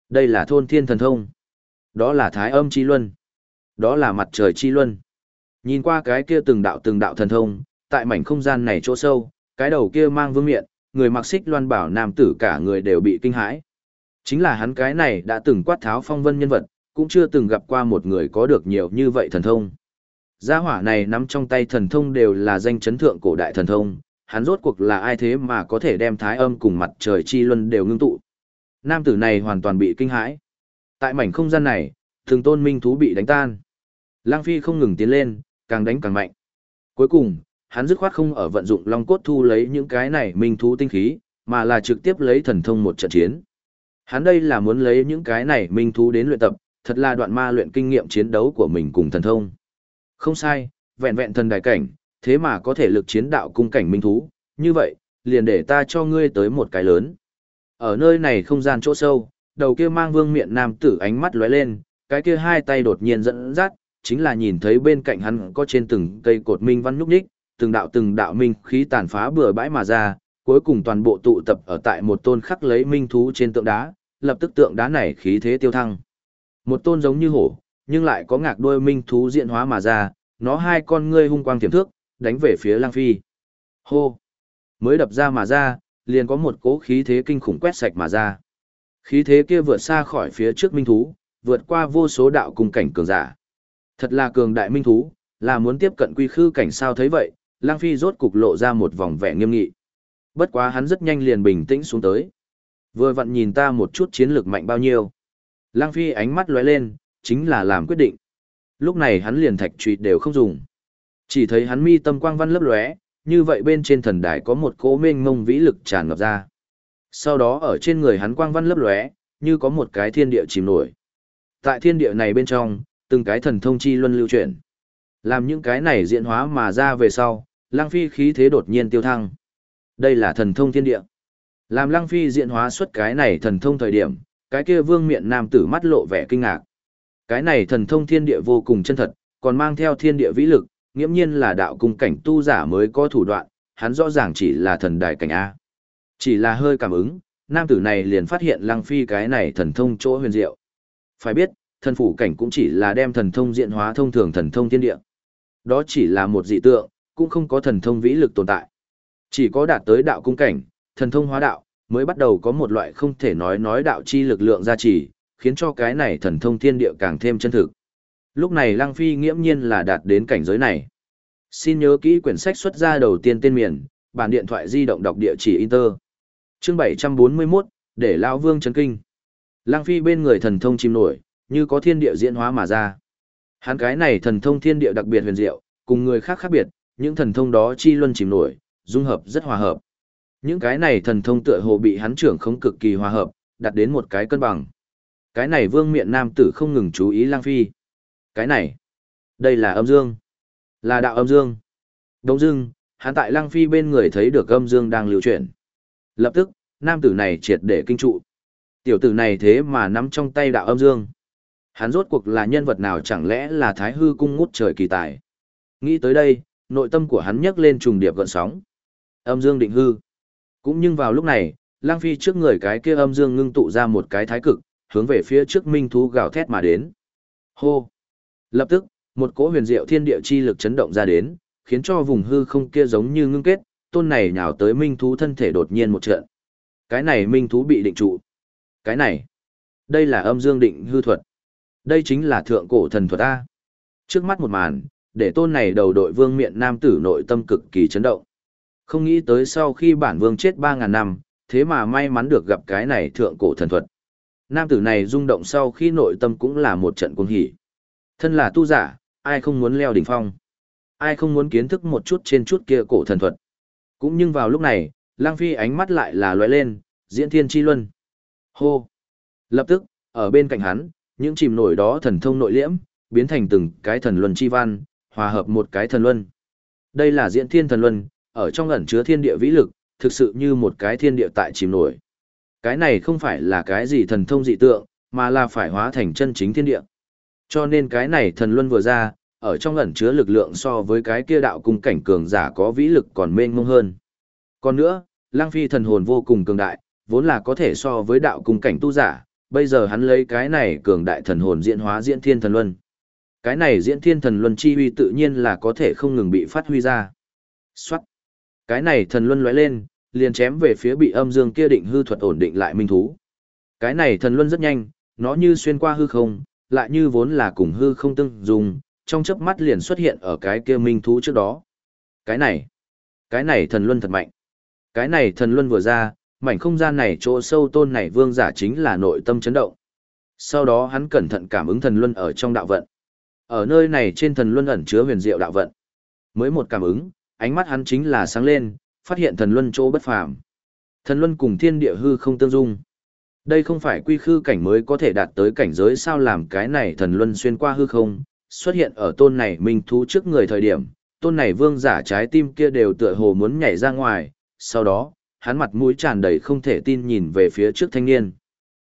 Đây là thôn thiên thần thông. Đó là thái âm chi luân. Đó là mặt trời chi luân. Nhìn qua cái kia từng đạo thần thông, tại mảnh không gian này chỗ sâu, cái đầu kia mang vương miện, người mặc xích loan bảo nam tử cả người đều bị kinh hãi. Chính là hắn cái này đã từng quát tháo phong vân nhân vật, cũng chưa từng gặp qua một người có được nhiều như vậy thần thông. Gia hỏa này nắm trong tay thần thông đều là danh chấn thượng cổ đại thần thông, hắn rốt cuộc là ai thế mà có thể đem thái âm cùng mặt trời chi luân đều ngưng tụ. Nam tử này hoàn toàn bị kinh hãi. Tại mảnh không gian này, từng tôn minh thú bị đánh tan. Lang Phi không ngừng tiến lên, càng đánh càng mạnh. Cuối cùng, hắn dứt khoát không ở vận dụng long cốt thu lấy những cái này minh thú tinh khí, mà là trực tiếp lấy thần thông một trận chiến. Hắn đây là muốn lấy những cái này minh thú đến luyện tập, thật là đoạn ma luyện kinh nghiệm chiến đấu của mình cùng thần thông. Không sai, vẹn vẹn thần đại cảnh, thế mà có thể lực chiến đạo cung cảnh minh thú, như vậy, liền để ta cho ngươi tới một cái lớn. Ở nơi này không gian chỗ sâu, đầu kia mang vương miện nam tử ánh mắt lóe lên, cái kia hai tay đột nhiên dẫn dắt, chính là nhìn thấy bên cạnh hắn có trên từng cây cột minh văn nhúc nhích, từng đạo minh khí tàn phá bừa bãi mà ra, cuối cùng toàn bộ tụ tập ở tại một tôn khắc lấy minh thú trên tượng đá, lập tức tượng đá này khí thế tiêu thăng. Một tôn giống như hổ, nhưng lại có ngạc đuôi minh thú diễn hóa mà ra, nó hai con ngươi hung quang tiềm thước, đánh về phía Lang Phi. Hô! Mới đập ra mà ra, liền có một cỗ khí thế kinh khủng quét sạch mà ra. Khí thế kia vượt xa khỏi phía trước minh thú, vượt qua vô số đạo cung cảnh cường giả. Thật là cường đại minh thú, là muốn tiếp cận quy khư cảnh sao thấy vậy, Lang Phi rốt cục lộ ra một vòng vẻ nghiêm nghị. Bất quá hắn rất nhanh liền bình tĩnh xuống tới. Vừa vặn nhìn ta một chút chiến lược mạnh bao nhiêu. Lang Phi ánh mắt lóe lên, chính là làm quyết định. Lúc này hắn liền thạch trụy đều không dùng. Chỉ thấy hắn mi tâm quang văn lấp lóe, như vậy bên trên thần đài có một cỗ mênh mông vĩ lực tràn ngập ra. Sau đó ở trên người hắn quang văn lấp lóe, như có một cái thiên địa chìm nổi. Tại thiên địa này bên trong, từng cái thần thông chi luân lưu chuyển. Làm những cái này diễn hóa mà ra về sau, Lang Phi khí thế đột nhiên tiêu thăng. Đây là thần thông thiên địa. Làm Lang Phi diễn hóa xuất cái này thần thông thời điểm, cái kia vương miện nam tử mắt lộ vẻ kinh ngạc. Cái này thần thông thiên địa vô cùng chân thật, còn mang theo thiên địa vĩ lực, nghiễm nhiên là đạo cung cảnh tu giả mới có thủ đoạn, hắn rõ ràng chỉ là thần đại cảnh A. Chỉ là hơi cảm ứng, nam tử này liền phát hiện Lang Phi cái này thần thông chỗ huyền diệu. Phải biết, thần phủ cảnh cũng chỉ là đem thần thông diễn hóa thông thường thần thông thiên địa. Đó chỉ là một dị tượng, cũng không có thần thông vĩ lực tồn tại. Chỉ có đạt tới đạo cung cảnh, thần thông hóa đạo, mới bắt đầu có một loại không thể nói đạo chi lực lượng gia trì, khiến cho cái này thần thông thiên địa càng thêm chân thực. Lúc này Lang Phi nghiễm nhiên là đạt đến cảnh giới này. Xin nhớ kỹ quyển sách xuất ra đầu tiên tên miền, bản điện thoại di động đọc địa chỉ Inter. Chương 741, để Lão Vương chấn kinh. Lang Phi bên người thần thông chìm nổi, như có thiên địa diễn hóa mà ra. Hắn cái này thần thông thiên địa đặc biệt huyền diệu, cùng người khác khác biệt, những thần thông đó chi luân chìm nổi, dung hợp rất hòa hợp. Những cái này thần thông tựa hồ bị hắn trưởng không cực kỳ hòa hợp, đạt đến một cái cân bằng. Cái này vương miện nam tử không ngừng chú ý Lang Phi. Cái này, đây là âm dương. Là đạo âm dương. Đông dưng, hắn tại Lang Phi bên người thấy được âm dương đang lưu chuyển. Lập tức, nam tử này triệt để kinh trụ. Tiểu tử này thế mà nắm trong tay đạo âm dương. Hắn rốt cuộc là nhân vật nào, chẳng lẽ là Thái Hư cung ngút trời kỳ tài. Nghĩ tới đây, nội tâm của hắn nhấc lên trùng điệp gợn sóng. Âm dương định hư. Cũng nhưng vào lúc này, Lang Phi trước người cái kia âm dương ngưng tụ ra một cái thái cực, hướng về phía trước minh thú gào thét mà đến. Hô! Lập tức, một cỗ huyền diệu thiên địa chi lực chấn động ra đến, khiến cho vùng hư không kia giống như ngưng kết, tôn này nhào tới minh thú thân thể đột nhiên một trận. Cái này minh thú bị định trụ. Cái này, đây là âm dương định hư thuật. Đây chính là thượng cổ thần thuật A. Trước mắt một màn, để tôn này đầu đội vương miện nam tử nội tâm cực kỳ chấn động. Không nghĩ tới sau khi bản vương chết 3.000 năm, thế mà may mắn được gặp cái này thượng cổ thần thuật. Nam tử này rung động sau khi nội tâm cũng là một trận cuồng hỉ. Thân là tu giả, ai không muốn leo đỉnh phong? Ai không muốn kiến thức một chút trên chút kia cổ thần thuật? Cũng nhưng vào lúc này, Lang Phi ánh mắt lại là lóe lên, diễn thiên chi luân. Hô! Lập tức, ở bên cạnh hắn, những chìm nổi đó thần thông nội liễm, biến thành từng cái thần luân chi văn, hòa hợp một cái thần luân. Đây là diễn thiên thần luân, ở trong ẩn chứa thiên địa vĩ lực, thực sự như một cái thiên địa tại chìm nổi. Cái này không phải là cái gì thần thông dị tượng, mà là phải hóa thành chân chính thiên địa. Cho nên cái này thần luân vừa ra, ở trong ẩn chứa lực lượng so với cái kia đạo cung cảnh cường giả có vĩ lực còn mênh mông hơn. Còn nữa, Lang Phi thần hồn vô cùng cường đại, vốn là có thể so với đạo cung cảnh tu giả, bây giờ hắn lấy cái này cường đại thần hồn diễn hóa diễn thiên thần luân. Cái này diễn thiên thần luân chi uy tự nhiên là có thể không ngừng bị phát huy ra. Xoát. Cái này thần luân lóe lên, liền chém về phía bị âm dương kia định hư thuật ổn định lại minh thú. Cái này thần luân rất nhanh, nó như xuyên qua hư không, lại như vốn là cùng hư không tương dùng, trong chớp mắt liền xuất hiện ở cái kia minh thú trước đó. Cái này thần luân thật mạnh. Cái này thần luân vừa ra, mảnh không gian này chỗ sâu tôn này vương giả chính là nội tâm chấn động. Sau đó hắn cẩn thận cảm ứng thần luân ở trong đạo vận. Ở nơi này trên thần luân ẩn chứa huyền diệu đạo vận. Mới một cảm ứng, ánh mắt hắn chính là sáng lên, phát hiện thần luân chỗ bất phàm. Thần luân cùng thiên địa hư không tương dung. Đây không phải quy khư cảnh mới có thể đạt tới cảnh giới sao làm cái này thần luân xuyên qua hư không, xuất hiện ở tôn này minh thú trước người thời điểm, tôn này vương giả trái tim kia đều tựa hồ muốn nhảy ra ngoài, sau đó, hắn mặt mũi tràn đầy không thể tin nhìn về phía trước thanh niên.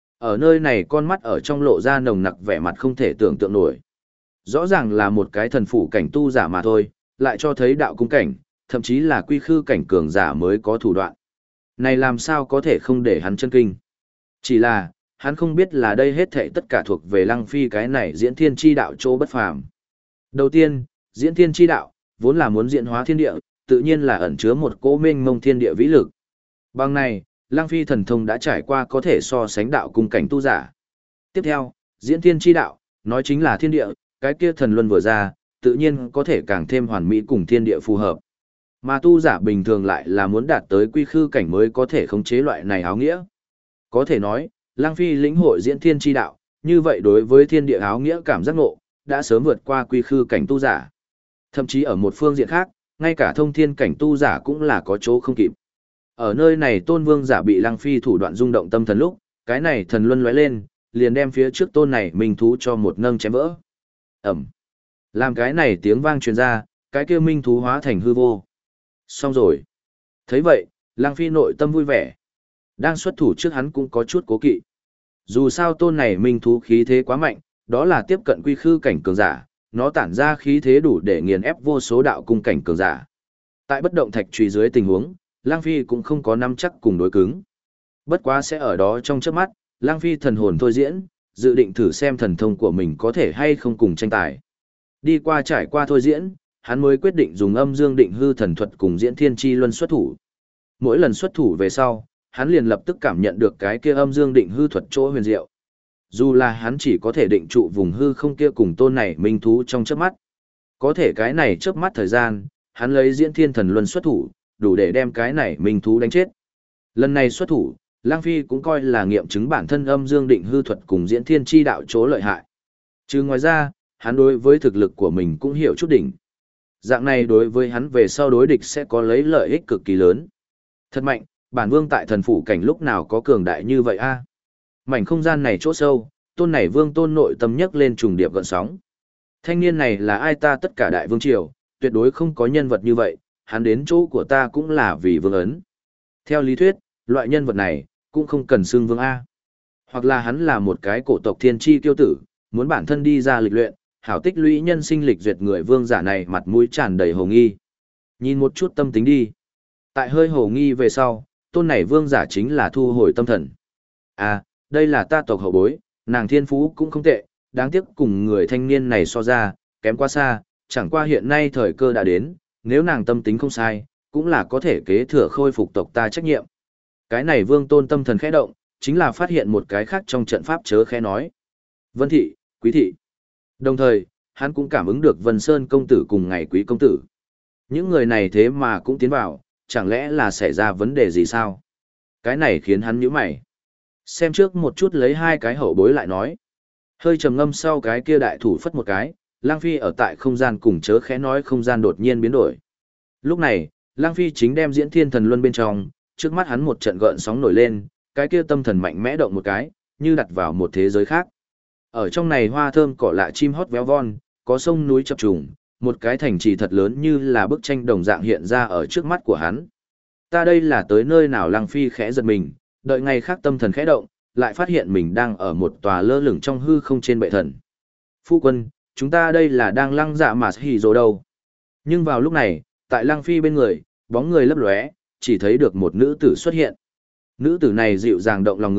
Ở nơi này con mắt ở trong lộ ra nồng nặc vẻ mặt không thể tưởng tượng nổi. Rõ ràng là một cái thần phủ cảnh tu giả mà thôi, lại cho thấy đạo cung cảnh, thậm chí là quy khư cảnh cường giả mới có thủ đoạn. Này làm sao có thể không để hắn chân kinh. Chỉ là, hắn không biết là đây hết thảy tất cả thuộc về Lăng Phi cái này diễn thiên chi đạo chỗ bất phàm. Đầu tiên, diễn thiên chi đạo, vốn là muốn diễn hóa thiên địa, tự nhiên là ẩn chứa một cỗ mênh mông thiên địa vĩ lực. Bằng này, Lăng Phi thần thông đã trải qua có thể so sánh đạo cung cảnh tu giả. Tiếp theo, diễn thiên chi đạo, nói chính là thiên địa, cái kia thần luân vừa ra, tự nhiên có thể càng thêm hoàn mỹ cùng thiên địa phù hợp. Mà tu giả bình thường lại là muốn đạt tới quy khư cảnh mới có thể khống chế loại này áo nghĩa. Có thể nói, Lăng Phi lĩnh hội diễn thiên chi đạo, như vậy đối với thiên địa áo nghĩa cảm giác ngộ, đã sớm vượt qua quy khư cảnh tu giả. Thậm chí ở một phương diện khác, ngay cả thông thiên cảnh tu giả cũng là có chỗ không kịp. Ở nơi này tôn vương giả bị Lăng Phi thủ đoạn rung động tâm thần lúc, cái này thần luân lóe lên, liền đem phía trước tôn này minh thú cho một nâng chém vỡ. Ẩm. Làm cái này tiếng vang truyền ra, cái kia minh thú hóa thành hư vô. Xong rồi. Thấy vậy, Lăng Phi nội tâm vui vẻ. Đang xuất thủ trước hắn cũng có chút cố kỵ. Dù sao tôn này minh thú khí thế quá mạnh, đó là tiếp cận quy khư cảnh cường giả, nó tản ra khí thế đủ để nghiền ép vô số đạo cung cảnh cường giả. Tại bất động thạch truy dưới tình huống, Lăng Phi cũng không có nắm chắc cùng đối cứng. Bất quá sẽ ở đó trong chớp mắt, Lăng Phi thần hồn thôi diễn, dự định thử xem thần thông của mình có thể hay không cùng tranh tài. Đi qua trải qua thôi diễn, hắn mới quyết định dùng âm dương định hư thần thuật cùng diễn thiên chi luân xuất thủ. Mỗi lần xuất thủ về sau, hắn liền lập tức cảm nhận được cái kia âm dương định hư thuật chỗ huyền diệu. Dù là hắn chỉ có thể định trụ vùng hư không kia cùng tôn này minh thú trong chớp mắt. Có thể cái này chớp mắt thời gian, hắn lấy diễn thiên thần luân xuất thủ, đủ để đem cái này minh thú đánh chết. Lần này xuất thủ, Lăng Phi cũng coi là nghiệm chứng bản thân âm dương định hư thuật cùng diễn thiên chi đạo chỗ lợi hại. Chứ ngoài ra, hắn đối với thực lực của mình cũng hiểu chút đỉnh. Dạng này đối với hắn về sau đối địch sẽ có lấy lợi ích cực kỳ lớn. Thật mạnh, bản vương tại thần phủ cảnh lúc nào có cường đại như vậy a? Mảnh không gian này chỗ sâu, tôn này vương tôn nội tâm nhấc lên trùng điệp gợn sóng. Thanh niên này là ai ta tất cả đại vương triều, tuyệt đối không có nhân vật như vậy, hắn đến chỗ của ta cũng là vì vương ấn. Theo lý thuyết, loại nhân vật này, cũng không cần xưng vương A. Hoặc là hắn là một cái cổ tộc thiên chi kiêu tử, muốn bản thân đi ra lịch luyện, hảo tích lũy nhân sinh lịch duyệt người vương giả này mặt mũi tràn đầy hồ nghi. Nhìn một chút tâm tính đi. Tại hơi hồ nghi về sau, tôn này vương giả chính là thu hồi tâm thần. À, đây là ta tộc hậu bối, nàng thiên phú cũng không tệ, đáng tiếc cùng người thanh niên này so ra, kém quá xa, chẳng qua hiện nay thời cơ đã đến, nếu nàng tâm tính không sai, cũng là có thể kế thừa khôi phục tộc ta trách nhiệm. Cái này vương tôn tâm thần khẽ động, chính là phát hiện một cái khác trong trận pháp chớ khẽ nói. Vân thị, quý thị. Đồng thời, hắn cũng cảm ứng được Vân Sơn công tử cùng ngày quý công tử. Những người này thế mà cũng tiến vào, chẳng lẽ là xảy ra vấn đề gì sao? Cái này khiến hắn nhíu mày. Xem trước một chút lấy hai cái hậu bối lại nói. Hơi trầm ngâm sau cái kia đại thủ phất một cái, Lang Phi ở tại không gian cùng chớ khẽ nói không gian đột nhiên biến đổi. Lúc này, Lang Phi chính đem diễn thiên thần luân bên trong, trước mắt hắn một trận gợn sóng nổi lên, cái kia tâm thần mạnh mẽ động một cái, như đặt vào một thế giới khác. Ở trong này hoa thơm cỏ lạ chim hót véo von, có sông núi chập trùng, một cái thành trì thật lớn như là bức tranh đồng dạng hiện ra ở trước mắt của hắn. Ta đây là tới nơi nào? Lăng Phi khẽ giật mình, đợi ngày khác tâm thần khẽ động, lại phát hiện mình đang ở một tòa lơ lửng trong hư không trên bệ thần. Phu quân, chúng ta đây là đang lăng dạ mà hỉ rồi đâu. Nhưng vào lúc này, tại Lăng Phi bên người, bóng người lấp lóe, chỉ thấy được một nữ tử xuất hiện. Nữ tử này dịu dàng động lòng người,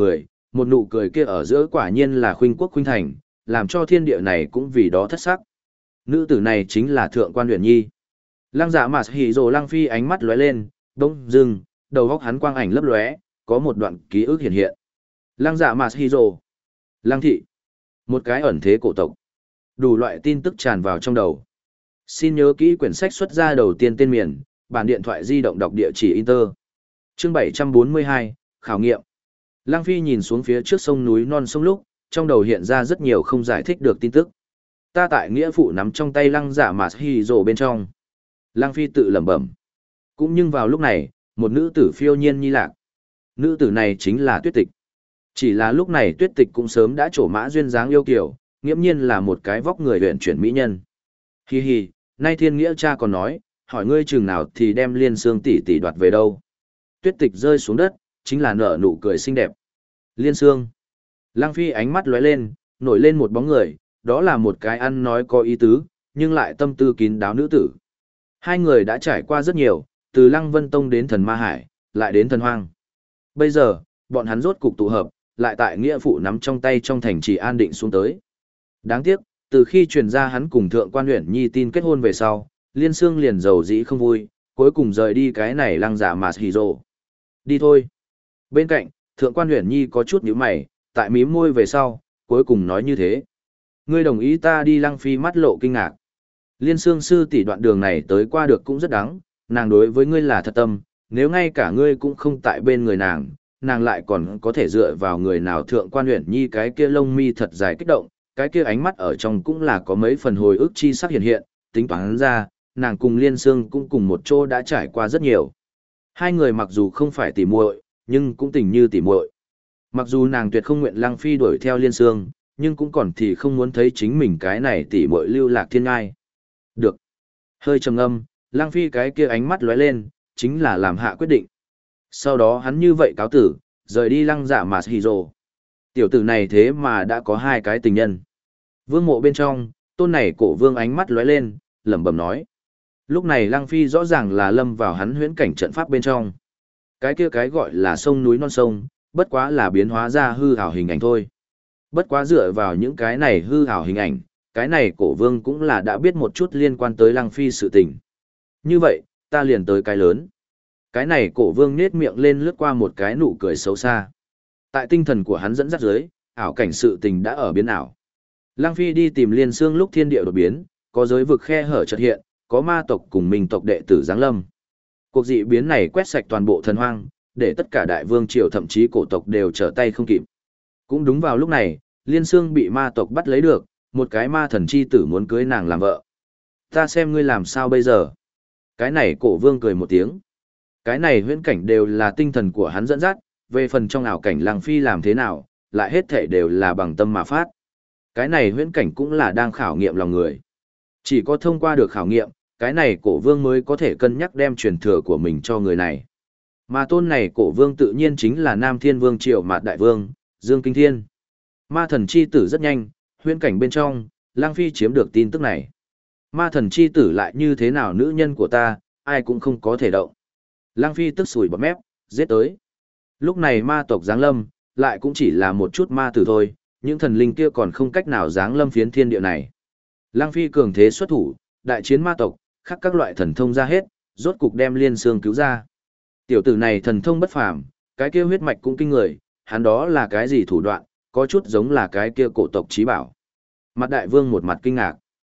một nụ cười kia ở giữa quả nhiên là khuynh quốc khuynh thành, làm cho thiên địa này cũng vì đó thất sắc. Nữ tử này chính là Thượng quan Uyển Nhi. Lăng Dạ Mà Hỉ Dụ Lăng Phi ánh mắt lóe lên, bỗng dưng, đầu óc hắn quang ảnh lấp lóe, có một đoạn ký ức hiện hiện. Lăng Dạ Mà Hỉ Dụ, Lăng thị, một cái ẩn thế cổ tộc. Đủ loại tin tức tràn vào trong đầu. Xin nhớ kỹ quyển sách xuất ra đầu tiên tên miền, bản điện thoại di động đọc địa chỉ Inter. Chương 742, khảo nghiệm. Lăng Phi nhìn xuống phía trước sông núi non sông lúc, trong đầu hiện ra rất nhiều không giải thích được tin tức. Ta tại nghĩa phụ nắm trong tay Lăng Dạ Mà Hỉ Dụ bên trong. Lăng Phi tự lẩm bẩm. Cũng nhưng vào lúc này, một nữ tử phiêu nhiên nhi lạc. Nữ tử này chính là Tuyết Tịch. Chỉ là lúc này Tuyết Tịch cũng sớm đã trổ mã duyên dáng yêu kiều, nghiễm nhiên là một cái vóc người luyện chuyển mỹ nhân. Hi hi, nay Thiên Nghĩa cha còn nói, hỏi ngươi chừng nào thì đem Liên Xương tỷ tỷ đoạt về đâu. Tuyết Tịch rơi xuống đất, chính là nở nụ cười xinh đẹp. Liên Xương. Lăng Phi ánh mắt lóe lên, nổi lên một bóng người, đó là một cái ăn nói có ý tứ, nhưng lại tâm tư kín đáo nữ tử. Hai người đã trải qua rất nhiều, từ Lăng Vân Tông đến Thần Ma Hải, lại đến Thần Hoang. Bây giờ, bọn hắn rốt cục tụ hợp, lại tại nghĩa phụ nắm trong tay trong thành trì an định xuống tới. Đáng tiếc, từ khi truyền ra hắn cùng Thượng quan Uyển Nhi tin kết hôn về sau, Liên Xương liền giàu dĩ không vui, cuối cùng rời đi cái này Lăng Dạ Mà Hỉ Dụ. Đi thôi. Bên cạnh, Thượng quan Uyển Nhi có chút nhíu mày, tại mím môi về sau, cuối cùng nói như thế. Ngươi đồng ý ta đi? Lăng Phi mắt lộ kinh ngạc. Liên Xương sư tỷ đoạn đường này tới qua được cũng rất đáng, nàng đối với ngươi là thật tâm, nếu ngay cả ngươi cũng không tại bên người nàng, nàng lại còn có thể dựa vào người nào? Thượng quan Uyển Nhi cái kia lông mi thật dài kích động, cái kia ánh mắt ở trong cũng là có mấy phần hồi ức chi sắc hiện hiện, tính toán ra, nàng cùng Liên Xương cũng cùng một chỗ đã trải qua rất nhiều. Hai người mặc dù không phải tỉ muội, nhưng cũng tình như tỉ muội. Mặc dù nàng tuyệt không nguyện Lăng Phi đuổi theo Liên Xương, nhưng cũng còn thì không muốn thấy chính mình cái này tỉ muội lưu lạc thiên ngai. Được. Hơi trầm ngâm, Lăng Phi cái kia ánh mắt lóe lên, chính là làm hạ quyết định. Sau đó hắn như vậy cáo tử, rời đi Lăng Dạ Mà Hỉ Dụ. Tiểu tử này thế mà đã có hai cái tình nhân. Vương mộ bên trong, tôn này cổ vương ánh mắt lóe lên, lẩm bẩm nói. Lúc này Lăng Phi rõ ràng là lâm vào hắn huyễn cảnh trận pháp bên trong. Cái kia cái gọi là sông núi non sông, bất quá là biến hóa ra hư ảo hình ảnh thôi. Bất quá dựa vào những cái này hư ảo hình ảnh, cái này cổ vương cũng là đã biết một chút liên quan tới Lăng Phi sự tình. Như vậy, ta liền tới cái lớn. Cái này cổ vương nết miệng lên lướt qua một cái nụ cười xấu xa. Tại tinh thần của hắn dẫn dắt dưới, ảo cảnh sự tình đã ở biến ảo. Lăng Phi đi tìm Liên Xương lúc thiên địa đột biến, có giới vực khe hở chợt hiện, có ma tộc cùng minh tộc đệ tử giáng lâm. Cuộc dị biến này quét sạch toàn bộ thần hoang, để tất cả đại vương triều thậm chí cổ tộc đều trở tay không kịp. Cũng đúng vào lúc này, Liên Xương bị ma tộc bắt lấy được, một cái ma thần chi tử muốn cưới nàng làm vợ. Ta xem ngươi làm sao bây giờ. Cái này cổ vương cười một tiếng. Cái này huyễn cảnh đều là tinh thần của hắn dẫn dắt, về phần trong ảo cảnh Lăng Phi làm thế nào, lại hết thảy đều là bằng tâm mà phát. Cái này huyễn cảnh cũng là đang khảo nghiệm lòng người. Chỉ có thông qua được khảo nghiệm, cái này cổ vương mới có thể cân nhắc đem truyền thừa của mình cho người này. Mà tôn này cổ vương tự nhiên chính là Nam Thiên Vương Triệu Mạt Đại Vương, Dương Kinh Thiên. Ma thần chi tử rất nhanh, huyễn cảnh bên trong, Lăng Phi chiếm được tin tức này. Ma thần chi tử lại như thế nào nữ nhân của ta, ai cũng không có thể động. Lăng Phi tức sủi bọt mép, giết tới. Lúc này ma tộc giáng lâm, lại cũng chỉ là một chút ma tử thôi, những thần linh kia còn không cách nào giáng lâm phiến thiên địa này. Lăng Phi cường thế xuất thủ, đại chiến ma tộc, khắc các loại thần thông ra hết, rốt cục đem Liên Xương cứu ra. Tiểu tử này thần thông bất phàm, cái kia huyết mạch cũng kinh người, hắn đó là cái gì thủ đoạn, có chút giống là cái kia cổ tộc trí bảo. Mặt đại vương một mặt kinh ngạc.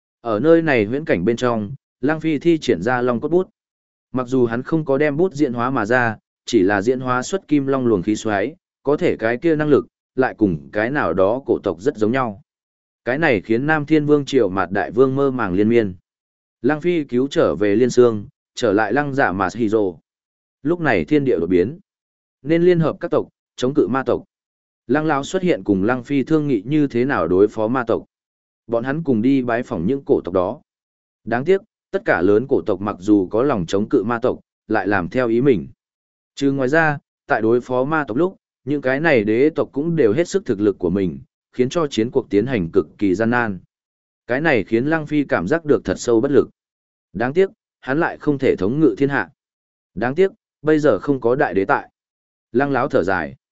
Ở nơi này huyễn cảnh bên trong, Lăng Phi thi triển ra long cốt bút. Mặc dù hắn không có đem bút diễn hóa mà ra, chỉ là diễn hóa xuất kim long luồng khí xoáy, có thể cái kia năng lực, lại cùng cái nào đó cổ tộc rất giống nhau. Cái này khiến Nam Thiên Vương Triều Mạt Đại Vương mơ màng liên miên. Lăng Phi cứu trở về Liên Xương, trở lại Lăng Dạ Mà Hỉ Dụ. Lúc này thiên địa đột biến, nên liên hợp các tộc, chống cự ma tộc. Lăng lão xuất hiện cùng Lăng Phi thương nghị như thế nào đối phó ma tộc. Bọn hắn cùng đi bái phỏng những cổ tộc đó. Đáng tiếc, tất cả lớn cổ tộc mặc dù có lòng chống cự ma tộc, lại làm theo ý mình. Chứ ngoài ra, tại đối phó ma tộc lúc, những cái này đế tộc cũng đều hết sức thực lực của mình, khiến cho chiến cuộc tiến hành cực kỳ gian nan. Cái này khiến Lăng Phi cảm giác được thật sâu bất lực. Đáng tiếc, hắn lại không thể thống ngự thiên hạ. Đáng tiếc, bây giờ không có đại đế tại. Lăng lão thở dài.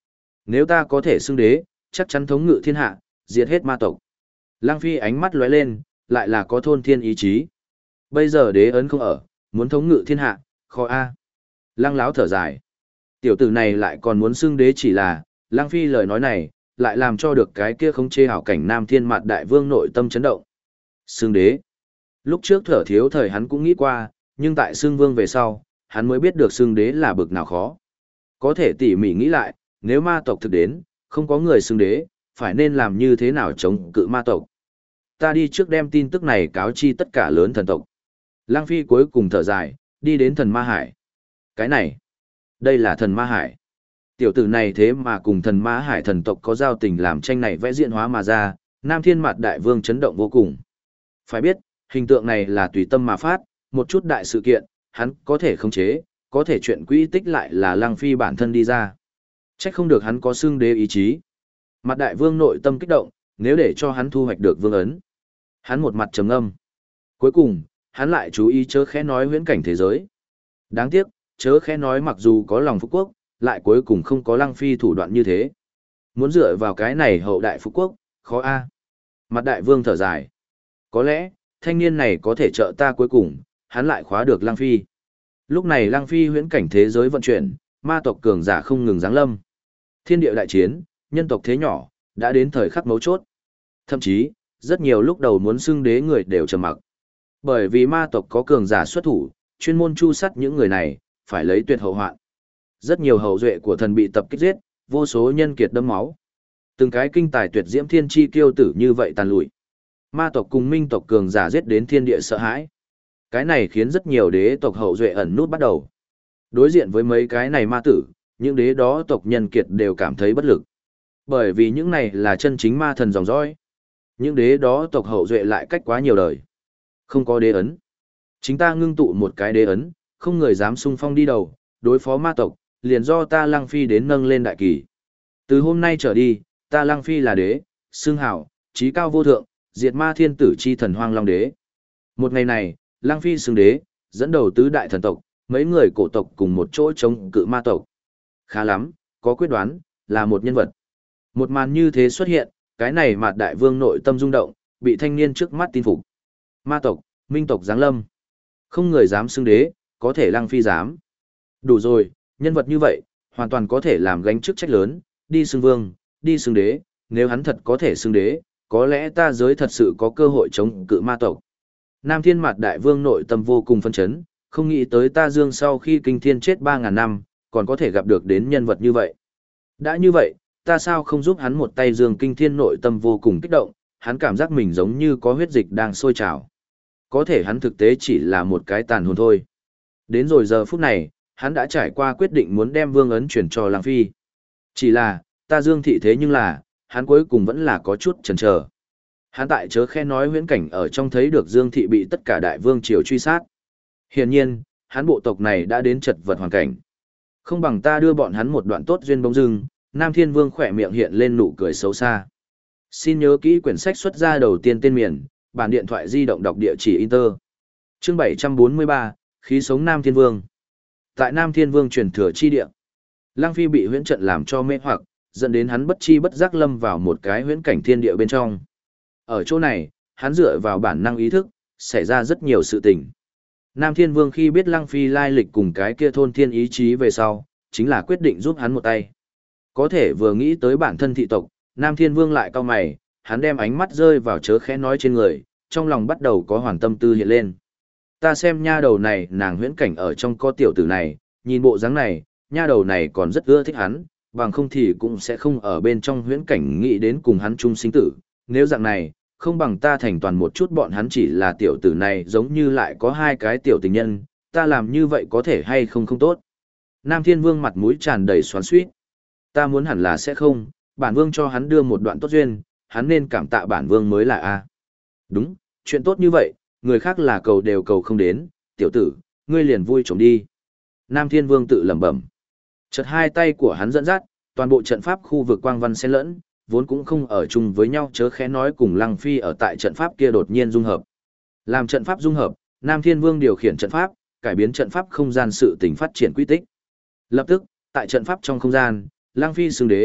Nếu ta có thể xưng đế, chắc chắn thống ngự thiên hạ, diệt hết ma tộc. Lăng Phi ánh mắt lóe lên, lại là có thôn thiên ý chí. Bây giờ đế ấn không ở, muốn thống ngự thiên hạ, khó a. Lăng Láo thở dài. Tiểu tử này lại còn muốn xưng đế, chỉ là, Lăng Phi lời nói này, lại làm cho được cái kia không chê hảo cảnh Nam Thiên Mạt Đại Vương nội tâm chấn động. Xưng đế. Lúc trước Thở Thiếu thời hắn cũng nghĩ qua, nhưng tại xưng vương về sau, hắn mới biết được xưng đế là bực nào khó. Có thể tỉ mỉ nghĩ lại, nếu ma tộc thực đến, không có người xưng đế, phải nên làm như thế nào chống cự ma tộc. Ta đi trước đem tin tức này cáo chi tất cả lớn thần tộc. Lăng Phi cuối cùng thở dài, đi đến thần ma hải. Cái này, đây là thần ma hải. Tiểu tử này thế mà cùng thần ma hải thần tộc có giao tình, làm tranh này vẽ diễn hóa mà ra, Nam Thiên Mạt Đại Vương chấn động vô cùng. Phải biết, hình tượng này là tùy tâm mà phát, một chút đại sự kiện, hắn có thể khống chế, có thể chuyện quỹ tích lại là Lăng Phi bản thân đi ra. Trách không được hắn có xưng đế ý chí. Mạt Đại Vương nội tâm kích động, nếu để cho hắn thu hoạch được vương ấn. Hắn một mặt trầm ngâm. Cuối cùng, hắn lại chú ý chớ khẽ nói huyễn cảnh thế giới. Đáng tiếc, chớ khẽ nói mặc dù có lòng phú quốc, lại cuối cùng không có Lăng Phi thủ đoạn như thế. Muốn dựa vào cái này hậu đại phú quốc, khó a. Mạt Đại Vương thở dài. Có lẽ, thanh niên này có thể trợ ta cuối cùng, hắn lại khóa được Lăng Phi. Lúc này Lăng Phi huyễn cảnh thế giới vận chuyển, ma tộc cường giả không ngừng giáng lâm. Thiên địa đại chiến, nhân tộc thế nhỏ, đã đến thời khắc mấu chốt. Thậm chí, rất nhiều lúc đầu muốn xưng đế người đều trầm mặc. Bởi vì ma tộc có cường giả xuất thủ, chuyên môn chu sắt những người này, phải lấy tuyệt hậu hoạn. Rất nhiều hậu duệ của thần bị tập kích giết, vô số nhân kiệt đẫm máu. Từng cái kinh tài tuyệt diễm thiên chi kiêu tử như vậy tàn lụi. Ma tộc cùng minh tộc cường giả giết đến thiên địa sợ hãi. Cái này khiến rất nhiều đế tộc hậu duệ ẩn nút bắt đầu. Đối diện với mấy cái này ma tử, những đế đó tộc nhân kiệt đều cảm thấy bất lực. Bởi vì những này là chân chính ma thần dòng dõi. Những đế đó tộc hậu duệ lại cách quá nhiều đời. Không có đế ấn. Chính ta ngưng tụ một cái đế ấn, không người dám xung phong đi đầu, đối phó ma tộc, liền do ta Lăng Phi đến nâng lên đại kỳ. Từ hôm nay trở đi, ta Lăng Phi là đế, xưng hảo, trí cao vô thượng, diệt ma thiên tử chi thần hoang long đế. Một ngày này, Lăng Phi xưng đế, dẫn đầu tứ đại thần tộc, mấy người cổ tộc cùng một chỗ chống cự ma tộc. Khá lắm, có quyết đoán, là một nhân vật. Một màn như thế xuất hiện, cái này Mạt Đại Vương nội tâm rung động, bị thanh niên trước mắt tin phục. Ma tộc, minh tộc giáng lâm. Không người dám xưng đế, có thể Lăng Phi dám. Đủ rồi, nhân vật như vậy, hoàn toàn có thể làm gánh chức trách lớn, đi xưng vương, đi xưng đế, nếu hắn thật có thể xưng đế, có lẽ ta giới thật sự có cơ hội chống cự ma tộc. Nam Thiên Mạt Đại Vương nội tâm vô cùng phân chấn, không nghĩ tới ta Dương sau khi kinh thiên chết 3.000 năm, còn có thể gặp được đến nhân vật như vậy. Đã như vậy, ta sao không giúp hắn một tay? Dương kinh thiên nội tâm vô cùng kích động, hắn cảm giác mình giống như có huyết dịch đang sôi trào. Có thể hắn thực tế chỉ là một cái tàn hồn thôi. Đến rồi giờ phút này, hắn đã trải qua quyết định muốn đem vương ấn chuyển cho Lăng Phi. Chỉ là, ta Dương thị thế nhưng là, hắn cuối cùng vẫn là có chút chần chờ. Hắn tại chớ khe nói huyễn cảnh ở trong thấy được Dương thị bị tất cả đại vương triều truy sát. Hiển nhiên, hắn bộ tộc này đã đến chật vật hoàn cảnh. Không bằng ta đưa bọn hắn một đoạn tốt duyên bỗng dưng. Nam Thiên Vương khỏe miệng hiện lên nụ cười xấu xa. Xin nhớ kỹ quyển sách xuất ra đầu tiên tên miền, bản điện thoại di động đọc địa chỉ Inter. Chương 743, khí sống Nam Thiên Vương. Tại Nam Thiên Vương truyền thừa chi địa, Lăng Phi bị huyễn trận làm cho mê hoặc, dẫn đến hắn bất chi bất giác lâm vào một cái huyễn cảnh thiên địa bên trong. Ở chỗ này, hắn dựa vào bản năng ý thức, xảy ra rất nhiều sự tình. Nam Thiên Vương khi biết Lăng Phi lai lịch cùng cái kia thôn thiên ý chí về sau, chính là quyết định giúp hắn một tay. Có thể vừa nghĩ tới bản thân thị tộc, Nam Thiên Vương lại cau mày, hắn đem ánh mắt rơi vào chớ khẽ nói trên người, trong lòng bắt đầu có hoàn tâm tư hiện lên. Ta xem nha đầu này, nàng huyễn cảnh ở trong có tiểu tử này, nhìn bộ dáng này, nha đầu này còn rất ưa thích hắn, bằng không thì cũng sẽ không ở bên trong huyễn cảnh nghĩ đến cùng hắn chung sinh tử. Nếu dạng này, không bằng ta thành toàn một chút bọn hắn, chỉ là tiểu tử này giống như lại có hai cái tiểu tình nhân, ta làm như vậy có thể hay không không tốt. Nam Thiên Vương mặt mũi tràn đầy xoắn xuýt. Ta muốn hẳn là sẽ không, bản vương cho hắn đưa một đoạn tốt duyên, hắn nên cảm tạ bản vương mới là a. Đúng, chuyện tốt như vậy, người khác là cầu đều cầu không đến, tiểu tử, ngươi liền vui trộm đi. Nam Thiên Vương tự lẩm bẩm. Chợt hai tay của hắn dẫn dắt, toàn bộ trận pháp khu vực quang văn xen lẫn, vốn cũng không ở chung với nhau chớ khẽ nói cùng Lăng Phi ở tại trận pháp kia đột nhiên dung hợp. Làm trận pháp dung hợp, Nam Thiên Vương điều khiển trận pháp, cải biến trận pháp không gian sự tình phát triển quy tích. Lập tức, tại trận pháp trong không gian, Lăng Phi xưng đế,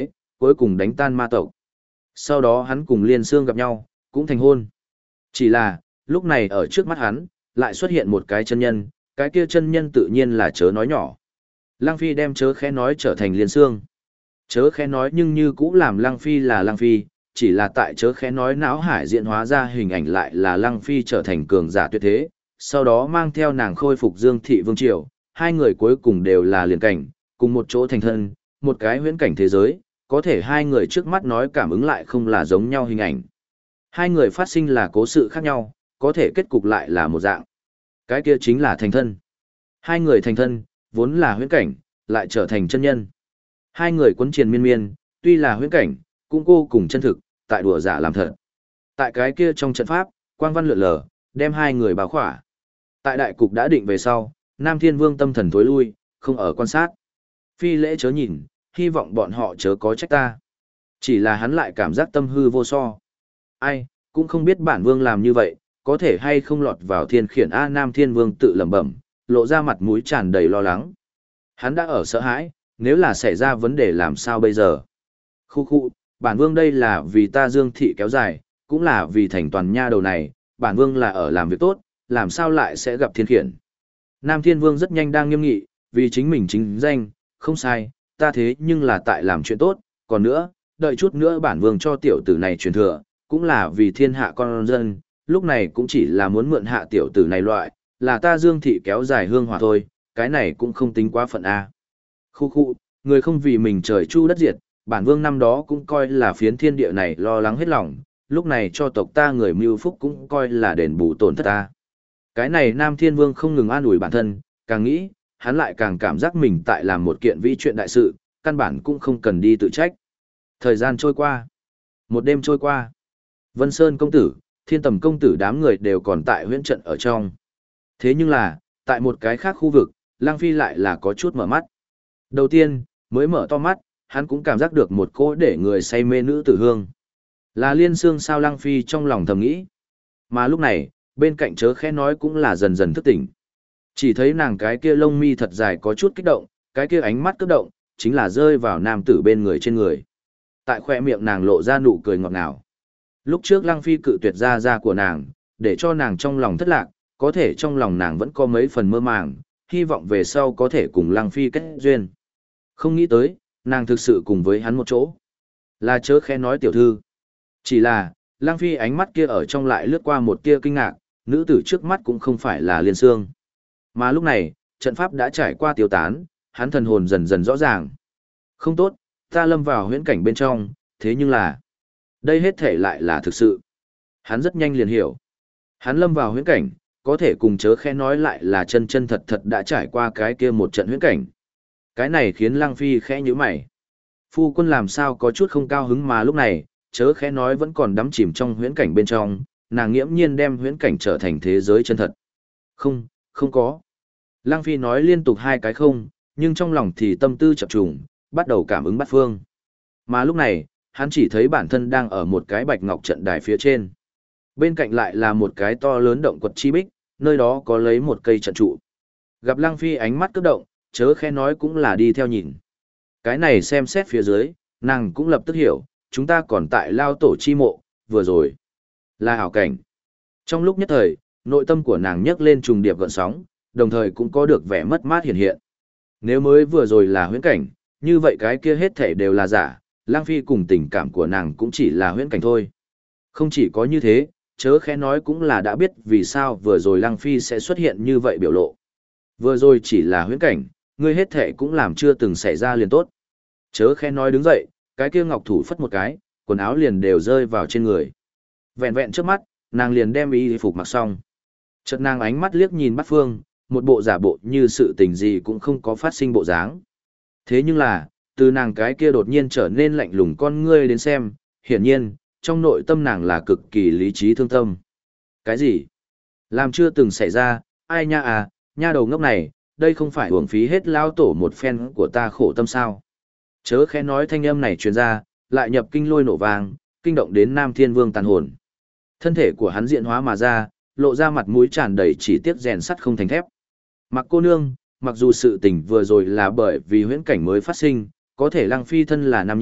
cuối cùng đánh tan ma tộc. Sau đó hắn cùng Liên Sương gặp nhau, cũng thành hôn. Chỉ là, lúc này ở trước mắt hắn, lại xuất hiện một cái chân nhân, cái kia chân nhân tự nhiên là chớ nói nhỏ. Lăng Phi đem chớ khẽ nói trở thành Liên Sương. Chớ khẽ nói nhưng như cũ làm Lăng Phi là Lăng Phi, chỉ là tại chớ khẽ nói não hải diễn hóa ra hình ảnh lại là Lăng Phi trở thành cường giả tuyệt thế, sau đó mang theo nàng khôi phục Dương Thị Vương Triều, hai người cuối cùng đều là liền cảnh, cùng một chỗ thành thân, một cái huyễn cảnh thế giới, có thể hai người trước mắt nói cảm ứng lại không là giống nhau hình ảnh. Hai người phát sinh là cố sự khác nhau, có thể kết cục lại là một dạng. Cái kia chính là thành thân. Hai người thành thân, vốn là huyễn cảnh, lại trở thành chân nhân. Hai người quấn triền miên miên, tuy là huyễn cảnh, cũng vô cùng chân thực, tại đùa giả làm thật. Tại cái kia trong trận pháp, quang văn lượn lờ, đem hai người bao khỏa. Tại đại cục đã định về sau, Nam Thiên Vương tâm thần tối lui, không ở quan sát. Phi lễ chớ nhìn, hy vọng bọn họ chớ có trách ta. Chỉ là hắn lại cảm giác tâm hư vô so. Ai, cũng không biết bản vương làm như vậy, có thể hay không lọt vào thiên khiển A. Nam Thiên Vương tự lẩm bẩm, lộ ra mặt mũi tràn đầy lo lắng. Hắn đã ở sợ hãi, nếu là xảy ra vấn đề làm sao bây giờ? Khu khu, bản vương đây là vì ta Dương Thị kéo dài, cũng là vì thành toàn nha đầu này, bản vương là ở làm việc tốt, làm sao lại sẽ gặp thiên khiển. Nam Thiên Vương rất nhanh đang nghiêm nghị, vì chính mình chính danh, không sai, ta thế nhưng là tại làm chuyện tốt, còn nữa, đợi chút nữa bản vương cho tiểu tử này truyền thừa, cũng là vì thiên hạ con dân, lúc này cũng chỉ là muốn mượn hạ tiểu tử này loại, là ta Dương Thị kéo dài hương hỏa thôi, cái này cũng không tính quá phận A. Khu khu, người không vì mình trời chu đất diệt, bản vương năm đó cũng coi là phiến thiên địa này lo lắng hết lòng, lúc này cho tộc ta người mưu phúc cũng coi là đền bù tổn thất ta. Cái này Nam Thiên Vương không ngừng an ủi bản thân, càng nghĩ, hắn lại càng cảm giác mình tại làm một kiện vĩ chuyện đại sự, căn bản cũng không cần đi tự trách. Thời gian trôi qua. Một đêm trôi qua. Vân Sơn công tử, Thiên Tầm công tử đám người đều còn tại huyễn trận ở trong. Thế nhưng là, tại một cái khác khu vực, Lăng Phi lại là có chút mở mắt. Đầu tiên, mới mở to mắt, hắn cũng cảm giác được một cỗ để người say mê nữ tử hương. Là Liên Sương sao? Lăng Phi trong lòng thầm nghĩ. Mà lúc này, bên cạnh chớ khẽ nói cũng là dần dần thức tỉnh. Chỉ thấy nàng cái kia lông mi thật dài có chút kích động, cái kia ánh mắt cấp động, chính là rơi vào nam tử bên người trên người. Tại khoe miệng nàng lộ ra nụ cười ngọt ngào. Lúc trước Lăng Phi cự tuyệt ra của nàng, để cho nàng trong lòng thất lạc, có thể trong lòng nàng vẫn có mấy phần mơ màng, hy vọng về sau có thể cùng Lăng Phi kết duyên. Không nghĩ tới, nàng thực sự cùng với hắn một chỗ. Là chớ khẽ nói tiểu thư. Chỉ là, Lăng Phi ánh mắt kia ở trong lại lướt qua một tia kinh ngạc, nữ tử trước mắt cũng không phải là Liên Sương. Mà lúc này, trận pháp đã trải qua tiêu tán, hắn thần hồn dần dần rõ ràng. Không tốt, ta lâm vào huyễn cảnh bên trong, thế nhưng là, đây hết thể lại là thực sự. Hắn rất nhanh liền hiểu. Hắn lâm vào huyễn cảnh, có thể cùng chớ khẽ nói lại là chân chân thật thật đã trải qua cái kia một trận huyễn cảnh. Cái này khiến Lăng Phi khẽ nhíu mày. Phu quân làm sao có chút không cao hứng, mà lúc này, chớ khẽ nói vẫn còn đắm chìm trong huyễn cảnh bên trong, nàng nghiễm nhiên đem huyễn cảnh trở thành thế giới chân thật. Không, không có. Lăng Phi nói liên tục hai cái không, nhưng trong lòng thì tâm tư chập trùng, bắt đầu cảm ứng bát phương. Mà lúc này, hắn chỉ thấy bản thân đang ở một cái bạch ngọc trận đài phía trên. Bên cạnh lại là một cái to lớn động quật chi bích, nơi đó có lấy một cây trận trụ. Gặp Lăng Phi ánh mắt cấp động, chớ khẽ nói cũng là đi theo nhìn. Cái này xem xét phía dưới, nàng cũng lập tức hiểu, chúng ta còn tại lao tổ chi mộ, vừa rồi. Là ảo cảnh. Trong lúc nhất thời, nội tâm của nàng nhấc lên trùng điệp gợn sóng, đồng thời cũng có được vẻ mất mát hiện hiện. Nếu mới vừa rồi là huyễn cảnh, như vậy cái kia hết thể đều là giả, Lăng Phi cùng tình cảm của nàng cũng chỉ là huyễn cảnh thôi. Không chỉ có như thế, chớ khẽ nói cũng là đã biết vì sao vừa rồi Lăng Phi sẽ xuất hiện như vậy biểu lộ. Vừa rồi chỉ là huyễn cảnh, ngươi hết thể cũng làm chưa từng xảy ra liền tốt. Chớ khẽ nói đứng dậy, cái kia ngọc thủ phất một cái, quần áo liền đều rơi vào trên người. Vẹn vẹn trước mắt, nàng liền đem y phục mặc xong. Chợt nàng ánh mắt liếc nhìn bát phương, một bộ giả bộ như sự tình gì cũng không có phát sinh bộ dáng. Thế nhưng là, từ nàng cái kia đột nhiên trở nên lạnh lùng con ngươi đến xem, hiển nhiên, trong nội tâm nàng là cực kỳ lý trí thương tâm. Cái gì? Làm chưa từng xảy ra, ai nha à, nha đầu ngốc này, đây không phải uổng phí hết lao tổ một phen của ta khổ tâm sao. Chớ khẽ nói thanh âm này truyền ra, lại nhập kinh lôi nổ vàng, kinh động đến Nam Thiên Vương tàn hồn. Thân thể của hắn diện hóa mà ra, lộ ra mặt mũi tràn đầy chỉ tiếc rèn sắt không thành thép. Mặc cô nương, mặc dù sự tình vừa rồi là bởi vì huyễn cảnh mới phát sinh, có thể Lăng Phi thân là nam nhi,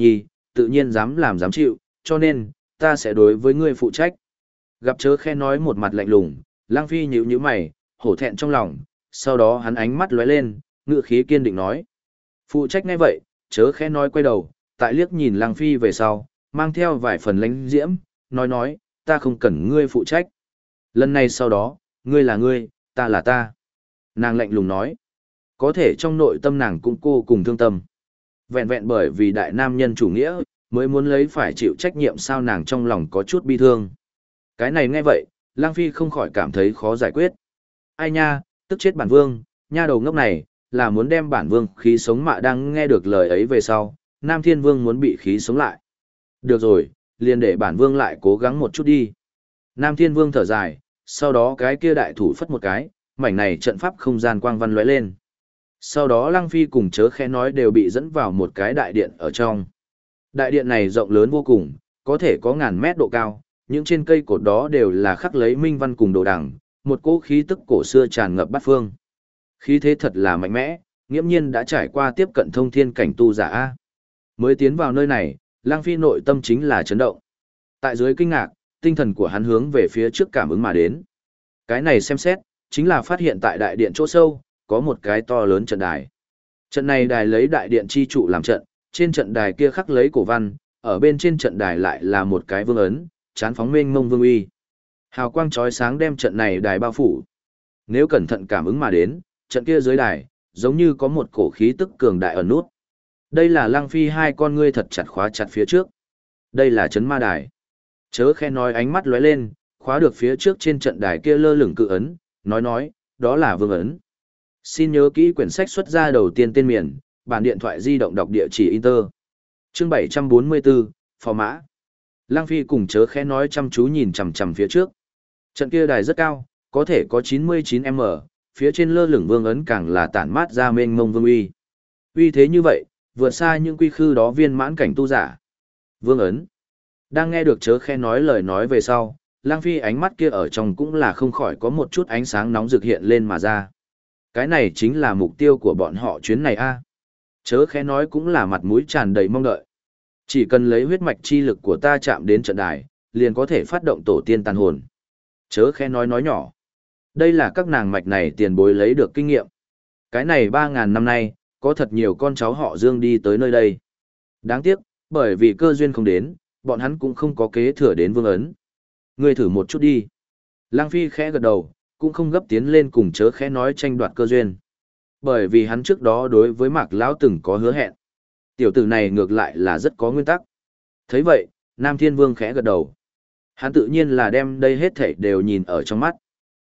tự nhiên dám làm dám chịu, cho nên, ta sẽ đối với ngươi phụ trách. Gặp chớ khe nói một mặt lạnh lùng, Lăng Phi nhíu nhíu mày, hổ thẹn trong lòng, sau đó hắn ánh mắt lóe lên, ngữ khí kiên định nói. Phụ trách ngay vậy, chớ khe nói quay đầu, tại liếc nhìn Lăng Phi về sau, mang theo vài phần lánh diễm, nói, ta không cần ngươi phụ trách. Lần này sau đó, ngươi là ngươi, ta là ta. Nàng lạnh lùng nói. Có thể trong nội tâm nàng cũng cô cùng thương tâm. Vẹn vẹn bởi vì đại nam nhân chủ nghĩa, mới muốn lấy phải chịu trách nhiệm sao nàng trong lòng có chút bi thương. Cái này nghe vậy, Lang Phi không khỏi cảm thấy khó giải quyết. Ai nha, tức chết bản vương, nha đầu ngốc này, là muốn đem bản vương khí sống mạ đang nghe được lời ấy về sau, Nam Thiên Vương muốn bị khí sống lại. Được rồi, liền để bản vương lại cố gắng một chút đi. Nam Thiên Vương thở dài, sau đó cái kia đại thủ phất một cái, mảnh này trận pháp không gian quang văn lóe lên. Sau đó Lăng Phi cùng chớ khẽ nói đều bị dẫn vào một cái đại điện ở trong. Đại điện này rộng lớn vô cùng, có thể có ngàn mét độ cao, những trên cây cột đó đều là khắc lấy minh văn cùng đồ đằng, một cỗ khí tức cổ xưa tràn ngập bát phương. Khí thế thật là mạnh mẽ, nghiễm nhiên đã trải qua tiếp cận thông thiên cảnh tu giả A. Mới tiến vào nơi này, Lăng Phi nội tâm chính là chấn động. Tại dưới kinh ngạc, tinh thần của hắn hướng về phía trước cảm ứng mà đến. Cái này xem xét, chính là phát hiện tại đại điện chỗ sâu, có một cái to lớn trận đài. Trận này đài lấy đại điện chi trụ làm trận, trên trận đài kia khắc lấy cổ văn, ở bên trên trận đài lại là một cái vương ấn, chán phóng mênh mông vương uy. Hào quang chói sáng đem trận này đài bao phủ. Nếu cẩn thận cảm ứng mà đến, trận kia dưới đài, giống như có một cổ khí tức cường đại ẩn nút. Đây là Lăng Phi hai con ngươi thật chặt khóa chặt phía trước. Đây là chấn ma đài. Chớ khe nói ánh mắt lóe lên, khóa được phía trước trên trận đài kia lơ lửng cự ấn, nói, đó là vương ấn. Xin nhớ kỹ quyển sách xuất ra đầu tiên tên miền, bản điện thoại di động đọc địa chỉ Inter. Chương 744, Phò Mã. Lăng Phi cùng chớ khẽ nói chăm chú nhìn chằm chằm phía trước. Trận kia đài rất cao, có thể có 99m, phía trên lơ lửng vương ấn càng là tản mát ra mênh mông vương uy. Uy thế như vậy, vượt xa những quy khư đó viên mãn cảnh tu giả. Vương ấn. Đang nghe được chớ khẽ nói lời nói về sau, Lăng Phi ánh mắt kia ở trong cũng là không khỏi có một chút ánh sáng nóng rực hiện lên mà ra. Cái này chính là mục tiêu của bọn họ chuyến này a. Chớ khẽ nói cũng là mặt mũi tràn đầy mong đợi. Chỉ cần lấy huyết mạch chi lực của ta chạm đến trận đài, liền có thể phát động tổ tiên tàn hồn. Chớ khẽ nói nhỏ. Đây là các nàng mạch này tiền bối lấy được kinh nghiệm. Cái này 3.000 năm nay, có thật nhiều con cháu họ Dương đi tới nơi đây. Đáng tiếc, bởi vì cơ duyên không đến, bọn hắn cũng không có kế thừa đến vương ấn. Ngươi thử một chút đi. Lăng Phi khẽ gật đầu, cũng không gấp tiến lên cùng chớ khẽ nói tranh đoạt cơ duyên. Bởi vì hắn trước đó đối với Mạc Lão từng có hứa hẹn. Tiểu tử này ngược lại là rất có nguyên tắc. Thấy vậy, Nam Thiên Vương khẽ gật đầu. Hắn tự nhiên là đem đây hết thảy đều nhìn ở trong mắt.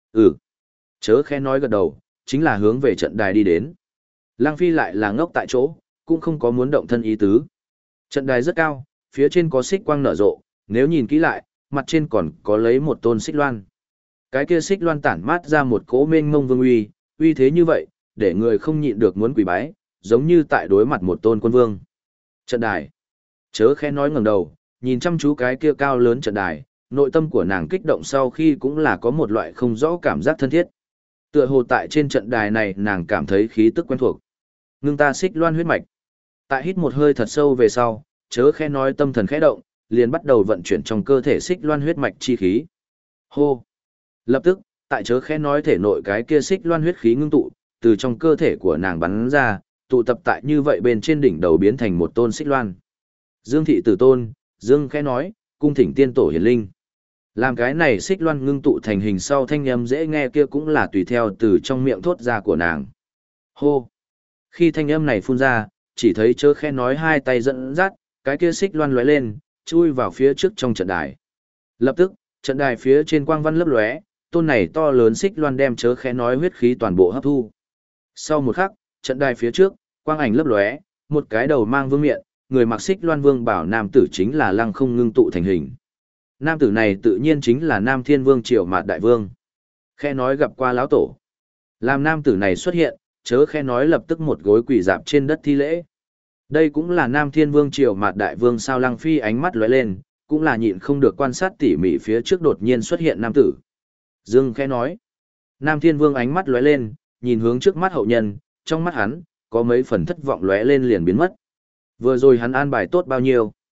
Chớ khẽ nói gật đầu, chính là hướng về trận đài đi đến. Lăng Phi lại là ngốc tại chỗ, cũng không có muốn động thân ý tứ. Trận đài rất cao, phía trên có xích quang nở rộ, nếu nhìn kỹ lại, mặt trên còn có lấy một tôn xích loan. Cái kia xích loan tản mát ra một cỗ mênh mông vương uy, uy thế như vậy, để người không nhịn được muốn quỳ bái, giống như tại đối mặt một tôn quân vương. Trận đài. Chớ khẽ nói ngẩng đầu, nhìn chăm chú cái kia cao lớn trận đài, nội tâm của nàng kích động sau khi cũng là có một loại không rõ cảm giác thân thiết. Tựa hồ tại trên trận đài này nàng cảm thấy khí tức quen thuộc. Ngưng ta xích loan huyết mạch. Tại hít một hơi thật sâu về sau, chớ khẽ nói tâm thần khẽ động, liền bắt đầu vận chuyển trong cơ thể xích loan huyết mạch chi khí. Hô. Lập tức, tại chớ khẽ nói thể nội cái kia xích loan huyết khí ngưng tụ, từ trong cơ thể của nàng bắn ra, tụ tập tại như vậy bên trên đỉnh đầu biến thành một tôn xích loan. Dương thị tử tôn, Dương khẽ nói, cung thỉnh tiên tổ hiển linh. Làm cái này xích loan ngưng tụ thành hình sau thanh âm dễ nghe kia cũng là tùy theo từ trong miệng thốt ra của nàng. Hô. Khi thanh âm này phun ra, chỉ thấy chớ khẽ nói hai tay dẫn dắt, cái kia xích loan lóe lên, chui vào phía trước trong trận đài. Lập tức, trận đài phía trên quang văn lấp lóe, tôn này to lớn xích loan đem chớ khẽ nói huyết khí toàn bộ hấp thu. Sau một khắc, trận đài phía trước, quang ảnh lấp lóe, một cái đầu mang vương miện, người mặc xích loan vương bảo nam tử chính là Lăng Không ngưng tụ thành hình. Nam tử này tự nhiên chính là Nam Thiên Vương Triều Mạt Đại Vương. Khẽ nói gặp qua lão tổ. Làm nam tử này xuất hiện, chớ khẽ nói lập tức một gối quỳ dạp trên đất thi lễ. Đây cũng là Nam Thiên Vương Triều Mạt Đại Vương sao? Lăng Phi ánh mắt lóe lên, cũng là nhịn không được quan sát tỉ mỉ phía trước đột nhiên xuất hiện nam tử. Dương khẽ nói. Nam Thiên Vương ánh mắt lóe lên, nhìn hướng trước mắt hậu nhân, trong mắt hắn, có mấy phần thất vọng lóe lên liền biến mất. Vừa rồi hắn an bài tốt bao nhiêu.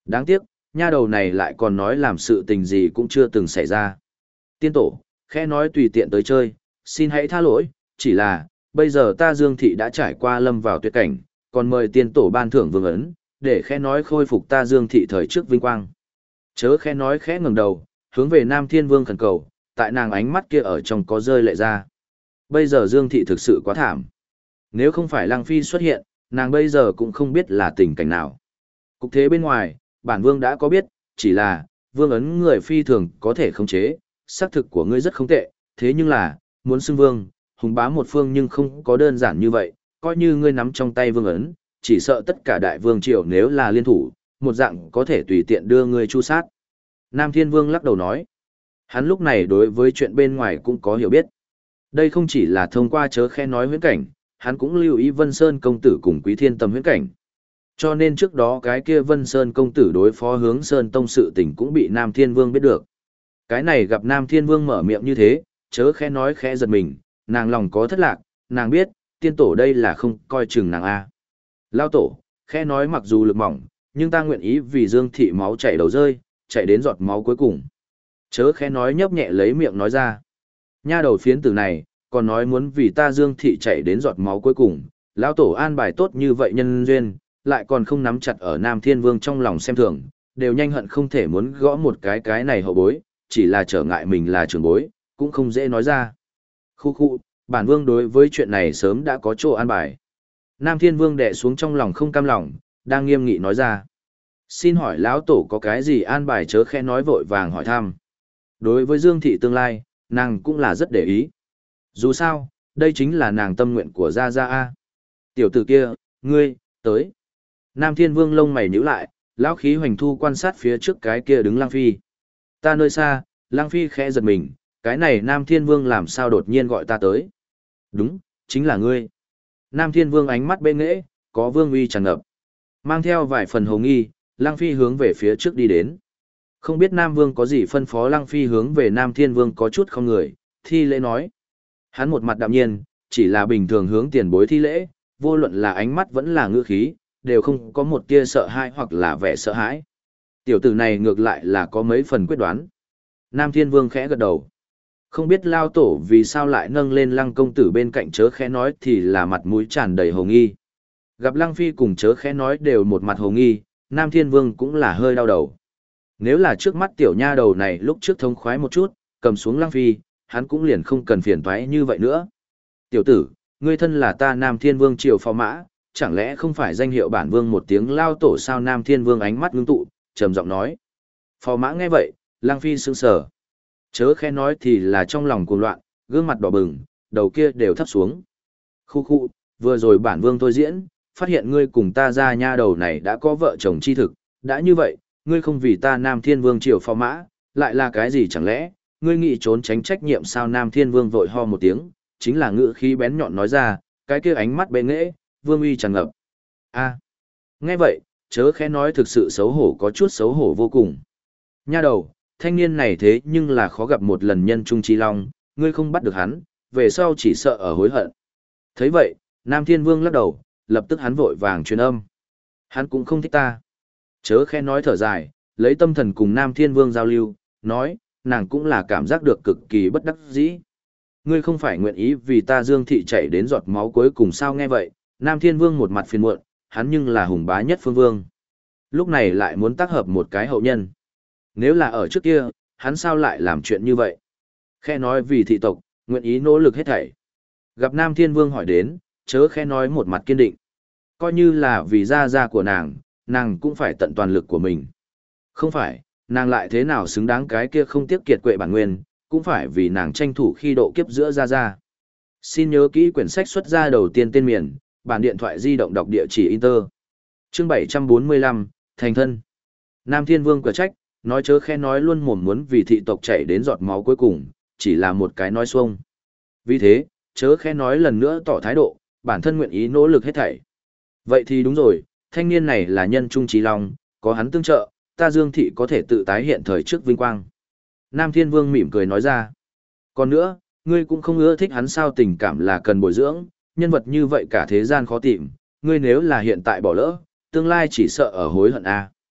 Đáng tiếc, nha đầu này lại còn nói làm sự tình gì cũng chưa từng xảy ra. Tiên tổ, khẽ nói tùy tiện tới chơi, xin hãy tha lỗi, chỉ là, bây giờ ta Dương Thị đã trải qua lâm vào tuyệt cảnh, còn mời tiên tổ ban thưởng vương ấn, để khẽ nói khôi phục ta Dương Thị thời trước vinh quang. Chớ khẽ nói khẽ ngẩng đầu, hướng về Nam Thiên Vương khẩn cầu, tại nàng ánh mắt kia ở trong có rơi lệ ra. Bây giờ Dương Thị thực sự quá thảm. Nếu không phải Lăng Phi xuất hiện, nàng bây giờ cũng không biết là tình cảnh nào. Cục thế bên ngoài, bản vương đã có biết, chỉ là, vương ấn người phi thường có thể khống chế, xác thực của ngươi rất không tệ, thế nhưng là, muốn xưng vương, hùng bá một phương nhưng không có đơn giản như vậy, coi như ngươi nắm trong tay vương ấn, chỉ sợ tất cả đại vương triều nếu là liên thủ, một dạng có thể tùy tiện đưa ngươi chu sát. Nam Thiên Vương lắc đầu nói, hắn lúc này đối với chuyện bên ngoài cũng có hiểu biết. Đây không chỉ là thông qua chớ khe nói huyễn cảnh, hắn cũng lưu ý Vân Sơn công tử cùng Quý Thiên Tâm huyễn cảnh. Cho nên trước đó cái kia Vân Sơn công tử đối phó hướng Sơn Tông sự tình cũng bị Nam Thiên Vương biết được. Cái này gặp Nam Thiên Vương mở miệng như thế, chớ khẽ nói khẽ giật mình, nàng lòng có thất lạc, nàng biết, tiên tổ đây là không coi chừng nàng A. Lao tổ, khẽ nói mặc dù lực mỏng, nhưng ta nguyện ý vì Dương Thị máu chảy đầu rơi, chạy đến giọt máu cuối cùng. Chớ khẽ nói nhấp nhẹ lấy miệng nói ra. Nha đầu phiến tử này, còn nói muốn vì ta Dương Thị chạy đến giọt máu cuối cùng, lão tổ an bài tốt như vậy nhân duyên, lại còn không nắm chặt ở Nam Thiên Vương trong lòng xem thường, đều nhanh hận không thể muốn gõ một cái này hậu bối, chỉ là trở ngại mình là trưởng bối, cũng không dễ nói ra. Khu, bản vương đối với chuyện này sớm đã có chỗ an bài. Nam Thiên Vương đè xuống trong lòng không cam lòng, đang nghiêm nghị nói ra. Xin hỏi lão tổ có cái gì an bài, chớ khẽ nói vội vàng hỏi thăm. Đối với Dương Thị tương lai, nàng cũng là rất để ý. Dù sao, đây chính là nàng tâm nguyện của Gia Gia A. Tiểu tử kia, ngươi, tới. Nam Thiên Vương lông mày nhíu lại, lão khí hoành thu quan sát phía trước cái kia đứng Lăng Phi. Ta nơi xa, Lăng Phi khẽ giật mình, cái này Nam Thiên Vương làm sao đột nhiên gọi ta tới. Đúng, chính là ngươi. Nam Thiên Vương ánh mắt bệ nghễ, có vương uy tràn ngập. Mang theo vài phần hồ nghi, Lăng Phi hướng về phía trước đi đến. Không biết Nam Vương có gì phân phó, Lăng Phi hướng về Nam Thiên Vương có chút không người, thi lễ nói. Hắn một mặt đạm nhiên, chỉ là bình thường hướng tiền bối thi lễ, vô luận là ánh mắt vẫn là ngữ khí, đều không có một tia sợ hãi hoặc là vẻ sợ hãi. Tiểu tử này ngược lại là có mấy phần quyết đoán. Nam Thiên Vương khẽ gật đầu. Không biết lao tổ vì sao lại nâng lên Lăng công tử bên cạnh chớ khẽ nói thì là mặt mũi tràn đầy hồ nghi. Gặp Lăng Phi cùng chớ khẽ nói đều một mặt hồ nghi, Nam Thiên Vương cũng là hơi đau đầu. Nếu là trước mắt tiểu nha đầu này lúc trước thông khoái một chút, cầm xuống Lăng Phi, hắn cũng liền không cần phiền toái như vậy nữa. Tiểu tử, ngươi thân là ta Nam Thiên Vương triều phò mã, chẳng lẽ không phải danh hiệu bản vương một tiếng lao tổ sao? Nam Thiên Vương ánh mắt ngưng tụ, trầm giọng nói. Phò mã nghe vậy, Lăng Phi sững sờ. Chớ khẽ nói thì là trong lòng cuồng loạn, gương mặt đỏ bừng, đầu kia đều thấp xuống. Khu, vừa rồi bản vương tôi diễn, phát hiện ngươi cùng ta ra nha đầu này đã có vợ chồng chi thực, đã như vậy, ngươi không vì ta Nam Thiên Vương triều phò mã, lại là cái gì chẳng lẽ, ngươi nghĩ trốn tránh trách nhiệm sao? Nam Thiên Vương vội ho một tiếng, chính là ngữ khí bén nhọn nói ra, cái kia ánh mắt bệ nghễ, vương uy tràn ngập. A, nghe vậy, chớ khẽ nói thực sự xấu hổ, có chút xấu hổ vô cùng. Nha đầu, thanh niên này thế nhưng là khó gặp một lần nhân trung chi long, ngươi không bắt được hắn, về sau chỉ sợ ở hối hận. Thấy vậy, Nam Thiên Vương lắc đầu, lập tức hắn vội vàng truyền âm. Hắn cũng không thích ta. Chớ khẽ nói thở dài, lấy tâm thần cùng Nam Thiên Vương giao lưu, nói, nàng cũng là cảm giác được cực kỳ bất đắc dĩ. Ngươi không phải nguyện ý vì ta Dương Thị chạy đến giọt máu cuối cùng sao? Nghe vậy, Nam Thiên Vương một mặt phiền muộn, hắn nhưng là hùng bá nhất phương vương. Lúc này lại muốn tác hợp một cái hậu nhân. Nếu là ở trước kia, hắn sao lại làm chuyện như vậy? Khẽ nói vì thị tộc, nguyện ý nỗ lực hết thảy. Gặp Nam Thiên Vương hỏi đến, chớ khẽ nói một mặt kiên định. Coi như là vì gia gia của nàng cũng phải tận toàn lực của mình. Không phải, nàng lại thế nào xứng đáng cái kia không tiếc kiệt quệ bản nguyên, cũng phải vì nàng tranh thủ khi độ kiếp giữa gia gia. Xin nhớ kỹ quyển sách xuất ra đầu tiên tên miền, bản điện thoại di động đọc địa chỉ Inter. Chương 745, thành thân. Nam Thiên Vương quả trách, nói chớ khe nói luôn mồm muốn vì thị tộc chảy đến giọt máu cuối cùng, chỉ là một cái nói xuông. Vì thế, chớ khe nói lần nữa tỏ thái độ, bản thân nguyện ý nỗ lực hết thảy. Vậy thì đúng rồi, thanh niên này là nhân trung trí long, có hắn tương trợ, ta Dương Thị có thể tự tái hiện thời trước vinh quang. Nam Thiên Vương mỉm cười nói ra. Còn nữa, ngươi cũng không ưa thích hắn sao? Tình cảm là cần bồi dưỡng, nhân vật như vậy cả thế gian khó tìm, ngươi nếu là hiện tại bỏ lỡ, tương lai chỉ sợ ở hối hận a.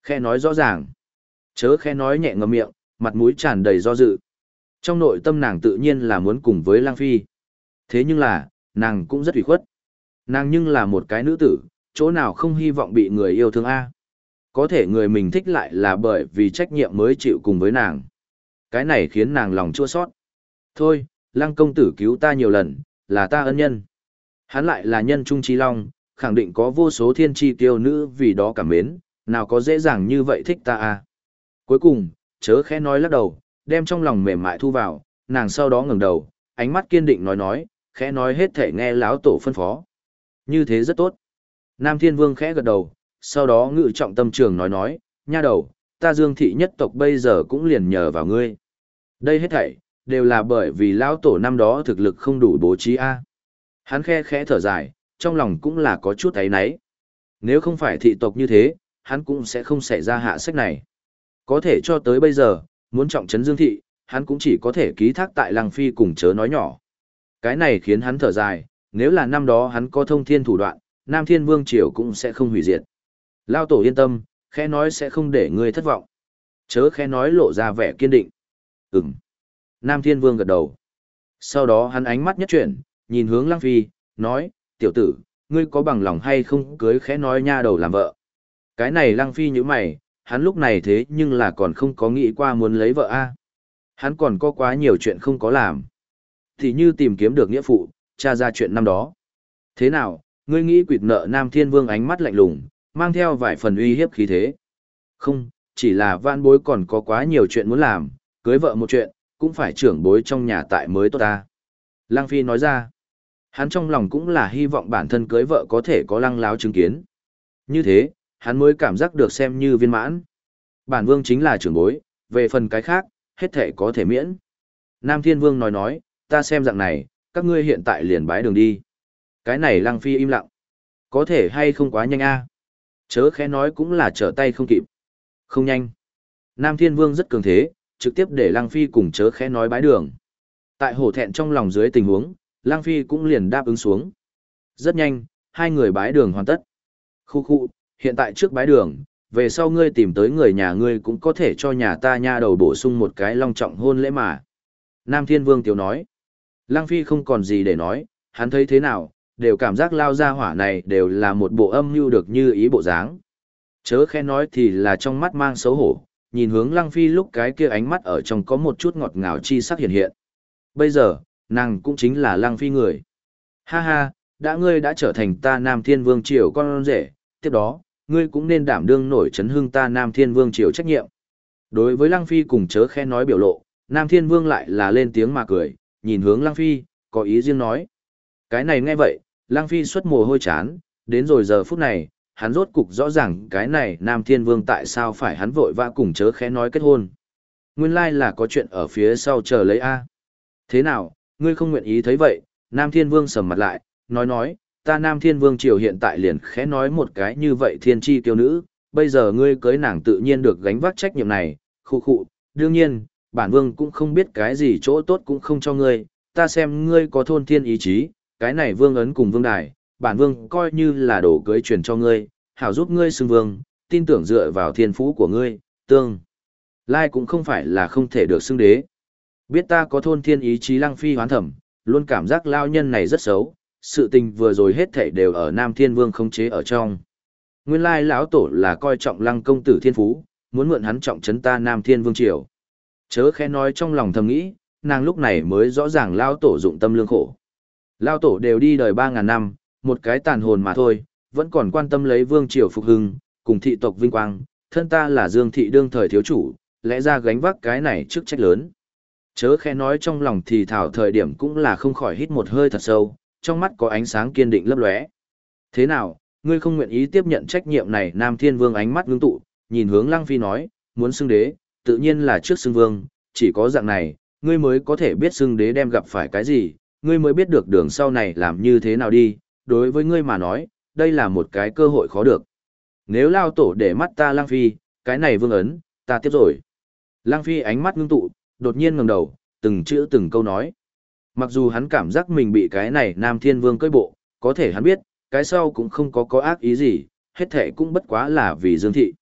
Khẽ nói rõ ràng. Chớ khẽ nói nhẹ ngậm miệng, mặt mũi tràn đầy do dự. Trong nội tâm nàng tự nhiên là muốn cùng với Lang Phi. Thế nhưng là, nàng cũng rất ủy khuất. Nàng nhưng là một cái nữ tử, chỗ nào không hy vọng bị người yêu thương a. Có thể người mình thích lại là bởi vì trách nhiệm mới chịu cùng với nàng. Cái này khiến nàng lòng chua xót. Thôi, Lăng công tử cứu ta nhiều lần, là ta ân nhân. Hắn lại là nhân trung chi long, khẳng định có vô số thiên chi kiêu nữ vì đó cảm mến, nào có dễ dàng như vậy thích ta a. Cuối cùng, chớ khẽ nói lắc đầu, đem trong lòng mềm mại thu vào, nàng sau đó ngẩng đầu, ánh mắt kiên định nói, khẽ nói hết thể nghe láo tổ phân phó. Như thế rất tốt. Nam Thiên Vương khẽ gật đầu, sau đó ngự trọng tâm trường nói, nha đầu, ta Dương thị nhất tộc bây giờ cũng liền nhờ vào ngươi. Đây hết thảy đều là bởi vì lão tổ năm đó thực lực không đủ bố trí a. Hắn khẽ thở dài, trong lòng cũng là có chút áy náy. Nếu không phải thị tộc như thế, hắn cũng sẽ không xảy ra hạ sách này. Có thể cho tới bây giờ, muốn trọng trấn Dương thị, hắn cũng chỉ có thể ký thác tại Lăng Phi cùng chớ nói nhỏ. Cái này khiến hắn thở dài, nếu là năm đó hắn có thông thiên thủ đoạn, Nam Thiên Vương Triều cũng sẽ không hủy diệt. Lao tổ yên tâm, khẽ nói sẽ không để ngươi thất vọng. Chớ khẽ nói lộ ra vẻ kiên định. Ừm. Nam Thiên Vương gật đầu. Sau đó hắn ánh mắt nhất chuyển, nhìn hướng Lăng Phi, nói, tiểu tử, ngươi có bằng lòng hay không cưới khẽ nói nha đầu làm vợ. Cái này Lăng Phi như mày, hắn lúc này thế nhưng là còn không có nghĩ qua muốn lấy vợ a. Hắn còn có quá nhiều chuyện không có làm. Thì như tìm kiếm được nghĩa phụ, tra ra chuyện năm đó. Thế nào, ngươi nghĩ quỵt nợ Nam Thiên Vương ánh mắt lạnh lùng, mang theo vài phần uy hiếp khí thế. Không, chỉ là vãn bối còn có quá nhiều chuyện muốn làm, cưới vợ một chuyện, cũng phải trưởng bối trong nhà tại mới tốt ta. Lăng Phi nói ra, hắn trong lòng cũng là hy vọng bản thân cưới vợ có thể có lăng láo chứng kiến. Như thế, hắn mới cảm giác được xem như viên mãn. Bản vương chính là trưởng bối, về phần cái khác, hết thể có thể miễn. Nam Thiên Vương nói, ta xem dạng này, các ngươi hiện tại liền bái đường đi. Cái này Lăng Phi im lặng. Có thể hay không quá nhanh a? Chớ khẽ nói cũng là trở tay không kịp. Không nhanh. Nam Thiên Vương rất cường thế, trực tiếp để Lăng Phi cùng chớ khẽ nói bái đường. Tại hổ thẹn trong lòng dưới tình huống, Lăng Phi cũng liền đáp ứng xuống. Rất nhanh, hai người bái đường hoàn tất. Khu, hiện tại trước bái đường, về sau ngươi tìm tới người nhà ngươi cũng có thể cho nhà ta nha đầu bổ sung một cái long trọng hôn lễ mà. Nam Thiên Vương tiểu nói. Lăng Phi không còn gì để nói, hắn thấy thế nào, đều cảm giác lao ra hỏa này đều là một bộ âm mưu được như ý bộ dáng. Chớ khẽ nói thì là trong mắt mang xấu hổ, nhìn hướng Lăng Phi lúc cái kia ánh mắt ở trong có một chút ngọt ngào chi sắc hiện hiện. Bây giờ, nàng cũng chính là Lăng Phi người. Ha ha, ngươi đã trở thành ta Nam Thiên Vương Triều con rể, tiếp đó, ngươi cũng nên đảm đương nổi chấn hưng ta Nam Thiên Vương Triều trách nhiệm. Đối với Lăng Phi cùng chớ khẽ nói biểu lộ, Nam Thiên Vương lại là lên tiếng mà cười, nhìn hướng Lăng Phi, có ý riêng nói. Cái này nghe vậy, Lăng Phi xuất mồ hôi chán, đến rồi giờ phút này, hắn rốt cục rõ ràng cái này Nam Thiên Vương tại sao phải hắn vội vã cùng chớ khẽ nói kết hôn. Nguyên lai là có chuyện ở phía sau chờ lấy A. Thế nào, ngươi không nguyện ý thấy vậy, Nam Thiên Vương sầm mặt lại, nói, ta Nam Thiên Vương triều hiện tại liền khẽ nói một cái như vậy thiên chi kiêu nữ, bây giờ ngươi cưới nàng tự nhiên được gánh vác trách nhiệm này, khụ, đương nhiên, bản vương cũng không biết cái gì chỗ tốt cũng không cho ngươi, ta xem ngươi có thôn thiên ý chí, cái này vương ấn cùng vương đài, bản vương coi như là đồ cưới truyền cho ngươi, hảo giúp ngươi xưng vương, tin tưởng dựa vào thiên phú của ngươi, tương lai cũng không phải là không thể được xưng đế. Biết ta có thôn thiên ý chí Lăng Phi hoán thẩm, luôn cảm giác lao nhân này rất xấu, sự tình vừa rồi hết thảy đều ở Nam Thiên Vương khống chế ở trong. Nguyên lai lão tổ là coi trọng Lăng công tử thiên phú, muốn mượn hắn trọng trấn ta Nam Thiên Vương triều. Chớ khẽ nói trong lòng thầm nghĩ, nàng lúc này mới rõ ràng lao tổ dụng tâm lương khổ. Lao tổ đều đi đời 3.000 năm, một cái tàn hồn mà thôi, vẫn còn quan tâm lấy vương triều phục hưng, cùng thị tộc vinh quang, thân ta là Dương thị đương thời thiếu chủ, lẽ ra gánh vác cái này chức trách lớn. Chớ khẽ nói trong lòng thì thảo thời điểm cũng là không khỏi hít một hơi thật sâu, trong mắt có ánh sáng kiên định lấp lóe. Thế nào, ngươi không nguyện ý tiếp nhận trách nhiệm này? Nam Thiên Vương ánh mắt ngưng tụ, nhìn hướng Lăng Phi nói, muốn xưng đế, tự nhiên là trước xưng vương, chỉ có dạng này, ngươi mới có thể biết xưng đế đem gặp phải cái gì, ngươi mới biết được đường sau này làm như thế nào đi, đối với ngươi mà nói, đây là một cái cơ hội khó được. Nếu lao tổ để mắt ta Lăng Phi, cái này vương ấn, ta tiếp rồi. Lăng Phi ánh mắt ngưng tụ, đột nhiên ngẩng đầu, từng chữ từng câu nói. Mặc dù hắn cảm giác mình bị cái này Nam Thiên Vương cưỡi bộ, có thể hắn biết, cái sau cũng không có ác ý gì, hết thệ cũng bất quá là vì Dương thị.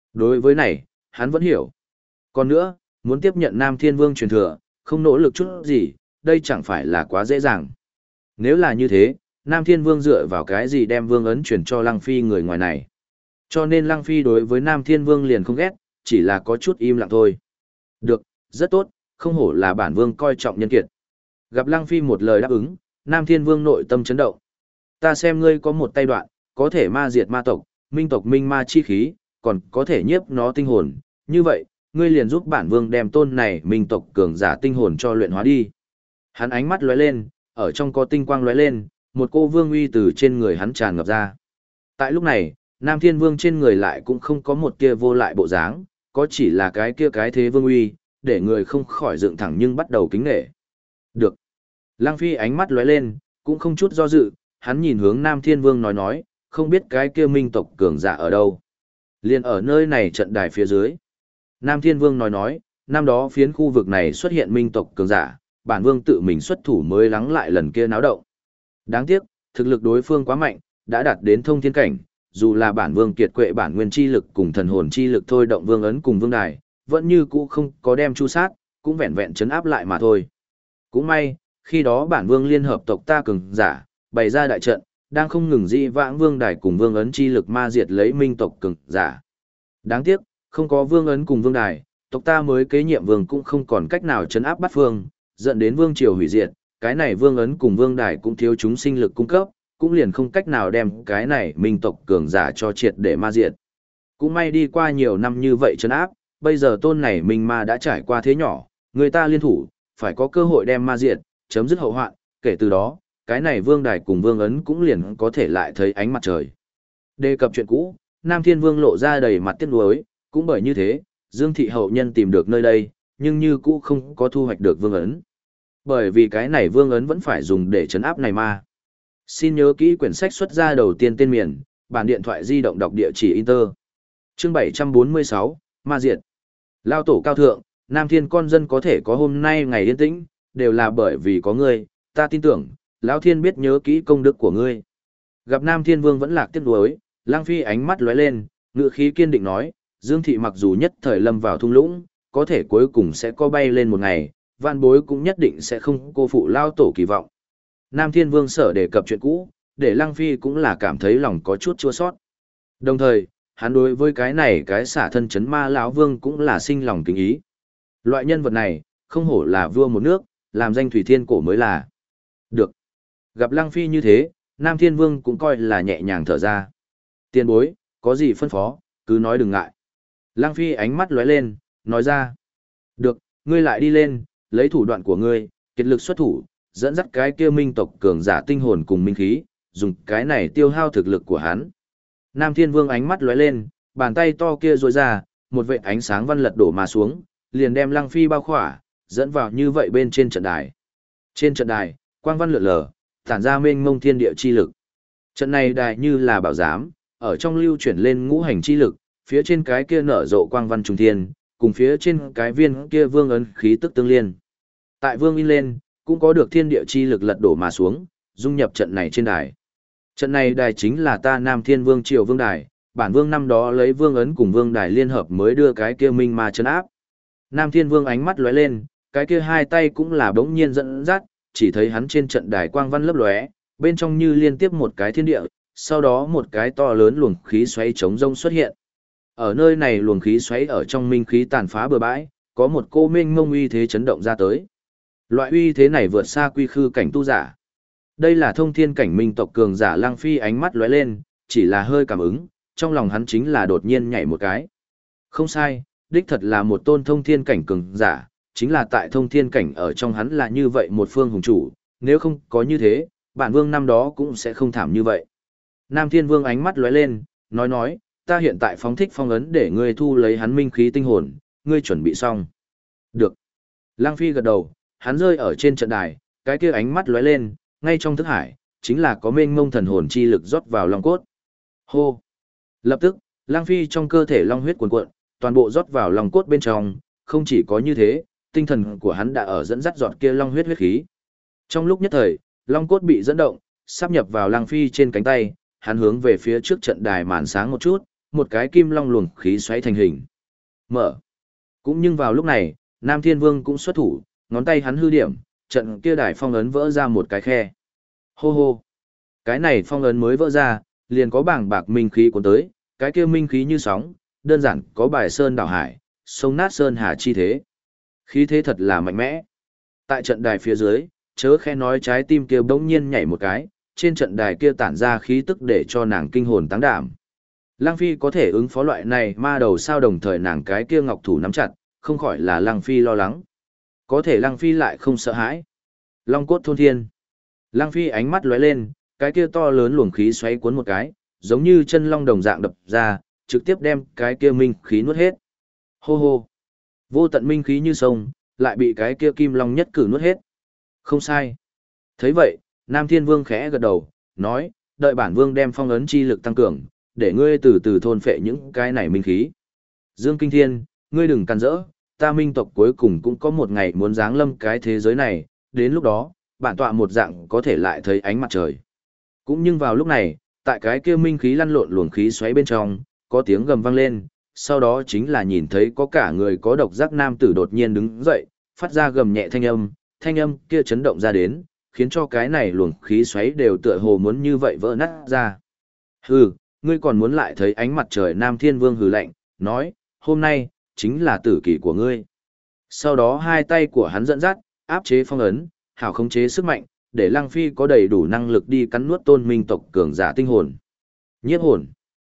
Đối với này, hắn vẫn hiểu. Còn nữa, muốn tiếp nhận Nam Thiên Vương truyền thừa, không nỗ lực chút gì, đây chẳng phải là quá dễ dàng. Nếu là như thế, Nam Thiên Vương dựa vào cái gì đem vương ấn truyền cho Lăng Phi người ngoài này. Cho nên Lăng Phi đối với Nam Thiên Vương liền không ghét, chỉ là có chút im lặng thôi. Được, rất tốt, không hổ là bản vương coi trọng nhân kiệt. Gặp Lăng Phi một lời đáp ứng, Nam Thiên Vương nội tâm chấn động. Ta xem ngươi có một tay đoạn, có thể ma diệt ma tộc minh ma chi khí, còn có thể nhiếp nó tinh hồn. Như vậy, ngươi liền giúp bản vương đem tôn này minh tộc cường giả tinh hồn cho luyện hóa đi. Hắn ánh mắt lóe lên, ở trong có tinh quang lóe lên, một cô vương uy từ trên người hắn tràn ngập ra. Tại lúc này, Nam Thiên Vương trên người lại cũng không có một kia vô lại bộ dáng, có chỉ là cái kia cái thế vương uy, để người không khỏi dựng thẳng nhưng bắt đầu kính nể. Được. Lăng Phi ánh mắt lóe lên, cũng không chút do dự, hắn nhìn hướng Nam Thiên Vương nói, không biết cái kia minh tộc cường giả ở đâu. Liền ở nơi này trận đài phía dưới. Nam Thiên Vương nói, năm đó phiến khu vực này xuất hiện minh tộc cường giả, bản vương tự mình xuất thủ mới lắng lại lần kia náo động. Đáng tiếc, thực lực đối phương quá mạnh, đã đạt đến thông thiên cảnh, dù là bản vương kiệt quệ bản nguyên chi lực cùng thần hồn chi lực thôi động vương ấn cùng vương đài, vẫn như cũ không có đem chu sát, cũng vẹn vẹn chấn áp lại mà thôi. Cũng may, khi đó bản vương liên hợp tộc ta cường giả, bày ra đại trận, đang không ngừng di vãng vương đài cùng vương ấn chi lực ma diệt lấy minh tộc cường giả. Đáng tiếc, không có vương ấn cùng vương đài, tộc ta mới kế nhiệm vương cũng không còn cách nào chấn áp bắt phương, dẫn đến vương triều hủy diệt, cái này vương ấn cùng vương đài cũng thiếu chúng sinh lực cung cấp, cũng liền không cách nào đem cái này minh tộc cường giả cho triệt để ma diệt. Cũng may đi qua nhiều năm như vậy chấn áp, bây giờ tôn này minh ma đã trải qua thế nhỏ, người ta liên thủ, phải có cơ hội đem ma diệt, chấm dứt hậu hoạn, kể từ đó, cái này vương đài cùng vương ấn cũng liền có thể lại thấy ánh mặt trời. Đề cập chuyện cũ, Nam Thiên Vương lộ ra đầy mặt tiếc nuối, cũng bởi như thế, Dương thị hậu nhân tìm được nơi đây, nhưng như cũ không có thu hoạch được vương ấn. Bởi vì cái này vương ấn vẫn phải dùng để trấn áp này ma. Xin nhớ kỹ quyển sách xuất ra đầu tiên tên miền, bản điện thoại di động đọc địa chỉ Inter. Chương 746, Ma Diệt. Lao tổ cao thượng, Nam Thiên con dân có thể có hôm nay ngày yên tĩnh, đều là bởi vì có ngươi, ta tin tưởng, Lão Thiên biết nhớ kỹ công đức của ngươi. Gặp Nam Thiên Vương vẫn lạc tiếc nuối, Lang Phi ánh mắt lóe lên, ngữ khí kiên định nói, Dương thị mặc dù nhất thời lâm vào thung lũng, có thể cuối cùng sẽ có bay lên một ngày, vạn bối cũng nhất định sẽ không cô phụ lao tổ kỳ vọng. Nam Thiên Vương sở đề cập chuyện cũ, để Lăng Phi cũng là cảm thấy lòng có chút chua sót. Đồng thời, hắn đối với cái này cái xả thân chấn ma lão vương cũng là sinh lòng kính ý. Loại nhân vật này, không hổ là vua một nước, làm danh thủy thiên cổ mới là. Được. Gặp Lăng Phi như thế, Nam Thiên Vương cũng coi là nhẹ nhàng thở ra. Tiền bối, có gì phân phó, cứ nói đừng ngại. Lăng Phi ánh mắt lóe lên, nói ra. Được, ngươi lại đi lên, lấy thủ đoạn của ngươi, kiệt lực xuất thủ, dẫn dắt cái kia minh tộc cường giả tinh hồn cùng minh khí, dùng cái này tiêu hao thực lực của hắn. Nam Thiên Vương ánh mắt lóe lên, bàn tay to kia rối ra, một vệt ánh sáng văn lật đổ mà xuống, liền đem Lăng Phi bao khỏa, dẫn vào như vậy bên trên trận đài. Trên trận đài, quang văn lượn lờ, tản ra mênh mông thiên địa chi lực. Trận này đài như là bảo giám, ở trong lưu chuyển lên ngũ hành chi lực, phía trên cái kia nở rộ quang văn trùng thiên, cùng phía trên cái viên kia vương ấn khí tức tương liên. Tại vương in lên, cũng có được thiên địa chi lực lật đổ mà xuống, dung nhập trận này trên đài. Trận này đài chính là ta Nam Thiên Vương Triều Vương Đài, bản vương năm đó lấy vương ấn cùng vương đài liên hợp mới đưa cái kia minh ma trấn áp. Nam Thiên Vương ánh mắt lóe lên, cái kia hai tay cũng là bỗng nhiên dẫn dắt, chỉ thấy hắn trên trận đài quang văn lấp lóe, bên trong như liên tiếp một cái thiên địa, sau đó một cái to lớn luồng khí xoáy chống rông xuất hiện. Ở nơi này luồng khí xoáy ở trong minh khí tàn phá bừa bãi, có một cô minh mông uy thế chấn động ra tới. Loại uy thế này vượt xa quy khư cảnh tu giả. Đây là thông thiên cảnh minh tộc cường giả. Lăng Phi ánh mắt lóe lên, chỉ là hơi cảm ứng, trong lòng hắn chính là đột nhiên nhảy một cái. Không sai, đích thật là một tôn thông thiên cảnh cường giả, chính là tại thông thiên cảnh ở trong hắn là như vậy một phương hùng chủ, nếu không có như thế, bản vương năm đó cũng sẽ không thảm như vậy. Nam Thiên Vương ánh mắt lóe lên, nói, ta hiện tại phóng thích phong ấn để ngươi thu lấy hắn minh khí tinh hồn, ngươi chuẩn bị xong. Được. Lăng Phi gật đầu, hắn rơi ở trên trận đài, cái kia ánh mắt lóe lên, ngay trong thức hải, chính là có mênh mông thần hồn chi lực rót vào long cốt. Hô. Lập tức, Lăng Phi trong cơ thể long huyết cuồn cuộn, toàn bộ rót vào long cốt bên trong, không chỉ có như thế, tinh thần của hắn đã ở dẫn dắt giọt kia long huyết huyết khí. Trong lúc nhất thời, long cốt bị dẫn động, sáp nhập vào Lăng Phi trên cánh tay, hắn hướng về phía trước trận đài màn sáng một chút, một cái kim long luồng khí xoáy thành hình. Mở. Cũng nhưng vào lúc này, Nam Thiên Vương cũng xuất thủ, ngón tay hắn hư điểm, trận kia đài phong ấn vỡ ra một cái khe. Hô hô. Cái này phong ấn mới vỡ ra, liền có bảng bạc minh khí cuốn tới, cái kia minh khí như sóng, đơn giản có bài sơn đảo hải, sông nát sơn hà chi thế. Khí thế thật là mạnh mẽ. Tại trận đài phía dưới, chớ khẽ nói trái tim kia bỗng nhiên nhảy một cái, trên trận đài kia tản ra khí tức để cho nàng kinh hồn táng đảm. Lăng Phi có thể ứng phó loại này ma đầu sao, đồng thời nàng cái kia ngọc thủ nắm chặt, không khỏi là Lăng Phi lo lắng. Có thể Lăng Phi lại không sợ hãi. Long cốt thôn thiên. Lăng Phi ánh mắt lóe lên, cái kia to lớn luồng khí xoáy cuốn một cái, giống như chân long đồng dạng đập ra, trực tiếp đem cái kia minh khí nuốt hết. Hô hô. Vô tận minh khí như sông, lại bị cái kia kim long nhất cử nuốt hết. Không sai. Thấy vậy, Nam Thiên Vương khẽ gật đầu, nói, đợi bản vương đem phong ấn chi lực tăng cường, để ngươi từ từ thôn phệ những cái này minh khí. Dương Kinh Thiên, ngươi đừng càn rỡ, ta minh tộc cuối cùng cũng có một ngày muốn giáng lâm cái thế giới này, đến lúc đó, bản tọa một dạng có thể lại thấy ánh mặt trời. Cũng nhưng vào lúc này, tại cái kia minh khí lăn lộn luồng khí xoáy bên trong, có tiếng gầm vang lên, sau đó chính là nhìn thấy có cả người có độc giác nam tử đột nhiên đứng dậy, phát ra gầm nhẹ thanh âm kia chấn động ra đến, khiến cho cái này luồng khí xoáy đều tựa hồ muốn như vậy vỡ nát ra. Hừ, ngươi còn muốn lại thấy ánh mặt trời? Nam Thiên Vương hừ lạnh, nói, hôm nay, chính là tử kỳ của ngươi. Sau đó hai tay của hắn dẫn dắt, áp chế phong ấn, hảo khống chế sức mạnh, để Lăng Phi có đầy đủ năng lực đi cắn nuốt tôn minh tộc cường giả tinh hồn. Nhiếp hồn.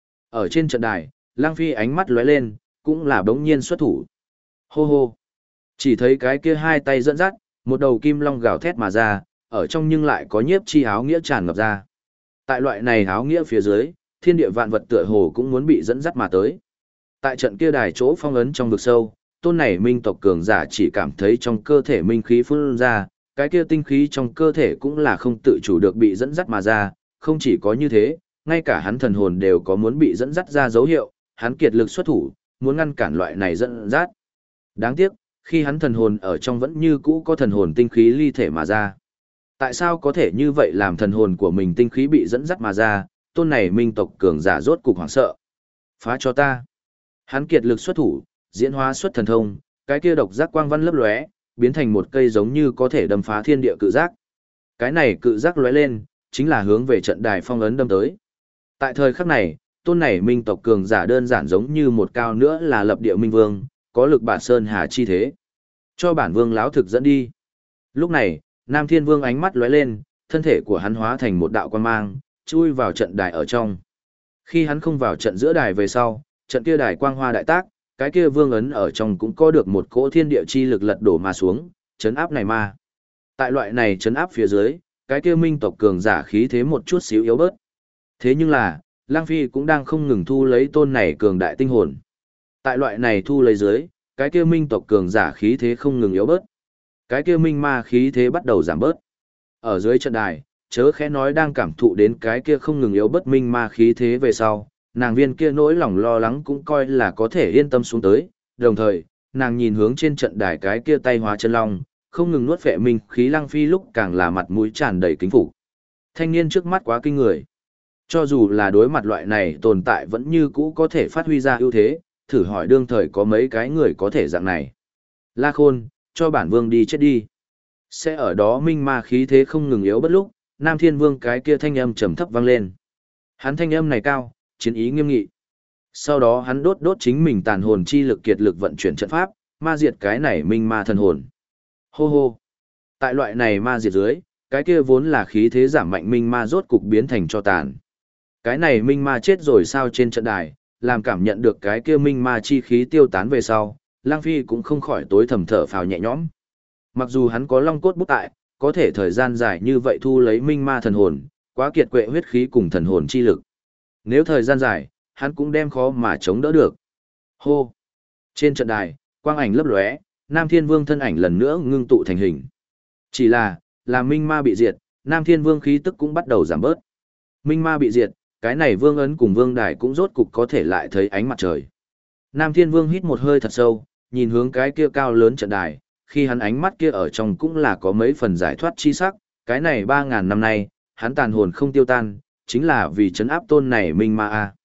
Ở trên trận đài, Lăng Phi ánh mắt lóe lên, cũng là bỗng nhiên xuất thủ. Hô hô. Chỉ thấy cái kia hai tay dẫn dắt, một đầu kim long gào thét mà ra, ở trong nhưng lại có nhiếp chi áo nghĩa tràn ngập ra. Tại loại này áo nghĩa phía dưới, thiên địa vạn vật tựa hồ cũng muốn bị dẫn dắt mà tới. Tại trận kia đài chỗ phong ấn trong vực sâu, tôn này minh tộc cường giả chỉ cảm thấy trong cơ thể minh khí phun ra, cái kia tinh khí trong cơ thể cũng là không tự chủ được bị dẫn dắt mà ra, không chỉ có như thế, ngay cả hắn thần hồn đều có muốn bị dẫn dắt ra dấu hiệu, hắn kiệt lực xuất thủ, muốn ngăn cản loại này dẫn dắt. Đáng tiếc, khi hắn thần hồn ở trong vẫn như cũ có thần hồn tinh khí ly thể mà ra. Tại sao có thể như vậy làm thần hồn của mình tinh khí bị dẫn dắt mà ra, tôn này minh tộc cường giả rốt cục hoảng sợ. Phá cho ta. Hắn kiệt lực xuất thủ, diễn hóa xuất thần thông, cái kia độc giác quang văn lấp lóe, biến thành một cây giống như có thể đâm phá thiên địa cự giác. Cái này cự giác lóe lên, chính là hướng về trận đài phong ấn đâm tới. Tại thời khắc này, tôn này minh tộc cường giả đơn giản giống như một cao nữa là lập địa minh vương, có lực bản sơn hà chi thế. Cho bản vương láo thực dẫn đi. Lúc này, Nam Thiên Vương ánh mắt lóe lên, thân thể của hắn hóa thành một đạo quang mang, chui vào trận đài ở trong. Khi hắn không vào trận giữa đài về sau, trận kia đài quang hoa đại tác, cái kia vương ấn ở trong cũng có được một cỗ thiên địa chi lực lật đổ mà xuống, chấn áp này ma. Tại loại này chấn áp phía dưới, cái kia minh tộc cường giả khí thế một chút xíu yếu bớt. Thế nhưng là, Lang Phi cũng đang không ngừng thu lấy tôn này cường đại tinh hồn. Tại loại này thu lấy dưới, cái kia minh tộc cường giả khí thế không ngừng yếu bớt. Cái kia minh ma khí thế bắt đầu giảm bớt. Ở dưới trận đài, chớ khẽ nói đang cảm thụ đến cái kia không ngừng yếu bớt minh ma khí thế về sau, nàng viên kia nỗi lòng lo lắng cũng coi là có thể yên tâm xuống tới, đồng thời, nàng nhìn hướng trên trận đài cái kia tay hóa chân long, không ngừng nuốt phệ minh khí Lăng Phi lúc càng là mặt mũi tràn đầy kính phục. Thanh niên trước mắt quá kinh người. Cho dù là đối mặt loại này tồn tại vẫn như cũ có thể phát huy ra ưu thế, thử hỏi đương thời có mấy cái người có thể dạng này. La Khôn, cho bản vương đi chết đi. Sẽ ở đó minh ma khí thế không ngừng yếu bất lúc, Nam Thiên Vương cái kia thanh âm trầm thấp vang lên. Hắn thanh âm này cao, chiến ý nghiêm nghị. Sau đó hắn đốt chính mình tàn hồn chi lực kiệt lực vận chuyển trận pháp, ma diệt cái này minh ma thần hồn. Hô hô. Tại loại này ma diệt dưới, cái kia vốn là khí thế giảm mạnh minh ma rốt cục biến thành cho tàn. Cái này minh ma chết rồi sao trên trận đài, làm cảm nhận được cái kia minh ma chi khí tiêu tán về sau, Lang Phi cũng không khỏi tối thầm thở phào nhẹ nhõm. Mặc dù hắn có long cốt bút tại, có thể thời gian dài như vậy thu lấy minh ma thần hồn, quá kiệt quệ huyết khí cùng thần hồn chi lực. Nếu thời gian dài, hắn cũng đem khó mà chống đỡ được. Hô! Trên trận đài, quang ảnh lấp lóe, Nam Thiên Vương thân ảnh lần nữa ngưng tụ thành hình. Chỉ là minh ma bị diệt, Nam Thiên Vương khí tức cũng bắt đầu giảm bớt. Minh ma bị diệt, cái này vương ấn cùng vương đài cũng rốt cục có thể lại thấy ánh mặt trời. Nam Thiên Vương hít một hơi thật sâu, nhìn hướng cái kia cao lớn trận đài, khi hắn ánh mắt kia ở trong cũng là có mấy phần giải thoát chi sắc, cái này 3.000 năm nay, hắn tàn hồn không tiêu tan, chính là vì trấn áp tôn này minh ma a.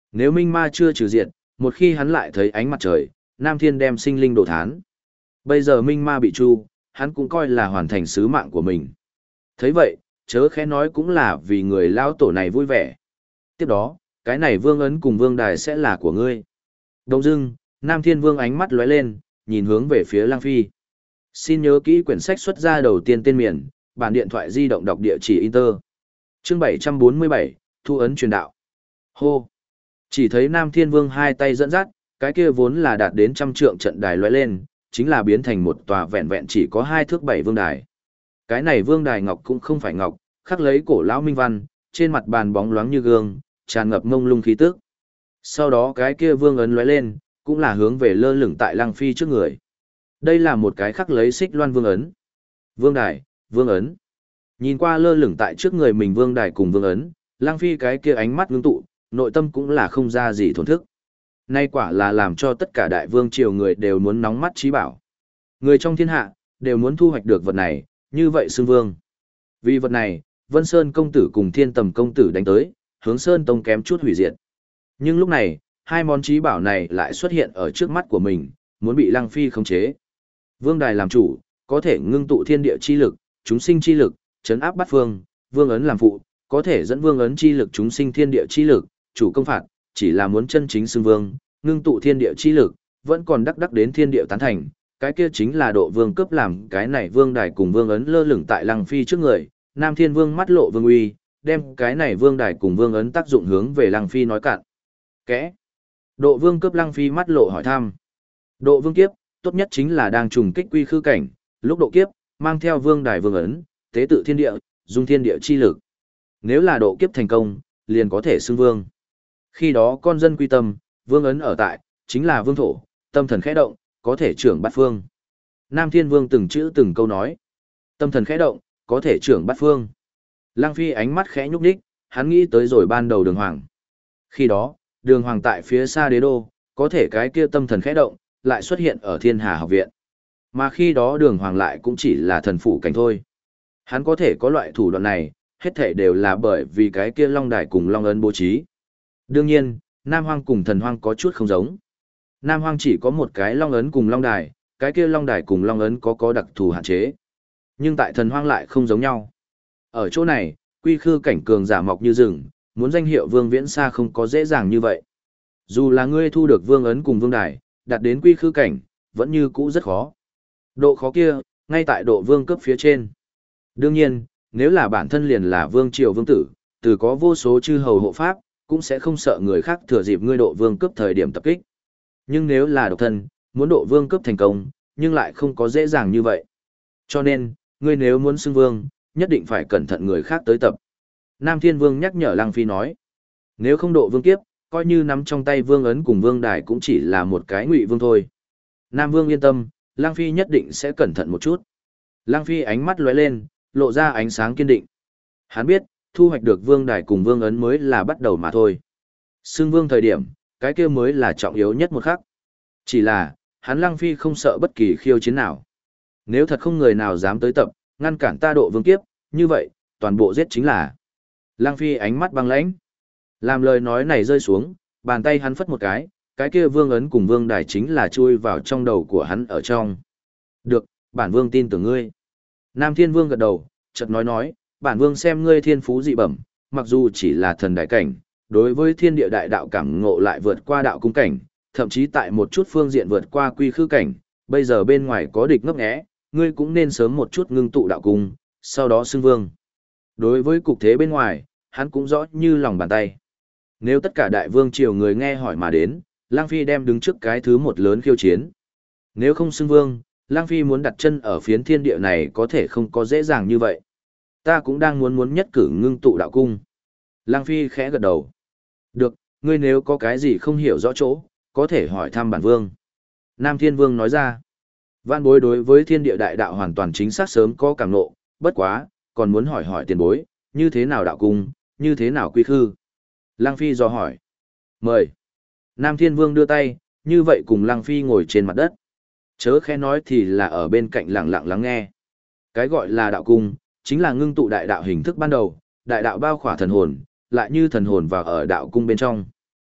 Nếu minh ma chưa trừ diệt, một khi hắn lại thấy ánh mặt trời, Nam Thiên đem sinh linh đổ thán. Bây giờ minh ma bị tru, hắn cũng coi là hoàn thành sứ mạng của mình. Thấy vậy, chớ khẽ nói cũng là vì người lao tổ này vui vẻ. Tiếp đó, cái này vương ấn cùng vương đài sẽ là của ngươi. Đông dưng, Nam Thiên Vương ánh mắt lóe lên, nhìn hướng về phía Lăng Phi. Xin nhớ kỹ quyển sách xuất ra đầu tiên tên miền, bản điện thoại di động đọc địa chỉ Inter. Chương 747, Thu ấn truyền đạo. Hô! Chỉ thấy Nam Thiên Vương hai tay dẫn dắt, cái kia vốn là đạt đến 100 trượng trận đài lóe lên, chính là biến thành một tòa vẹn vẹn chỉ có 2 thước 7 vương đài. Cái này vương đài ngọc cũng không phải ngọc, khắc lấy cổ lão minh văn, trên mặt bàn bóng loáng như gương, tràn ngập ngông lung khí tức. Sau đó cái kia vương ấn lóe lên, cũng là hướng về lơ lửng tại Lăng Phi trước người. Đây là một cái khắc lấy xích loan vương ấn. Vương đài, vương ấn. Nhìn qua lơ lửng tại trước người mình vương đài cùng vương ấn, Lăng Phi cái kia ánh mắt ngưng tụ, nội tâm cũng là không ra gì thổn thức. Nay quả là làm cho tất cả đại vương triều người đều muốn nóng mắt trí bảo. Người trong thiên hạ, đều muốn thu hoạch được vật này, như vậy xưng vương. Vì vật này, Vân Sơn công tử cùng Thiên Tầm công tử đánh tới, hướng Sơn Tông kém chút hủy diệt. Nhưng lúc này, hai món trí bảo này lại xuất hiện ở trước mắt của mình, muốn bị Lăng Phi khống chế. Vương đài làm chủ, có thể ngưng tụ thiên địa chi lực, chúng sinh chi lực, chấn áp bát phương, vương ấn làm phụ, có thể dẫn vương ấn chi lực chúng sinh thiên địa chi lực, chủ công phạt, chỉ là muốn chân chính xưng vương, ngưng tụ thiên địa chi lực, vẫn còn đắc đến thiên địa tán thành, cái kia chính là độ vương cấp làm cái này vương đài cùng vương ấn lơ lửng tại Lăng Phi trước người, Nam Thiên Vương mắt lộ vương uy, đem cái này vương đài cùng vương ấn tác dụng hướng về Lăng Phi nói cạn. Kẽ. Độ vương cấp Lăng Phi mắt lộ hỏi thăm. Độ vương kiếp, tốt nhất chính là đang trùng kích quy khư cảnh, lúc độ kiếp, mang theo vương đài vương ấn, tế tự thiên địa, dung thiên địa chi lực. Nếu là độ kiếp thành công, liền có thể xưng vương. Khi đó con dân quy tâm, vương ấn ở tại, chính là vương thổ, tâm thần khẽ động, có thể trưởng bát phương. Nam Thiên Vương từng chữ từng câu nói. Tâm thần khẽ động, có thể trưởng bát phương. Lăng Phi ánh mắt khẽ nhúc nhích, hắn nghĩ tới rồi ban đầu Đường Hoàng. Khi đó, Đường Hoàng tại phía xa đế đô, có thể cái kia tâm thần khẽ động, lại xuất hiện ở Thiên Hà học viện. Mà khi đó Đường Hoàng lại cũng chỉ là thần phủ cảnh thôi. Hắn có thể có loại thủ đoạn này, hết thể đều là bởi vì cái kia Long Đài cùng Long Ấn bố trí. Đương nhiên, Nam Hoang cùng Thần Hoang có chút không giống. Nam Hoang chỉ có một cái Long Ấn cùng Long Đài, cái kia Long Đài cùng Long Ấn có đặc thù hạn chế. Nhưng tại Thần Hoang lại không giống nhau. Ở chỗ này, quy khư cảnh cường giả mọc như rừng, muốn danh hiệu Vương Viễn Sa không có dễ dàng như vậy. Dù là ngươi thu được Vương Ấn cùng Vương Đài, đạt đến quy khư cảnh, vẫn như cũ rất khó. Độ khó kia, ngay tại độ vương cấp phía trên. Đương nhiên, nếu là bản thân liền là vương triều vương tử, từ có vô số chư hầu hộ pháp, cũng sẽ không sợ người khác thừa dịp ngươi độ vương cấp thời điểm tập kích. Nhưng nếu là độc thân, muốn độ vương cấp thành công, nhưng lại không có dễ dàng như vậy. Cho nên, ngươi nếu muốn xưng vương, nhất định phải cẩn thận người khác tới tập. Nam Thiên Vương nhắc nhở Lăng Phi nói, nếu không độ vương kiếp, coi như nắm trong tay vương ấn cùng vương đài cũng chỉ là một cái ngụy vương thôi. Nam Vương yên tâm, Lăng Phi nhất định sẽ cẩn thận một chút. Lăng Phi ánh mắt lóe lên, lộ ra ánh sáng kiên định. Hắn biết, thu hoạch được vương đài cùng vương ấn mới là bắt đầu mà thôi. Xưng vương thời điểm, cái kia mới là trọng yếu nhất một khắc. Chỉ là, hắn Lăng Phi không sợ bất kỳ khiêu chiến nào. Nếu thật không người nào dám tới tập, ngăn cản ta độ vương kiếp, như vậy, toàn bộ giết chính là. Lăng Phi ánh mắt băng lãnh. Làm lời nói này rơi xuống, bàn tay hắn phất một cái kia vương ấn cùng vương đài chính là chui vào trong đầu của hắn ở trong. Được, bản vương tin tưởng ngươi. Nam Thiên Vương gật đầu, chợt nói, bản vương xem ngươi thiên phú dị bẩm, mặc dù chỉ là thần đại cảnh, đối với thiên địa đại đạo cảm ngộ lại vượt qua đạo cung cảnh, thậm chí tại một chút phương diện vượt qua quy khư cảnh, bây giờ bên ngoài có địch ngấp nghé, ngươi cũng nên sớm một chút ngưng tụ đạo cung, sau đó xưng vương. Đối với cục thế bên ngoài, hắn cũng rõ như lòng bàn tay. Nếu tất cả đại vương triều người nghe hỏi mà đến, Lăng Phi đem đứng trước cái thứ một lớn khiêu chiến. Nếu không xưng vương, Lăng Phi muốn đặt chân ở phiến thiên địa này có thể không có dễ dàng như vậy. Ta cũng đang muốn nhất cử ngưng tụ đạo cung. Lăng Phi khẽ gật đầu. Được, ngươi nếu có cái gì không hiểu rõ chỗ, có thể hỏi thăm bản vương. Nam Thiên Vương nói ra. Vạn bối đối với thiên địa đại đạo hoàn toàn chính xác sớm có cảm ngộ, bất quá, còn muốn hỏi tiền bối, như thế nào đạo cung, như thế nào quy khư. Lăng Phi dò hỏi. Mời. Nam Thiên Vương đưa tay, như vậy cùng Lăng Phi ngồi trên mặt đất. Chớ khẽ nói thì là ở bên cạnh lặng lặng lắng nghe. Cái gọi là đạo cung, chính là ngưng tụ đại đạo hình thức ban đầu, đại đạo bao khỏa thần hồn, lại như thần hồn vào ở đạo cung bên trong.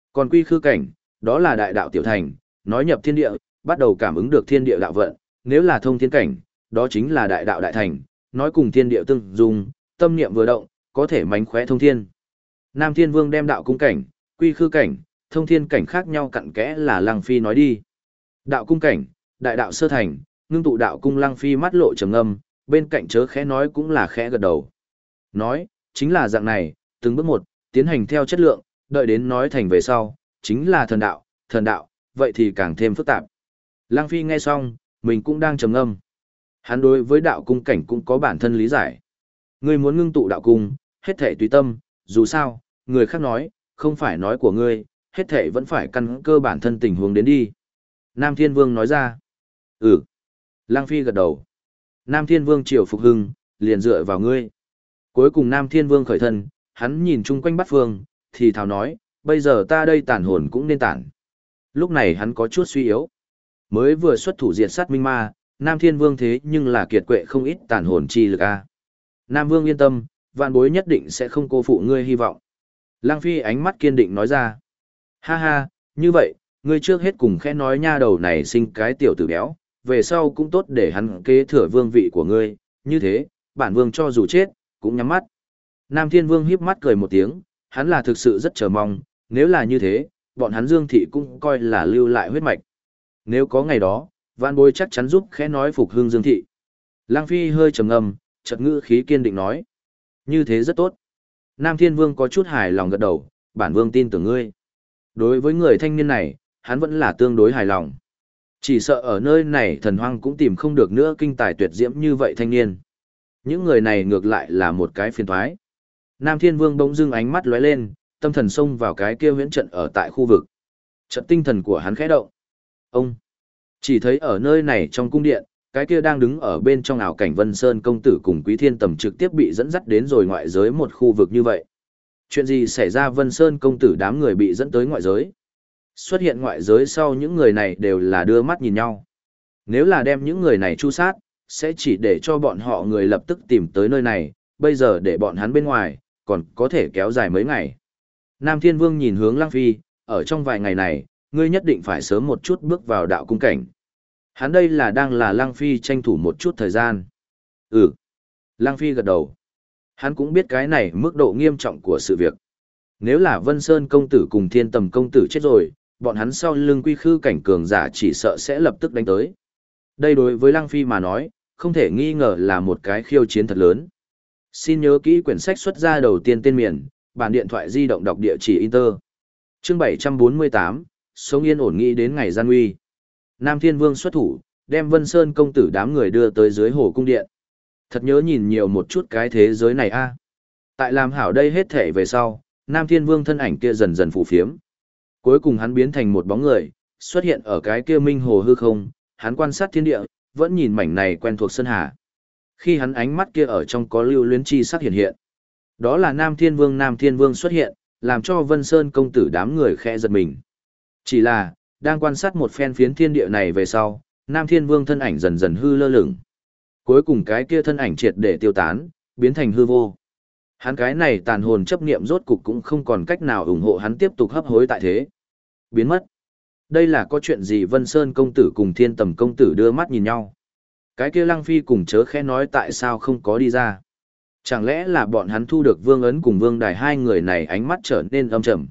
Còn quy khư cảnh, đó là đại đạo tiểu thành, nói nhập thiên địa, bắt đầu cảm ứng được thiên địa đạo vận, nếu là thông thiên cảnh, đó chính là đại đạo đại thành, nói cùng thiên địa tương dung, tâm niệm vừa động, có thể mánh khóe thông thiên. Nam Thiên Vương đem đạo cung cảnh, quy khư cảnh, thông thiên cảnh khác nhau cặn kẽ là Lăng Phi nói đi. Đạo cung cảnh, đại đạo sơ thành, ngưng tụ đạo cung. Lăng Phi mắt lộ trầm ngâm, bên cạnh chớ khẽ nói cũng là khẽ gật đầu. Nói, chính là dạng này, từng bước một, tiến hành theo chất lượng, đợi đến nói thành về sau, chính là thần đạo, vậy thì càng thêm phức tạp. Lăng Phi nghe xong, mình cũng đang trầm ngâm. Hắn đối với đạo cung cảnh cũng có bản thân lý giải. Ngươi muốn ngưng tụ đạo cung, hết thể tùy tâm, dù sao, người khác nói, không phải nói của ngươi, hết thể vẫn phải căn cơ bản thân tình huống đến đi. Nam Thiên Vương nói ra. Ừ. Lăng Phi gật đầu. Nam Thiên Vương triều phục hưng, liền dựa vào ngươi. Cuối cùng Nam Thiên Vương khởi thân, hắn nhìn chung quanh bát phương, thì thào nói, bây giờ ta đây tản hồn cũng nên tản. Lúc này hắn có chút suy yếu. Mới vừa xuất thủ diệt sát minh ma, Nam Thiên Vương thế nhưng là kiệt quệ không ít tản hồn chi lực a. Nam Vương yên tâm, vạn bối nhất định sẽ không cô phụ ngươi hy vọng. Lăng Phi ánh mắt kiên định nói ra. Ha ha, như vậy, ngươi trước hết cùng khẽ nói nha đầu này sinh cái tiểu tử béo, về sau cũng tốt để hắn kế thừa vương vị của ngươi, như thế, bản vương cho dù chết, cũng nhắm mắt. Nam Thiên Vương híp mắt cười một tiếng, hắn là thực sự rất chờ mong, nếu là như thế, bọn hắn Dương Thị cũng coi là lưu lại huyết mạch. Nếu có ngày đó, vạn bối chắc chắn giúp khẽ nói phục hưng Dương Thị. Lăng Phi hơi trầm ngâm, chợt ngữ khí kiên định nói. Như thế rất tốt. Nam Thiên Vương có chút hài lòng gật đầu, bản vương tin tưởng ngươi. Đối với người thanh niên này, hắn vẫn là tương đối hài lòng. Chỉ sợ ở nơi này thần hoang cũng tìm không được nữa kinh tài tuyệt diễm như vậy thanh niên. Những người này ngược lại là một cái phiền toái. Nam Thiên Vương bỗng dưng ánh mắt lóe lên, tâm thần xông vào cái kia huyễn trận ở tại khu vực. Trận tinh thần của hắn khẽ động. Ông chỉ thấy ở nơi này trong cung điện, cái kia đang đứng ở bên trong ảo cảnh Vân Sơn công tử cùng Quý Thiên Tầm trực tiếp bị dẫn dắt đến rồi ngoại giới một khu vực như vậy. Chuyện gì xảy ra? Vân Sơn công tử đám người bị dẫn tới ngoại giới. Xuất hiện ngoại giới sau, những người này đều là đưa mắt nhìn nhau. Nếu là đem những người này tru sát, sẽ chỉ để cho bọn họ người lập tức tìm tới nơi này, bây giờ để bọn hắn bên ngoài, còn có thể kéo dài mấy ngày. Nam Thiên Vương nhìn hướng Lăng Phi, ở trong vài ngày này, ngươi nhất định phải sớm một chút bước vào đạo cung cảnh. Hắn đây là đang là Lăng Phi tranh thủ một chút thời gian. Ừ. Lăng Phi gật đầu. Hắn cũng biết cái này mức độ nghiêm trọng của sự việc. Nếu là Vân Sơn công tử cùng Thiên Tầm công tử chết rồi, bọn hắn sau lưng quy khư cảnh cường giả chỉ sợ sẽ lập tức đánh tới. Đây đối với Lăng Phi mà nói, không thể nghi ngờ là một cái khiêu chiến thật lớn. Xin nhớ kỹ quyển sách xuất ra đầu tiên tên miền, bản điện thoại di động đọc địa chỉ Inter. Chương 748, sống yên ổn nghĩ đến ngày gian nguy. Nam Thiên Vương xuất thủ, đem Vân Sơn công tử đám người đưa tới dưới hồ cung điện. Thật nhớ nhìn nhiều một chút cái thế giới này a. Tại làm hảo đây hết thể về sau, Nam Thiên Vương thân ảnh kia dần dần phù phiếm. Cuối cùng hắn biến thành một bóng người, xuất hiện ở cái kia minh hồ hư không, hắn quan sát thiên địa, vẫn nhìn mảnh này quen thuộc sơn hà. Khi hắn ánh mắt kia ở trong có lưu luyến chi sắc hiện hiện. Đó là Nam Thiên Vương xuất hiện, làm cho Vân Sơn công tử đám người khẽ giật mình. Chỉ là, đang quan sát một phen phiến thiên địa này về sau, Nam Thiên Vương thân ảnh dần dần hư lơ lửng. Cuối cùng cái kia thân ảnh triệt để tiêu tán, biến thành hư vô. Hắn cái này tàn hồn chấp niệm rốt cục cũng không còn cách nào ủng hộ hắn tiếp tục hấp hối tại thế. Biến mất. Đây là có chuyện gì? Vân Sơn công tử cùng Thiên Tầm công tử đưa mắt nhìn nhau. Cái kia Lăng Phi cùng chớ khẽ nói tại sao không có đi ra. Chẳng lẽ là bọn hắn thu được Vương Ấn cùng Vương Đài hai người này ánh mắt trở nên âm trầm.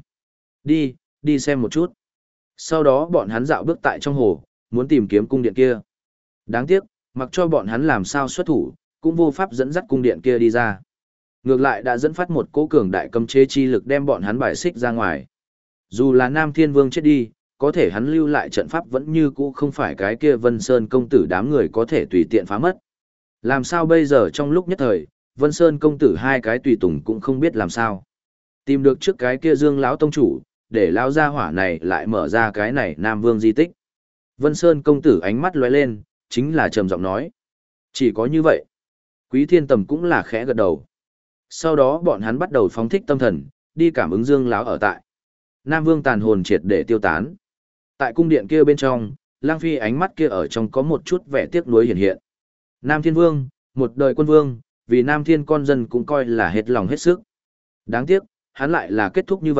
Đi xem một chút. Sau đó bọn hắn dạo bước tại trong hồ, muốn tìm kiếm cung điện kia. Đáng tiếc, mặc cho bọn hắn làm sao xuất thủ, cũng vô pháp dẫn dắt cung điện kia đi ra. Ngược lại đã dẫn phát một cỗ cường đại cấm chế chi lực đem bọn hắn bài xích ra ngoài. Dù là Nam Thiên Vương chết đi, có thể hắn lưu lại trận pháp vẫn như cũ không phải cái kia Vân Sơn công tử đám người có thể tùy tiện phá mất. Làm sao bây giờ? Trong lúc nhất thời, Vân Sơn công tử hai cái tùy tùng cũng không biết làm sao. Tìm được trước cái kia Dương lão tông chủ, để lão gia hỏa này lại mở ra cái này Nam Vương di tích. Vân Sơn công tử ánh mắt lóe lên, chính là trầm giọng nói. Chỉ có như vậy. Quý Thiên Tầm cũng là khẽ gật đầu. Sau đó bọn hắn bắt đầu phóng thích tâm thần, đi cảm ứng Dương lão ở tại. Nam Vương tàn hồn triệt để tiêu tán. Tại cung điện kia bên trong, Lang Phi ánh mắt kia ở trong có một chút vẻ tiếc nuối hiện hiện. Nam Thiên Vương, một đời quân vương, vì Nam Thiên con dân cũng coi là hết lòng hết sức. Đáng tiếc, hắn lại là kết thúc như vậy,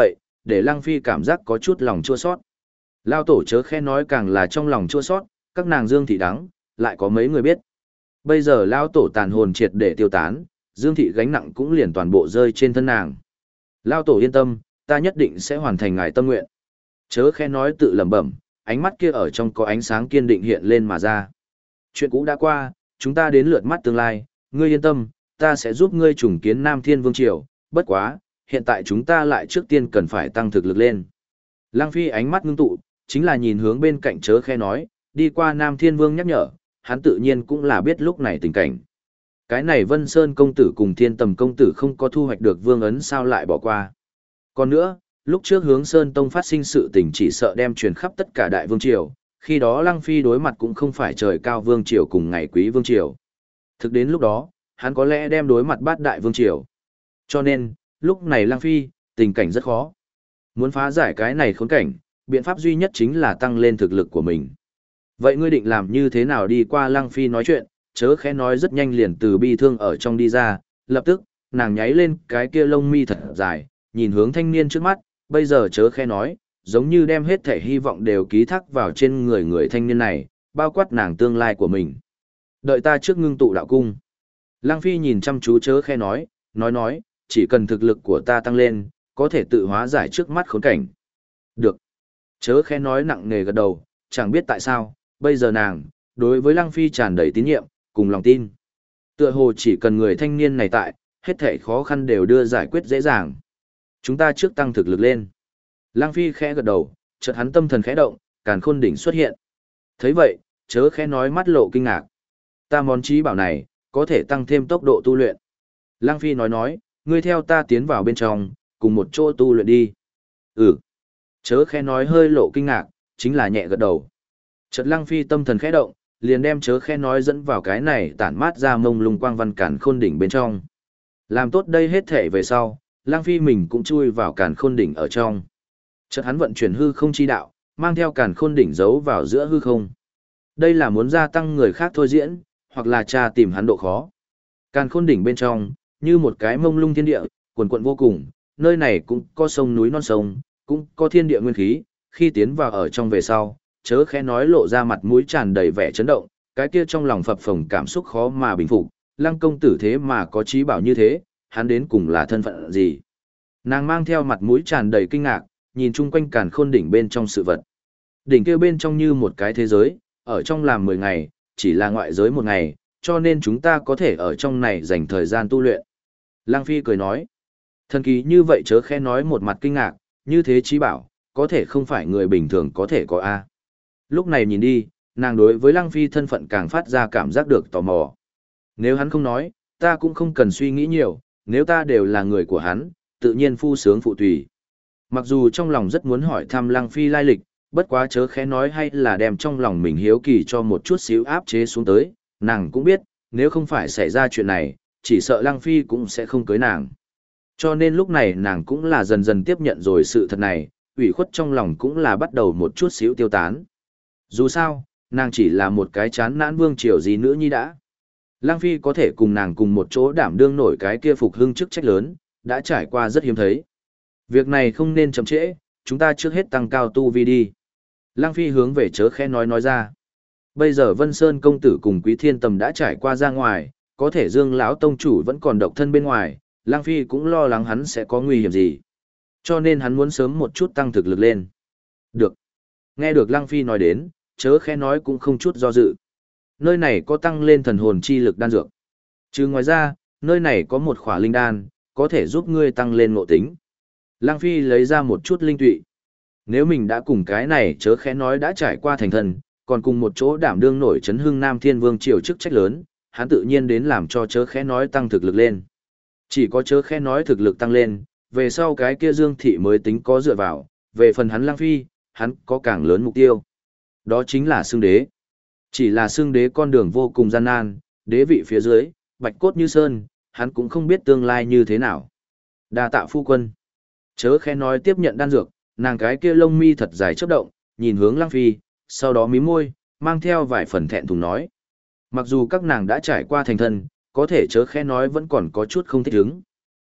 để Lăng Phi cảm giác có chút lòng chua sót. Lao tổ chớ khẽ nói càng là trong lòng chua sót, các nàng Dương Thị đắng, lại có mấy người biết. Bây giờ Lao tổ tàn hồn triệt để tiêu tán, Dương Thị gánh nặng cũng liền toàn bộ rơi trên thân nàng. Lao tổ yên tâm, ta nhất định sẽ hoàn thành ngài tâm nguyện. Chớ khẽ nói tự lẩm bẩm, ánh mắt kia ở trong có ánh sáng kiên định hiện lên mà ra. Chuyện cũ đã qua, chúng ta đến lượt mắt tương lai, ngươi yên tâm, ta sẽ giúp ngươi trùng kiến Nam Thiên Vương Triều, bất quá, hiện tại chúng ta lại trước tiên cần phải tăng thực lực lên. Lăng Phi ánh mắt ngưng tụ, chính là nhìn hướng bên cạnh chớ khẽ nói, đi qua Nam Thiên Vương nhắc nhở, hắn tự nhiên cũng là biết lúc này tình cảnh. Cái này Vân Sơn công tử cùng Thiên Tầm công tử không có thu hoạch được vương ấn sao lại bỏ qua. Còn nữa, lúc trước hướng Sơn Tông phát sinh sự tình chỉ sợ đem truyền khắp tất cả đại vương triều, khi đó Lăng Phi đối mặt cũng không phải trời cao vương triều cùng ngày quý vương triều. Thực đến lúc đó, hắn có lẽ đem đối mặt bát đại vương triều. Cho nên, lúc này Lăng Phi, tình cảnh rất khó. Muốn phá giải cái này khốn cảnh, biện pháp duy nhất chính là tăng lên thực lực của mình. Vậy ngươi định làm như thế nào đi qua Lăng Phi nói chuyện, chớ khẽ nói rất nhanh liền từ bi thương ở trong đi ra, lập tức, nàng nháy lên cái kia lông mi thật dài, nhìn hướng thanh niên trước mắt, bây giờ chớ khẽ nói, giống như đem hết thể hy vọng đều ký thác vào trên người thanh niên này, bao quát nàng tương lai của mình. Đợi ta trước ngưng tụ đạo cung. Lăng Phi nhìn chăm chú chớ khẽ nói, chỉ cần thực lực của ta tăng lên, có thể tự hóa giải trước mắt khốn cảnh. Được. Chớ khẽ nói nặng nề gật đầu, chẳng biết tại sao, bây giờ nàng, đối với Lăng Phi tràn đầy tín nhiệm, cùng lòng tin. Tựa hồ chỉ cần người thanh niên này tại, hết thảy khó khăn đều đưa giải quyết dễ dàng. Chúng ta trước tăng thực lực lên. Lăng Phi khẽ gật đầu, chợt hắn tâm thần khẽ động, càn khôn đỉnh xuất hiện. Thấy vậy, chớ khẽ nói mắt lộ kinh ngạc. Ta món trí bảo này, có thể tăng thêm tốc độ tu luyện. Lăng Phi nói, ngươi theo ta tiến vào bên trong, cùng một chỗ tu luyện đi. Ừ. Chớ khẽ nói hơi lộ kinh ngạc, chính là nhẹ gật đầu. Chợt Lăng Phi tâm thần khẽ động, liền đem chớ khẽ nói dẫn vào cái này tản mát ra mông lung quang văn càn khôn đỉnh bên trong. Làm tốt đây hết thể về sau, Lăng Phi mình cũng chui vào càn khôn đỉnh ở trong. Chợt hắn vận chuyển hư không chi đạo, mang theo càn khôn đỉnh giấu vào giữa hư không. Đây là muốn gia tăng người khác thôi diễn, hoặc là tra tìm hắn độ khó. Càn khôn đỉnh bên trong, như một cái mông lung thiên địa, quần quận vô cùng, nơi này cũng có sông núi non sông, cũng có thiên địa nguyên khí, khi tiến vào ở trong về sau, chớ khẽ nói lộ ra mặt mũi tràn đầy vẻ chấn động, cái kia trong lòng phập phồng cảm xúc khó mà bình phục, Lăng công tử thế mà có trí bảo như thế, hắn đến cùng là thân phận gì? Nàng mang theo mặt mũi tràn đầy kinh ngạc, nhìn chung quanh càn khôn đỉnh bên trong sự vật. Đỉnh kia bên trong như một cái thế giới, ở trong làm 10 ngày, chỉ là ngoại giới 1 ngày, cho nên chúng ta có thể ở trong này dành thời gian tu luyện. Lăng Phi cười nói, thần kỳ như vậy chớ khẽ nói một mặt kinh ngạc, như thế trí bảo, có thể không phải người bình thường có thể có a. Lúc này nhìn đi, nàng đối với Lăng Phi thân phận càng phát ra cảm giác được tò mò. Nếu hắn không nói, ta cũng không cần suy nghĩ nhiều, nếu ta đều là người của hắn, tự nhiên phu sướng phụ tùy. Mặc dù trong lòng rất muốn hỏi thăm Lăng Phi lai lịch, bất quá chớ khẽ nói hay là đem trong lòng mình hiếu kỳ cho một chút xíu áp chế xuống tới, nàng cũng biết, nếu không phải xảy ra chuyện này, chỉ sợ Lăng Phi cũng sẽ không cưới nàng. Cho nên lúc này nàng cũng là dần dần tiếp nhận rồi sự thật này, ủy khuất trong lòng cũng là bắt đầu một chút xíu tiêu tán. Dù sao, nàng chỉ là một cái chán nản vương triều gì nữa nhi đã. Lăng Phi có thể cùng nàng cùng một chỗ đảm đương nổi cái kia phục hưng chức trách lớn, đã trải qua rất hiếm thấy. Việc này không nên chậm trễ, chúng ta trước hết tăng cao tu vi đi. Lăng Phi hướng về chớ khẽ nói ra. Bây giờ Vân Sơn công tử cùng Quý Thiên Tầm đã trải qua ra ngoài, có thể Dương lão tông chủ vẫn còn độc thân bên ngoài, Lăng Phi cũng lo lắng hắn sẽ có nguy hiểm gì. Cho nên hắn muốn sớm một chút tăng thực lực lên. Được. Nghe được Lăng Phi nói đến, chớ khẽ nói cũng không chút do dự. Nơi này có tăng lên thần hồn chi lực đan dược. Chứ ngoài ra, nơi này có một khỏa linh đan, có thể giúp ngươi tăng lên ngộ tính. Lăng Phi lấy ra một chút linh tụy. Nếu mình đã cùng cái này chớ khẽ nói đã trải qua thành thần, còn cùng một chỗ đảm đương nổi chấn hưng Nam Thiên Vương triều chức trách lớn, hắn tự nhiên đến làm cho chớ khẽ nói tăng thực lực lên. Chỉ có chớ khẽ nói thực lực tăng lên, về sau cái kia Dương Thị mới tính có dựa vào, về phần hắn Lăng Phi, hắn có càng lớn mục tiêu. Đó chính là xưng đế. Chỉ là xưng đế con đường vô cùng gian nan, đế vị phía dưới, bạch cốt như sơn, hắn cũng không biết tương lai như thế nào. Đa tạ phu quân. Chớ khẽ nói tiếp nhận đan dược, nàng cái kia lông mi thật dài chớp động, nhìn hướng Lăng Phi, sau đó mím môi, mang theo vài phần thẹn thùng nói. Mặc dù các nàng đã trải qua thành thân, có thể chớ khẽ nói vẫn còn có chút không thích ứng.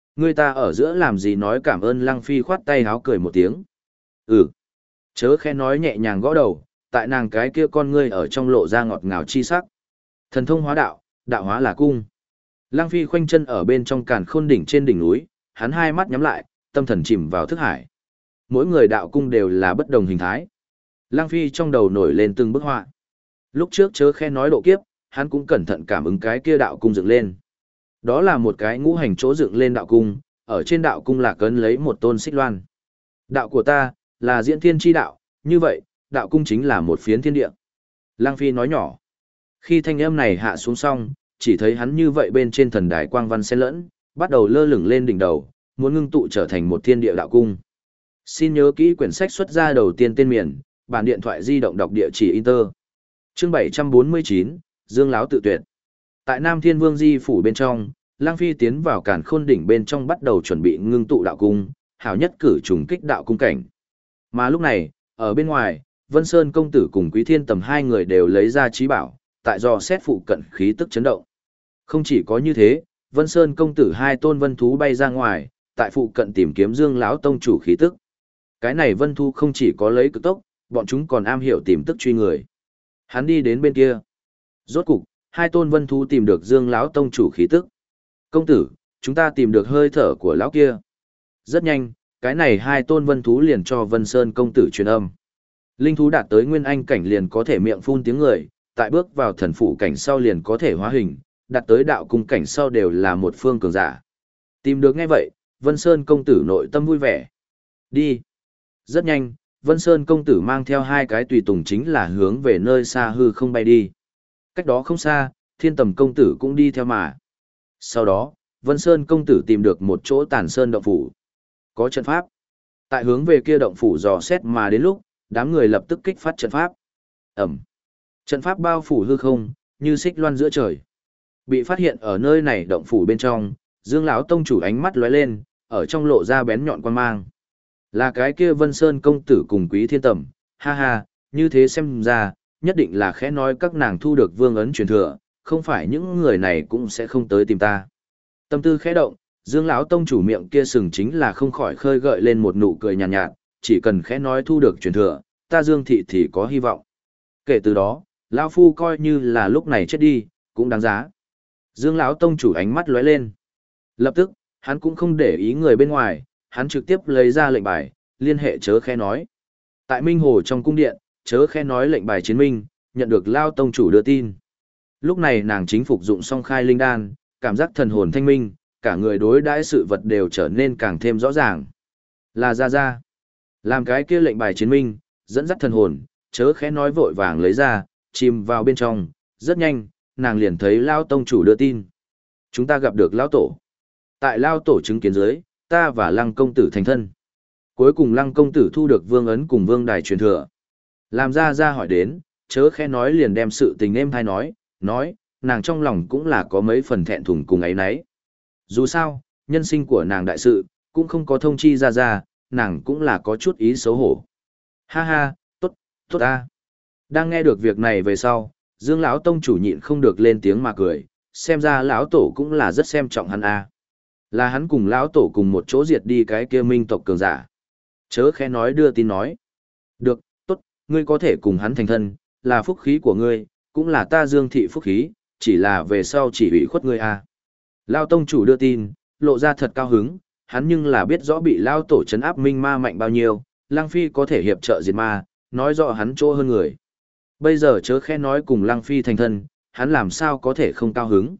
Người ta ở giữa làm gì nói cảm ơn Lăng Phi khoát tay háo cười một tiếng. Ừ. Chớ khẽ nói nhẹ nhàng gõ đầu, tại nàng cái kia con ngươi ở trong lộ ra ngọt ngào chi sắc. Thần thông hóa đạo, đạo hóa là cung. Lăng Phi khoanh chân ở bên trong càn khôn đỉnh trên đỉnh núi, hắn hai mắt nhắm lại, tâm thần chìm vào thức hải. Mỗi người đạo cung đều là bất đồng hình thái. Lăng Phi trong đầu nổi lên từng bức họa. Lúc trước chớ khẽ nói độ kiếp, hắn cũng cẩn thận cảm ứng cái kia đạo cung dựng lên. Đó là một cái ngũ hành chỗ dựng lên đạo cung, ở trên đạo cung là cấn lấy một tôn xích loan. Đạo của ta, là diễn thiên chi đạo, như vậy, đạo cung chính là một phiến thiên địa. Lăng Phi nói nhỏ. Khi thanh âm này hạ xuống xong, chỉ thấy hắn như vậy bên trên thần đài quang văn xen lẫn, bắt đầu lơ lửng lên đỉnh đầu, muốn ngưng tụ trở thành một thiên địa đạo cung. Xin nhớ kỹ quyển sách xuất ra đầu tiên tên miền, bản điện thoại di động đọc địa chỉ Inter. Chương 749, Dương Láo tự tuyệt. Tại Nam Thiên Vương Di phủ bên trong, Lăng Phi tiến vào càn khôn đỉnh bên trong bắt đầu chuẩn bị ngưng tụ đạo cung, hảo nhất cử trùng kích đạo cung cảnh. Mà lúc này, ở bên ngoài, Vân Sơn công tử cùng Quý Thiên Tầm hai người đều lấy ra trí bảo, tại do xét phụ cận khí tức chấn động. Không chỉ có như thế, Vân Sơn công tử hai tôn vân thú bay ra ngoài, tại phụ cận tìm kiếm Dương lão tông chủ khí tức. Cái này vân thú không chỉ có lấy cực tốc, bọn chúng còn am hiểu tìm tức truy người. Hắn đi đến bên kia. Rốt cục, hai tôn vân thú tìm được Dương lão tông chủ khí tức. Công tử, chúng ta tìm được hơi thở của lão kia. Rất nhanh, cái này hai tôn vân thú liền cho Vân Sơn công tử truyền âm. Linh thú đạt tới nguyên anh cảnh liền có thể miệng phun tiếng người, tại bước vào thần phụ cảnh sau liền có thể hóa hình, đạt tới đạo cung cảnh sau đều là một phương cường giả. Tìm được ngay vậy, Vân Sơn công tử nội tâm vui vẻ. Đi. Rất nhanh, Vân Sơn công tử mang theo hai cái tùy tùng chính là hướng về nơi xa hư không bay đi. Cách đó không xa, Thiên Tầm công tử cũng đi theo mà. Sau đó, Vân Sơn công tử tìm được một chỗ tàn sơn động phủ. Có trận pháp. Tại hướng về kia động phủ dò xét mà đến lúc, đám người lập tức kích phát trận pháp. Ẩm. Trận pháp bao phủ hư không, như xích loan giữa trời. Bị phát hiện ở nơi này động phủ bên trong, Dương lão tông chủ ánh mắt lóe lên, ở trong lộ ra bén nhọn quan mang. Là cái kia Vân Sơn công tử cùng Quý Thiên Tầm, ha ha, như thế xem ra, nhất định là khẽ nói các nàng thu được vương ấn truyền thừa, không phải những người này cũng sẽ không tới tìm ta. Tâm tư khẽ động, Dương lão tông chủ miệng kia sừng chính là không khỏi khơi gợi lên một nụ cười nhàn nhạt, chỉ cần khẽ nói thu được truyền thừa, ta Dương thị thì có hy vọng. Kể từ đó, lão phu coi như là lúc này chết đi, cũng đáng giá. Dương lão tông chủ ánh mắt lóe lên. Lập tức, hắn cũng không để ý người bên ngoài, hắn trực tiếp lấy ra lệnh bài, liên hệ chớ khẽ nói. Tại Minh Hồ trong cung điện, chớ khẽ nói lệnh bài chiến minh, nhận được Lao tông chủ đưa tin. Lúc này nàng chính phục dụng song khai linh đan, cảm giác thần hồn thanh minh, cả người đối đãi sự vật đều trở nên càng thêm rõ ràng. Là ra. Làm cái kia lệnh bài chiến minh, dẫn dắt thần hồn, chớ khẽ nói vội vàng lấy ra, chìm vào bên trong, rất nhanh, nàng liền thấy Lao tông chủ đưa tin. Chúng ta gặp được Lao tổ. Tại Lao tổ chứng kiến dưới, ta và Lăng công tử thành thân. Cuối cùng Lăng công tử thu được vương ấn cùng vương đài truyền thừa. Làm ra hỏi đến, chớ khẽ nói liền đem sự tình êm hay nói, nàng trong lòng cũng là có mấy phần thẹn thùng cùng ấy nấy. Dù sao, nhân sinh của nàng đại sự, cũng không có thông chi ra, nàng cũng là có chút ý xấu hổ. Ha ha, tốt ta. Đang nghe được việc này về sau, Dương lão tông chủ nhịn không được lên tiếng mà cười, xem ra lão tổ cũng là rất xem trọng hắn a. Là hắn cùng lão tổ cùng một chỗ diệt đi cái kia minh tộc cường giả. Chớ khẽ nói đưa tin nói. Được, tốt, ngươi có thể cùng hắn thành thân, là phúc khí của ngươi, cũng là ta Dương thị phúc khí, chỉ là về sau chỉ ủy khuất ngươi a. Lão tông chủ đưa tin, lộ ra thật cao hứng, hắn nhưng là biết rõ bị lão tổ trấn áp minh ma mạnh bao nhiêu, Lăng Phi có thể hiệp trợ diệt ma, nói rõ hắn chỗ hơn người. Bây giờ chớ khẽ nói cùng Lăng Phi thành thân, hắn làm sao có thể không cao hứng.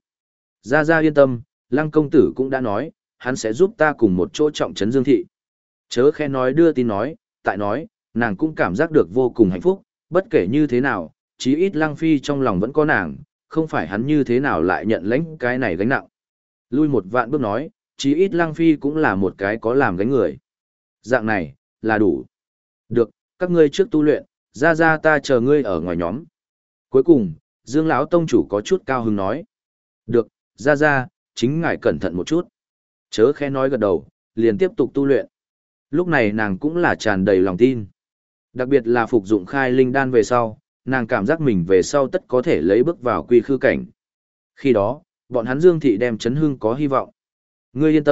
Ra yên tâm, Lăng công tử cũng đã nói, hắn sẽ giúp ta cùng một chỗ trọng trấn Dương thị. Chớ khẽ nói đưa tin nói, tại nói, nàng cũng cảm giác được vô cùng hạnh phúc, bất kể như thế nào, chí ít Lăng Phi trong lòng vẫn có nàng, không phải hắn như thế nào lại nhận lãnh cái này gánh nặng. Lui một vạn bước nói, chí ít Lăng Phi cũng là một cái có làm gánh người. Dạng này, là đủ. Được, các ngươi trước tu luyện, ra ta chờ ngươi ở ngoài nhóm. Cuối cùng, Dương lão tông chủ có chút cao hứng nói. Được, ra, chính ngài cẩn thận một chút. Chớ khẽ nói gật đầu, liền tiếp tục tu luyện. Lúc này nàng cũng là tràn đầy lòng tin. Đặc biệt là phục dụng khai linh đan về sau, nàng cảm giác mình về sau tất có thể lấy bước vào quy khư cảnh. Khi đó, bọn hắn Dương thị đem chấn hưng có hy vọng. Ngươi yên tâm,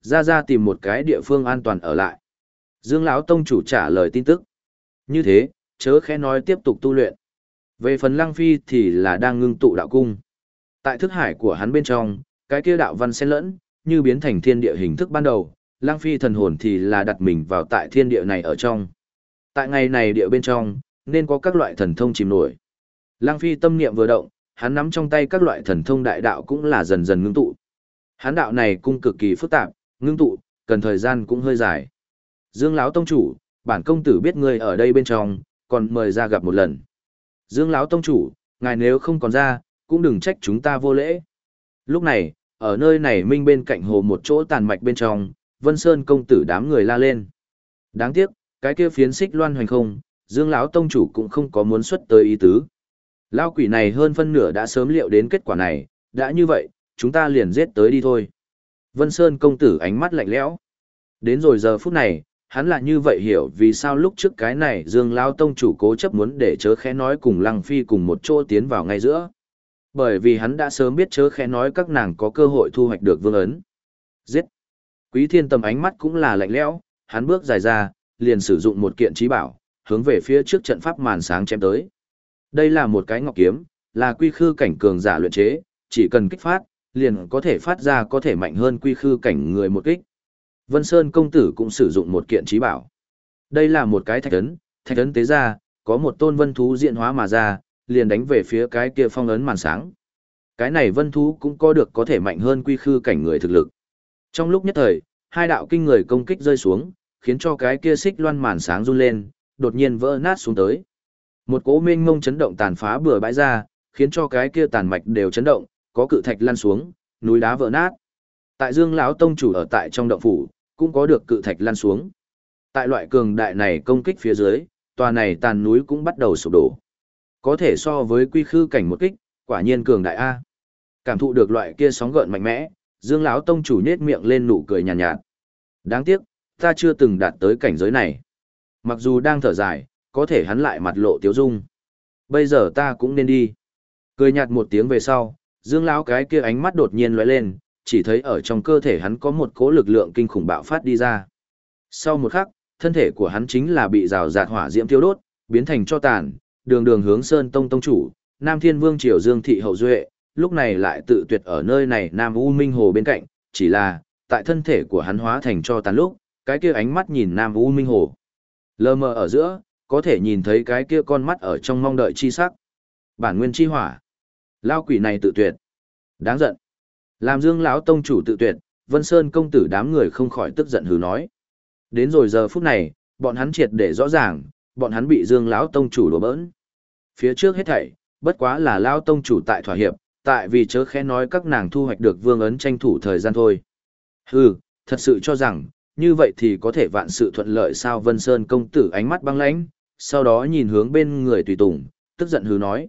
ra tìm một cái địa phương an toàn ở lại. Dương lão tông chủ trả lời tin tức. Như thế, chớ khẽ nói tiếp tục tu luyện. Về phần Lăng Phi thì là đang ngưng tụ đạo cung. Tại thức hải của hắn bên trong, cái kia đạo văn xen lẫn, như biến thành thiên địa hình thức ban đầu, Lăng Phi thần hồn thì là đặt mình vào tại thiên địa này ở trong. Tại ngày này địa bên trong, nên có các loại thần thông chìm nổi. Lăng Phi tâm niệm vừa động, hắn nắm trong tay các loại thần thông đại đạo cũng là dần dần ngưng tụ. Hắn đạo này cung cực kỳ phức tạp, ngưng tụ, cần thời gian cũng hơi dài. Dương lão tông chủ, bản công tử biết ngươi ở đây bên trong, còn mời ra gặp một lần. Dương lão tông chủ, ngài nếu không còn ra, cũng đừng trách chúng ta vô lễ. Lúc này, ở nơi này minh bên cạnh hồ một chỗ tàn mạch bên trong, Vân Sơn công tử đám người la lên. Đáng tiếc, cái kia phiến xích loan hoành không, Dương lão tông chủ cũng không có muốn xuất tới ý tứ. Lão quỷ này hơn phân nửa đã sớm liệu đến kết quả này, đã như vậy, chúng ta liền giết tới đi thôi. Vân Sơn công tử ánh mắt lạnh lẽo. Đến rồi giờ phút này, hắn là như vậy hiểu vì sao lúc trước cái này Dương lão tông chủ cố chấp muốn để chớ khẽ nói cùng Lăng Phi cùng một chỗ tiến vào ngay giữa. Bởi vì hắn đã sớm biết chớ khẽ nói các nàng có cơ hội thu hoạch được vương ấn. Giết! Quý Thiên Tầm ánh mắt cũng là lạnh lẽo, hắn bước dài ra, liền sử dụng một kiện trí bảo, hướng về phía trước trận pháp màn sáng chém tới. Đây là một cái ngọc kiếm, là quy khư cảnh cường giả luyện chế, chỉ cần kích phát, liền có thể phát ra có thể mạnh hơn quy khư cảnh người một kích. Vân Sơn công tử cũng sử dụng một kiện trí bảo. Đây là một cái thạch ấn tế ra, có một tôn vân thú diễn hóa mà ra, liền đánh về phía cái kia phong ấn màn sáng. Cái này vân thú cũng có thể mạnh hơn quy khư cảnh người thực lực. Trong lúc nhất thời, hai đạo kinh người công kích rơi xuống, khiến cho cái kia xích loan màn sáng run lên, đột nhiên vỡ nát xuống tới. Một cỗ mênh mông chấn động tàn phá bừa bãi ra, khiến cho cái kia tàn mạch đều chấn động, có cự thạch lăn xuống, núi đá vỡ nát. Tại Dương lão tông chủ ở tại trong động phủ, cũng có được cự thạch lăn xuống. Tại loại cường đại này công kích phía dưới, tòa này tàn núi cũng bắt đầu sụp đổ. Có thể so với quy khư cảnh một kích, quả nhiên cường đại a. Cảm thụ được loại kia sóng gợn mạnh mẽ, Dương lão tông chủ nhếch miệng lên nụ cười nhàn nhạt. Đáng tiếc, ta chưa từng đạt tới cảnh giới này. Mặc dù đang thở dài, có thể hắn lại mặt lộ tiếu dung. Bây giờ ta cũng nên đi. Cười nhạt một tiếng về sau, Dương lão cái kia ánh mắt đột nhiên lóe lên, chỉ thấy ở trong cơ thể hắn có một cỗ lực lượng kinh khủng bạo phát đi ra. Sau một khắc, thân thể của hắn chính là bị rào rạt hỏa diễm thiêu đốt, biến thành tro tàn, đường đường hướng Sơn Tông tông chủ, Nam Thiên Vương triều Dương thị hậu duệ, lúc này lại tự tuyệt ở nơi này Nam U Minh Hồ bên cạnh, chỉ là, tại thân thể của hắn hóa thành tro tàn lúc, cái kia ánh mắt nhìn Nam U Minh Hồ. Lờ mờ ở giữa, có thể nhìn thấy cái kia con mắt ở trong mong đợi chi sắc. Bản nguyên chi hỏa. Lao quỷ này tự tuyệt. Đáng giận. Làm Dương lão tông chủ tự tuyệt, Vân Sơn công tử đám người không khỏi tức giận hừ nói. Đến rồi giờ phút này, bọn hắn triệt để rõ ràng, bọn hắn bị Dương lão tông chủ đùa bỡn. Phía trước hết thảy, bất quá là lão tông chủ tại thỏa hiệp, tại vì chớ khẽ nói các nàng thu hoạch được vương ấn tranh thủ thời gian thôi. Hừ, thật sự cho rằng, như vậy thì có thể vạn sự thuận lợi sao? Vân Sơn công tử ánh mắt băng lãnh, sau đó nhìn hướng bên người tùy tùng, tức giận hừ nói,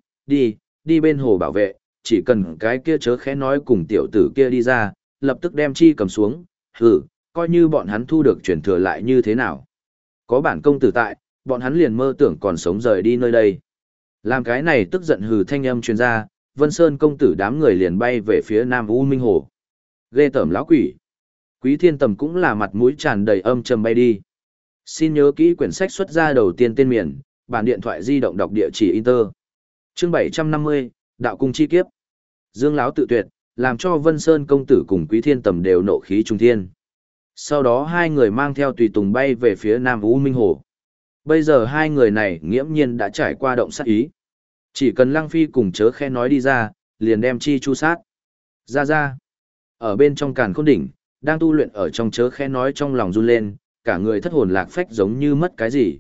đi bên hồ bảo vệ, chỉ cần cái kia chớ khẽ nói cùng tiểu tử kia đi ra, lập tức đem chi cầm xuống, hừ, coi như bọn hắn thu được truyền thừa lại như thế nào. Có bản công tử tại, bọn hắn liền mơ tưởng còn sống rời đi nơi đây. Làm cái này tức giận hừ thanh âm truyền ra, Vân Sơn công tử đám người liền bay về phía Nam U Minh Hồ. Ghê tởm lão quỷ. Quý Thiên Tầm cũng là mặt mũi tràn đầy âm trầm bay đi. Xin nhớ kỹ quyển sách xuất ra đầu tiên tên miền, bản điện thoại di động đọc địa chỉ Inter. Chương 750, Đạo cung chi kiếp. Dương lão tự tuyệt, làm cho Vân Sơn công tử cùng Quý Thiên Tầm đều nộ khí trung thiên. Sau đó hai người mang theo tùy tùng bay về phía Nam U Minh Hồ. Bây giờ hai người này nghiễm nhiên đã trải qua động sát ý. Chỉ cần Lăng Phi cùng chớ khe nói đi ra, liền đem chi chu sát. Ra. Ở bên trong Càn Khôn đỉnh, đang tu luyện ở trong chớ khe nói trong lòng run lên, cả người thất hồn lạc phách giống như mất cái gì.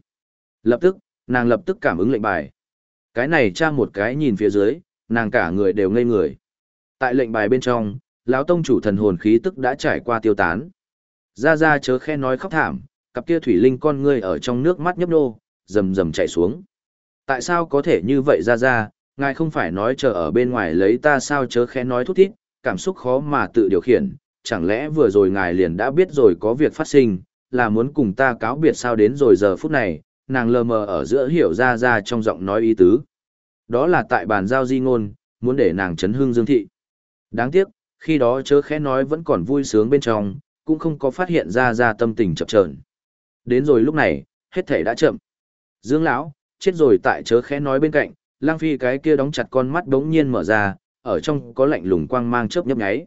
Nàng lập tức cảm ứng lệnh bài. Cái này tra một cái nhìn phía dưới, nàng cả người đều ngây người. Tại lệnh bài bên trong, lão tông chủ thần hồn khí tức đã trải qua tiêu tán. Ra chớ khe nói khóc thảm, cặp kia thủy linh con ngươi ở trong nước mắt nhấp nô, rầm rầm chảy xuống. Tại sao có thể như vậy ra, ngài không phải nói chờ ở bên ngoài lấy ta sao? Chớ khe nói thút thít, cảm xúc khó mà tự điều khiển, chẳng lẽ vừa rồi ngài liền đã biết rồi có việc phát sinh, là muốn cùng ta cáo biệt sao? Đến rồi giờ phút này, nàng lờ mờ ở giữa hiểu ra trong giọng nói ý tứ. Đó là tại bàn giao di ngôn, muốn để nàng chấn hương Dương thị. Đáng tiếc, khi đó chớ khẽ nói vẫn còn vui sướng bên trong, cũng không có phát hiện ra tâm tình chập chờn. Đến rồi lúc này, hết thể đã chậm. Dương lão, chết rồi tại chớ khẽ nói bên cạnh, Lang Phi cái kia đóng chặt con mắt đống nhiên mở ra, ở trong có lạnh lùng quang mang chớp nhấp nháy.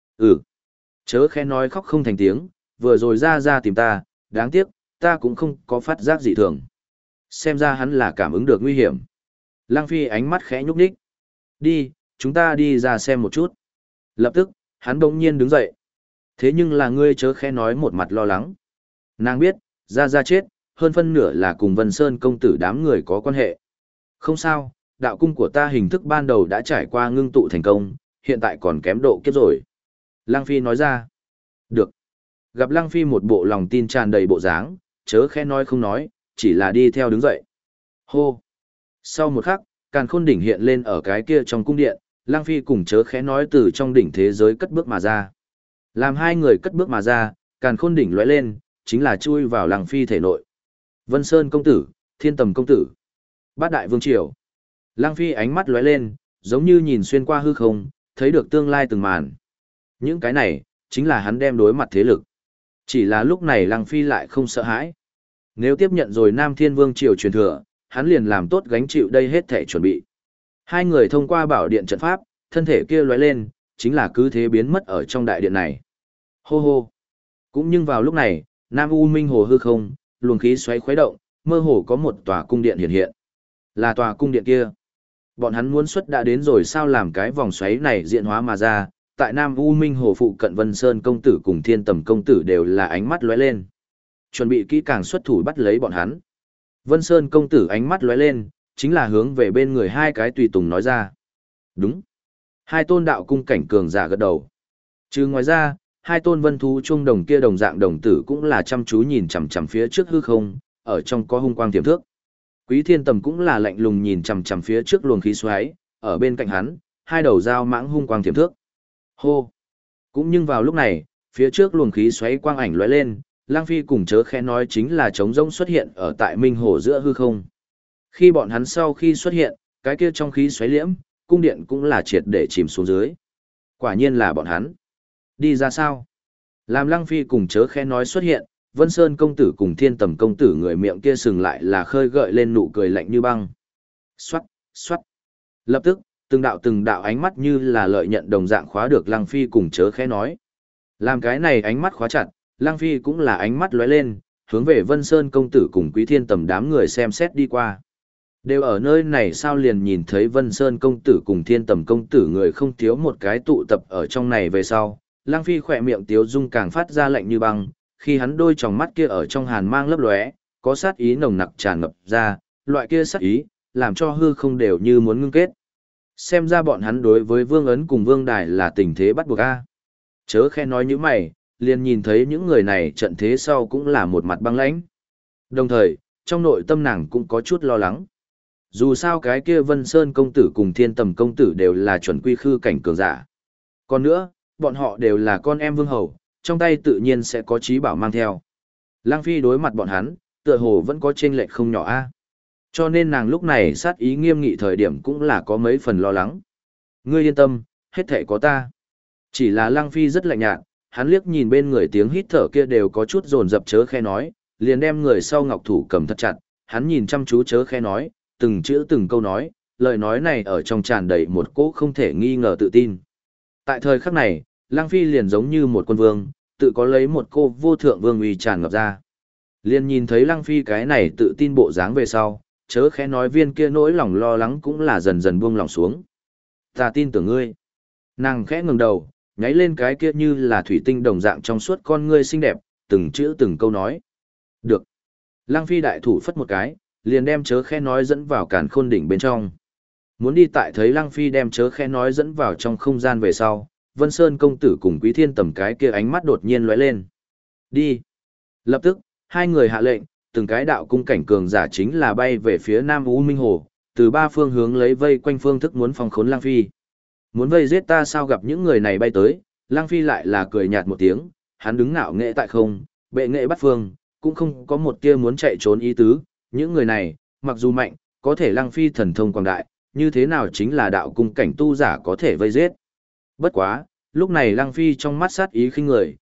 Chớ khẽ nói khóc không thành tiếng, vừa rồi ra tìm ta, đáng tiếc, ta cũng không có phát giác gì thường. Xem ra hắn là cảm ứng được nguy hiểm. Lang Phi ánh mắt khẽ nhúc nhích. Đi, chúng ta đi ra xem một chút. Lập tức, hắn đống nhiên đứng dậy. Thế nhưng là ngươi chớ khẽ nói một mặt lo lắng. Nàng biết, ra chết, hơn phân nửa là cùng Vân Sơn công tử đám người có quan hệ. Không sao, đạo cung của ta hình thức ban đầu đã trải qua ngưng tụ thành công, hiện tại còn kém độ kiếp rồi. Lăng Phi nói ra. Được. Gặp Lăng Phi một bộ lòng tin tràn đầy bộ dáng, chớ khẽ nói không nói, chỉ là đi theo đứng dậy. Hô. Sau một khắc, càn khôn đỉnh hiện lên ở cái kia trong cung điện, Lăng Phi cùng chớ khẽ nói từ trong đỉnh thế giới cất bước mà ra. Làm hai người cất bước mà ra, càn khôn đỉnh lóe lên, chính là chui vào Lăng Phi thể nội. Vân Sơn công tử, Thiên Tầm công tử, Bát Đại Vương Triều. Lăng Phi ánh mắt lóe lên, giống như nhìn xuyên qua hư không, thấy được tương lai từng màn. Những cái này, chính là hắn đem đối mặt thế lực. Chỉ là lúc này Lăng Phi lại không sợ hãi. Nếu tiếp nhận rồi Nam Thiên Vương Triều truyền thừa, hắn liền làm tốt gánh chịu đây hết thể chuẩn bị. Hai người thông qua bảo điện trận pháp, thân thể kia lóe lên, chính là cứ thế biến mất ở trong đại điện này. Hô hô. Cũng nhưng vào lúc này, Nam U Minh Hồ hư không, luồng khí xoáy khuấy động, mơ hồ có một tòa cung điện hiện hiện. Là tòa cung điện kia. Bọn hắn muốn xuất đã đến rồi sao làm cái vòng xoáy này diễn hóa mà ra, tại Nam U Minh Hồ phụ cận Vân Sơn công tử cùng Thiên Tầm công tử đều là ánh mắt lóe lên. Chuẩn bị kỹ càng xuất thủ bắt lấy bọn hắn. Vân Sơn công tử ánh mắt lóe lên, chính là hướng về bên người hai cái tùy tùng nói ra. Đúng. Hai tôn đạo cung cảnh cường giả gật đầu. Chứ ngoài ra, hai tôn vân thú trung đồng kia đồng dạng đồng tử cũng là chăm chú nhìn chằm chằm phía trước hư không, ở trong có hung quang tiềm thước. Quý Thiên Tầm cũng là lạnh lùng nhìn chằm chằm phía trước luồng khí xoáy, ở bên cạnh hắn, hai đầu dao mãng hung quang tiềm thước. Hô. Cũng nhưng vào lúc này, phía trước luồng khí xoáy quang ảnh lóe lên, Lang Phi cùng chớ khẽ nói chính là trống rỗng xuất hiện ở tại Minh Hồ giữa hư không. Khi bọn hắn sau khi xuất hiện, cái kia trong khí xoáy liễm, cung điện cũng là triệt để chìm xuống dưới. Quả nhiên là bọn hắn. Đi ra sao? Làm Lăng Phi cùng chớ khẽ nói xuất hiện, Vân Sơn công tử cùng Thiên Tầm công tử người miệng kia sừng lại là khơi gợi lên nụ cười lạnh như băng. Xoát, xoát. Lập tức, từng đạo ánh mắt như là lợi nhận đồng dạng khóa được Lăng Phi cùng chớ khẽ nói. Làm cái này ánh mắt khóa chặt, Lăng Phi cũng là ánh mắt lóe lên, hướng về Vân Sơn công tử cùng Quý Thiên Tầm đám người xem xét đi qua. Đều ở nơi này sao liền nhìn thấy Vân Sơn công tử cùng Thiên Tầm công tử người không thiếu một cái tụ tập ở trong này về sau. Lăng Phi khỏe miệng tiếu dung càng phát ra lạnh như băng, khi hắn đôi tròng mắt kia ở trong hàn mang lấp lóe, có sát ý nồng nặc tràn ngập ra, loại kia sát ý, làm cho hư không đều như muốn ngưng kết. Xem ra bọn hắn đối với Vương Ấn cùng Vương Đài là tình thế bắt buộc a. Chớ khẽ nói như mày, liền nhìn thấy những người này trận thế sau cũng là một mặt băng lãnh. Đồng thời, trong nội tâm nàng cũng có chút lo lắng. Dù sao cái kia Vân Sơn công tử cùng Thiên Tầm công tử đều là chuẩn quy khư cảnh cường giả. Còn nữa, bọn họ đều là con em vương hầu, trong tay tự nhiên sẽ có trí bảo mang theo. Lang Phi đối mặt bọn hắn, tựa hồ vẫn có chênh lệch không nhỏ a. Cho nên nàng lúc này sát ý nghiêm nghị thời điểm cũng là có mấy phần lo lắng. Ngươi yên tâm, hết thảy có ta. Chỉ là Lang Phi rất lạnh nhạt, hắn liếc nhìn bên người tiếng hít thở kia đều có chút dồn dập chớ khẽ nói, liền đem người sau ngọc thủ cầm thật chặt, hắn nhìn chăm chú chớ khẽ nói, từng chữ từng câu nói, lời nói này ở trong tràn đầy một cỗ không thể nghi ngờ tự tin. Tại thời khắc này, Lăng Phi liền giống như một quân vương, tự có lấy một cô vô thượng vương uy tràn ngập ra. Liền nhìn thấy Lăng Phi cái này tự tin bộ dáng về sau, chớ khẽ nói viên kia nỗi lòng lo lắng cũng là dần dần buông lòng xuống. Ta tin tưởng ngươi. Nàng khẽ ngẩng đầu, nháy lên cái kia như là thủy tinh đồng dạng trong suốt con ngươi xinh đẹp, từng chữ từng câu nói. Được. Lăng Phi đại thủ phất một cái, liền đem chớ khẽ nói dẫn vào càn khôn đỉnh bên trong. Muốn đi tại thấy Lăng Phi đem chớ khẽ nói dẫn vào trong không gian về sau, Vân Sơn công tử cùng Quý Thiên Tầm cái kia ánh mắt đột nhiên lóe lên. Đi. Lập tức, hai người hạ lệnh, từng cái đạo cung cảnh cường giả chính là bay về phía Nam U Minh Hồ, từ ba phương hướng lấy vây quanh phương thức muốn phòng khốn Lăng Phi. Muốn vây giết ta sao gặp những người này bay tới, Lăng Phi lại là cười nhạt một tiếng, hắn đứng ngạo nghệ tại không, bệ nghệ bắt phương, cũng không có một tia muốn chạy trốn ý tứ, những người này, mặc dù mạnh, có thể Lăng Phi thần thông quảng đại, như thế nào chính là đạo cung cảnh tu giả có thể vây giết. Bất quá, lúc này Lăng Phi trong mắt sát ý khinh người,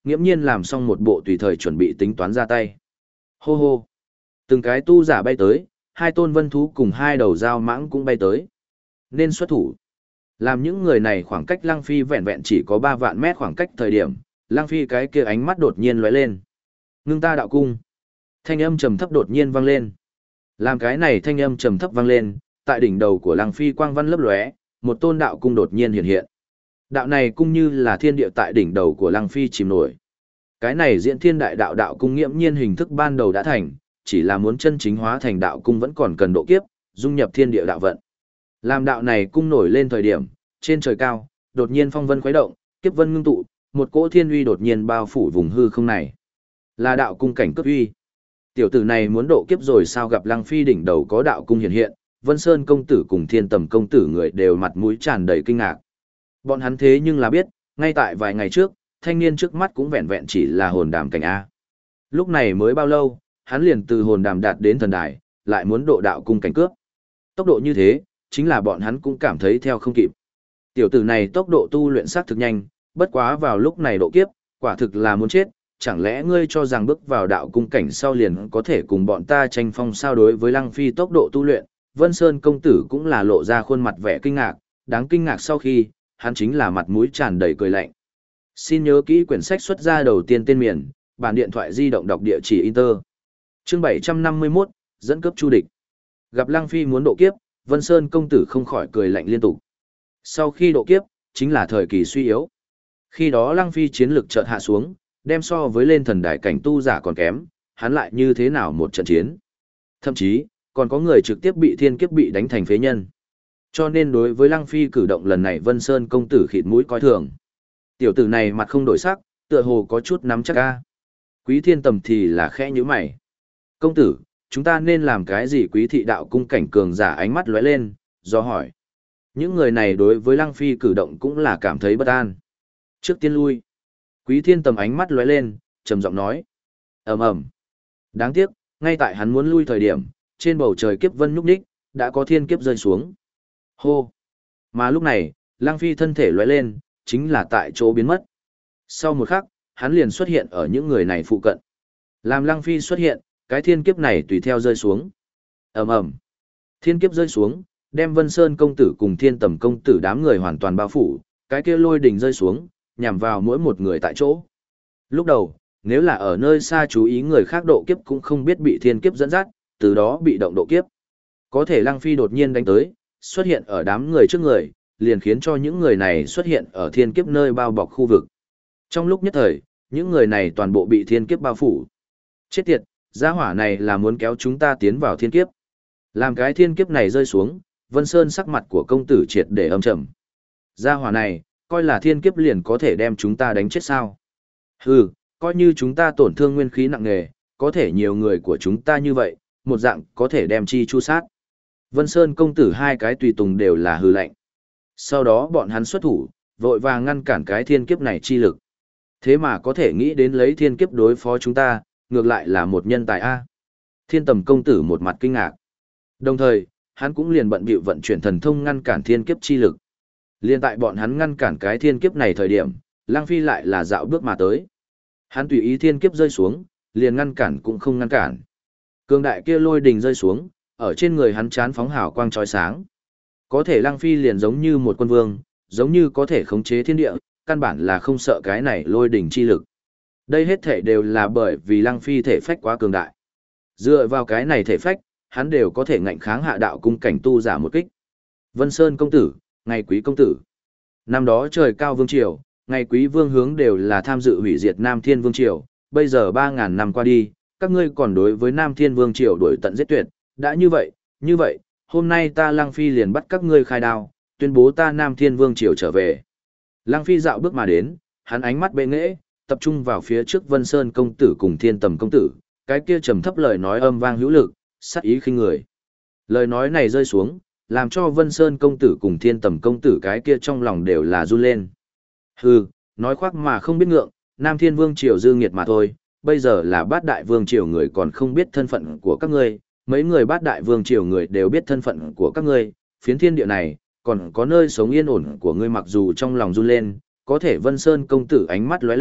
nghiễm nhiên làm xong một bộ tùy thời chuẩn bị tính toán ra tay. Hô hô. Từng cái tu giả bay tới, hai tôn vân thú cùng hai đầu dao mãng cũng bay tới. Nên xuất thủ. Làm những người này khoảng cách Lăng Phi vẹn vẹn chỉ có 3 vạn mét khoảng cách thời điểm, Lăng Phi cái kia ánh mắt đột nhiên lóe lên. Ngưng ta đạo cung. Thanh âm trầm thấp đột nhiên vang lên. Làm cái này thanh âm trầm thấp vang lên, tại đỉnh đầu của Lăng Phi quang văn lấp lóe, một tôn đạo cung đột nhiên hiện hiện. Đạo này cung như là thiên địa tại đỉnh đầu của Lăng Phi chìm nổi. Cái này diễn thiên đại đạo đạo cung nghiễm nhiên hình thức ban đầu đã thành, chỉ là muốn chân chính hóa thành đạo cung vẫn còn cần độ kiếp, dung nhập thiên địa đạo vận. Làm đạo này cung nổi lên thời điểm, trên trời cao, đột nhiên phong vân khuấy động, kiếp vân ngưng tụ, một cỗ thiên uy đột nhiên bao phủ vùng hư không này. Là đạo cung cảnh cấp uy. Tiểu tử này muốn độ kiếp rồi sao, gặp Lăng Phi đỉnh đầu có đạo cung hiện hiện, Vân Sơn công tử cùng Thiên Tầm công tử người đều mặt mũi tràn đầy kinh ngạc. Bọn hắn thế nhưng là biết, ngay tại vài ngày trước, thanh niên trước mắt cũng vẹn vẹn chỉ là hồn đàm cảnh A. Lúc này mới bao lâu, hắn liền từ hồn đàm đạt đến thần đài, lại muốn độ đạo cung cảnh cướp. Tốc độ như thế, chính là bọn hắn cũng cảm thấy theo không kịp. Tiểu tử này tốc độ tu luyện xác thực nhanh, bất quá vào lúc này độ kiếp, quả thực là muốn chết, chẳng lẽ ngươi cho rằng bước vào đạo cung cảnh sau liền có thể cùng bọn ta tranh phong sao? Đối với Lăng Phi tốc độ tu luyện, Vân Sơn công tử cũng là lộ ra khuôn mặt vẻ kinh ngạc, đáng kinh ngạc sau khi, hắn chính là mặt mũi tràn đầy cười lạnh. Xin nhớ kỹ quyển sách xuất ra đầu tiên tên miền, bản điện thoại di động đọc địa chỉ Inter. Chương 751, dẫn cướp chu địch. Gặp Lăng Phi muốn độ kiếp, Vân Sơn công tử không khỏi cười lạnh liên tục. Sau khi độ kiếp, chính là thời kỳ suy yếu. Khi đó Lăng Phi chiến lực chợt hạ xuống, đem so với lên thần đại cảnh tu giả còn kém, hắn lại như thế nào một trận chiến. Thậm chí, còn có người trực tiếp bị thiên kiếp bị đánh thành phế nhân. Cho nên đối với Lăng Phi cử động lần này Vân Sơn công tử khịt mũi coi thường. Tiểu tử này mặt không đổi sắc, tựa hồ có chút nắm chắc ca. Quý Thiên Tầm thì là khẽ nhíu mày. Công tử, chúng ta nên làm cái gì? Quý thị đạo cung cảnh cường giả ánh mắt lóe lên, do hỏi. Những người này đối với Lăng Phi cử động cũng là cảm thấy bất an. Trước tiên lui. Quý Thiên Tầm ánh mắt lóe lên, trầm giọng nói. Ầm ầm. Đáng tiếc, ngay tại hắn muốn lui thời điểm, trên bầu trời kiếp vân nhúc nhích, đã có thiên kiếp rơi xuống. Hô. Mà lúc này, Lăng Phi thân thể lóe lên, chính là tại chỗ biến mất. Sau một khắc, hắn liền xuất hiện ở những người này phụ cận. Làm Lăng Phi xuất hiện, cái thiên kiếp này tùy theo rơi xuống. Ầm ầm. Thiên kiếp rơi xuống, đem Vân Sơn công tử cùng Thiên Tầm công tử đám người hoàn toàn bao phủ, cái kia lôi đỉnh rơi xuống, nhằm vào mỗi một người tại chỗ. Lúc đầu, nếu là ở nơi xa chú ý người khác độ kiếp cũng không biết bị thiên kiếp dẫn dắt, từ đó bị động độ kiếp. Có thể Lăng Phi đột nhiên đánh tới, xuất hiện ở đám người trước người, liền khiến cho những người này xuất hiện ở thiên kiếp nơi bao bọc khu vực. Trong lúc nhất thời, những người này toàn bộ bị thiên kiếp bao phủ. Chết tiệt, gia hỏa này là muốn kéo chúng ta tiến vào thiên kiếp. Làm cái thiên kiếp này rơi xuống, Vân Sơn sắc mặt của công tử triệt để âm trầm. Gia hỏa này, coi là thiên kiếp liền có thể đem chúng ta đánh chết sao? Hừ, coi như chúng ta tổn thương nguyên khí nặng nề, có thể nhiều người của chúng ta như vậy, một dạng có thể đem chi chu sát. Vân Sơn công tử hai cái tùy tùng đều là hừ lạnh. Sau đó bọn hắn xuất thủ, vội vàng ngăn cản cái thiên kiếp này chi lực. Thế mà có thể nghĩ đến lấy thiên kiếp đối phó chúng ta, ngược lại là một nhân tài A. Thiên Tầm công tử một mặt kinh ngạc. Đồng thời, hắn cũng liền bận bịu vận chuyển thần thông ngăn cản thiên kiếp chi lực. Liên tại bọn hắn ngăn cản cái thiên kiếp này thời điểm, Lăng Phi lại là dạo bước mà tới. Hắn tùy ý thiên kiếp rơi xuống, liền ngăn cản cũng không ngăn cản. Cường đại kia lôi đình rơi xuống, ở trên người hắn chán phóng hào quang chói sáng. Có thể Lăng Phi liền giống như một quân vương, giống như có thể khống chế thiên địa, căn bản là không sợ cái này lôi đình chi lực. Đây hết thể đều là bởi vì Lăng Phi thể phách quá cường đại. Dựa vào cái này thể phách, hắn đều có thể ngạnh kháng hạ đạo cung cảnh tu giả một kích. Vân Sơn công tử, Ngày Quý công tử. Năm đó trời cao vương triều, Ngày Quý vương hướng đều là tham dự hủy diệt Nam Thiên vương triều, bây giờ 3000 năm qua đi, các ngươi còn đối với Nam Thiên vương triều đuổi tận giết tuyệt, đã như vậy, hôm nay ta Lăng Phi liền bắt các ngươi khai đao, tuyên bố ta Nam Thiên vương triều trở về. Lăng Phi dạo bước mà đến, hắn ánh mắt bệ nghệ, tập trung vào phía trước Vân Sơn công tử cùng Thiên Tầm công tử, cái kia trầm thấp lời nói âm vang hữu lực, sát ý khinh người. Lời nói này rơi xuống, làm cho Vân Sơn công tử cùng Thiên Tầm công tử cái kia trong lòng đều là run lên. Hừ, nói khoác mà không biết ngượng, Nam Thiên vương triều dư nghiệt mà thôi, bây giờ là bát đại vương triều người còn không biết thân phận của các ngươi, mấy người bát đại vương triều người đều biết thân phận của các ngươi, phiến thiên địa này, còn có nơi sống yên ổn của ngươi. Mặc dù trong lòng run lên, có thể Vân Sơn công tử ánh mắt lóe lên,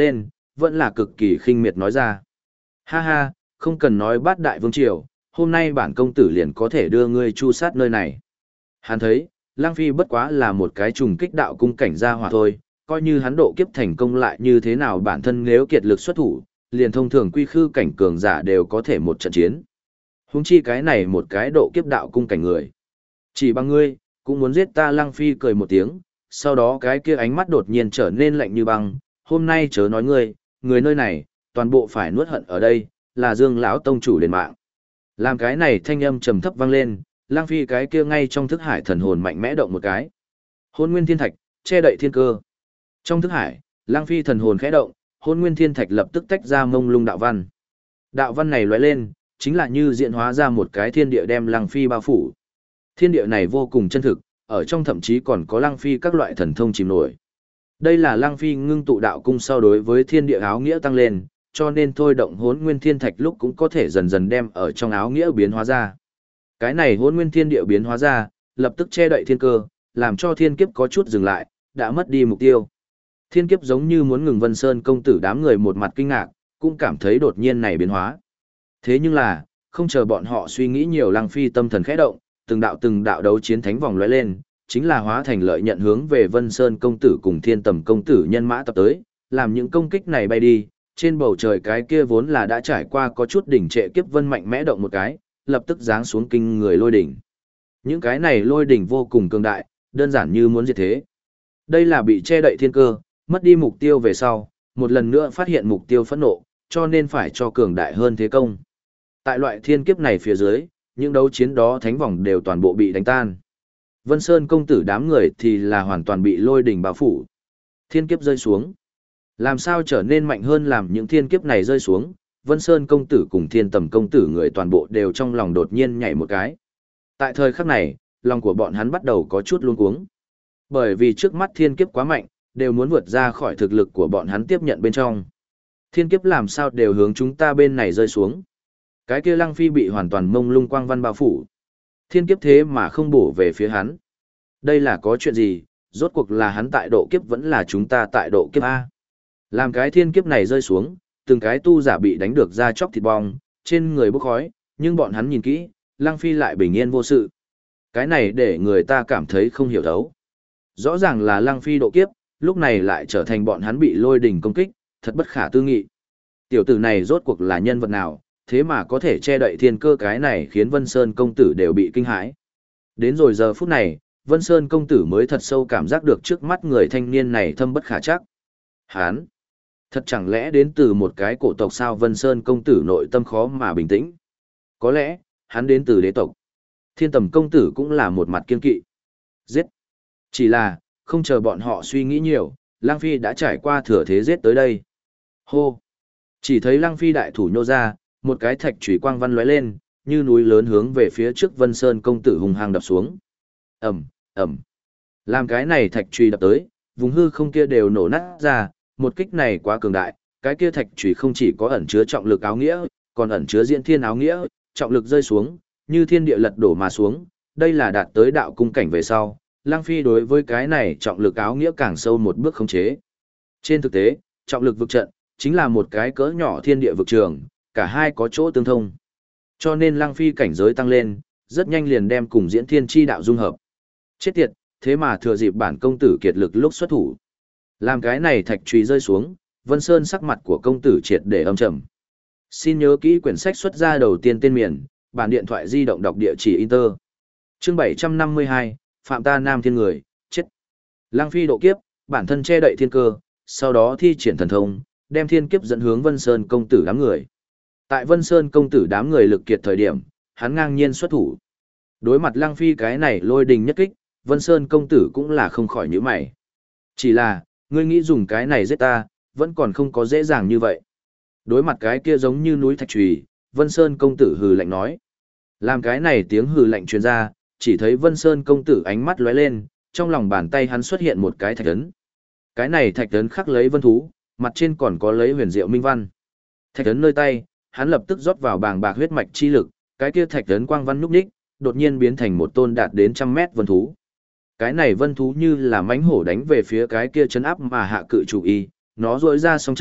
vẫn là cực kỳ khinh miệt nói ra. Ha ha, không cần nói bát đại vương triều, hôm nay bản công tử liền có thể đưa ngươi chu sát nơi này. Hắn thấy, Lang Phi bất quá là một cái trùng kích đạo cung cảnh gia hỏa thôi, coi như hắn độ kiếp thành công lại như thế nào bản thân nếu kiệt lực xuất thủ, liền thông thường quy khư cảnh cường giả đều có thể một trận chiến. Huống chi cái này một cái độ kiếp đạo cung cảnh người. Chỉ bằng ngươi, cũng muốn giết ta. Lăng Phi cười một tiếng, sau đó cái kia ánh mắt đột nhiên trở nên lạnh như băng, hôm nay chớ nói ngươi, người nơi này, toàn bộ phải nuốt hận ở đây, là Dương lão tông chủ đền mạng. Làm cái này thanh âm trầm thấp vang lên, Lăng Phi cái kia ngay trong thức hải thần hồn mạnh mẽ động một cái. Hôn Nguyên Thiên Thạch, che đậy thiên cơ. Trong thức hải, Lăng Phi thần hồn khẽ động, Hôn Nguyên Thiên Thạch lập tức tách ra mông lung đạo văn. Đạo văn này lóe lên, chính là như diễn hóa ra một cái thiên địa đem Lăng Phi bao phủ. Thiên địa này vô cùng chân thực, ở trong thậm chí còn có Lăng Phi các loại thần thông chìm nổi. Đây là Lăng Phi ngưng tụ đạo cung sau đối với thiên địa áo nghĩa tăng lên, cho nên thôi động Hỗn Nguyên Thiên Thạch lúc cũng có thể dần dần đem ở trong áo nghĩa biến hóa ra. Cái này Hỗn Nguyên Thiên Địa biến hóa ra, lập tức che đậy thiên cơ, làm cho thiên kiếp có chút dừng lại, đã mất đi mục tiêu. Thiên kiếp giống như muốn ngừng Vân Sơn công tử đám người một mặt kinh ngạc, cũng cảm thấy đột nhiên này biến hóa. Thế nhưng là, không chờ bọn họ suy nghĩ nhiều, Lăng Phi tâm thần khẽ động, từng đạo đấu chiến thánh vòng lóe lên, chính là hóa thành lợi nhận hướng về Vân Sơn công tử cùng Thiên Tầm công tử nhân mã tập tới, làm những công kích này bay đi, trên bầu trời cái kia vốn là đã trải qua có chút đỉnh trệ kiếp vân mạnh mẽ động một cái, lập tức giáng xuống kinh người lôi đỉnh. Những cái này lôi đỉnh vô cùng cường đại, đơn giản như muốn diệt thế. Đây là bị che đậy thiên cơ, mất đi mục tiêu về sau, một lần nữa phát hiện mục tiêu phẫn nộ, cho nên phải cho cường đại hơn thế công. Tại loại thiên kiếp này phía dưới, những đấu chiến đó thánh vòng đều toàn bộ bị đánh tan. Vân Sơn công tử đám người thì là hoàn toàn bị lôi đỉnh bao phủ. Thiên kiếp rơi xuống. Làm sao trở nên mạnh hơn làm những thiên kiếp này rơi xuống, Vân Sơn công tử cùng Thiên Tầm công tử người toàn bộ đều trong lòng đột nhiên nhảy một cái. Tại thời khắc này, lòng của bọn hắn bắt đầu có chút luống cuống. Bởi vì trước mắt thiên kiếp quá mạnh, đều muốn vượt ra khỏi thực lực của bọn hắn tiếp nhận bên trong. Thiên kiếp làm sao đều hướng chúng ta bên này rơi xuống. Cái kia Lăng Phi bị hoàn toàn mông lung quang văn bao phủ. Thiên kiếp thế mà không bổ về phía hắn. Đây là có chuyện gì, rốt cuộc là hắn tại độ kiếp vẫn là chúng ta tại độ kiếp A. Làm cái thiên kiếp này rơi xuống, từng cái tu giả bị đánh được ra chóc thịt bong, trên người bốc khói, nhưng bọn hắn nhìn kỹ, Lăng Phi lại bình yên vô sự. Cái này để người ta cảm thấy không hiểu thấu. Rõ ràng là Lăng Phi độ kiếp, lúc này lại trở thành bọn hắn bị lôi đỉnh công kích, thật bất khả tư nghị. Tiểu tử này rốt cuộc là nhân vật nào, thế mà có thể che đậy thiên cơ, cái này khiến Vân Sơn công tử đều bị kinh hãi. Đến rồi giờ phút này, Vân Sơn công tử mới thật sâu cảm giác được trước mắt người thanh niên này thâm bất khả trắc. Hán! Thật chẳng lẽ đến từ một cái cổ tộc sao? Vân Sơn công tử nội tâm khó mà bình tĩnh. Có lẽ, hắn đến từ đế tộc. Thiên Tầm công tử cũng là một mặt kiên kỵ. Giết! Chỉ là, không chờ bọn họ suy nghĩ nhiều, Lăng Phi đã trải qua thừa thế giết tới đây. Hô! Chỉ thấy Lăng Phi đại thủ nhô ra, một cái thạch chùy quang văn lóe lên, như núi lớn hướng về phía trước Vân Sơn công tử hùng hăng đập xuống. Ầm, ầm. Làm cái này thạch chùy đập tới, vùng hư không kia đều nổ nát ra, một kích này quá cường đại, cái kia thạch chùy không chỉ có ẩn chứa trọng lực áo nghĩa, còn ẩn chứa diễn thiên áo nghĩa, trọng lực rơi xuống, như thiên địa lật đổ mà xuống, đây là đạt tới đạo cung cảnh về sau, Lăng Phi đối với cái này trọng lực áo nghĩa càng sâu một bước khống chế. Trên thực tế, trọng lực vực trận chính là một cái cỡ nhỏ thiên địa vực trường, cả hai có chỗ tương thông. Cho nên Lăng Phi cảnh giới tăng lên, rất nhanh liền đem cùng diễn thiên chi đạo dung hợp. Chết tiệt, thế mà thừa dịp bản công tử kiệt lực lúc xuất thủ. Làm cái này thạch chùy rơi xuống, Vân Sơn sắc mặt của công tử triệt để âm trầm. Xin nhớ kỹ quyển sách xuất ra đầu tiên tên miền, bản điện thoại di động đọc địa chỉ Inter. Chương 752, Phạm ta Nam Thiên người, chết. Lăng Phi độ kiếp, bản thân che đậy thiên cơ, sau đó thi triển thần thông, đem thiên kiếp dẫn hướng Vân Sơn công tử đám người. Tại Vân Sơn công tử đám người lực kiệt thời điểm, hắn ngang nhiên xuất thủ. Đối mặt Lăng Phi cái này lôi đình nhất kích, Vân Sơn công tử cũng là không khỏi nhíu mày. Chỉ là, ngươi nghĩ dùng cái này giết ta, vẫn còn không có dễ dàng như vậy. Đối mặt cái kia giống như núi thạch trùy, Vân Sơn công tử hừ lạnh nói. Làm cái này tiếng hừ lạnh truyền ra, chỉ thấy Vân Sơn công tử ánh mắt lóe lên, trong lòng bàn tay hắn xuất hiện một cái thạch ấn. Cái này thạch ấn khắc lấy vân thú, mặt trên còn có lấy huyền diệu minh văn. Thạch ấn nơi tay, hắn lập tức rót vào bàng bạc huyết mạch chi lực, cái kia thạch ấn quang văn nhúc nhích, đột nhiên biến thành một tôn đạt đến 100 mét vân thú. Cái này vân thú như là mãnh hổ đánh về phía cái kia chấn áp mà hạ cự chủ y, nó rỗi ra song chảo,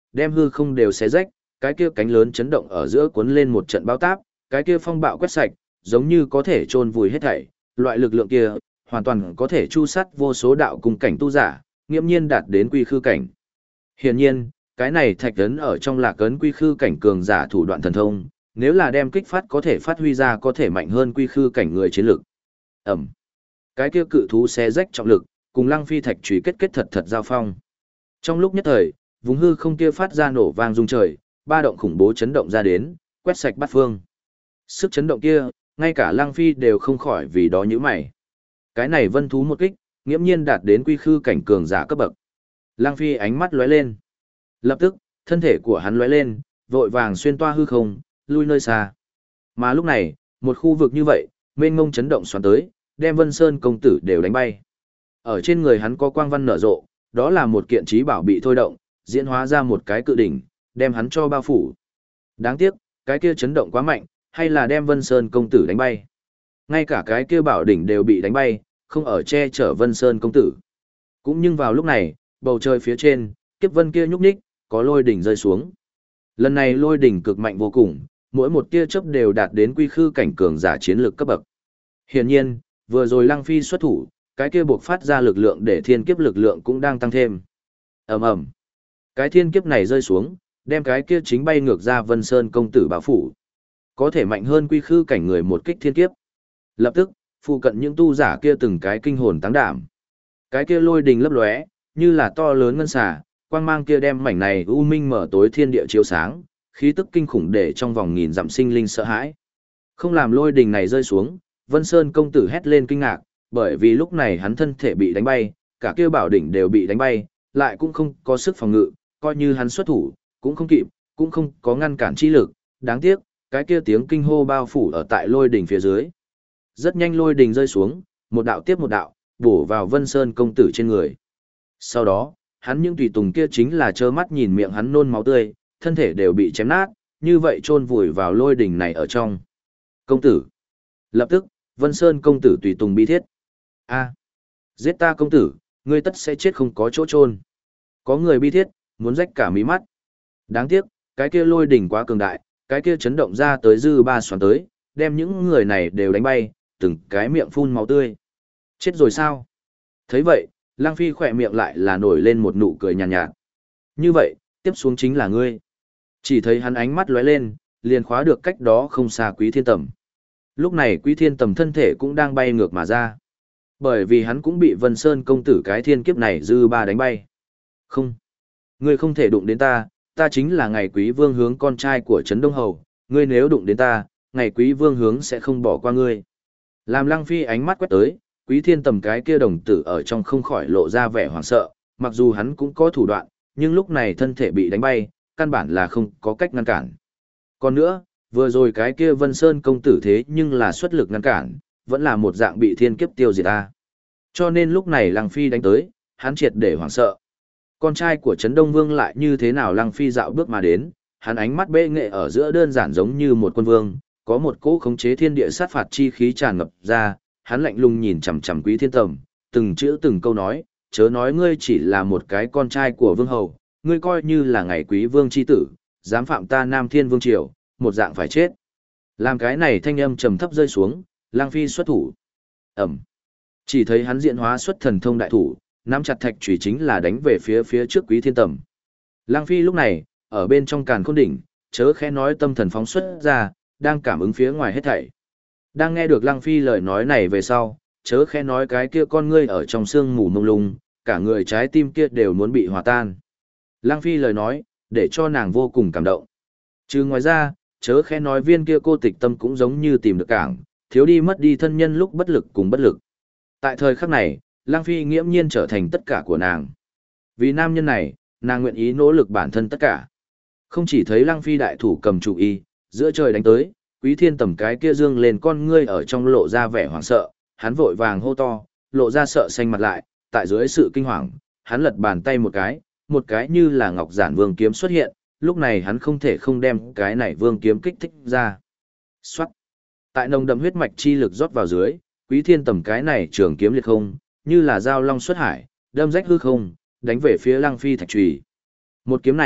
đem hư không đều xé rách, cái kia cánh lớn chấn động ở giữa cuốn lên một trận bão táp, cái kia phong bạo quét sạch, giống như có thể chôn vùi hết thảy, loại lực lượng kia, hoàn toàn có thể chu sắt vô số đạo cùng cảnh tu giả, nghiễm nhiên đạt đến quy khư cảnh. Hiển nhiên, cái này thạch ấn ở trong lạc ấn quy khư cảnh cường giả thủ đoạn thần thông, nếu là đem kích phát có thể phát huy ra có thể mạnh hơn quy khư cảnh người chiến lực. Ẩm. Cái kia cự thú xé rách trọng lực, cùng Lăng Phi thạch chùy kết thật thật giao phong. Trong lúc nhất thời, vùng hư không kia phát ra nổ vang rung trời, ba động khủng bố chấn động ra đến, quét sạch bát phương. Sức chấn động kia, ngay cả Lăng Phi đều không khỏi vì đó nhíu mày. Cái này vân thú một kích, nghiễm nhiên đạt đến quy khư cảnh cường giả cấp bậc. Lăng Phi ánh mắt lóe lên. Lập tức, thân thể của hắn lóe lên, vội vàng xuyên toa hư không, lui nơi xa. Mà lúc này, một khu vực như vậy, mênh mông chấn động xoắn tới, đem Vân Sơn công tử đều đánh bay. Ở trên người hắn có quang văn nở rộ, đó là một kiện trí bảo bị thôi động, diễn hóa ra một cái cự đỉnh, đem hắn cho bao phủ. Đáng tiếc, cái kia chấn động quá mạnh, hay là đem Vân Sơn công tử đánh bay. Ngay cả cái kia bảo đỉnh đều bị đánh bay, không ở che chở Vân Sơn công tử. Cũng nhưng vào lúc này, bầu trời phía trên, kiếp vân kia nhúc nhích, có lôi đỉnh rơi xuống. Lần này lôi đỉnh cực mạnh vô cùng, mỗi một tia chớp đều đạt đến quy khư cảnh cường giả chiến lược cấp bậc. Hiển nhiên, vừa rồi Lăng Phi xuất thủ, cái kia buộc phát ra lực lượng để thiên kiếp lực lượng cũng đang tăng thêm. Ầm ầm. Cái thiên kiếp này rơi xuống, đem cái kia chính bay ngược ra Vân Sơn công tử bảo phủ. Có thể mạnh hơn quy khư cảnh người một kích thiên kiếp. Lập tức, phụ cận những tu giả kia từng cái kinh hồn táng đảm. Cái kia lôi đình lấp lóe, như là to lớn ngân xà, quang mang kia đem mảnh này u minh mở tối thiên địa chiếu sáng, khí tức kinh khủng để trong vòng nghìn dặm sinh linh sợ hãi. Không làm lôi đình này rơi xuống, Vân Sơn công tử hét lên kinh ngạc, bởi vì lúc này hắn thân thể bị đánh bay, cả kia bảo đỉnh đều bị đánh bay, lại cũng không có sức phòng ngự, coi như hắn xuất thủ, cũng không kịp, cũng không có ngăn cản chi lực, đáng tiếc, cái kia tiếng kinh hô bao phủ ở tại lôi đỉnh phía dưới. Rất nhanh lôi đỉnh rơi xuống, một đạo tiếp một đạo, bổ vào Vân Sơn công tử trên người. Sau đó, hắn những tùy tùng kia chính là trơ mắt nhìn miệng hắn nôn máu tươi, thân thể đều bị chém nát, như vậy chôn vùi vào lôi đỉnh này ở trong. Công tử. Lập tức, Vân Sơn công tử tùy tùng bi thiết. A, giết ta công tử, ngươi tất sẽ chết không có chỗ chôn. Có người bi thiết, muốn rách cả mí mắt. Đáng tiếc, cái kia lôi đỉnh quá cường đại, cái kia chấn động ra tới dư ba xoắn tới, đem những người này đều đánh bay, từng cái miệng phun máu tươi. Chết rồi sao? Thấy vậy, Lăng Phi khỏe miệng lại là nổi lên một nụ cười nhàn nhạt. Như vậy, tiếp xuống chính là ngươi. Chỉ thấy hắn ánh mắt lóe lên, liền khóa được cách đó không xa Quý Thiên Tầm. Lúc này Quý Thiên Tầm thân thể cũng đang bay ngược mà ra. Bởi vì hắn cũng bị Vân Sơn công tử cái thiên kiếp này dư ba đánh bay. Không. Ngươi không thể đụng đến ta, ta chính là ngày Quý Vương Hướng con trai của Trấn Đông Hầu. Ngươi nếu đụng đến ta, ngày Quý Vương Hướng sẽ không bỏ qua ngươi. Làm Lăng Phi ánh mắt quét tới, Quý Thiên Tầm cái kia đồng tử ở trong không khỏi lộ ra vẻ hoảng sợ, mặc dù hắn cũng có thủ đoạn, nhưng lúc này thân thể bị đánh bay, căn bản là không có cách ngăn cản. Còn nữa, vừa rồi cái kia Vân Sơn công tử thế nhưng là xuất lực ngăn cản, vẫn là một dạng bị thiên kiếp tiêu diệt ta. Cho nên lúc này Lăng Phi đánh tới, hắn triệt để hoảng sợ. Con trai của Trấn Đông Vương lại như thế nào? Lăng Phi dạo bước mà đến, hắn ánh mắt bệ nghệ ở giữa đơn giản giống như một quân vương, có một cỗ khống chế thiên địa sát phạt chi khí tràn ngập ra, hắn lạnh lùng nhìn chằm chằm Quý Thiên Tầm, từng chữ từng câu nói, chớ nói ngươi chỉ là một cái con trai của vương hầu, ngươi coi như là ngày Quý Vương chi tử, dám phạm ta Nam Thiên Vương triều, một dạng phải chết. Làm cái này thanh âm trầm thấp rơi xuống, Lăng Phi xuất thủ. Ẩm. Chỉ thấy hắn diện hóa xuất thần thông đại thủ, nắm chặt thạch chùy chính là đánh về phía trước Quý Thiên Tầm. Lăng Phi lúc này, ở bên trong càn khôn đỉnh, chớ khẽ nói tâm thần phóng xuất ra, đang cảm ứng phía ngoài hết thảy. Đang nghe được Lăng Phi lời nói này về sau, chớ khẽ nói cái kia con ngươi ở trong sương mù mông lung, cả người trái tim kia đều muốn bị hòa tan. Lăng Phi lời nói, để cho nàng vô cùng cảm động. Chứ ngoài ra, chớ khẽ nói viên kia cô tịch tâm cũng giống như tìm được cảng, thiếu đi mất đi thân nhân lúc bất lực cùng bất lực. Tại thời khắc này, Lăng Phi nghiễm nhiên trở thành tất cả của nàng. Vì nam nhân này, nàng nguyện ý nỗ lực bản thân tất cả. Không chỉ thấy Lăng Phi đại thủ cầm chủ y, giữa trời đánh tới, Quý Thiên Tầm cái kia dương lên con ngươi ở trong lộ ra vẻ hoảng sợ, hắn vội vàng hô to, lộ ra sợ xanh mặt lại, tại dưới sự kinh hoàng, hắn lật bàn tay một cái như là ngọc giản vương kiếm xuất hiện, lúc này hắn không thể không đem cái này vương kiếm kích thích ra. Xoát! Tại nồng đậm huyết mạch chi lực rót vào dưới, Quý Thiên Tầm cái này trường kiếm liệt không, như là dao long xuất hải, đâm rách hư không, đánh về phía Lăng Phi thạch chùy. Một kiếm này,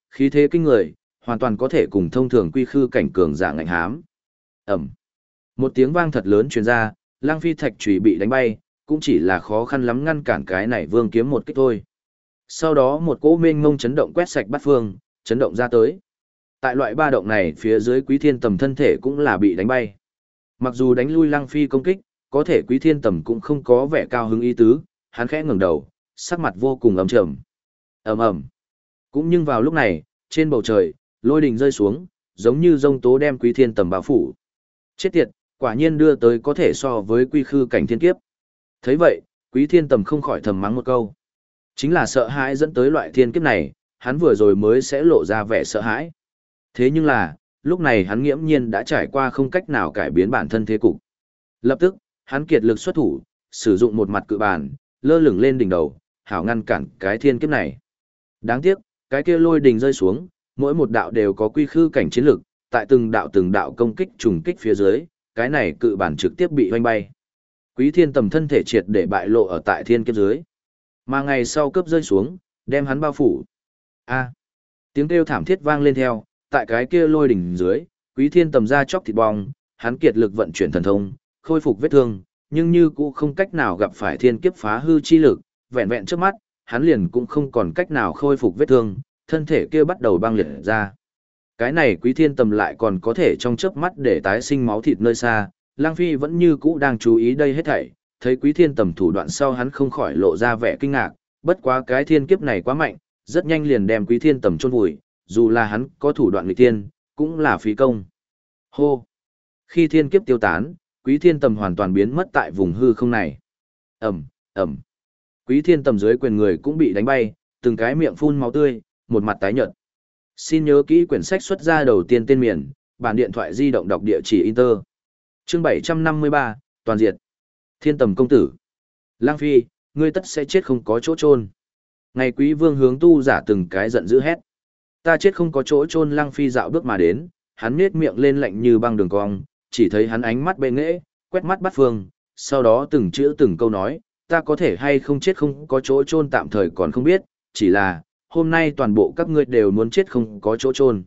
khí thế kinh người, hoàn toàn có thể cùng thông thường quy khư cảnh cường giả ngạnh hám. Ẩm. Một tiếng vang thật lớn truyền ra, Lăng Phi thạch chùy bị đánh bay, cũng chỉ là khó khăn lắm ngăn cản cái này vương kiếm một kích thôi. Sau đó một cỗ mênh mông chấn động quét sạch bát phương, chấn động ra tới. Tại loại ba động này phía dưới Quý Thiên Tầm thân thể cũng là bị đánh bay. Mặc dù đánh lui Lăng Phi công kích, có thể Quý Thiên Tầm cũng không có vẻ cao hứng ý tứ, hắn khẽ ngẩng đầu, sắc mặt vô cùng ầm trầm. Ầm ầm. Cũng nhưng vào lúc này, trên bầu trời, lôi đình rơi xuống, giống như giông tố đem Quý Thiên Tầm bao phủ. Chết tiệt, quả nhiên đưa tới có thể so với quy khư cảnh thiên kiếp. Thấy vậy, Quý Thiên Tầm không khỏi thầm mắng một câu. Chính là sợ hãi dẫn tới loại thiên kiếp này, hắn vừa rồi mới sẽ lộ ra vẻ sợ hãi. Thế nhưng là, lúc này hắn nghiễm nhiên đã trải qua không cách nào cải biến bản thân thế cục. Lập tức, hắn kiệt lực xuất thủ, sử dụng một mặt cự bàn, lơ lửng lên đỉnh đầu, hảo ngăn cản cái thiên kiếp này. Đáng tiếc, cái kia lôi đình rơi xuống, mỗi một đạo đều có quy khư cảnh chiến lực, tại từng đạo công kích trùng kích phía dưới, cái này cự bản trực tiếp bị hoanh bay. Quý Thiên Tầm thân thể triệt để bại lộ ở tại thiên kiếp dưới. Mà ngày sau cướp rơi xuống, đem hắn bao phủ. A. Tiếng kêu thảm thiết vang lên theo, tại cái kia lôi đỉnh dưới, Quý Thiên Tầm ra chóc thịt bong, hắn kiệt lực vận chuyển thần thông, khôi phục vết thương, nhưng như cũng không cách nào gặp phải thiên kiếp phá hư chi lực, vẹn vẹn trước mắt, hắn liền cũng không còn cách nào khôi phục vết thương, thân thể kia bắt đầu băng liệt ra. Cái này Quý Thiên Tầm lại còn có thể trong chớp mắt để tái sinh máu thịt nơi xa, Lang Phi vẫn như cũ đang chú ý đây hết thảy, thấy Quý Thiên Tầm thủ đoạn sau hắn không khỏi lộ ra vẻ kinh ngạc, bất quá cái thiên kiếp này quá mạnh, rất nhanh liền đem Quý Thiên Tầm chôn vùi, dù là hắn có thủ đoạn nghịch tiên, cũng là phí công. Hô! Khi thiên kiếp tiêu tán, Quý Thiên Tầm hoàn toàn biến mất tại vùng hư không này. Ầm, ầm. Quý Thiên Tầm dưới quyền người cũng bị đánh bay, từng cái miệng phun máu tươi, một mặt tái nhợt. Xin nhớ kỹ quyển sách xuất ra đầu tiên tên miền, bản điện thoại di động đọc địa chỉ Inter. Chương 753, toàn diệt. Thiên Tầm công tử. Lang Phi, ngươi tất sẽ chết không có chỗ chôn. Ngày Quý Vương hướng tu giả từng cái giận dữ hét. Ta chết không có chỗ chôn. Lang Phi dạo bước mà đến, hắn nhếch miệng lên lạnh như băng đường cong, chỉ thấy hắn ánh mắt bệ nghệ, quét mắt bắt phương, sau đó từng chữ từng câu nói, ta có thể hay không chết không có chỗ chôn tạm thời còn không biết, chỉ là, hôm nay toàn bộ các ngươi đều muốn chết không có chỗ chôn.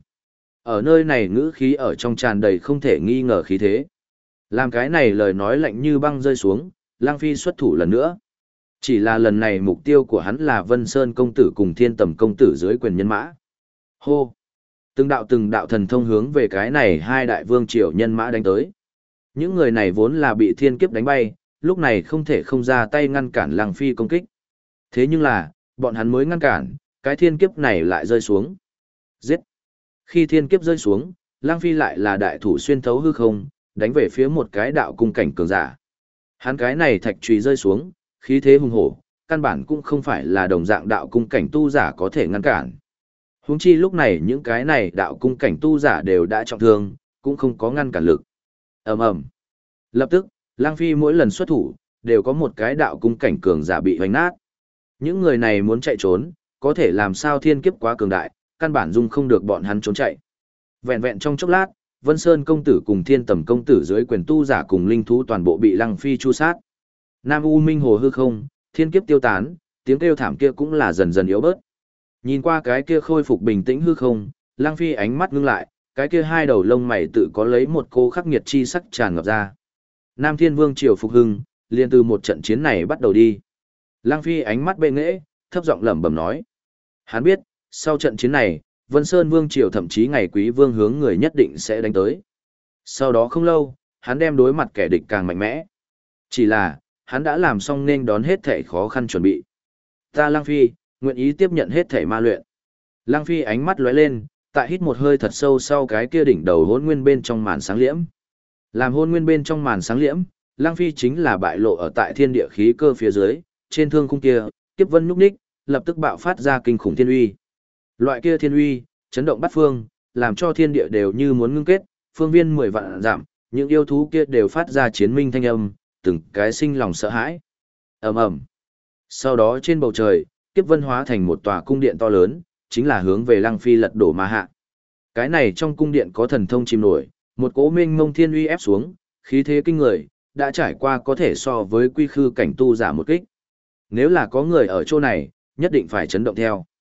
Ở nơi này ngữ khí ở trong tràn đầy không thể nghi ngờ khí thế. Làm cái này lời nói lạnh như băng rơi xuống, Lang Phi xuất thủ lần nữa. Chỉ là lần này mục tiêu của hắn là Vân Sơn công tử cùng Thiên Tầm công tử dưới quyền nhân mã. Hô! Từng đạo thần thông hướng về cái này hai đại vương triều nhân mã đánh tới. Những người này vốn là bị thiên kiếp đánh bay, lúc này không thể không ra tay ngăn cản Lang Phi công kích. Thế nhưng là, bọn hắn mới ngăn cản, cái thiên kiếp này lại rơi xuống. Giết! Khi thiên kiếp rơi xuống, Lang Phi lại là đại thủ xuyên thấu hư không, đánh về phía một cái đạo cung cảnh cường giả. Hắn cái này thạch chùy rơi xuống, khí thế hùng hổ, căn bản cũng không phải là đồng dạng đạo cung cảnh tu giả có thể ngăn cản. Huống chi lúc này những cái này đạo cung cảnh tu giả đều đã trọng thương, cũng không có ngăn cản lực. Ầm ầm. Lập tức, Lang Phi mỗi lần xuất thủ, đều có một cái đạo cung cảnh cường giả bị hoành nát. Những người này muốn chạy trốn, có thể làm sao thiên kiếp quá cường đại, căn bản dung không được bọn hắn trốn chạy. Vẹn vẹn trong chốc lát, Vân Sơn công tử cùng Thiên Tầm công tử dưới quyền tu giả cùng linh thú toàn bộ bị Lang Phi chu sát. Nam U Minh Hồ hư không, thiên kiếp tiêu tán, tiếng kêu thảm kia cũng là dần dần yếu bớt. Nhìn qua cái kia khôi phục bình tĩnh hư không, Lang Phi ánh mắt ngưng lại, cái kia hai đầu lông mày tự có lấy một cô khắc nghiệt chi sắc tràn ngập ra. Nam Thiên Vương triều phục hưng, liền từ một trận chiến này bắt đầu đi. Lang Phi ánh mắt bệ nghệ, thấp giọng lẩm bẩm nói. Hắn biết, sau trận chiến này, Vân Sơn Vương triều thậm chí ngày Quý Vương hướng người nhất định sẽ đánh tới. Sau đó không lâu, hắn đem đối mặt kẻ địch càng mạnh mẽ. Chỉ là, hắn đã làm xong nên đón hết thảy khó khăn chuẩn bị. Ta Lang Phi, nguyện ý tiếp nhận hết thảy ma luyện. Lang Phi ánh mắt lóe lên, tại hít một hơi thật sâu sau cái kia đỉnh đầu hôn nguyên bên trong màn sáng liễm. Làm hôn nguyên bên trong màn sáng liễm, Lang Phi chính là bại lộ ở tại thiên địa khí cơ phía dưới, trên thương khung kia, kiếp vân nhúc nhích, lập tức bạo phát ra kinh khủng thiên uy. Loại kia thiên uy, chấn động bát phương, làm cho thiên địa đều như muốn ngưng kết, phương viên 10 vạn giảm, những yêu thú kia đều phát ra chiến minh thanh âm, từng cái sinh lòng sợ hãi. Ầm ầm. Sau đó trên bầu trời, kiếp vân hóa thành một tòa cung điện to lớn, chính là hướng về Lang Phi lật đổ mà hạ. Cái này trong cung điện có thần thông chìm nổi, một cỗ mênh mông thiên uy ép xuống, khí thế kinh người, đã trải qua có thể so với quy khư cảnh tu giả một kích. Nếu là có người ở chỗ này, nhất định phải chấn động theo.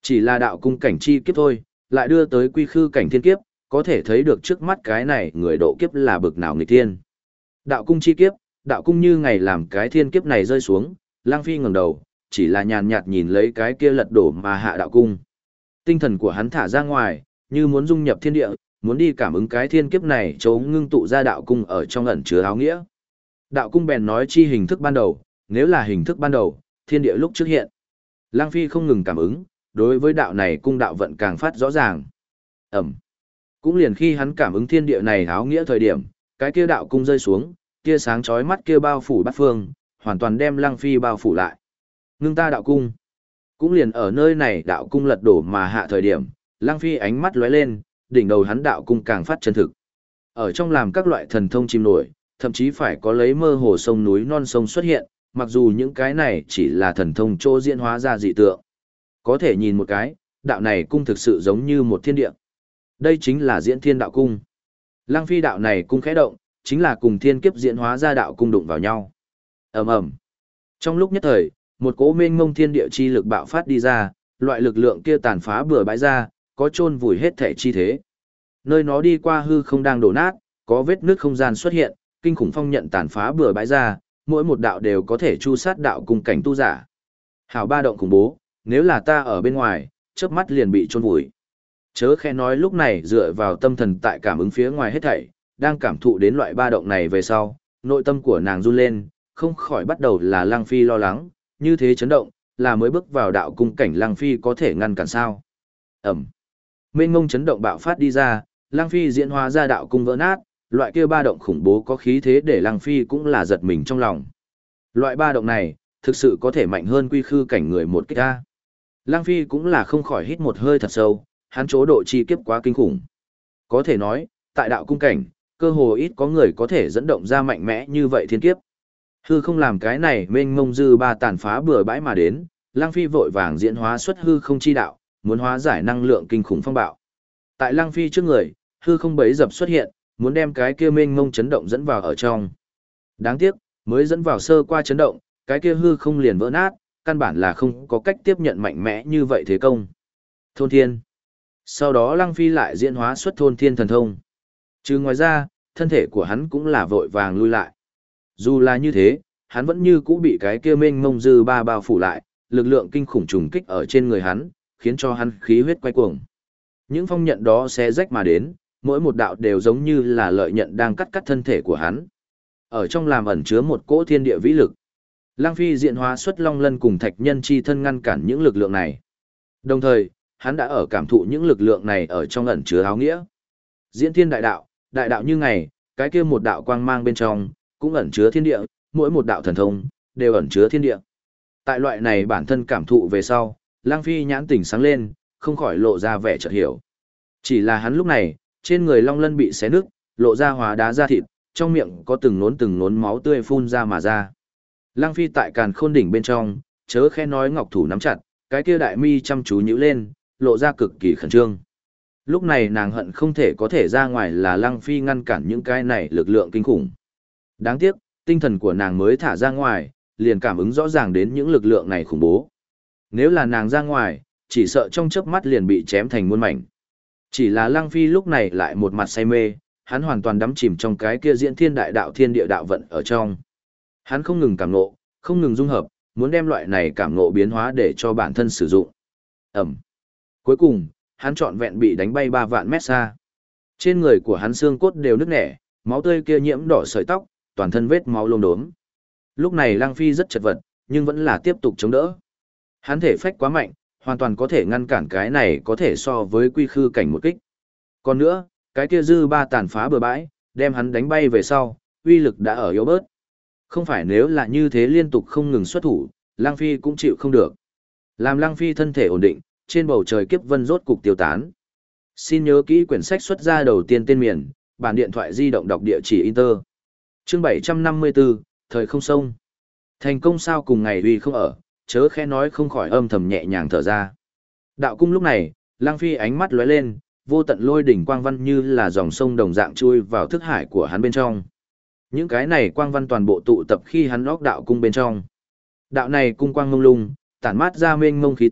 Chỉ là đạo cung cảnh chi kiếp thôi, lại đưa tới quy khư cảnh thiên kiếp, có thể thấy được trước mắt cái này người độ kiếp là bực nào nghịch thiên. Đạo cung chi kiếp, đạo cung như ngày làm cái thiên kiếp này rơi xuống, Lăng Phi ngẩng đầu, chỉ là nhàn nhạt nhìn lấy cái kia lật đổ mà hạ đạo cung. Tinh thần của hắn thả ra ngoài, như muốn dung nhập thiên địa, muốn đi cảm ứng cái thiên kiếp này chỗ ngưng tụ ra đạo cung ở trong ẩn chứa áo nghĩa. Đạo cung bèn nói chi hình thức ban đầu, nếu là hình thức ban đầu, thiên địa lúc trước hiện. Lăng Phi không ngừng cảm ứng, đối với đạo này cung đạo vận càng phát rõ ràng. Ẩm. Cũng liền khi hắn cảm ứng thiên địa này áo nghĩa thời điểm, cái kia đạo cung rơi xuống, tia sáng chói mắt kia bao phủ bát phương, hoàn toàn đem Lăng Phi bao phủ lại. Ngưng ta đạo cung. Cũng liền ở nơi này đạo cung lật đổ mà hạ thời điểm, Lăng Phi ánh mắt lóe lên, đỉnh đầu hắn đạo cung càng phát chân thực. Ở trong làm các loại thần thông chim nổi, thậm chí phải có lấy mơ hồ sông núi non sông xuất hiện, mặc dù những cái này chỉ là thần thông chỗ diễn hóa ra dị tượng. Có thể nhìn một cái, đạo này cung thực sự giống như một thiên địa. Đây chính là diễn thiên đạo cung. Lăng Phi đạo này cung khẽ động, chính là cùng thiên kiếp diễn hóa ra đạo cung đụng vào nhau. Ầm ầm. Trong lúc nhất thời, một cỗ mênh mông thiên địa chi lực bạo phát đi ra, loại lực lượng kia tàn phá bừa bãi ra, có chôn vùi hết thể chi thế. Nơi nó đi qua hư không đang đổ nát, có vết nứt không gian xuất hiện, kinh khủng phong nhận tàn phá bừa bãi ra, mỗi một đạo đều có thể chu sát đạo cung cảnh tu giả. Hảo ba động khủng bố, nếu là ta ở bên ngoài, chớp mắt liền bị chôn vùi. Chớ khẽ nói lúc này dựa vào tâm thần tại cảm ứng phía ngoài hết thảy, đang cảm thụ đến loại ba động này về sau, nội tâm của nàng run lên, không khỏi bắt đầu là Lăng Phi lo lắng, như thế chấn động, là mới bước vào đạo cung cảnh Lăng Phi có thể ngăn cản sao. Ẩm. Mênh mông chấn động bạo phát đi ra, Lăng Phi diễn hóa ra đạo cung vỡ nát, loại kia ba động khủng bố có khí thế để Lăng Phi cũng là giật mình trong lòng. Loại ba động này, thực sự có thể mạnh hơn quy khư cảnh người một kích ra. Lăng Phi cũng là không khỏi hít một hơi thật sâu, hắn chỗ độ chi kiếp quá kinh khủng. Có thể nói, tại đạo cung cảnh, cơ hồ ít có người có thể dẫn động ra mạnh mẽ như vậy thiên kiếp. Hư không làm cái này mênh mông dư ba tàn phá bừa bãi mà đến, Lăng Phi vội vàng diễn hóa xuất hư không chi đạo, muốn hóa giải năng lượng kinh khủng phong bạo. Tại Lăng Phi trước người, hư không bấy dập xuất hiện, muốn đem cái kia mênh mông chấn động dẫn vào ở trong. Đáng tiếc, mới dẫn vào sơ qua chấn động, cái kia hư không liền vỡ nát, căn bản là không có cách tiếp nhận mạnh mẽ như vậy thế công. Thôn thiên. Sau đó Lăng Phi lại diễn hóa xuất thôn thiên thần thông. Trừ ngoài ra, thân thể của hắn cũng là vội vàng lui lại. Dù là như thế, hắn vẫn như cũ bị cái kia mênh mông dư ba bao phủ lại, lực lượng kinh khủng trùng kích ở trên người hắn, khiến cho hắn khí huyết quay cuồng. Những phong nhận đó xé rách mà đến, mỗi một đạo đều giống như là lợi nhận đang cắt thân thể của hắn. Ở trong làm ẩn chứa một cỗ thiên địa vĩ lực. Lăng Phi diện hóa xuất long lân cùng thạch nhân chi thân ngăn cản những lực lượng này. Đồng thời, hắn đã ở cảm thụ những lực lượng này ở trong ẩn chứa áo nghĩa. Diễn thiên đại đạo như ngày, cái kia một đạo quang mang bên trong, cũng ẩn chứa thiên địa, mỗi một đạo thần thông, đều ẩn chứa thiên địa. Tại loại này bản thân cảm thụ về sau, Lăng Phi nhãn tỉnh sáng lên, không khỏi lộ ra vẻ chợt hiểu. Chỉ là hắn lúc này, trên người long lân bị xé nứt, lộ ra hóa đá da thịt, trong miệng có từng nốn máu tươi phun ra mà ra. Lăng Phi tại càn khôn đỉnh bên trong, chớ khẽ nói ngọc thủ nắm chặt, cái kia đại mi chăm chú nhíu lên, lộ ra cực kỳ khẩn trương. Lúc này nàng hận không thể có thể ra ngoài là Lăng Phi ngăn cản những cái này lực lượng kinh khủng. Đáng tiếc, tinh thần của nàng mới thả ra ngoài, liền cảm ứng rõ ràng đến những lực lượng này khủng bố. Nếu là nàng ra ngoài, chỉ sợ trong chớp mắt liền bị chém thành muôn mảnh. Chỉ là Lăng Phi lúc này lại một mặt say mê, hắn hoàn toàn đắm chìm trong cái kia diễn thiên đại đạo thiên địa đạo vận ở trong. Hắn không ngừng cảm ngộ, không ngừng dung hợp, muốn đem loại này cảm ngộ biến hóa để cho bản thân sử dụng. Ẩm. Cuối cùng, hắn trọn vẹn bị đánh bay 3 vạn mét xa. Trên người của hắn xương cốt đều nứt nẻ, máu tươi kia nhiễm đỏ sợi tóc, toàn thân vết máu lốm đốm. Lúc này Lăng Phi rất chật vật, nhưng vẫn là tiếp tục chống đỡ. Hắn thể phách quá mạnh, hoàn toàn có thể ngăn cản cái này có thể so với quy khư cảnh một kích. Còn nữa, cái kia dư ba tàn phá bừa bãi, đem hắn đánh bay về sau, uy lực đã ở yếu bớt. Không phải nếu là như thế liên tục không ngừng xuất thủ, Lăng Phi cũng chịu không được. Làm Lăng Phi thân thể ổn định, trên bầu trời kiếp vân rốt cục tiêu tán. Xin nhớ kỹ quyển sách xuất ra đầu tiên tên miền, bản điện thoại di động đọc địa chỉ Inter. Chương 754, Thời không sông. Thành công sao cùng ngày uy không ở, chớ khẽ nói không khỏi âm thầm nhẹ nhàng thở ra. Đạo cung lúc này, Lăng Phi ánh mắt lóe lên, vô tận lôi đỉnh quang văn như là dòng sông đồng dạng chui vào thức hải của hắn bên trong. Những cái này quang văn toàn bộ tụ tập khi hắn óc đạo cung bên trong. Đạo này cung quang mông lung, tản mát ra mênh mông khí tức,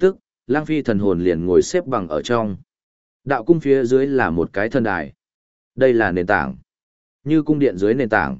Lang Phi thần hồn liền ngồi xếp bằng ở trong. Đạo cung phía dưới là một cái thần đài. Đây là nền tảng. Như cung điện dưới nền tảng.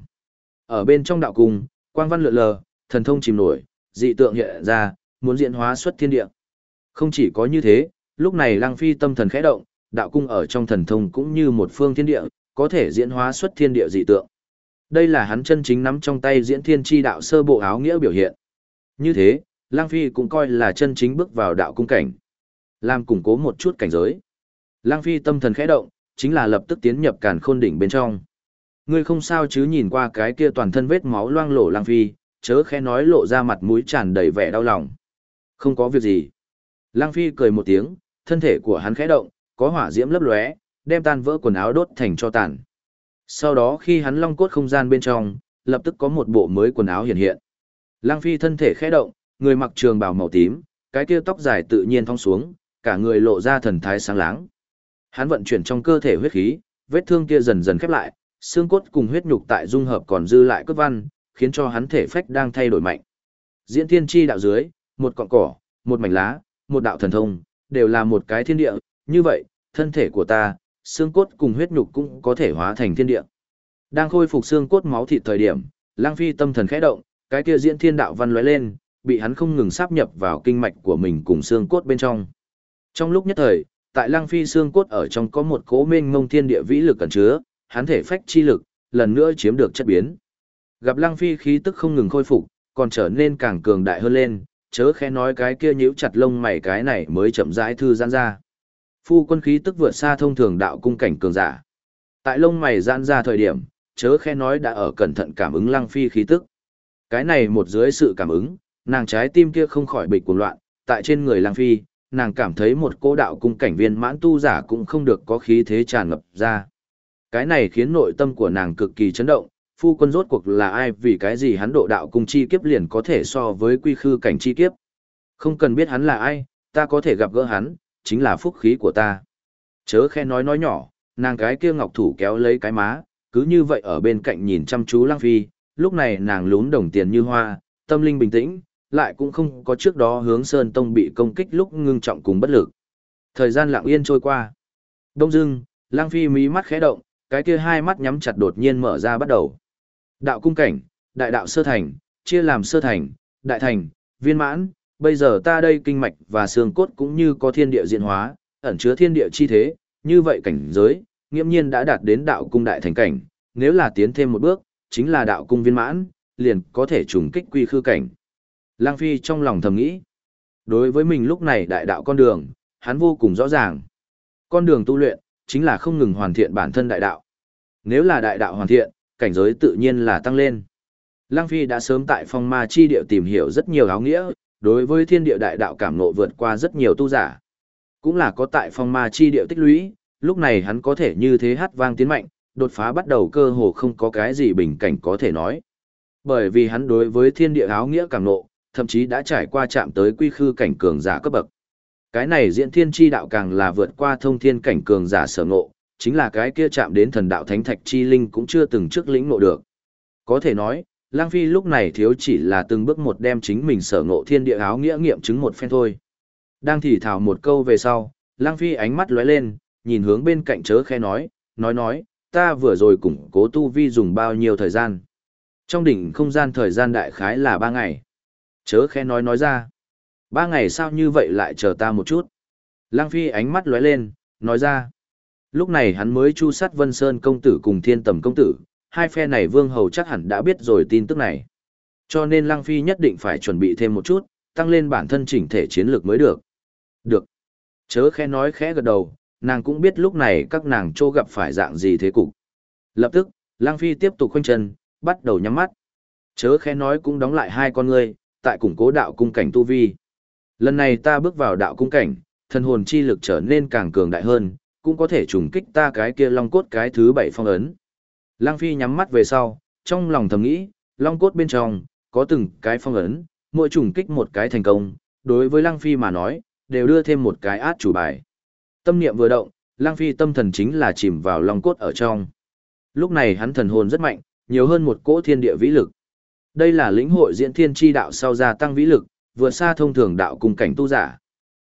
Ở bên trong đạo cung, quang văn lượn lờ, thần thông chìm nổi, dị tượng hiện ra, muốn diễn hóa xuất thiên địa. Không chỉ có như thế, lúc này Lăng Phi tâm thần khẽ động, đạo cung ở trong thần thông cũng như một phương thiên địa, có thể diễn hóa xuất thiên địa dị tượng. Đây là hắn chân chính nắm trong tay diễn thiên chi đạo sơ bộ áo nghĩa biểu hiện. Như thế, Lăng Phi cũng coi là chân chính bước vào đạo cung cảnh. Làm củng cố một chút cảnh giới. Lăng Phi tâm thần khẽ động, chính là lập tức tiến nhập Càn Khôn đỉnh bên trong. Ngươi không sao chứ? Nhìn qua cái kia toàn thân vết máu loang lổ Lăng Phi, chớ khẽ nói lộ ra mặt mũi tràn đầy vẻ đau lòng. Không có việc gì. Lăng Phi cười một tiếng, thân thể của hắn khẽ động, có hỏa diễm lấp lóe, đem tan vỡ quần áo đốt thành tro tàn. Sau đó khi hắn long cốt không gian bên trong, lập tức có một bộ mới quần áo hiện hiện. Lăng Phi thân thể khẽ động, người mặc trường bào màu tím, cái kia tóc dài tự nhiên thong xuống, cả người lộ ra thần thái sáng láng. Hắn vận chuyển trong cơ thể huyết khí, vết thương kia dần dần khép lại, xương cốt cùng huyết nhục tại dung hợp còn dư lại cốt văn, khiến cho hắn thể phách đang thay đổi mạnh. Diễn thiên chi đạo dưới, một cọng cỏ, một mảnh lá, một đạo thần thông, đều là một cái thiên địa, như vậy, thân thể của ta, xương cốt cùng huyết nhục cũng có thể hóa thành thiên địa. Đang khôi phục xương cốt máu thịt thời điểm, Lăng Phi tâm thần khẽ động, cái kia diễn thiên đạo văn lóe lên, bị hắn không ngừng sáp nhập vào kinh mạch của mình cùng xương cốt bên trong. Trong lúc nhất thời, tại Lăng Phi xương cốt ở trong có một cỗ mênh mông thiên địa vĩ lực ẩn chứa, hắn thể phách chi lực, lần nữa chiếm được chất biến. Gặp Lăng Phi khí tức không ngừng khôi phục, còn trở nên càng cường đại hơn lên, chớ khẽ nói cái kia nhíu chặt lông mày cái này mới chậm rãi thư giãn ra. Phu quân khí tức vượt xa thông thường đạo cung cảnh cường giả. Tại lông mày giãn ra thời điểm, chớ khẽ nói đã ở cẩn thận cảm ứng Lăng Phi khí tức. Cái này một dưới sự cảm ứng, nàng trái tim kia không khỏi bịch cuồng loạn, tại trên người Lăng Phi, nàng cảm thấy một cô đạo cung cảnh viên mãn tu giả cũng không được có khí thế tràn ngập ra. Cái này khiến nội tâm của nàng cực kỳ chấn động, phu quân rốt cuộc là ai, vì cái gì hắn độ đạo cung chi kiếp liền có thể so với quy khư cảnh chi kiếp. Không cần biết hắn là ai, ta có thể gặp gỡ hắn, chính là phúc khí của ta. Chớ khe nói nhỏ, nàng cái kia ngọc thủ kéo lấy cái má, cứ như vậy ở bên cạnh nhìn chăm chú Lăng Phi, lúc này nàng lún đồng tiền như hoa, tâm linh bình tĩnh, lại cũng không có trước đó hướng Sơn Tông bị công kích lúc ngưng trọng cùng bất lực. Thời gian lặng yên trôi qua. Đông dưng, Lăng Phi mí mắt khẽ động, cái kia hai mắt nhắm chặt đột nhiên mở ra bắt đầu. Đạo cung cảnh, đại đạo sơ thành, chia làm sơ thành, đại thành, viên mãn, bây giờ ta đây kinh mạch và xương cốt cũng như có thiên địa diễn hóa, ẩn chứa thiên địa chi thế, như vậy cảnh giới, nghiễm nhiên đã đạt đến đạo cung đại thành cảnh, nếu là tiến thêm một bước, chính là đạo cung viên mãn, liền có thể trùng kích quy khư cảnh. Lang Phi trong lòng thầm nghĩ, đối với mình lúc này đại đạo con đường, hắn vô cùng rõ ràng. Con đường tu luyện, chính là không ngừng hoàn thiện bản thân đại đạo. Nếu là đại đạo hoàn thiện, cảnh giới tự nhiên là tăng lên. Lăng Phi đã sớm tại phong ma chi địa tìm hiểu rất nhiều áo nghĩa, đối với thiên địa đại đạo cảm ngộ vượt qua rất nhiều tu giả. Cũng là có tại phong ma chi địa tích lũy, lúc này hắn có thể như thế hát vang tiến mạnh, đột phá bắt đầu cơ hồ không có cái gì bình cảnh có thể nói. Bởi vì hắn đối với thiên địa áo nghĩa cảm ngộ, thậm chí đã trải qua chạm tới quy khư cảnh cường giả cấp bậc. Cái này diễn thiên chi đạo càng là vượt qua thông thiên cảnh cường giả sở ngộ, chính là cái kia chạm đến thần đạo thánh thạch chi linh cũng chưa từng trước lĩnh ngộ được. Có thể nói, Lang Phi lúc này thiếu chỉ là từng bước một đem chính mình sở ngộ thiên địa áo nghĩa nghiệm chứng một phen thôi. Đang thì thào một câu về sau, Lang Phi ánh mắt lóe lên, nhìn hướng bên cạnh chớ khe nói, ta vừa rồi củng cố tu vi dùng bao nhiêu thời gian. Trong đỉnh không gian thời gian đại khái là 3 ngày. Chớ khe nói ra. 3 ngày sao như vậy lại chờ ta một chút. Lang Phi ánh mắt lóe lên, nói ra. Lúc này hắn mới chu sát Vân Sơn công tử cùng Thiên Tầm công tử, hai phe này Vương Hầu chắc hẳn đã biết rồi tin tức này. Cho nên Lăng Phi nhất định phải chuẩn bị thêm một chút, tăng lên bản thân chỉnh thể chiến lược mới được. Được. Chớ khẽ nói khẽ gật đầu, nàng cũng biết lúc này các nàng trô gặp phải dạng gì thế cục. Lập tức, Lăng Phi tiếp tục khoanh chân, bắt đầu nhắm mắt. Chớ khẽ nói cũng đóng lại hai con ngươi, tại củng cố đạo cung cảnh tu vi. Lần này ta bước vào đạo cung cảnh, thần hồn chi lực trở nên càng cường đại hơn, cũng có thể trùng kích ta cái kia long cốt cái thứ 7 phong ấn. Lăng Phi nhắm mắt về sau, trong lòng thầm nghĩ, long cốt bên trong, có từng cái phong ấn, mỗi trùng kích một cái thành công, đối với Lăng Phi mà nói, đều đưa thêm một cái át chủ bài. Tâm niệm vừa động, Lăng Phi tâm thần chính là chìm vào long cốt ở trong. Lúc này hắn thần hồn rất mạnh, nhiều hơn một cỗ thiên địa vĩ lực. Đây là lĩnh hội diễn thiên chi đạo sau gia tăng vĩ lực, vượt xa thông thường đạo cùng cảnh tu giả.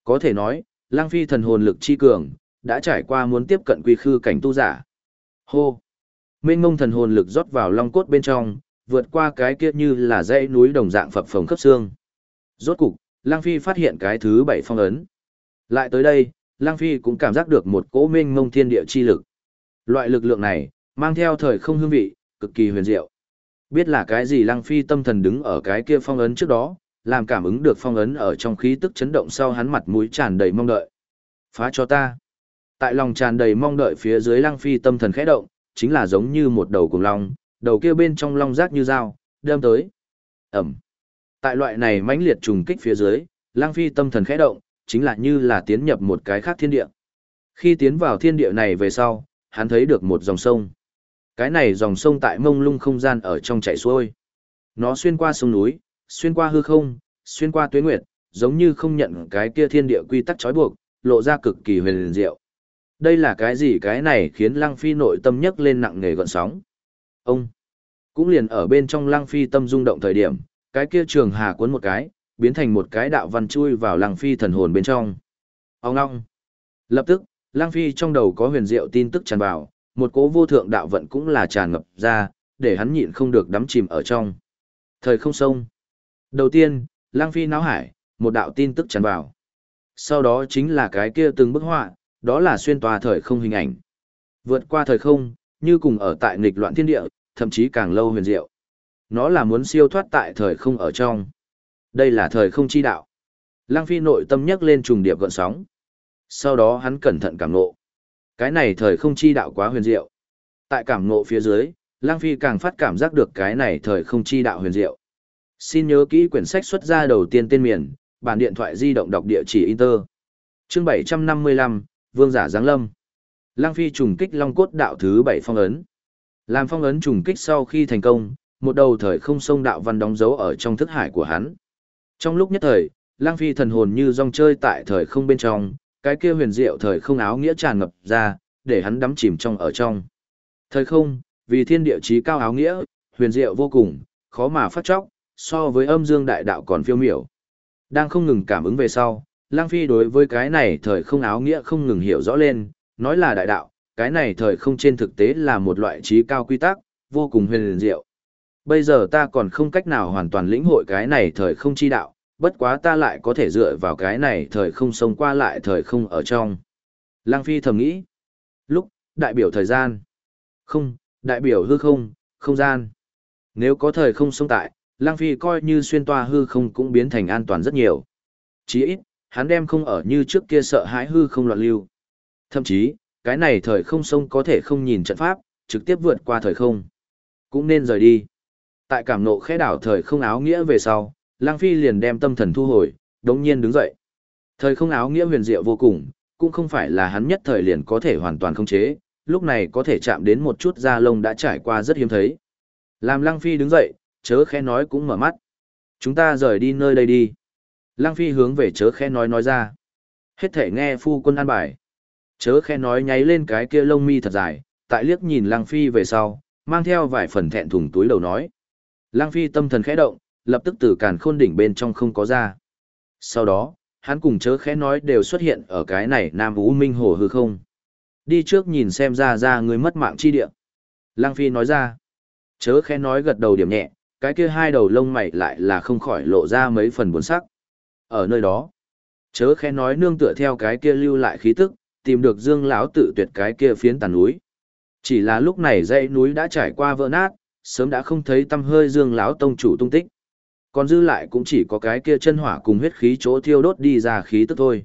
Có thể nói, Lăng Phi thần hồn lực chi cường, đã trải qua muốn tiếp cận quy khư cảnh tu giả. Hô! Mênh mông thần hồn lực rót vào long cốt bên trong, vượt qua cái kia như là dãy núi đồng dạng phập phồng khớp xương. Rốt cục, Lăng Phi phát hiện cái thứ 7 phong ấn. Lại tới đây, Lăng Phi cũng cảm giác được một cỗ mênh mông thiên địa chi lực. Loại lực lượng này, mang theo thời không hương vị, cực kỳ huyền diệu. Biết là cái gì, Lăng Phi tâm thần đứng ở cái kia phong ấn trước đó, làm cảm ứng được phong ấn ở trong khí tức chấn động sau, hắn mặt mũi tràn đầy mong đợi. Phá cho ta. Tại lòng tràn đầy mong đợi phía dưới, Lăng Phi tâm thần khẽ động, chính là giống như một đầu cuồng long, đầu kia bên trong long rác như dao, đâm tới. Ẩm. Tại loại này mãnh liệt trùng kích phía dưới, Lăng Phi tâm thần khẽ động, chính là như là tiến nhập một cái khác thiên địa. Khi tiến vào thiên địa này về sau, hắn thấy được một dòng sông. Cái này dòng sông tại mông lung không gian ở trong chảy xuôi. Nó xuyên qua sông núi, xuyên qua hư không, xuyên qua tuế nguyệt, giống như không nhận cái kia thiên địa quy tắc trói buộc, lộ ra cực kỳ huyền diệu. Đây là cái gì? Cái này khiến Lăng Phi nội tâm nhấc lên nặng nề gợn sóng. Ông cũng liền ở bên trong Lăng Phi tâm rung động thời điểm, cái kia trường hà cuốn một cái, biến thành một cái đạo văn chui vào Lăng Phi thần hồn bên trong. Ông ngong. Lập tức, Lăng Phi trong đầu có huyền diệu tin tức tràn vào, một cỗ vô thượng đạo vận cũng là tràn ngập ra, để hắn nhịn không được đắm chìm ở trong. Thời không sông. Đầu tiên, Lăng Phi náo hải, một đạo tin tức tràn vào. Sau đó chính là cái kia từng bức họa, đó là xuyên tòa thời không hình ảnh. Vượt qua thời không, như cùng ở tại nghịch loạn thiên địa, thậm chí càng lâu huyền diệu. Nó là muốn siêu thoát tại thời không ở trong. Đây là thời không chi đạo. Lăng Phi nội tâm nhấc lên trùng điệp gợn sóng. Sau đó hắn cẩn thận cảm ngộ. Cái này thời không chi đạo quá huyền diệu. Tại cảm ngộ phía dưới, Lăng Phi càng phát cảm giác được cái này thời không chi đạo huyền diệu. Xin nhớ kỹ quyển sách xuất ra đầu tiên tên miền, bản điện thoại di động đọc địa chỉ Inter. Chương 755, Vương giả giáng lâm. Lăng Phi trùng kích Long cốt đạo thứ 7 phong ấn. Làm phong ấn trùng kích sau khi thành công, một đầu thời không sông đạo văn đóng dấu ở trong thức hải của hắn. Trong lúc nhất thời, Lăng Phi thần hồn như rong chơi tại thời không bên trong, cái kia huyền diệu thời không áo nghĩa tràn ngập ra, để hắn đắm chìm trong ở trong. Thời không, vì thiên địa chí cao áo nghĩa, huyền diệu vô cùng, khó mà phát chóc, so với âm dương đại đạo còn phiêu miểu. Đang không ngừng cảm ứng về sau, Lăng Phi đối với cái này thời không áo nghĩa không ngừng hiểu rõ lên, nói là đại đạo, cái này thời không trên thực tế là một loại chí cao quy tắc, vô cùng huyền diệu. Bây giờ ta còn không cách nào hoàn toàn lĩnh hội cái này thời không chi đạo, bất quá ta lại có thể dựa vào cái này thời không xông qua lại thời không ở trong. Lăng Phi thầm nghĩ. Lúc, đại biểu thời gian. Không, đại biểu hư không, không gian. Nếu có thời không xông tại, Lăng Phi coi như xuyên toa hư không cũng biến thành an toàn rất nhiều. Chí ít, hắn đem không ở như trước kia sợ hãi hư không loạn lưu. Thậm chí, cái này thời không xông có thể không nhìn trận pháp, trực tiếp vượt qua thời không. Cũng nên rời đi. Tại cảm nộ khẽ đảo thời không áo nghĩa về sau, Lăng Phi liền đem tâm thần thu hồi, đống nhiên đứng dậy. Thời không áo nghĩa huyền diệu vô cùng, cũng không phải là hắn nhất thời liền có thể hoàn toàn khống chế, lúc này có thể chạm đến một chút da lông đã trải qua rất hiếm thấy. Làm Lăng Phi đứng dậy, chớ khẽ nói cũng mở mắt. Chúng ta rời đi nơi đây đi. Lăng Phi hướng về chớ khẽ nói ra. Hết thể nghe phu quân an bài. Chớ khẽ nói nháy lên cái kia lông mi thật dài, tại liếc nhìn Lăng Phi về sau, mang theo vài phần thẹn thùng túi đầu nói. Lăng Phi tâm thần khẽ động, lập tức từ càn khôn đỉnh bên trong không có ra. Sau đó, hắn cùng chớ khẽ nói đều xuất hiện ở cái này Nam Vũ Minh Hồ hư không. Đi trước nhìn xem ra người mất mạng chi địa. Lăng Phi nói ra. Chớ khẽ nói gật đầu điểm nhẹ, cái kia hai đầu lông mày lại là không khỏi lộ ra mấy phần buồn sắc. Ở nơi đó, chớ khẽ nói nương tựa theo cái kia lưu lại khí tức, tìm được Dương lão tự tuyệt cái kia phiến tàn núi. Chỉ là lúc này dãy núi đã trải qua vỡ nát, sớm đã không thấy tăm hơi Dương lão tông chủ tung tích. Còn dư lại cũng chỉ có cái kia chân hỏa cùng huyết khí chỗ thiêu đốt đi ra khí tức thôi.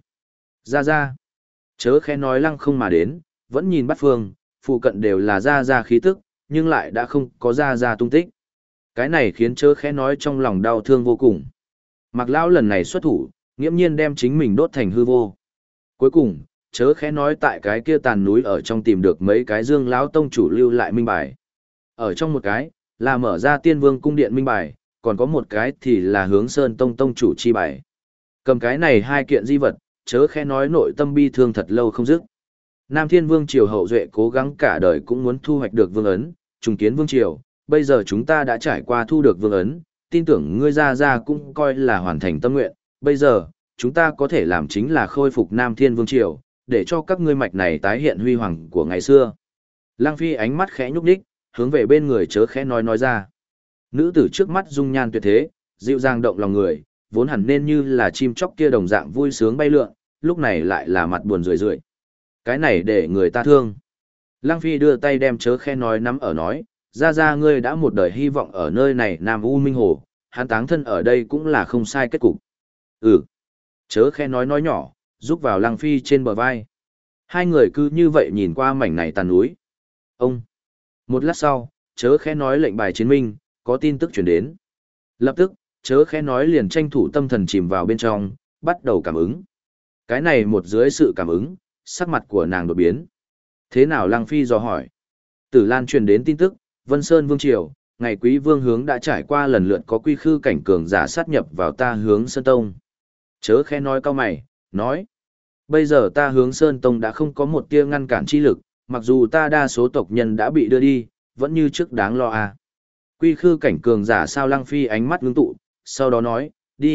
Ra. Chớ khẽ nói lăng không mà đến, vẫn nhìn bắt phương, phụ cận đều là ra khí tức, nhưng lại đã không có ra tung tích. Cái này khiến chớ khẽ nói trong lòng đau thương vô cùng. Mạc lão lần này xuất thủ, nghiễm nhiên đem chính mình đốt thành hư vô. Cuối cùng, chớ khẽ nói tại cái kia tàn núi ở trong tìm được mấy cái Dương lão tông chủ lưu lại minh bài. Ở trong một cái, là mở ra Tiên Vương cung điện minh bài, còn có một cái thì là Hướng Sơn tông tông chủ chi bài. Cầm cái này hai kiện di vật, chớ khẽ nói nội tâm bi thương thật lâu không dứt. Nam Thiên Vương triều hậu duệ cố gắng cả đời cũng muốn thu hoạch được vương ấn, trùng kiến vương triều, bây giờ chúng ta đã trải qua thu được vương ấn, tin tưởng ngươi ra cũng coi là hoàn thành tâm nguyện, bây giờ, chúng ta có thể làm chính là khôi phục Nam Thiên Vương Triều, để cho các ngươi mạch này tái hiện huy hoàng của ngày xưa. Lăng Phi ánh mắt khẽ nhúc nhích, hướng về bên người chớ khẽ nói ra. Nữ tử trước mắt dung nhan tuyệt thế, dịu dàng động lòng người, vốn hẳn nên như là chim chóc kia đồng dạng vui sướng bay lượn, lúc này lại là mặt buồn rười rượi. Cái này để người ta thương. Lăng Phi đưa tay đem chớ khẽ nắm ở nói, ra ngươi đã một đời hy vọng ở nơi này Nam U Minh Hồ, hắn táng thân ở đây cũng là không sai kết cục. Ừ. Chớ khẽ nói nhỏ, giúp vào Lăng Phi trên bờ vai. Hai người cứ như vậy nhìn qua mảnh này tàn núi. Ông. Một lát sau, chớ khẽ nói lệnh bài chiến minh, có tin tức chuyển đến. Lập tức, chớ khẽ nói liền tranh thủ tâm thần chìm vào bên trong, bắt đầu cảm ứng. Cái này một dưới sự cảm ứng, sắc mặt của nàng đột biến. Thế nào Lăng Phi dò hỏi. Tử Lan truyền đến tin tức, Vân Sơn Vương Triều, ngày Quý Vương hướng đã trải qua lần lượt có quy khư cảnh cường giả sát nhập vào ta Hướng Sơn Tông. Chớ khẽ nói cao mày, nói. Bây giờ ta Hướng Sơn Tông đã không có một tia ngăn cản chi lực, mặc dù ta đa số tộc nhân đã bị đưa đi, vẫn như trước đáng lo à. Quy khư cảnh cường giả sao Lăng Phi ánh mắt ngưng tụ, sau đó nói,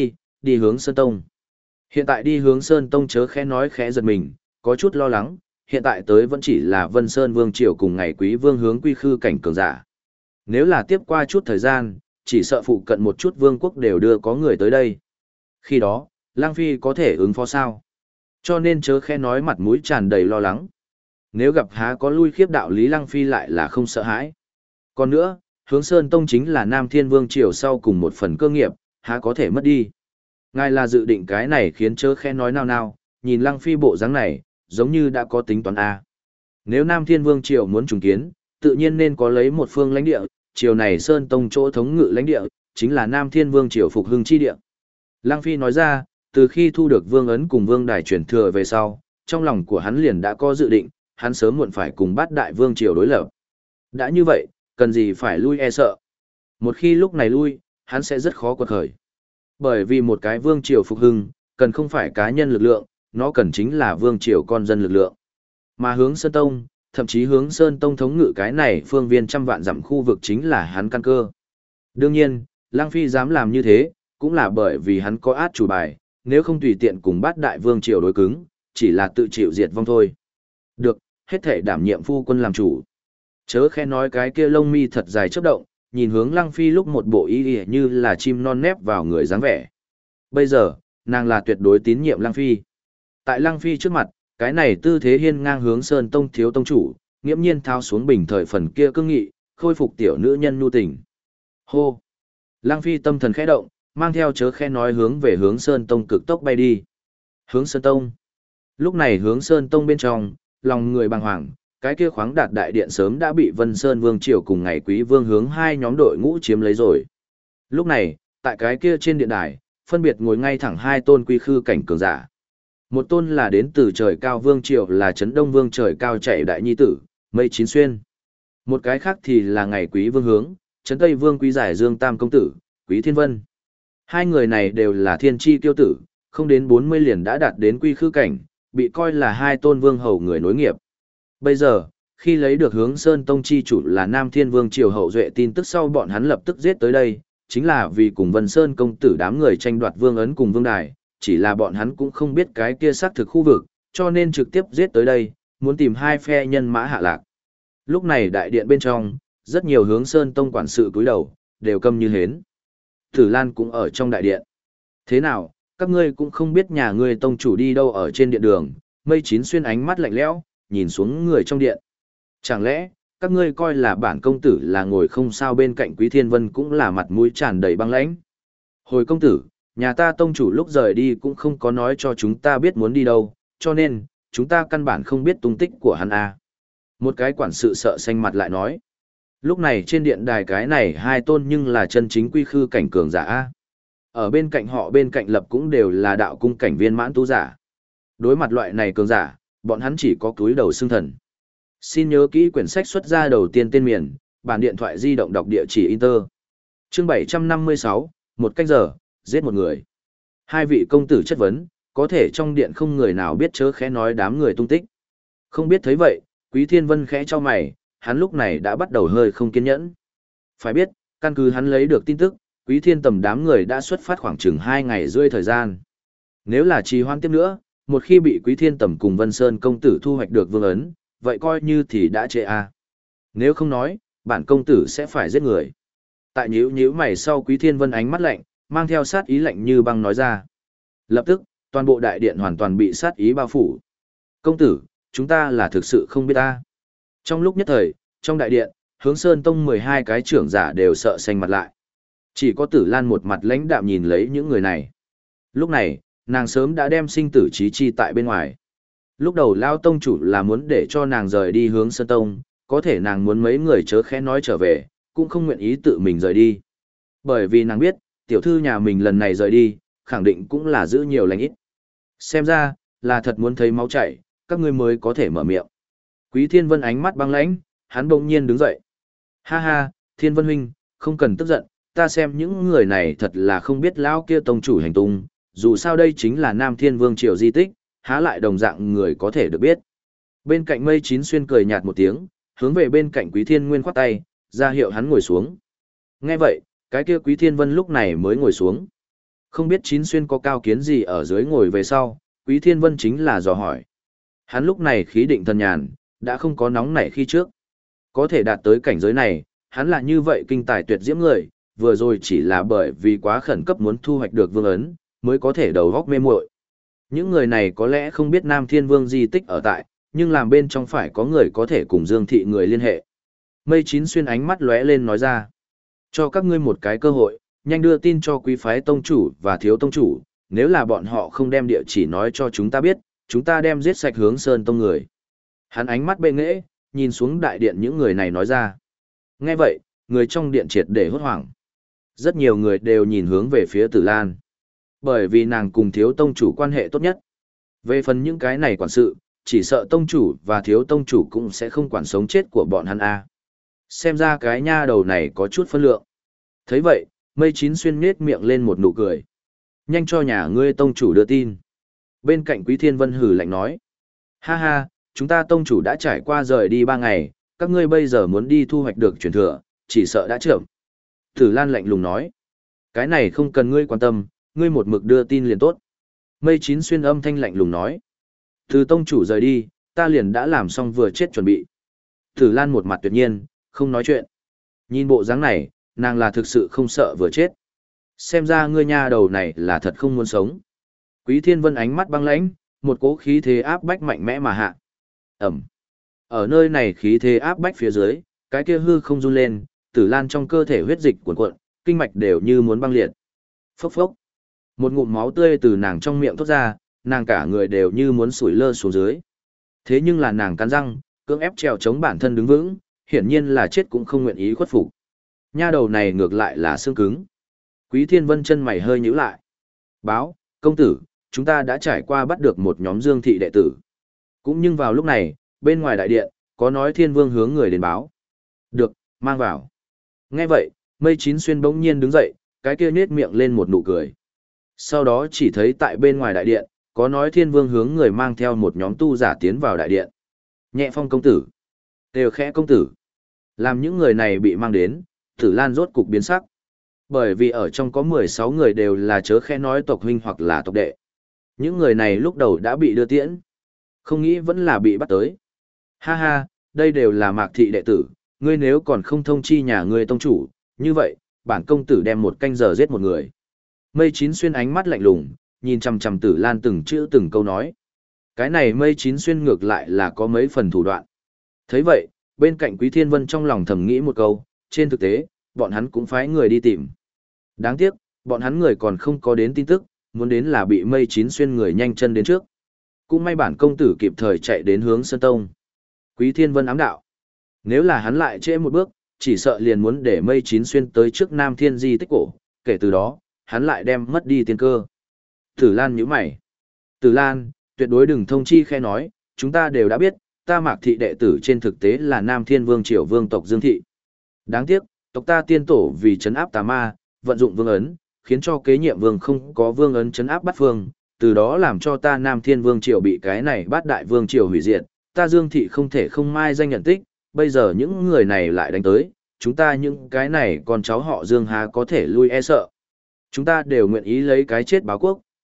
đi Hướng Sơn Tông. Hiện tại đi Hướng Sơn Tông chớ khẽ nói khẽ giật mình, có chút lo lắng, hiện tại tới vẫn chỉ là Vân Sơn Vương Triều cùng ngày Quý Vương hướng quy khư cảnh cường giả. Nếu là tiếp qua chút thời gian, chỉ sợ phụ cận một chút vương quốc đều đưa có người tới đây. Khi đó, Lăng Phi có thể ứng phó sao? Cho nên chớ khẽ nói mặt mũi tràn đầy lo lắng. Nếu gặp há có lui khiếp đạo lý Lăng Phi lại là không sợ hãi. Còn nữa, Hướng Sơn Tông chính là Nam Thiên Vương Triều sau cùng một phần cơ nghiệp, há có thể mất đi. Ngài là dự định cái này khiến chớ khẽ nói nào, nhìn Lăng Phi bộ dáng này, giống như đã có tính toán A. Nếu Nam Thiên Vương Triều muốn trùng kiến, tự nhiên nên có lấy một phương lãnh địa, triều này Sơn Tông chỗ thống ngự lãnh địa, chính là Nam Thiên Vương Triều phục hưng chi địa. Lăng Phi nói ra, từ khi thu được vương ấn cùng vương đài truyền thừa về sau, trong lòng của hắn liền đã có dự định, hắn sớm muộn phải cùng bát đại vương triều đối lập. Đã như vậy, cần gì phải lui e sợ. Một khi lúc này lui, hắn sẽ rất khó quật khởi. Bởi vì một cái vương triều phục hưng, cần không phải cá nhân lực lượng, nó cần chính là vương triều con dân lực lượng. Mà Hướng Sơn Tông, thậm chí Hướng Sơn Tông thống ngự cái này phương viên trăm vạn dặm khu vực chính là hắn căn cơ. Đương nhiên, Lăng Phi dám làm như thế, cũng là bởi vì hắn có át chủ bài, nếu không tùy tiện cùng bát đại vương triều đối cứng, chỉ là tự chịu diệt vong thôi. Được, hết thể đảm nhiệm phu quân làm chủ. Chớ khẽ nói cái kia lông mi thật dài chớp động, nhìn hướng Lăng Phi lúc một bộ ý ỉa như là chim non nép vào người dáng vẻ. Bây giờ, nàng là tuyệt đối tín nhiệm Lăng Phi. Tại Lăng Phi trước mặt, cái này tư thế hiên ngang Hướng Sơn Tông thiếu tông chủ, nghiễm nhiên thao xuống bình thời phần kia cương nghị, khôi phục tiểu nữ nhân nhu tình. Hô! Lăng Phi tâm thần khẽ động, mang theo chớ khẽ nói hướng về Hướng Sơn Tông cực tốc bay đi. Hướng Sơn Tông. Lúc này Hướng Sơn Tông bên trong, lòng người bàng hoàng, cái kia khoáng đạt đại điện sớm đã bị Vân Sơn Vương Triều cùng ngày Quý Vương hướng hai nhóm đội ngũ chiếm lấy rồi. Lúc này, tại cái kia trên điện đài, phân biệt ngồi ngay thẳng hai tôn quy khư cảnh cường giả. Một tôn là đến từ trời cao Vương Triều là Trấn Đông Vương trời cao chạy đại nhi tử, Mây Chín Xuyên. Một cái khác thì là ngày Quý Vương hướng, Trấn Tây Vương Quý Giải Dương Tam Công Tử, Quý Thiên Vân. Hai người này đều là thiên chi tiêu tử, không đến 40 liền đã đạt đến quy khư cảnh, bị coi là hai tôn vương hầu người nối nghiệp. Bây giờ, khi lấy được Hướng Sơn Tông chi chủ là Nam Thiên Vương Triều hậu duệ tin tức sau bọn hắn lập tức giết tới đây, chính là vì cùng Vân Sơn công tử đám người tranh đoạt vương ấn cùng vương đài, chỉ là bọn hắn cũng không biết cái kia xác thực khu vực, cho nên trực tiếp giết tới đây, muốn tìm hai phe nhân mã hạ lạc. Lúc này đại điện bên trong, rất nhiều Hướng Sơn Tông quản sự cúi đầu, đều câm như hến. Tử Lan cũng ở trong đại điện. Thế nào, các ngươi cũng không biết nhà ngươi tông chủ đi đâu ở trên điện đường, Mây Chín Xuyên ánh mắt lạnh lẽo, nhìn xuống người trong điện. Chẳng lẽ, các ngươi coi là bản công tử là ngồi không sao bên cạnh Quý Thiên Vân cũng là mặt mũi tràn đầy băng lãnh. Hồi công tử, nhà ta tông chủ lúc rời đi cũng không có nói cho chúng ta biết muốn đi đâu, cho nên, chúng ta căn bản không biết tung tích của hắn a. Một cái quản sự sợ xanh mặt lại nói. Lúc này trên điện đài cái này hai tôn nhưng là chân chính quy khư cảnh cường giả a. Ở bên cạnh họ bên cạnh lập cũng đều là đạo cung cảnh viên mãn tu giả. Đối mặt loại này cường giả, bọn hắn chỉ có cúi đầu xưng thần. Xin nhớ kỹ quyển sách xuất ra đầu tiên tên miền, bản điện thoại di động đọc địa chỉ Inter. Chương 756, một canh giờ, giết một người. Hai vị công tử chất vấn, có thể trong điện không người nào biết chớ khẽ nói đám người tung tích. Không biết thấy vậy, Quý Thiên Vân khẽ cho mày, hắn lúc này đã bắt đầu hơi không kiên nhẫn. Phải biết, căn cứ hắn lấy được tin tức, Quý Thiên Tầm đám người đã xuất phát khoảng chừng 2 ngày rưỡi thời gian. Nếu là trì hoãn tiếp nữa, một khi bị Quý Thiên Tầm cùng Vân Sơn công tử thu hoạch được vương ấn, vậy coi như thì đã trễ a. Nếu không nói, bản công tử sẽ phải giết người. Tại nhíu nhíu mày sau, Quý Thiên Vân ánh mắt lạnh, mang theo sát ý lạnh như băng nói ra. Lập tức, toàn bộ đại điện hoàn toàn bị sát ý bao phủ. Công tử, chúng ta là thực sự không biết ta. Trong lúc nhất thời, trong đại điện, Hướng Sơn Tông 12 cái trưởng giả đều sợ xanh mặt lại. Chỉ có Tử Lan một mặt lãnh đạm nhìn lấy những người này. Lúc này, nàng sớm đã đem sinh tử chí chi tại bên ngoài. Lúc đầu Lao Tông chủ là muốn để cho nàng rời đi Hướng Sơn Tông, có thể nàng muốn mấy người chớ khẽ nói trở về, cũng không nguyện ý tự mình rời đi. Bởi vì nàng biết, tiểu thư nhà mình lần này rời đi, khẳng định cũng là giữ nhiều lành ít. Xem ra, là thật muốn thấy máu chảy, các ngươi mới có thể mở miệng. Quý Thiên Vân ánh mắt băng lãnh, hắn bỗng nhiên đứng dậy. Ha ha, Thiên Vân huynh, không cần tức giận, ta xem những người này thật là không biết lão kia tông chủ hành tung, dù sao đây chính là Nam Thiên Vương triều di tích, há lại đồng dạng người có thể được biết. Bên cạnh Mây Chín Xuyên cười nhạt một tiếng, hướng về bên cạnh Quý Thiên Nguyên khoát tay, ra hiệu hắn ngồi xuống. Nghe vậy, cái kia Quý Thiên Vân lúc này mới ngồi xuống. Không biết Chín Xuyên có cao kiến gì ở dưới ngồi về sau, Quý Thiên Vân chính là dò hỏi. Hắn lúc này khí định thần nhàn, đã không có nóng nảy khi trước. Có thể đạt tới cảnh giới này, hắn là như vậy kinh tài tuyệt diễm người, vừa rồi chỉ là bởi vì quá khẩn cấp muốn thu hoạch được vương ấn, mới có thể đầu góc mê muội. Những người này có lẽ không biết Nam Thiên Vương di tích ở tại, nhưng làm bên trong phải có người có thể cùng Dương Thị người liên hệ. Mây Chín Xuyên ánh mắt lóe lên nói ra. Cho các ngươi một cái cơ hội, nhanh đưa tin cho quý phái tông chủ và thiếu tông chủ, nếu là bọn họ không đem địa chỉ nói cho chúng ta biết, chúng ta đem giết sạch Hướng Sơn Tông người. Hắn ánh mắt bệ nghễ, nhìn xuống đại điện những người này nói ra. Nghe vậy, người trong điện triệt để hốt hoảng. Rất nhiều người đều nhìn hướng về phía Tử Lan. Bởi vì nàng cùng thiếu tông chủ quan hệ tốt nhất. Về phần những cái này quản sự, chỉ sợ tông chủ và thiếu tông chủ cũng sẽ không quản sống chết của bọn hắn a. Xem ra cái nha đầu này có chút phân lượng. Thấy vậy, Mây Chín Xuyên nết miệng lên một nụ cười. Nhanh cho nhà ngươi tông chủ đưa tin. Bên cạnh Quý Thiên Vân hừ lạnh nói. Ha ha, chúng ta tông chủ đã trải qua rời đi 3 ngày, các ngươi bây giờ muốn đi thu hoạch được truyền thừa, chỉ sợ đã chậm. Tử Lan lạnh lùng nói. Cái này không cần ngươi quan tâm, ngươi một mực đưa tin liền tốt. Mây Chín Xuyên âm thanh lạnh lùng nói. Từ tông chủ rời đi, ta liền đã làm xong vừa chết chuẩn bị. Tử Lan một mặt tuyệt nhiên, không nói chuyện. Nhìn bộ dáng này, nàng là thực sự không sợ vừa chết. Xem ra ngươi nha đầu này là thật không muốn sống. Quý Thiên Vân ánh mắt băng lãnh, một cỗ khí thế áp bách mạnh mẽ mà hạ. Ẩm. Ở nơi này khí thế áp bách phía dưới, cái kia hư không run lên, Tử Lan trong cơ thể huyết dịch cuồn cuộn, kinh mạch đều như muốn băng liệt. Phốc phốc. Một ngụm máu tươi từ nàng trong miệng thoát ra, nàng cả người đều như muốn sủi lơ xuống dưới. Thế nhưng là nàng cắn răng, cưỡng ép trèo chống bản thân đứng vững, hiển nhiên là chết cũng không nguyện ý khuất phục. Nha đầu này ngược lại là xương cứng. Quý Thiên Vân chân mày hơi nhíu lại. Báo, công tử, chúng ta đã trải qua bắt được một nhóm Dương Thị đệ tử. Cũng nhưng vào lúc này, bên ngoài đại điện, có nói Thiên Vương hướng người đến báo. Được, mang vào. Nghe vậy, Mây Chín Xuyên bỗng nhiên đứng dậy, cái kia nết miệng lên một nụ cười. Sau đó chỉ thấy tại bên ngoài đại điện, có nói Thiên Vương hướng người mang theo một nhóm tu giả tiến vào đại điện. Nhẹ Phong công tử, đều khẽ công tử. Làm những người này bị mang đến, Tử Lan rốt cục biến sắc. Bởi vì ở trong có 16 người đều là chớ khẽ nói tộc huynh hoặc là tộc đệ. Những người này lúc đầu đã bị đưa tiễn. Không nghĩ vẫn là bị bắt tới. Ha ha, đây đều là Mạc thị đệ tử, ngươi nếu còn không thông chi nhà ngươi tông chủ, như vậy, bản công tử đem một canh giờ giết một người. Mây Chín Xuyên ánh mắt lạnh lùng, nhìn chằm chằm Tử Lan từng chữ từng câu nói. Cái này Mây Chín Xuyên ngược lại là có mấy phần thủ đoạn. Thấy vậy, bên cạnh Quý Thiên Vân trong lòng thầm nghĩ một câu, trên thực tế, bọn hắn cũng phái người đi tìm. Đáng tiếc, bọn hắn người còn không có đến tin tức, muốn đến là bị Mây Chín Xuyên người nhanh chân đến trước. Cũng may bản công tử kịp thời chạy đến Hướng Sơn Tông. Quý Thiên Vân ám đạo. Nếu là hắn lại trễ một bước, chỉ sợ liền muốn để Mây Chín Xuyên tới trước Nam Thiên di tích cổ, kể từ đó, hắn lại đem mất đi tiên cơ. Tử Lan nhíu mày. Tử Lan, tuyệt đối đừng thông chi khe nói, chúng ta đều đã biết, ta Mạc thị đệ tử trên thực tế là Nam Thiên Vương triều vương tộc Dương Thị. Đáng tiếc, tộc ta tiên tổ vì trấn áp tà ma, vận dụng vương ấn, khiến cho kế nhiệm vương không có vương ấn trấn áp bát phương, từ đó làm cho ta Nam Thiên Vương triều bị cái này bát đại vương triều hủy diệt, ta Dương Thị không thể không mai danh nhận tích, bây giờ những người này lại đánh tới, chúng ta những cái này con cháu họ Dương há có thể lui e sợ. Chúng ta đều nguyện ý lấy cái chết báo quốc,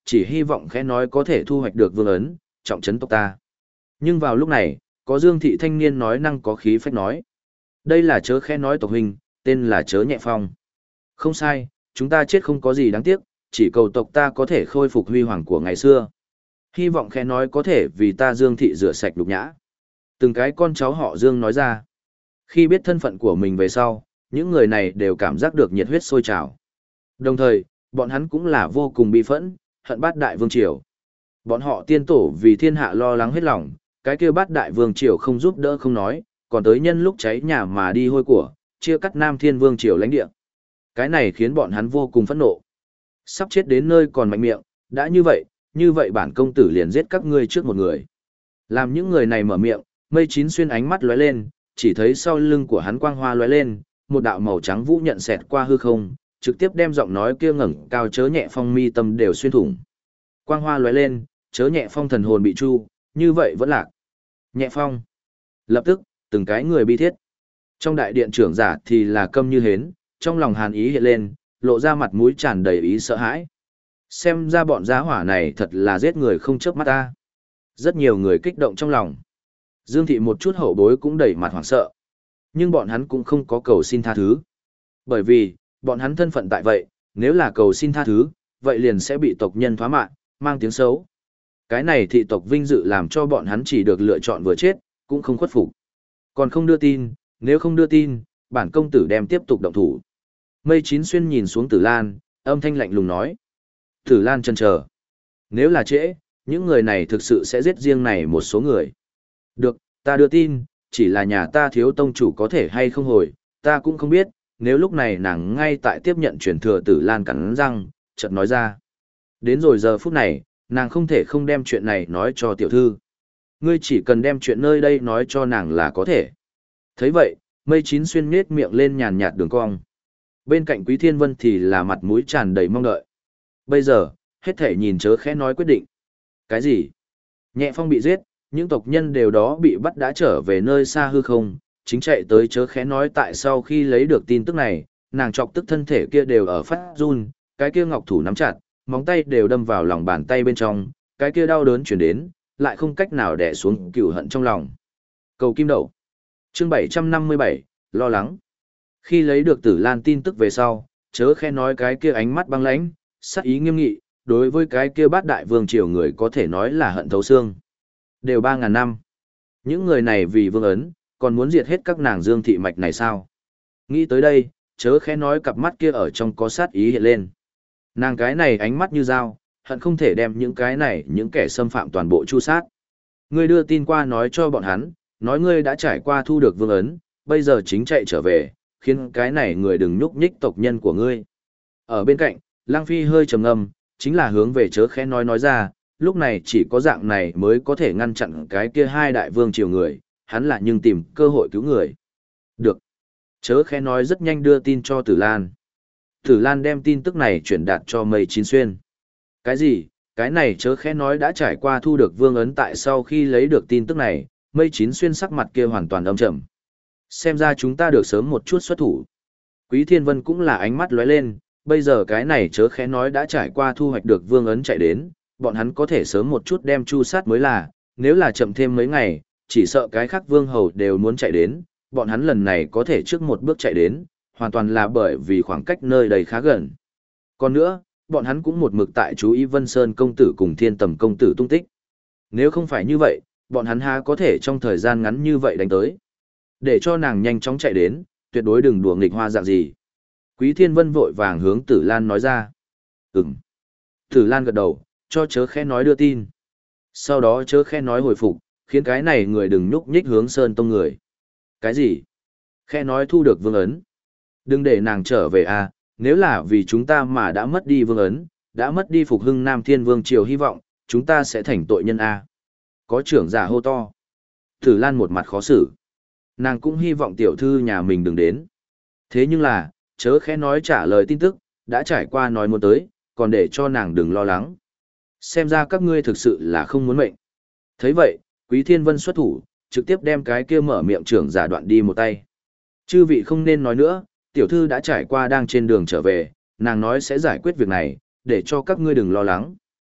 chỉ hy vọng khẽ nói có thể thu hoạch được vương ấn, trọng trấn tộc ta. Nhưng vào lúc này, có Dương thị thanh niên nói năng có khí phách nói. Đây là chớ khẽ nói tộc huynh, tên là chớ nhẹ phong. Không sai, chúng ta chết không có gì đáng tiếc, chỉ cầu tộc ta có thể khôi phục huy hoàng của ngày xưa. Hy vọng khẽ nói có thể vì ta Dương thị rửa sạch đục nhã. Từng cái con cháu họ Dương nói ra. Khi biết thân phận của mình về sau, những người này đều cảm giác được nhiệt huyết sôi trào. Đồng thời, bọn hắn cũng là vô cùng bi phẫn, hận bát đại vương triều. Bọn họ tiên tổ vì thiên hạ lo lắng hết lòng, cái kia bát đại vương triều không giúp đỡ không nói, còn tới nhân lúc cháy nhà mà đi hôi của, chia cắt Nam Thiên vương triều lãnh địa. Cái này khiến bọn hắn vô cùng phẫn nộ. Sắp chết đến nơi còn mạnh miệng, đã như vậy bản công tử liền giết các ngươi trước một người. Làm những người này mở miệng, Mây Chín Xuyên ánh mắt lóe lên, chỉ thấy sau lưng của hắn quang hoa lóe lên, một đạo màu trắng vũ nhận xẹt qua hư không, trực tiếp đem giọng nói kia ngẩng cao chớ nhẹ phong mi tâm đều xuyên thủng. Quang hoa lóe lên, chớ nhẹ phong thần hồn bị chu, như vậy vẫn lạc. Nhẹ phong. Lập tức, từng cái người bi thiết. Trong đại điện trưởng giả thì là câm như hến, trong lòng hàn ý hiện lên, lộ ra mặt mũi tràn đầy ý sợ hãi. Xem ra bọn giá hỏa này thật là giết người không chớp mắt ta. Rất nhiều người kích động trong lòng. Dương thị một chút hậu bối cũng đầy mặt hoảng sợ. Nhưng bọn hắn cũng không có cầu xin tha thứ. Bởi vì, bọn hắn thân phận tại vậy, nếu là cầu xin tha thứ, vậy liền sẽ bị tộc nhân thoá mạ, mang tiếng xấu. Cái này thị tộc vinh dự làm cho bọn hắn chỉ được lựa chọn vừa chết, cũng không khuất phục. Còn không đưa tin, nếu không đưa tin, bản công tử đem tiếp tục động thủ. Mây Chín Xuyên nhìn xuống Tử Lan, âm thanh lạnh lùng nói. Tử Lan chần chờ. Nếu là trễ, những người này thực sự sẽ giết riêng này một số người. Được, ta đưa tin, chỉ là nhà ta thiếu tông chủ có thể hay không hồi, ta cũng không biết, nếu lúc này nàng ngay tại tiếp nhận truyền thừa. Tử Lan cắn răng, chợt nói ra. Đến rồi giờ phút này, nàng không thể không đem chuyện này nói cho tiểu thư. Ngươi chỉ cần đem chuyện nơi đây nói cho nàng là có thể. Thấy vậy, Mây Chín Xuyên nhếch miệng lên nhàn nhạt đường cong. Bên cạnh Quý Thiên Vân thì là mặt mũi tràn đầy mong đợi. Bây giờ, hết thể nhìn chớ khẽ nói quyết định. Cái gì? Nhẹ phong bị giết, những tộc nhân đều đó bị bắt đã trở về nơi xa hư không, chính chạy tới chớ khẽ nói tại sau khi lấy được tin tức này, nàng chọc tức thân thể kia đều ở phát run, cái kia ngọc thủ nắm chặt, móng tay đều đâm vào lòng bàn tay bên trong, cái kia đau đớn chuyển đến, lại không cách nào đè xuống cừu hận trong lòng. Cầu kim đậu. Chương 757, lo lắng. Khi lấy được Tử Lan tin tức về sau, chớ khẽ nói cái kia ánh mắt băng lãnh, sắc ý nghiêm nghị, đối với cái kia bát đại vương triều người có thể nói là hận thấu xương. Đều 3.000 năm. Những người này vì vương ấn, còn muốn diệt hết các nàng Dương thị mạch này sao? Nghĩ tới đây, chớ khẽ nói cặp mắt kia ở trong có sát ý hiện lên. Nàng cái này ánh mắt như dao, hận không thể đem những cái này, những kẻ xâm phạm toàn bộ chu sát. Ngươi đưa tin qua nói cho bọn hắn, nói ngươi đã trải qua thu được vương ấn, bây giờ chính chạy trở về, khiến cái này người đừng nhúc nhích tộc nhân của ngươi. Ở bên cạnh, Lăng Phi hơi trầm ngâm, chính là hướng về chớ khẽ nói ra, lúc này chỉ có dạng này mới có thể ngăn chặn cái kia hai đại vương triều người, hắn là nhưng tìm cơ hội cứu người. Được. Chớ khẽ nói rất nhanh đưa tin cho Tử Lan. Tử Lan đem tin tức này chuyển đạt cho Mây Chín Xuyên. Cái gì? Cái này chớ khẽ nói đã trải qua thu được vương ấn tại sau khi lấy được tin tức này, Mây Chín Xuyên sắc mặt kia hoàn toàn âm trầm. Xem ra chúng ta được sớm một chút xuất thủ. Quý Thiên Vân cũng là ánh mắt lóe lên, bây giờ cái này chớ khẽ nói đã trải qua thu hoạch được vương ấn chạy đến, bọn hắn có thể sớm một chút đem chu sát mới là, nếu là chậm thêm mấy ngày, chỉ sợ cái khác vương hầu đều muốn chạy đến, bọn hắn lần này có thể trước một bước chạy đến, hoàn toàn là bởi vì khoảng cách nơi đây khá gần. Còn nữa, bọn hắn cũng một mực tại chú ý Vân Sơn công tử cùng Thiên Tầm công tử tung tích. Nếu không phải như vậy, bọn hắn há có thể trong thời gian ngắn như vậy đánh tới. Để cho nàng nhanh chóng chạy đến, tuyệt đối đừng đùa nghịch hoa dạng gì. Quý Thiên Vân vội vàng hướng Tử Lan nói ra. Ừm. Tử Lan gật đầu, cho chớ khẽ nói đưa tin. Sau đó chớ khẽ nói hồi phục, khiến cái này người đừng nhúc nhích hướng Sơn Tông người. Cái gì? Khẽ nói thu được vương ấn. Đừng để nàng trở về à, nếu là vì chúng ta mà đã mất đi vương ấn, đã mất đi phục hưng Nam Thiên Vương triều hy vọng, chúng ta sẽ thành tội nhân à. Có trưởng giả hô to. Tử Lan một mặt khó xử. Nàng cũng hy vọng tiểu thư nhà mình đừng đến. Thế nhưng là, chớ khẽ nói trả lời tin tức, đã trải qua nói muốn tới, còn để cho nàng đừng lo lắng. Xem ra các ngươi thực sự là không muốn mệnh. Thấy vậy, Quý Thiên Vân xuất thủ, trực tiếp đem cái kia mở miệng trưởng giả đoạn đi một tay. Chư vị không nên nói nữa, tiểu thư đã trải qua đang trên đường trở về, nàng nói sẽ giải quyết việc này, để cho các ngươi đừng lo lắng.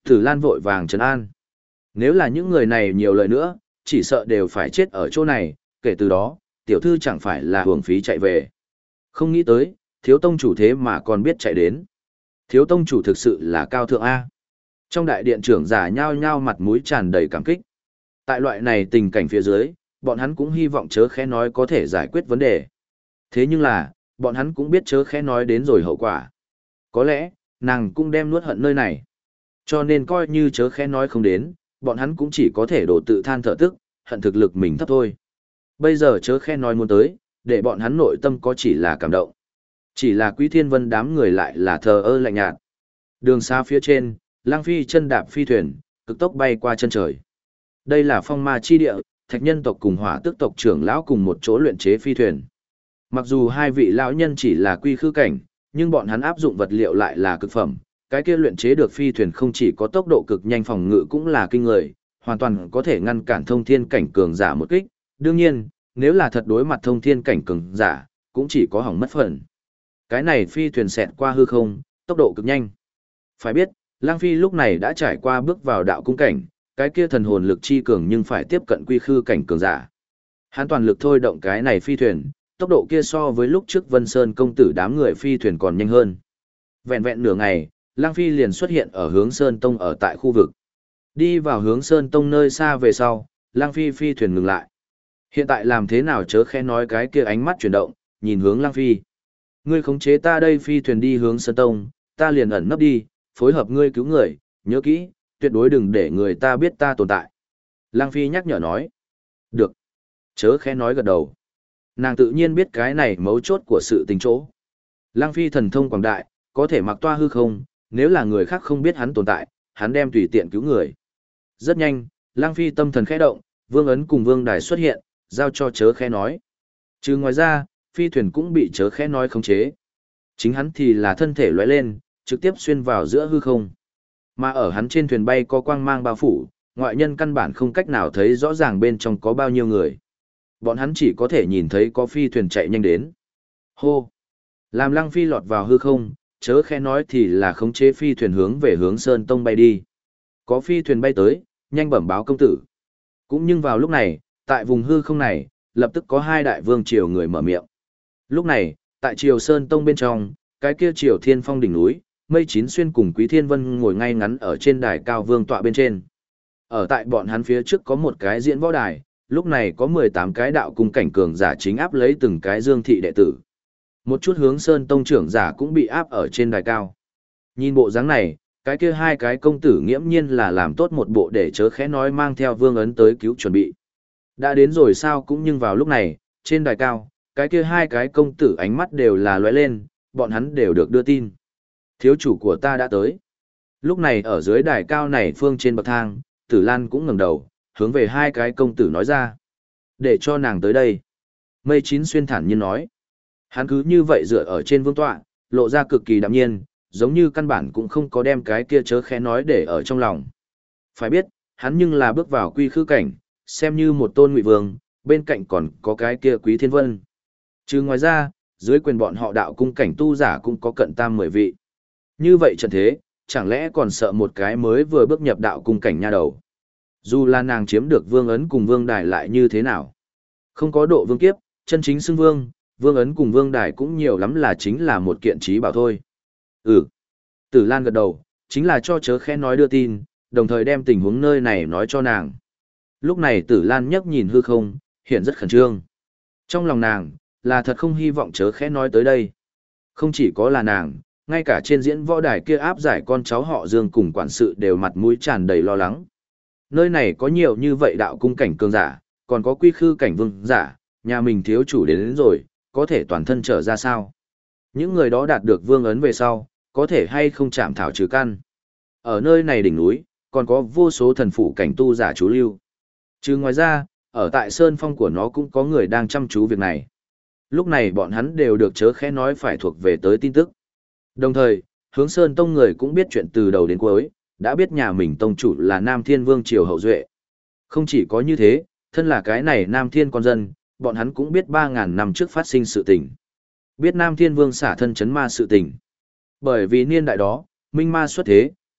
Tử Lan vội vàng trấn an. Nếu là những người này nhiều lời nữa, chỉ sợ đều phải chết ở chỗ này, kể từ đó, tiểu thư chẳng phải là hưởng phí chạy về. Không nghĩ tới, thiếu tông chủ thế mà còn biết chạy đến. Thiếu tông chủ thực sự là cao thượng A. Trong đại điện trưởng giả nhao nhao mặt mũi tràn đầy cảm kích. Tại loại này tình cảnh phía dưới, bọn hắn cũng hy vọng chớ khẽ nói có thể giải quyết vấn đề. Thế nhưng là, bọn hắn cũng biết chớ khẽ nói đến rồi hậu quả. Có lẽ, nàng cũng đem nuốt hận nơi này. Cho nên coi như chớ khẽ nói không đến, bọn hắn cũng chỉ có thể đổ tự than thở tức, hận thực lực mình thấp thôi. Bây giờ chớ khẽ nói muốn tới, để bọn hắn nội tâm có chỉ là cảm động. Chỉ là Quý Thiên Vân đám người lại là thờ ơ lạnh nhạt. Đường xa phía trên, Lang Phi chân đạp phi thuyền, cực tốc bay qua chân trời. Đây là phong ma chi địa, thạch nhân tộc cùng hỏa tước tộc trưởng lão cùng một chỗ luyện chế phi thuyền. Mặc dù hai vị lão nhân chỉ là quy khư cảnh, nhưng bọn hắn áp dụng vật liệu lại là cực phẩm. Cái kia luyện chế được phi thuyền không chỉ có tốc độ cực nhanh, phòng ngự cũng là kinh người, hoàn toàn có thể ngăn cản thông thiên cảnh cường giả một kích. Đương nhiên, nếu là thật đối mặt thông thiên cảnh cường giả, cũng chỉ có hỏng mất phần. Cái này phi thuyền xẹt qua hư không, tốc độ cực nhanh. Phải biết, Lang Phi lúc này đã trải qua bước vào đạo cung cảnh, cái kia thần hồn lực chi cường nhưng phải tiếp cận quy khư cảnh cường giả. Hắn toàn lực thôi động cái này phi thuyền, tốc độ kia so với lúc trước Vân Sơn công tử đám người phi thuyền còn nhanh hơn. Vẹn vẹn nửa ngày, Lang Phi liền xuất hiện ở hướng Sơn Tông ở tại khu vực. Đi vào hướng Sơn Tông nơi xa về sau, Lang Phi phi thuyền ngừng lại. Hiện tại làm thế nào chớ khẽ nói cái kia ánh mắt chuyển động, nhìn hướng Lang Phi. Ngươi khống chế ta đây phi thuyền đi hướng Sơn Tông, ta liền ẩn nấp đi, phối hợp ngươi cứu người, nhớ kỹ, tuyệt đối đừng để người ta biết ta tồn tại. Lang Phi nhắc nhở nói. Được. Chớ khẽ nói gật đầu. Nàng tự nhiên biết cái này mấu chốt của sự tình chỗ. Lang Phi thần thông quảng đại, có thể mặc toa hư không, nếu là người khác không biết hắn tồn tại, hắn đem tùy tiện cứu người. Rất nhanh, Lang Phi tâm thần khẽ động, Vương Ấn cùng Vương Đài xuất hiện, giao cho chớ khẽ nói. Trừ ngoài ra, phi thuyền cũng bị chớ khẽ nói khống chế. Chính hắn thì là thân thể lóe lên, trực tiếp xuyên vào giữa hư không. Mà ở hắn trên thuyền bay có quang mang bao phủ, ngoại nhân căn bản không cách nào thấy rõ ràng bên trong có bao nhiêu người. Bọn hắn chỉ có thể nhìn thấy có phi thuyền chạy nhanh đến. Hô! Làm Lang Phi lọt vào hư không, chớ khẽ nói thì là khống chế phi thuyền hướng về hướng Sơn Tông bay đi. Có phi thuyền bay tới, nhanh bẩm báo công tử. Cũng nhưng vào lúc này, tại vùng hư không này, lập tức có hai đại vương triều người mở miệng. Lúc này, tại triều Sơn Tông bên trong, cái kia triều Thiên Phong đỉnh núi, Mây Chín Xuyên cùng Quý Thiên Vân ngồi ngay ngắn ở trên đài cao vương tọa bên trên. Ở tại bọn hắn phía trước có một cái diễn võ đài, lúc này có 18 cái đạo cung cảnh cường giả chính áp lấy từng cái dương thị đệ tử. Một chút hướng Sơn Tông trưởng giả cũng bị áp ở trên đài cao. Nhìn bộ dáng này, cái kia hai cái công tử nghiễm nhiên là làm tốt một bộ để chớ khẽ nói mang theo Vương Ấn tới cứu chuẩn bị. Đã đến rồi sao, cũng nhưng vào lúc này, trên đài cao, cái kia hai cái công tử ánh mắt đều là lóe lên, bọn hắn đều được đưa tin. Thiếu chủ của ta đã tới. Lúc này ở dưới đài cao này phương trên bậc thang, Tử Lan cũng ngẩng đầu, hướng về hai cái công tử nói ra. Để cho nàng tới đây. Mây Chín Xuyên thản nhiên nói. Hắn cứ như vậy dựa ở trên vương tọa, lộ ra cực kỳ đạm nhiên, giống như căn bản cũng không có đem cái kia chớ khẽ nói để ở trong lòng. Phải biết, hắn nhưng là bước vào quy khư cảnh, xem như một tôn ngụy vương, bên cạnh còn có cái kia Quý Thiên Vân. Chứ ngoài ra, dưới quyền bọn họ đạo cung cảnh tu giả cũng có cận tam 10 vị. Như vậy trận thế, chẳng lẽ còn sợ một cái mới vừa bước nhập đạo cung cảnh nha đầu. Dù là nàng chiếm được Vương Ấn cùng Vương Đài lại như thế nào. Không có độ vương kiếp, chân chính xưng vương, Vương Ấn cùng Vương Đài cũng nhiều lắm là chính là một kiện trí bảo thôi. Ừ. Tử Lan gật đầu, chính là cho chớ khẽ nói đưa tin, đồng thời đem tình huống nơi này nói cho nàng. Lúc này Tử Lan nhấc nhìn hư không, hiện rất khẩn trương. Trong lòng nàng, là thật không hy vọng chớ khẽ nói tới đây. Không chỉ có là nàng, ngay cả trên diễn võ đài kia áp giải con cháu họ Dương cùng quản sự đều mặt mũi tràn đầy lo lắng. Nơi này có nhiều như vậy đạo cung cảnh cường giả, còn có quy khư cảnh vương giả, nhà mình thiếu chủ đến rồi, có thể toàn thân trở ra sao? Những người đó đạt được vương ấn về sau, có thể hay không chạm thảo trừ căn. Ở nơi này đỉnh núi, còn có vô số thần phủ cảnh tu giả trú lưu. Chứ ngoài ra, ở tại sơn phong của nó cũng có người đang chăm chú việc này. Lúc này bọn hắn đều được chớ khẽ nói phải thuộc về tới tin tức. Đồng thời, hướng Sơn Tông người cũng biết chuyện từ đầu đến cuối, đã biết nhà mình tông chủ là Nam Thiên Vương Triều hậu duệ. Không chỉ có như thế, thân là cái này Nam Thiên con dân, bọn hắn cũng biết 3.000 năm trước phát sinh sự tình. Biết Nam Thiên Vương xả thân chấn ma sự tình. Bởi vì niên đại đó, minh ma xuất thế,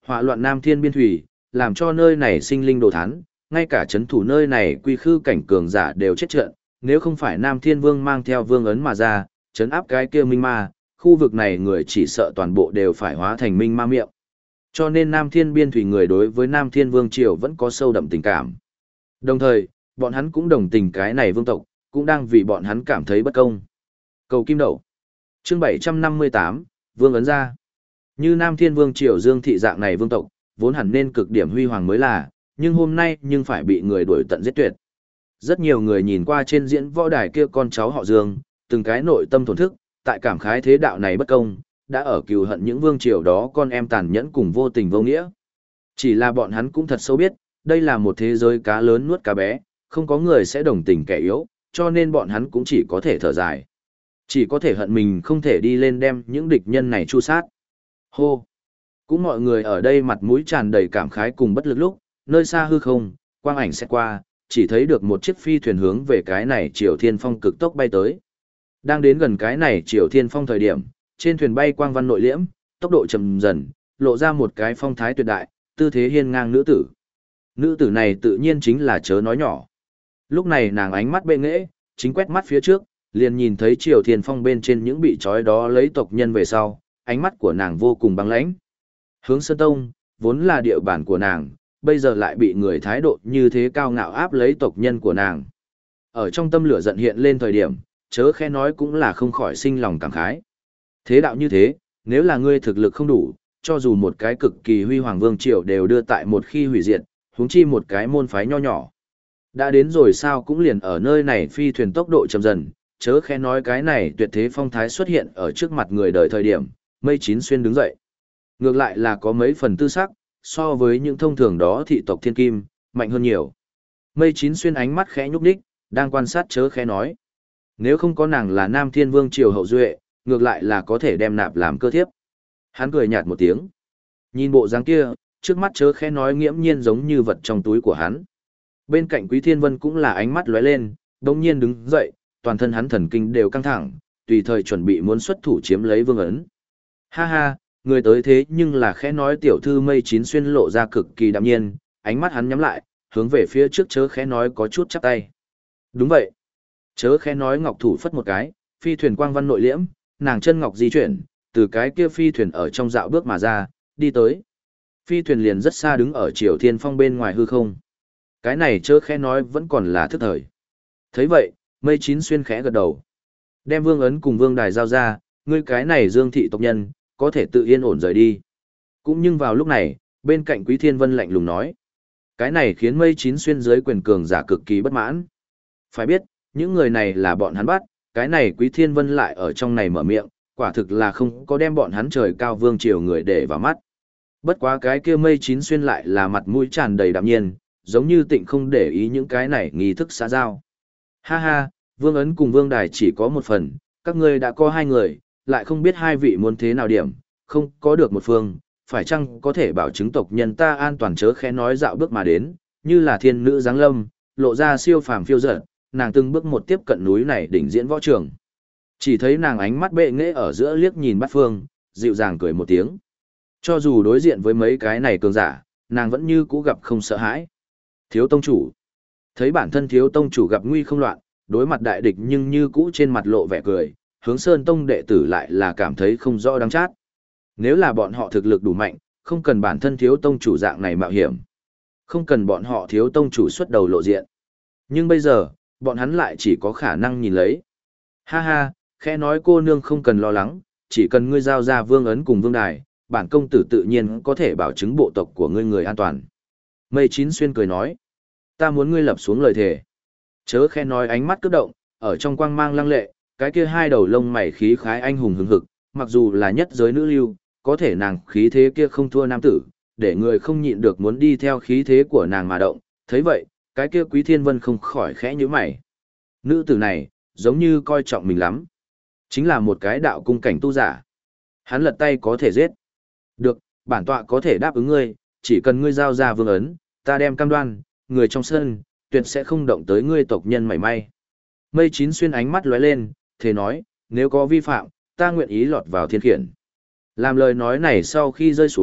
họa loạn Nam Thiên biên thủy, làm cho nơi này sinh linh đồ thán, ngay cả chấn thủ nơi này quy khư cảnh cường giả đều chết trận, nếu không phải Nam Thiên Vương mang theo vương ấn mà ra, chấn áp cái kia minh ma, khu vực này người chỉ sợ toàn bộ đều phải hóa thành minh ma miệng. Cho nên Nam Thiên biên thủy người đối với Nam Thiên Vương triều vẫn có sâu đậm tình cảm. Đồng thời, bọn hắn cũng đồng tình cái này vương tộc, cũng đang vì bọn hắn cảm thấy bất công. Cầu kim đậu. Chương 758, Vương ấn ra. Như Nam Thiên Vương triều Dương thị dạng này vương tộc, vốn hẳn nên cực điểm huy hoàng mới là, nhưng hôm nay nhưng phải bị người đuổi tận giết tuyệt. Rất nhiều người nhìn qua trên diễn võ đài kia con cháu họ Dương, từng cái nội tâm thổn thức, tại cảm khái thế đạo này bất công, đã ở cừu hận những vương triều đó con em tàn nhẫn cùng vô tình vô nghĩa. Chỉ là bọn hắn cũng thật sâu biết, đây là một thế giới cá lớn nuốt cá bé, không có người sẽ đồng tình kẻ yếu, cho nên bọn hắn cũng chỉ có thể thở dài. Chỉ có thể hận mình không thể đi lên đem những địch nhân này tru sát. Hô! Cũng mọi người ở đây mặt mũi tràn đầy cảm khái cùng bất lực lúc, nơi xa hư không, quang ảnh sẽ qua, chỉ thấy được một chiếc phi thuyền hướng về cái này Triều Thiên Phong cực tốc bay tới. Đang đến gần cái này Triều Thiên Phong thời điểm, trên thuyền bay quang văn nội liễm, tốc độ chậm dần, lộ ra một cái phong thái tuyệt đại, tư thế hiên ngang nữ tử. Nữ tử này tự nhiên chính là Chớ Nói Nhỏ. Lúc này nàng ánh mắt bệ nghễ, chính quét mắt phía trước, liền nhìn thấy Triều Thiên Phong bên trên những bị trói đó lấy tộc nhân về sau, ánh mắt của nàng vô cùng băng lãnh. Hướng Sơn Tông, vốn là địa bàn của nàng, bây giờ lại bị người thái độ như thế cao ngạo áp lấy tộc nhân của nàng. Ở trong tâm lửa giận hiện lên thời điểm, Chớ khẽ nói cũng là không khỏi sinh lòng cảm khái. Thế đạo như thế, nếu là ngươi thực lực không đủ, cho dù một cái cực kỳ huy hoàng vương triều đều đưa tại một khi hủy diệt, huống chi một cái môn phái nho nhỏ. Đã đến rồi sao cũng liền ở nơi này phi thuyền tốc độ chậm dần, Chớ khẽ nói cái này tuyệt thế phong thái xuất hiện ở trước mặt người đời thời điểm, Mây Chín Xuyên đứng dậy. Ngược lại là có mấy phần tư sắc, so với những thông thường đó thị tộc thiên kim, mạnh hơn nhiều. Mây Chín Xuyên ánh mắt khẽ nhúc nhích, đang quan sát Chớ khẽ nói. Nếu không có nàng là Nam Thiên Vương triều hậu duệ, ngược lại là có thể đem nạp làm cơ thiếp. Hắn cười nhạt một tiếng. Nhìn bộ dáng kia, trước mắt Chớ khẽ nói nghiễm nhiên giống như vật trong túi của hắn. Bên cạnh Quý Thiên Vân cũng là ánh mắt lóe lên, đồng nhiên đứng dậy, toàn thân hắn thần kinh đều căng thẳng, tùy thời chuẩn bị muốn xuất thủ chiếm lấy vương ấn. Ha ha, người tới thế nhưng là khẽ nói tiểu thư Mây Chín Xuyên lộ ra cực kỳ đạm nhiên, ánh mắt hắn nhắm lại, hướng về phía trước Chớ khẽ nói có chút chắp tay. Đúng vậy. Chớ khẽ nói ngọc thủ phất một cái, phi thuyền quang văn nội liễm, nàng chân ngọc di chuyển, từ cái kia phi thuyền ở trong dạo bước mà ra, đi tới. Phi thuyền liền rất xa đứng ở Triều Thiên Phong bên ngoài hư không. Cái này Chớ khẽ nói vẫn còn là thức thời. Thấy vậy, Mây Chín Xuyên khẽ gật đầu. Đem vương ấn cùng vương đài giao ra, ngươi cái này Dương thị tộc nhân, có thể tự yên ổn rời đi. Cũng nhưng vào lúc này, bên cạnh Quý Thiên Vân lạnh lùng nói. Cái này khiến Mây Chín Xuyên dưới quyền cường giả cực kỳ bất mãn. Phải biết, những người này là bọn hắn bắt, cái này Quý Thiên Vân lại ở trong này mở miệng, quả thực là không có đem bọn hắn trời cao vương triều người để vào mắt. Bất quá cái kia Mây Chín Xuyên lại là mặt mũi tràn đầy đạm nhiên, giống như tịnh không để ý những cái này nghi thức xã giao. Ha ha, vương ấn cùng vương đài chỉ có một phần, các ngươi đã có hai người, lại không biết hai vị muốn thế nào điểm, không có được một phương, phải chăng có thể bảo chứng tộc nhân ta an toàn. Chớ khẽ nói dạo bước mà đến, như là thiên nữ giáng lâm, lộ ra siêu phàm phiêu dật, nàng từng bước một tiếp cận núi này đỉnh diễn võ trường. Chỉ thấy nàng ánh mắt bệ nghễ ở giữa liếc nhìn bát phương, dịu dàng cười một tiếng. Cho dù đối diện với mấy cái này cường giả, nàng vẫn như cũ gặp không sợ hãi. Thiếu tông chủ. Thấy bản thân thiếu tông chủ gặp nguy không loạn, đối mặt đại địch nhưng như cũ trên mặt lộ vẻ cười, Hướng Sơn Tông đệ tử lại là cảm thấy không rõ đáng chát. Nếu là bọn họ thực lực đủ mạnh, không cần bản thân thiếu tông chủ dạng này mạo hiểm. Không cần bọn họ thiếu tông chủ xuất đầu lộ diện. Nhưng bây giờ, bọn hắn lại chỉ có khả năng nhìn lấy. Ha ha, khẽ nói cô nương không cần lo lắng, chỉ cần ngươi giao ra vương ấn cùng vương đài, bản công tử tự nhiên có thể bảo chứng bộ tộc của ngươi người an toàn. Mây Chín Xuyên cười nói, ta muốn ngươi lập xuống lời thề. Chớ khẽ nói ánh mắt cướp động, ở trong quang mang lăng lệ, cái kia hai đầu lông mày khí khái anh hùng hừng hực, mặc dù là nhất giới nữ lưu, có thể nàng khí thế kia không thua nam tử, để người không nhịn được muốn đi theo khí thế của nàng mà động. Thấy vậy, cái kia Quý Thiên Vân không khỏi khẽ nhíu mày. Nữ tử này, giống như coi trọng mình lắm. Chính là một cái đạo cung cảnh tu giả. Hắn lật tay có thể giết. Được, bản tọa có thể đáp ứng ngươi, chỉ cần ngươi giao ra vương ấn, ta đem cam đoan, người trong sân, tuyệt sẽ không động tới ngươi tộc nhân mảy may. Mây Chín Xuyên ánh mắt lóe lên, thề nói, nếu có vi phạm, ta nguyện ý lọt vào thiên khiển. Làm lời nói này sau khi rơi xuống,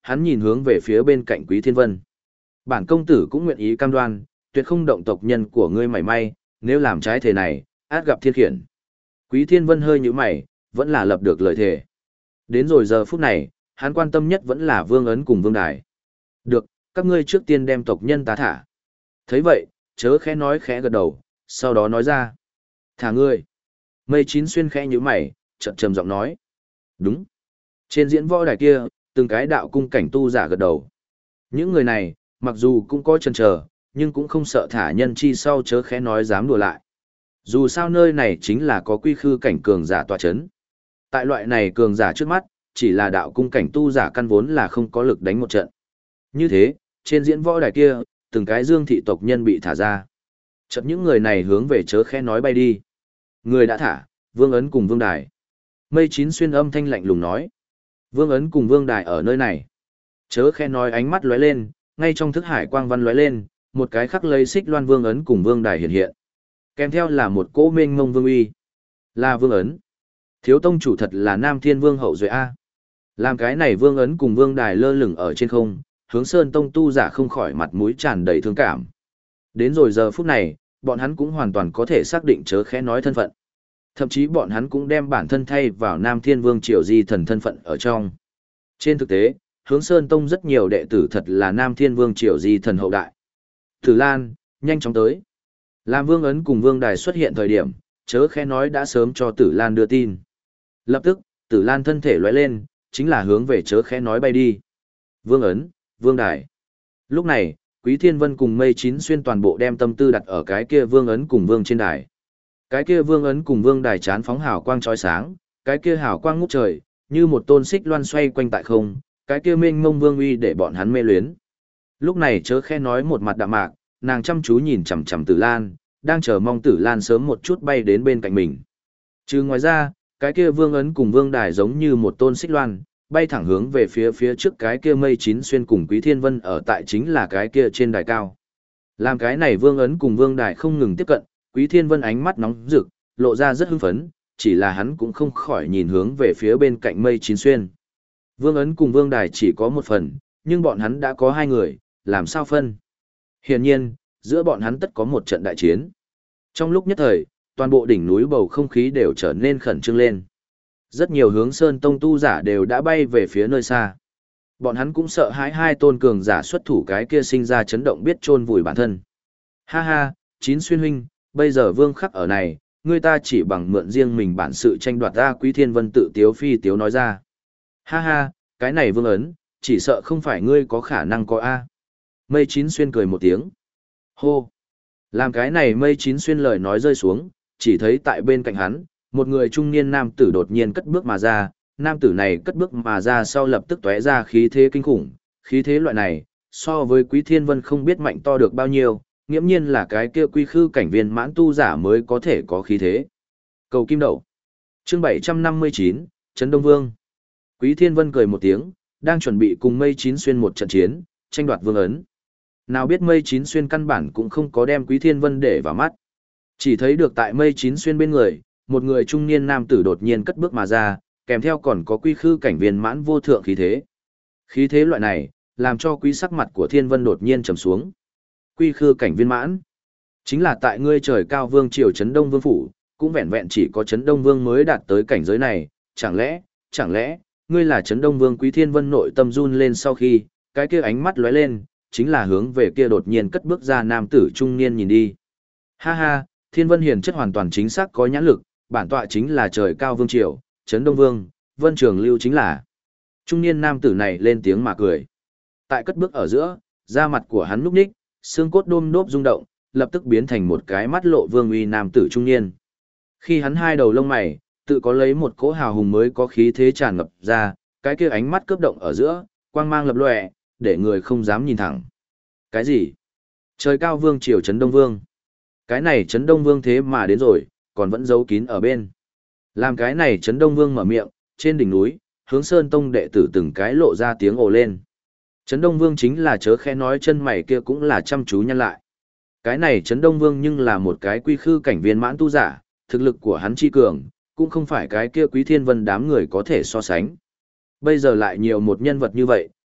hắn nhìn hướng về phía bên cạnh Quý Thiên Vân. Bản công tử cũng nguyện ý cam đoan, tuyệt không động tộc nhân của ngươi mảy may, nếu làm trái thể này, át gặp thiên khiển. Quý Thiên Vân hơi nhíu mày, vẫn là lập được lời thề. Đến rồi giờ phút này, hắn quan tâm nhất vẫn là Vương Ấn cùng Vương Đài. Được, các ngươi trước tiên đem tộc nhân ta thả. Thấy vậy, chớ khẽ nói khẽ gật đầu, sau đó nói ra. Thả ngươi. Mây Chín Xuyên khẽ nhíu mày, chậm trầm giọng nói. Đúng. Trên diễn võ đài kia, từng cái đạo cung cảnh tu giả gật đầu. Những người này, mặc dù cũng có chần chờ, nhưng cũng không sợ thả nhân chi sau chớ khẽ nói dám đùa lại. Dù sao nơi này chính là có quy khư cảnh cường giả tọa chấn. Tại loại này cường giả trước mắt, chỉ là đạo cung cảnh tu giả căn vốn là không có lực đánh một trận. Như thế, trên diễn võ đài kia, từng cái dương thị tộc nhân bị thả ra. Chợt những người này hướng về chớ khẽ nói bay đi. Người đã thả, Vương Ấn cùng Vương Đài. Mây Chín Xuyên âm thanh lạnh lùng nói. Vương Ấn cùng Vương Đài ở nơi này. Chớ khẽ nói ánh mắt lóe lên, ngay trong thức hải quang văn lóe lên, một cái khắc lấy xích loan Vương Ấn cùng Vương Đài hiện hiện. Kèm theo là một cỗ mênh mông vương uy. Là Vương Ấn. Thiếu tông chủ thật là Nam Thiên Vương hậu duệ A. Làm cái này Vương Ấn cùng Vương Đài lơ lửng ở trên không, hướng Sơn Tông tu giả không khỏi mặt mũi tràn đầy thương cảm. Đến rồi giờ phút này, bọn hắn cũng hoàn toàn có thể xác định chớ khẽ nói thân phận. Thậm chí bọn hắn cũng đem bản thân thay vào Nam Thiên Vương Triều Di thần thân phận ở trong. Trên thực tế, hướng Sơn Tông rất nhiều đệ tử thật là Nam Thiên Vương Triều Di thần hậu đại. Tử Lan, nhanh chóng tới. Làm Vương Ấn cùng Vương Đài xuất hiện thời điểm, chớ khẽ nói đã sớm cho Tử Lan đưa tin. Lập tức, Tử Lan thân thể lóe lên, chính là hướng về chớ khẽ nói bay đi. Vương Ấn, Vương Đài. Lúc này, Quý Thiên Vân cùng Mây Chín Xuyên toàn bộ đem tâm tư đặt ở cái kia Vương Ấn cùng Vương trên đài. Cái kia Vương Ấn cùng Vương Đài chán phóng hào quang chói sáng, cái kia hào quang ngút trời, như một tôn xích loan xoay quanh tại không, cái kia mênh mông vương uy để bọn hắn mê luyến. Lúc này chớ khẽ nói một mặt đạm mạc, nàng chăm chú nhìn chằm chằm Tử Lan, đang chờ mong Tử Lan sớm một chút bay đến bên cạnh mình. Chứ ngoài ra, cái kia Vương Ấn cùng Vương Đài giống như một tôn xích loan, bay thẳng hướng về phía trước cái kia Mây Chín Xuyên cùng Quý Thiên Vân ở tại chính là cái kia trên đài cao. Làm cái này Vương Ấn cùng Vương Đài không ngừng tiếp cận, Quý Thiên Vân ánh mắt nóng rực, lộ ra rất hưng phấn, chỉ là hắn cũng không khỏi nhìn hướng về phía bên cạnh Mây Chín Xuyên. Vương Ấn cùng Vương Đài chỉ có một phần, nhưng bọn hắn đã có hai người, làm sao phân? Hiển nhiên, giữa bọn hắn tất có một trận đại chiến. Trong lúc nhất thời, toàn bộ đỉnh núi bầu không khí đều trở nên khẩn trương lên. Rất nhiều hướng Sơn Tông tu giả đều đã bay về phía nơi xa. Bọn hắn cũng sợ hãi hai tôn cường giả xuất thủ cái kia sinh ra chấn động biết chôn vùi bản thân. Ha ha, Chín Xuyên huynh, bây giờ Vương Khắc ở này, người ta chỉ bằng mượn riêng mình bản sự tranh đoạt ra. Quý Thiên Vân tự tiếu phi tiếu nói ra. Ha ha, cái này Vương Ấn, chỉ sợ không phải ngươi có khả năng có A. Mây Chín Xuyên cười một tiếng. Hô! Làm cái này Mây Chín Xuyên lời nói rơi xuống, chỉ thấy tại bên cạnh hắn, một người trung niên nam tử đột nhiên cất bước mà ra, nam tử này cất bước mà ra sau lập tức tóe ra khí thế kinh khủng, khí thế loại này, so với Quý Thiên Vân không biết mạnh to được bao nhiêu, nghiễm nhiên là cái kia quy khư cảnh viên mãn tu giả mới có thể có khí thế. Cầu kim đậu. Chương 759, Trấn Đông Vương. Quý Thiên Vân cười một tiếng, đang chuẩn bị cùng Mây Chín Xuyên một trận chiến, tranh đoạt vương ấn. Nào biết Mây Chín Xuyên căn bản cũng không có đem Quý Thiên Vân để vào mắt. Chỉ thấy được tại Mây Chín Xuyên bên người, một người trung niên nam tử đột nhiên cất bước mà ra, kèm theo còn có quy khư cảnh viên mãn vô thượng khí thế. Khí thế loại này, làm cho quý sắc mặt của Thiên Vân đột nhiên trầm xuống. Quy khư cảnh viên mãn, chính là tại ngươi trời cao vương triều Trấn Đông Vương phủ, cũng vẹn vẹn chỉ có Trấn Đông Vương mới đạt tới cảnh giới này, chẳng lẽ, ngươi là Trấn Đông Vương? Quý Thiên Vân nội tâm run lên sau khi, cái kia ánh mắt lóe lên, chính là hướng về kia đột nhiên cất bước ra nam tử trung niên nhìn đi. Ha ha, Thiên Vân hiền chất hoàn toàn chính xác có nhãn lực, bản tọa chính là trời cao vương triều, Trấn Đông Vương, Vân Trường Lưu chính là. Trung niên nam tử này lên tiếng mà cười. Tại cất bước ở giữa, da mặt của hắn núp ních, xương cốt đôm đốp rung động, lập tức biến thành một cái mắt lộ vương uy nam tử trung niên. Khi hắn hai đầu lông mày, tự có lấy một cỗ hào hùng mới có khí thế tràn ngập ra, cái kia ánh mắt cướp động ở giữa, quang mang lập lòe, để người không dám nhìn thẳng. Cái gì? Trời cao vương triều Trấn Đông Vương. Cái này Trấn Đông Vương thế mà đến rồi, còn vẫn giấu kín ở bên. Làm cái này Trấn Đông Vương mở miệng, trên đỉnh núi, hướng Sơn Tông đệ tử từng cái lộ ra tiếng ồ lên. Trấn Đông Vương chính là chớ khẽ nói chân mày kia cũng là chăm chú nhăn lại. Cái này Trấn Đông Vương nhưng là một cái quy khư cảnh viên mãn tu giả, thực lực của hắn chi cường, cũng không phải cái kia Quý Thiên Vân đám người có thể so sánh. Bây giờ lại nhiều một nhân vật như vậy,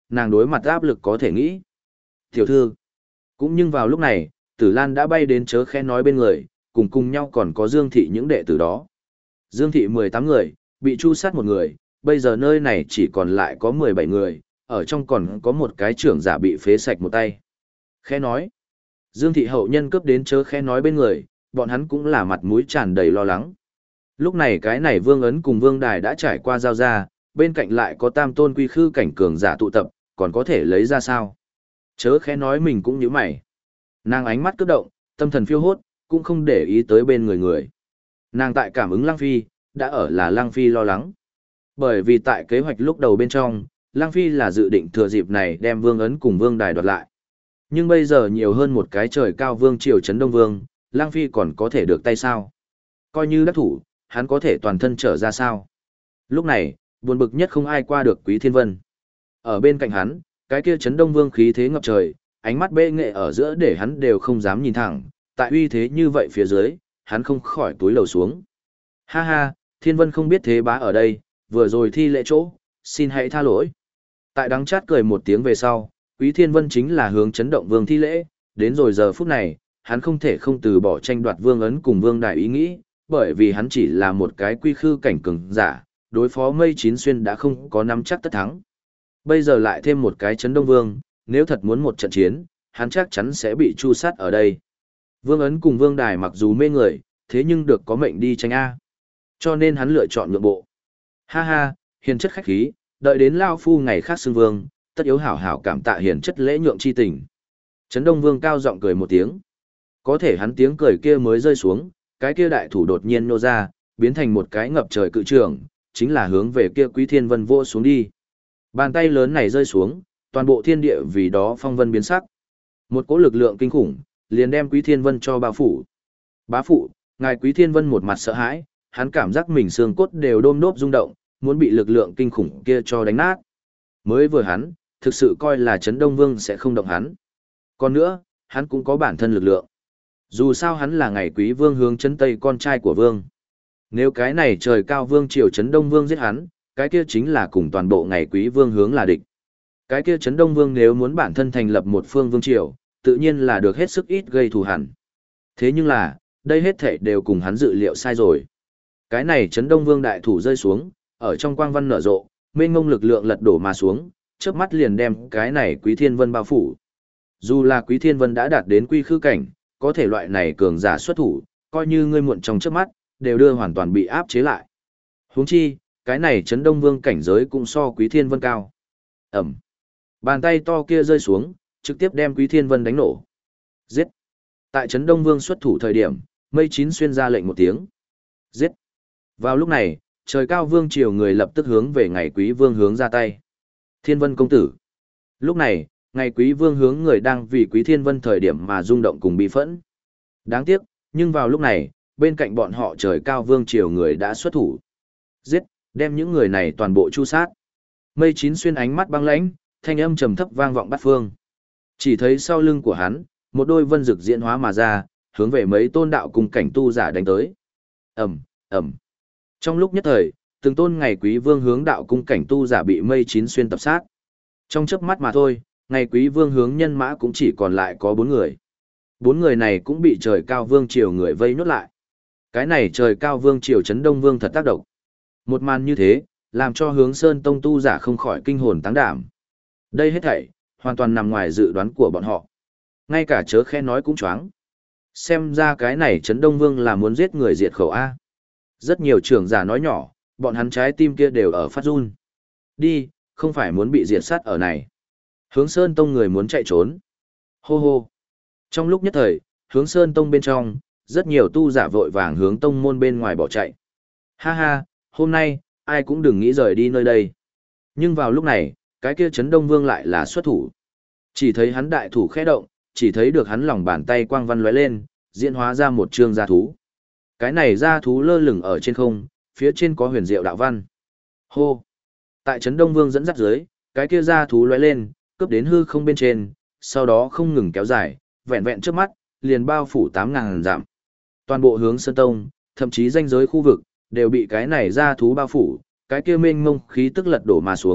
nàng đối mặt áp lực có thể nghĩ. Tiểu thư, cũng nhưng vào lúc này, Tử Lan đã bay đến chớ khẽ nói bên người, cùng nhau còn có Dương Thị những đệ tử đó. Dương Thị 18 người, bị chu sát một người, bây giờ nơi này chỉ còn lại có 17 người, ở trong còn có một cái trưởng giả bị phế sạch một tay. Khẽ nói, Dương Thị hậu nhân cướp đến chớ khẽ nói bên người, bọn hắn cũng là mặt mũi tràn đầy lo lắng. Lúc này cái này Vương Ấn cùng Vương Đài đã trải qua giao ra, bên cạnh lại có tam tôn quy khư cảnh cường giả tụ tập, còn có thể lấy ra sao? Chớ khẽ nói mình cũng như mày. Nàng ánh mắt cướp động, tâm thần phiêu hốt, cũng không để ý tới bên người. Nàng tại cảm ứng Lăng Phi, đã ở là Lăng Phi lo lắng. Bởi vì tại kế hoạch lúc đầu bên trong, Lăng Phi là dự định thừa dịp này đem Vương Ấn cùng Vương Đài đoạt lại. Nhưng bây giờ nhiều hơn một cái trời cao vương triều Trấn Đông Vương, Lăng Phi còn có thể được tay sao? Coi như đắc thủ, hắn có thể toàn thân trở ra sao? Lúc này, buồn bực nhất không ai qua được Quý Thiên Vân. Ở bên cạnh hắn, cái kia Trấn Đông Vương khí thế ngập trời, ánh mắt bệ nghệ ở giữa để hắn đều không dám nhìn thẳng, tại uy thế như vậy phía dưới, hắn không khỏi túi lầu xuống. Ha ha, Thiên Vân không biết thế bá ở đây, vừa rồi thi lễ chỗ, xin hãy tha lỗi. Tại đắng chát cười một tiếng về sau, Quý Thiên Vân chính là hướng Chấn Động Vương thi lễ, đến rồi giờ phút này, hắn không thể không từ bỏ tranh đoạt Vương Ấn cùng Vương Đài ý nghĩ, bởi vì hắn chỉ là một cái quy khư cảnh cường giả, đối phó Mây Chín Xuyên đã không có nắm chắc tất thắng. Bây giờ lại thêm một cái Chấn Đông Vương, nếu thật muốn một trận chiến, hắn chắc chắn sẽ bị chu sát ở đây. Vương Ấn cùng Vương Đài mặc dù mê người, thế nhưng được có mệnh đi tranh A. Cho nên hắn lựa chọn nhượng bộ. Ha ha, hiền chất khách khí, đợi đến Lao Phu ngày khác xưng vương, tất yếu hảo hảo cảm tạ hiền chất lễ nhượng chi tình. Trấn Đông Vương cao giọng cười một tiếng. Có thể hắn tiếng cười kia mới rơi xuống, cái kia đại thủ đột nhiên nô ra, biến thành một cái ngập trời cự trường, chính là hướng về kia Quý Thiên Vân vô xuống đi. Bàn tay lớn này rơi xuống, toàn bộ thiên địa vì đó phong vân biến sắc. Một cỗ lực lượng kinh khủng, liền đem Quý Thiên Vân cho bao phủ. Bá phụ, ngài Quý Thiên Vân một mặt sợ hãi, hắn cảm giác mình xương cốt đều đôm đốp rung động, muốn bị lực lượng kinh khủng kia cho đánh nát. Mới vừa hắn, thực sự coi là Trấn Đông Vương sẽ không động hắn. Còn nữa, hắn cũng có bản thân lực lượng. Dù sao hắn là ngày Quý Vương hướng Trấn Tây con trai của Vương. Nếu cái này trời cao Vương triều Trấn Đông Vương giết hắn, cái kia chính là cùng toàn bộ ngày Quý Vương hướng là địch. Cái kia Trấn Đông Vương nếu muốn bản thân thành lập một phương vương triều, tự nhiên là được hết sức ít gây thù hằn. Thế nhưng là, đây hết thảy đều cùng hắn dự liệu sai rồi. Cái này Trấn Đông Vương đại thủ rơi xuống, ở trong quang văn nở rộ, mênh mông lực lượng lật đổ mà xuống, chớp mắt liền đem cái này Quý Thiên Vân bao phủ. Dù là Quý Thiên Vân đã đạt đến quy khư cảnh, có thể loại này cường giả xuất thủ, coi như ngươi muộn trong chớp mắt, đều đưa hoàn toàn bị áp chế lại. Huống chi, cái này Trấn Đông Vương cảnh giới cũng so Quý Thiên Vân cao. Ẩm. Bàn tay to kia rơi xuống, trực tiếp đem Quý Thiên Vân đánh nổ. Giết. Tại Trấn Đông Vương xuất thủ thời điểm, Mây Chín Xuyên ra lệnh một tiếng. Giết. Vào lúc này, trời cao vương triều người lập tức hướng về ngày Quý Vương hướng ra tay. Thiên Vân công tử. Lúc này, ngày Quý Vương hướng người đang vì Quý Thiên Vân thời điểm mà rung động cùng bị phẫn. Đáng tiếc, nhưng vào lúc này, bên cạnh bọn họ trời cao vương triều người đã xuất thủ. Giết, đem những người này toàn bộ chu sát. Mây Chín Xuyên ánh mắt băng lãnh, thanh âm trầm thấp vang vọng bát phương. Chỉ thấy sau lưng của hắn, một đôi vân rực diễn hóa mà ra, hướng về mấy tôn đạo cùng cảnh tu giả đánh tới. Ầm, ầm. Trong lúc nhất thời, từng tôn ngày Quý Vương hướng đạo cung cảnh tu giả bị Mây Chín Xuyên tập sát. Trong chớp mắt mà thôi, ngày Quý Vương hướng nhân mã cũng chỉ còn lại có 4 người. 4 người này cũng bị trời cao vương triều người vây nhốt lại. Cái này trời cao vương triều Trấn Đông Vương thật tác động. Một màn như thế, làm cho Hướng Sơn Tông tu giả không khỏi kinh hồn táng đảm. Đây hết thảy, hoàn toàn nằm ngoài dự đoán của bọn họ. Ngay cả chớ khẽ nói cũng choáng. Xem ra cái này Trấn Đông Vương là muốn giết người diệt khẩu A. Rất nhiều trưởng giả nói nhỏ, bọn hắn trái tim kia đều ở phát run. Đi, không phải muốn bị diệt sát ở này. Hướng Sơn Tông người muốn chạy trốn. Hô hô. Trong lúc nhất thời, Hướng Sơn Tông bên trong, rất nhiều tu giả vội vàng hướng tông môn bên ngoài bỏ chạy. Ha ha, hôm nay, ai cũng đừng nghĩ rời đi nơi đây. Nhưng vào lúc này, cái kia Trấn Đông Vương lại là xuất thủ. Chỉ thấy hắn đại thủ khẽ động, chỉ thấy được hắn lòng bàn tay quang văn lóe lên, diễn hóa ra một trương gia thú. Cái này gia thú lơ lửng ở trên không, phía trên có huyền diệu đạo văn. Hô! Tại Trấn Đông Vương dẫn dắt dưới, cái kia gia thú lóe lên, cướp đến hư không bên trên, sau đó không ngừng kéo dài, vẹn vẹn trước mắt, liền bao phủ 8.000 dặm. Toàn bộ Hướng Sơn Tông, thậm chí ranh giới khu vực, đều bị cái này gia thú bao phủ, cái kia mênh mông khí tức lật đổ mà xuống,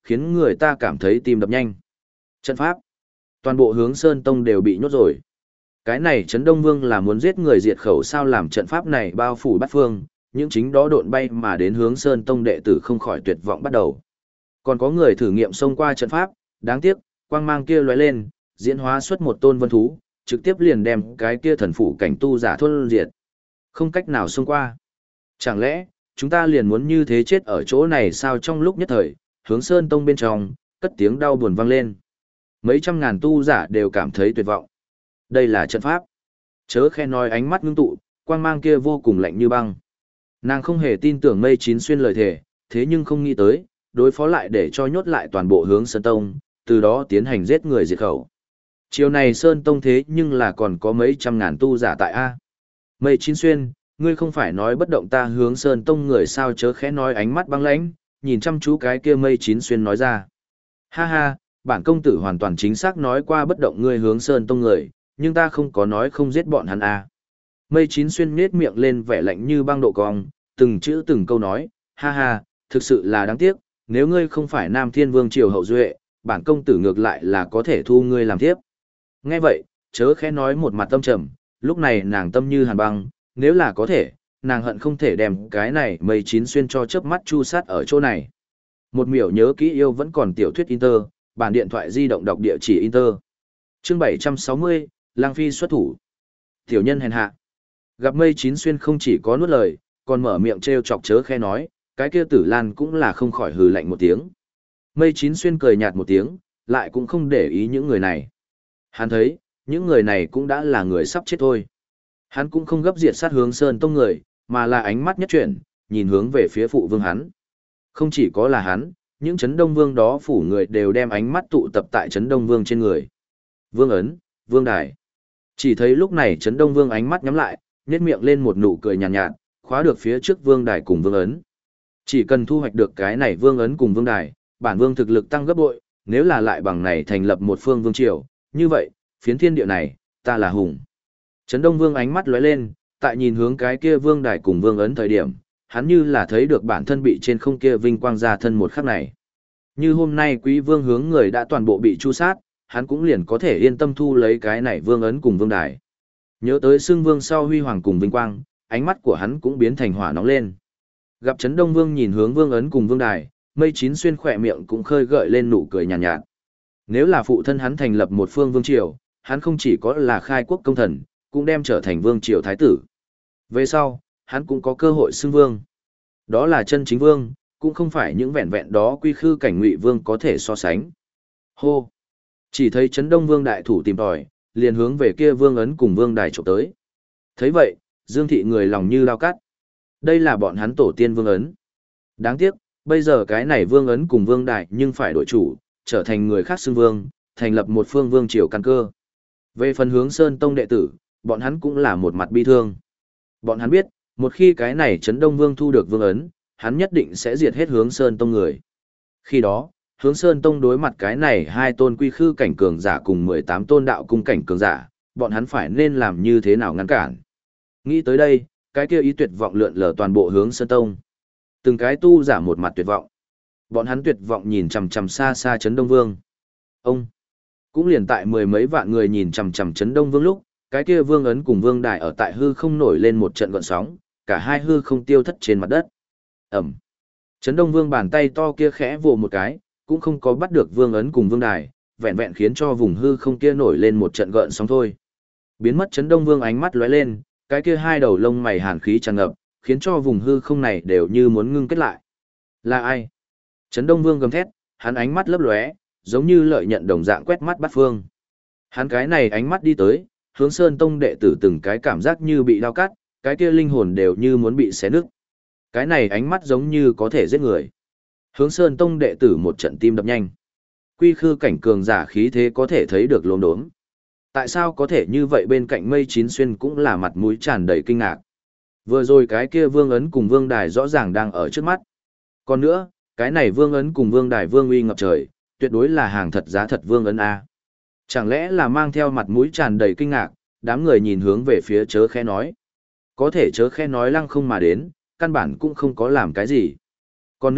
khiến người ta cảm thấy tim đập nhanh. Trận pháp. Toàn bộ Hướng Sơn Tông đều bị nhốt rồi. Cái này Trấn Đông Vương là muốn giết người diệt khẩu sao, làm trận pháp này bao phủ bát phương, những chính đó độn bay mà đến Hướng Sơn Tông đệ tử không khỏi tuyệt vọng bắt đầu. Còn có người thử nghiệm xông qua trận pháp, đáng tiếc, quang mang kia lóe lên, diễn hóa xuất một tôn vân thú, trực tiếp liền đem cái kia thần phủ cảnh tu giả thôn diệt. Không cách nào xông qua. Chẳng lẽ, chúng ta liền muốn như thế chết ở chỗ này sao? Trong lúc nhất thời, Hướng Sơn Tông bên trong, cất tiếng đau buồn vang lên. Mấy trăm ngàn tu giả đều cảm thấy tuyệt vọng. Đây là trận pháp. Chớ khe nói, ánh mắt ngưng tụ, quang mang kia vô cùng lạnh như băng. Nàng không hề tin tưởng Mây Chín Xuyên lời thề, thế nhưng không nghĩ tới, đối phó lại để cho nhốt lại toàn bộ Hướng Sơn Tông, từ đó tiến hành giết người diệt khẩu. Chiều này Sơn Tông thế nhưng là còn có mấy trăm ngàn tu giả tại A. Mây Chín Xuyên, ngươi không phải nói bất động ta Hướng Sơn Tông người sao? Chớ khẽ nói, ánh mắt băng lãnh, nhìn chăm chú cái kia Mây Chín Xuyên nói ra. Ha ha, bản công tử hoàn toàn chính xác nói qua bất động ngươi Hướng Sơn Tông người, nhưng ta không có nói không giết bọn hắn A. Mây Chín Xuyên nhếch miệng lên vẻ lạnh như băng độ cong, từng chữ từng câu nói, ha ha, thực sự là đáng tiếc, nếu ngươi không phải Nam Thiên Vương triều hậu duệ, bản công tử ngược lại là có thể thu ngươi làm thiếp. Nghe vậy, chớ khẽ nói một mặt tâm trầm, lúc này nàng tâm như hàn băng, nếu là có thể, nàng hận không thể đem cái này Mây Chín Xuyên cho chớp mắt chu sát ở chỗ này. Một miểu nhớ kỹ yêu vẫn còn tiểu thuyết Inter, bản điện thoại di động đọc địa chỉ Inter. Chương 760, Lang Phi xuất thủ. Tiểu nhân hèn hạ. Gặp Mây Chín Xuyên không chỉ có nuốt lời, còn mở miệng trêu chọc chớ khẽ nói, cái kia Tử Lan cũng là không khỏi hừ lạnh một tiếng. Mây Chín Xuyên cười nhạt một tiếng, lại cũng không để ý những người này. Hắn thấy, những người này cũng đã là người sắp chết thôi. Hắn cũng không gấp diệt sát Hướng Sơn Tông người, mà là ánh mắt nhất chuyển, nhìn hướng về phía phụ vương hắn. Không chỉ có là hắn, những Trấn Đông Vương đó phủ người đều đem ánh mắt tụ tập tại Trấn Đông Vương trên người. Vương ấn, Vương đài. Chỉ thấy lúc này Trấn Đông Vương ánh mắt nhắm lại, nhếch miệng lên một nụ cười nhàn nhạt, khóa được phía trước Vương đài cùng Vương ấn. Chỉ cần thu hoạch được cái này Vương ấn cùng Vương đài, bản vương thực lực tăng gấp bội, nếu là lại bằng này thành lập một phương vương triều, như vậy, phiến thiên địa này, ta là hùng. Trấn Đông Vương ánh mắt lóe lên, tại nhìn hướng cái kia Vương đài cùng Vương ấn thời điểm, hắn như là thấy được bản thân bị trên không kia vinh quang ra thân một khắc này. Như hôm nay quý vương hướng người đã toàn bộ bị chu sát, hắn cũng liền có thể yên tâm thu lấy cái này Vương ấn cùng Vương đài. Nhớ tới xưng vương sau huy hoàng cùng vinh quang, ánh mắt của hắn cũng biến thành hỏa nóng lên. Gặp Trấn Đông Vương nhìn hướng Vương ấn cùng Vương đài, Mây Chín Xuyên khỏe miệng cũng khơi gợi lên nụ cười nhàn nhạt. Nếu là phụ thân hắn thành lập một phương vương triều, hắn không chỉ có là khai quốc công thần, cũng đem trở thành vương triều thái tử. Về sau, hắn cũng có cơ hội xưng vương. Đó là chân chính vương, cũng không phải những vẹn vẹn đó quy khư cảnh ngụy vương có thể so sánh. Hô! Chỉ thấy Trấn Đông Vương đại thủ tìm tòi, liền hướng về kia Vương ấn cùng Vương đài chụp tới. Thấy vậy, Dương thị người lòng như lao cắt. Đây là bọn hắn tổ tiên Vương ấn. Đáng tiếc, bây giờ cái này Vương ấn cùng Vương đài nhưng phải đổi chủ, trở thành người khác xưng vương, thành lập một phương vương triều căn cơ. Về phần Hướng Sơn Tông đệ tử, bọn hắn cũng là một mặt bi thương. Bọn hắn biết, một khi cái này Trấn Đông Vương thu được Vương ấn, hắn nhất định sẽ diệt hết Hướng Sơn Tông người. Khi đó, Hướng Sơn Tông đối mặt cái này hai tôn quy khư cảnh cường giả cùng 18 tôn đạo cung cảnh cường giả, bọn hắn phải nên làm như thế nào ngăn cản. Nghĩ tới đây, cái kia ý tuyệt vọng lượn lờ toàn bộ Hướng Sơn Tông. Từng cái tu giả một mặt tuyệt vọng. Bọn hắn tuyệt vọng nhìn chằm chằm xa xa Trấn Đông Vương. Ông cũng liền tại mười mấy vạn người nhìn chằm chằm Trấn Đông Vương lúc, cái kia Vương ấn cùng Vương đài ở tại hư không nổi lên một trận gợn sóng, cả hai hư không tiêu thất trên mặt đất. Ẩm. Trấn Đông Vương bàn tay to kia khẽ vồ một cái, cũng không có bắt được Vương ấn cùng Vương đài, vẹn vẹn khiến cho vùng hư không kia nổi lên một trận gợn sóng thôi. Biến mất Trấn Đông Vương ánh mắt lóe lên, cái kia hai đầu lông mày hàn khí tràn ngập, khiến cho vùng hư không này đều như muốn ngưng kết lại. Là ai? Trấn Đông Vương gầm thét, hắn ánh mắt lấp lóe, giống như lợi nhận đồng dạng quét mắt bát phương. Hắn cái này ánh mắt đi tới, Hướng Sơn Tông đệ tử từng cái cảm giác như bị đao cắt, cái kia linh hồn đều như muốn bị xé nứt. Cái này ánh mắt giống như có thể giết người. Hướng Sơn Tông đệ tử một trận tim đập nhanh. Quy khư cảnh cường giả khí thế có thể thấy được lốm đốm. Tại sao có thể như vậy? Bên cạnh Mây Chín Xuyên cũng là mặt mũi tràn đầy kinh ngạc. Vừa rồi cái kia Vương ấn cùng Vương đài rõ ràng đang ở trước mắt. Còn nữa, cái này Vương ấn cùng Vương đài vương uy ngập trời, tuyệt đối là hàng thật giá thật Vương ấn A. Chẳng lẽ là mang theo mặt mũi tràn đầy kinh ngạc, đám người nhìn hướng về phía chớ khẽ nói. Có thể chớ khẽ nói lăng không mà đến, căn bản cũng không có làm cái gì. Còn nữa,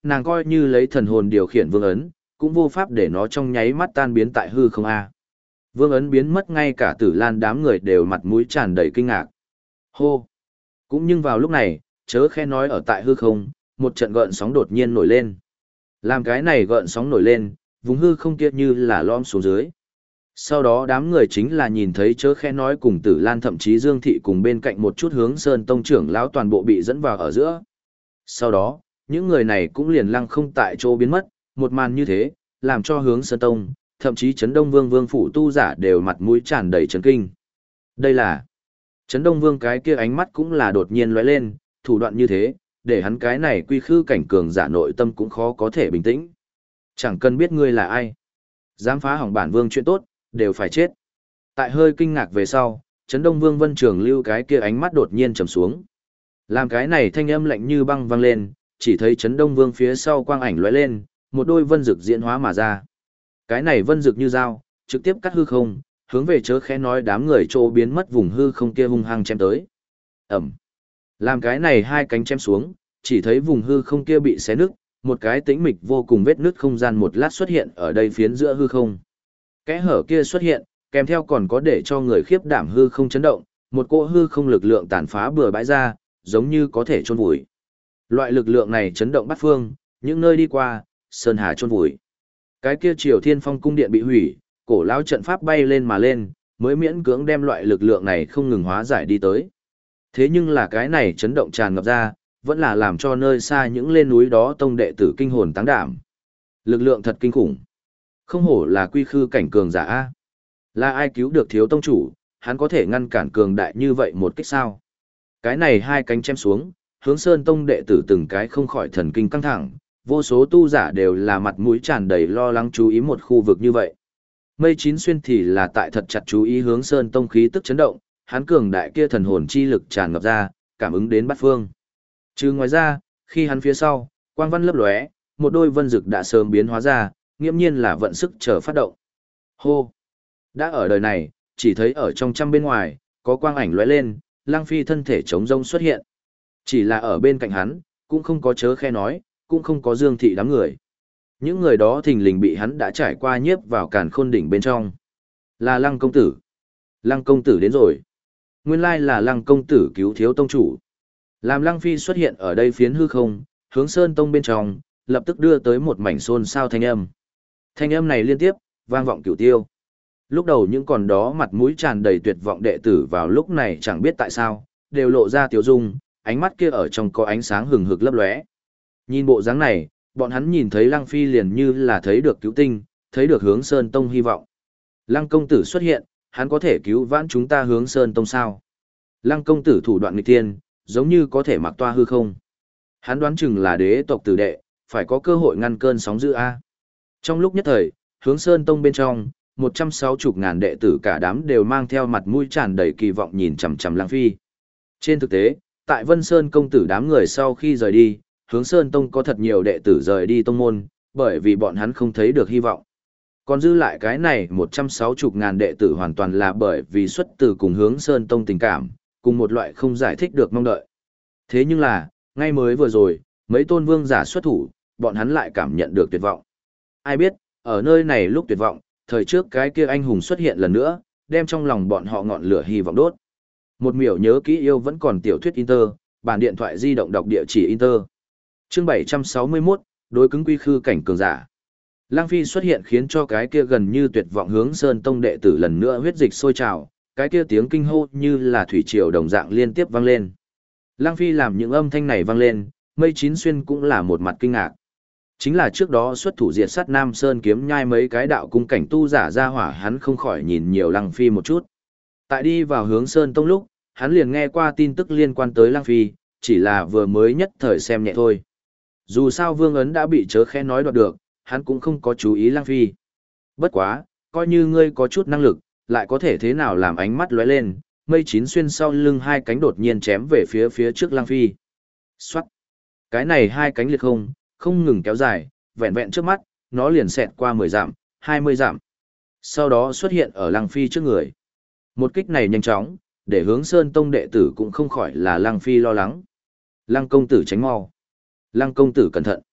nàng coi như lấy thần hồn điều khiển vương ấn, cũng vô pháp để nó trong nháy mắt tan biến tại hư không a. Vương ấn biến mất, ngay cả Tử Lan đám người đều mặt mũi tràn đầy kinh ngạc. Hô! Cũng nhưng vào lúc này, chớ khe nói ở tại hư không, một trận gợn sóng đột nhiên nổi lên. Làm cái này gợn sóng nổi lên, vùng hư không kia như là lom xuống dưới. Sau đó đám người chính là nhìn thấy chớ khe nói cùng Tử Lan, thậm chí Dương Thị cùng bên cạnh một chút Hướng Sơn Tông trưởng lão toàn bộ bị dẫn vào ở giữa. Sau đó, những người này cũng liền lăng không tại chỗ biến mất, một màn như thế, làm cho Hướng Sơn Tông, thậm chí Trấn Đông Vương Vương phủ tu giả đều mặt mũi tràn đầy chấn kinh. Đây là Trấn Đông Vương, cái kia ánh mắt cũng là đột nhiên lóe lên, thủ đoạn như thế, để hắn cái này quy khư cảnh cường giả nội tâm cũng khó có thể bình tĩnh. Chẳng cần biết ngươi là ai, dám phá hỏng bản vương chuyện tốt, đều phải chết. Tại hơi kinh ngạc về sau, Trấn Đông Vương Vân Trường Lưu cái kia ánh mắt đột nhiên trầm xuống. Làm cái này thanh âm lạnh như băng vang lên, chỉ thấy Trấn Đông Vương phía sau quang ảnh lóe lên, một đôi vân dực diễn hóa mà ra. Cái này vân dực như dao, trực tiếp cắt hư không, hướng về chớ khẽ nói đám người chỗ biến mất vùng hư không kia hung hăng chém tới. Ẩm. Làm cái này hai cánh chém xuống, chỉ thấy vùng hư không kia bị xé nứt, một cái tĩnh mịch vô cùng vết nứt không gian một lát xuất hiện ở đây phiến giữa hư không. Kẽ hở kia xuất hiện, kèm theo còn có để cho người khiếp đảm hư không chấn động, một cỗ hư không lực lượng tàn phá bừa bãi ra, giống như có thể chôn vùi. Loại lực lượng này chấn động bát phương, những nơi đi qua, sơn hà chôn vùi. Cái kia Triều Thiên Phong cung điện bị hủy, cổ lão trận pháp bay lên mà lên, mới miễn cưỡng đem loại lực lượng này không ngừng hóa giải đi tới. Thế nhưng là cái này chấn động tràn ngập ra, vẫn là làm cho nơi xa những lên núi đó tông đệ tử kinh hồn táng đảm. Lực lượng thật kinh khủng. Không hổ là quy khư cảnh cường giả a. Là ai cứu được thiếu tông chủ, hắn có thể ngăn cản cường đại như vậy một kích sao? Cái này hai cánh chém xuống, Hướng Sơn tông đệ tử từng cái không khỏi thần kinh căng thẳng, vô số tu giả đều là mặt mũi tràn đầy lo lắng chú ý một khu vực như vậy. Mây Chín Xuyên thì là tại thật chặt chú ý Hướng Sơn tông khí tức chấn động, hắn cường đại kia thần hồn chi lực tràn ngập ra, cảm ứng đến bát phương. Trừ ngoài ra, khi hắn phía sau, quang văn lấp lóe, một đôi vân dực đã sớm biến hóa ra, nghiễm nhiên là vận sức chờ phát động. Hô! Đã ở đời này, chỉ thấy ở trong trăm bên ngoài, có quang ảnh lóe lên, Lăng Phi thân thể trống rông xuất hiện. Chỉ là ở bên cạnh hắn, cũng không có chớ khe nói, cũng không có Dương Thị đám người. Những người đó thình lình bị hắn đã trải qua nhiếp vào càn khôn đỉnh bên trong. Là Lăng công tử. Lăng công tử đến rồi. Nguyên lai là Lăng công tử cứu thiếu tông chủ. Làm Lăng Phi xuất hiện ở đây phiến hư không, Hướng Sơn tông bên trong, lập tức đưa tới một mảnh xôn xao thanh âm. Thanh âm này liên tiếp, vang vọng cửu tiêu. Lúc đầu những còn đó mặt mũi tràn đầy tuyệt vọng đệ tử vào lúc này chẳng biết tại sao, đều lộ ra tiếu dung, ánh mắt kia ở trong có ánh sáng hừng hực lấp lóe. Nhìn bộ dáng này, bọn hắn nhìn thấy Lăng Phi liền như là thấy được cứu tinh, thấy được Hướng Sơn tông hy vọng. Lăng công tử xuất hiện, hắn có thể cứu vãn chúng ta Hướng Sơn tông sao? Lăng công tử thủ đoạn nghịch tiên, giống như có thể mặc toa hư không. Hắn đoán chừng là đế tộc tử đệ, phải có cơ hội ngăn cơn sóng dữ a. Trong lúc nhất thời, Hướng Sơn tông bên trong, 160.000 đệ tử cả đám đều mang theo mặt mũi tràn đầy kỳ vọng nhìn chằm chằm Lăng Phi. Trên thực tế, tại Vân Sơn công tử đám người sau khi rời đi, Hướng Sơn tông có thật nhiều đệ tử rời đi tông môn, bởi vì bọn hắn không thấy được hy vọng. Còn dư lại cái này 160.000 đệ tử hoàn toàn là bởi vì xuất từ cùng Hướng Sơn tông tình cảm, cùng một loại không giải thích được mong đợi. Thế nhưng là, ngay mới vừa rồi, mấy tôn vương giả xuất thủ, bọn hắn lại cảm nhận được tuyệt vọng. Ai biết, ở nơi này lúc tuyệt vọng, thời trước cái kia anh hùng xuất hiện lần nữa, đem trong lòng bọn họ ngọn lửa hy vọng đốt. Một miểu nhớ kỹ yêu vẫn còn tiểu thuyết Inter, bản điện thoại di động đọc địa chỉ Inter. Chương 761, đối cứng quy khư cảnh cường giả. Lăng Phi xuất hiện khiến cho cái kia gần như tuyệt vọng Hướng Sơn tông đệ tử lần nữa huyết dịch sôi trào, cái kia tiếng kinh hô như là thủy triều đồng dạng liên tiếp vang lên. Lăng Phi làm những âm thanh này vang lên, Mây Chín Xuyên cũng là một mặt kinh ngạc. Chính là trước đó xuất thủ diệt sát Nam Sơn kiếm nhai mấy cái đạo cung cảnh tu giả ra hỏa, hắn không khỏi nhìn nhiều Lăng Phi một chút. Tại đi vào Hướng Sơn tông lúc, hắn liền nghe qua tin tức liên quan tới Lăng Phi, chỉ là vừa mới nhất thời xem nhẹ thôi. Dù sao vương ấn đã bị chớ khẽ nói đoạt được, hắn cũng không có chú ý Lăng Phi. Bất quá, coi như ngươi có chút năng lực, lại có thể thế nào làm ánh mắt lóe lên, Mây Chín Xuyên sau lưng hai cánh đột nhiên chém về phía trước Lăng Phi. Xoát! Cái này hai cánh liệt không ngừng kéo dài, vẹn vẹn trước mắt, nó liền xẹt qua 10 dặm, 20 dặm. Sau đó xuất hiện ở Lăng Phi trước người. Một kích này nhanh chóng, để Hướng Sơn tông đệ tử cũng không khỏi là Lăng Phi lo lắng. Lăng công tử tránh mau. Lăng công tử cẩn thận.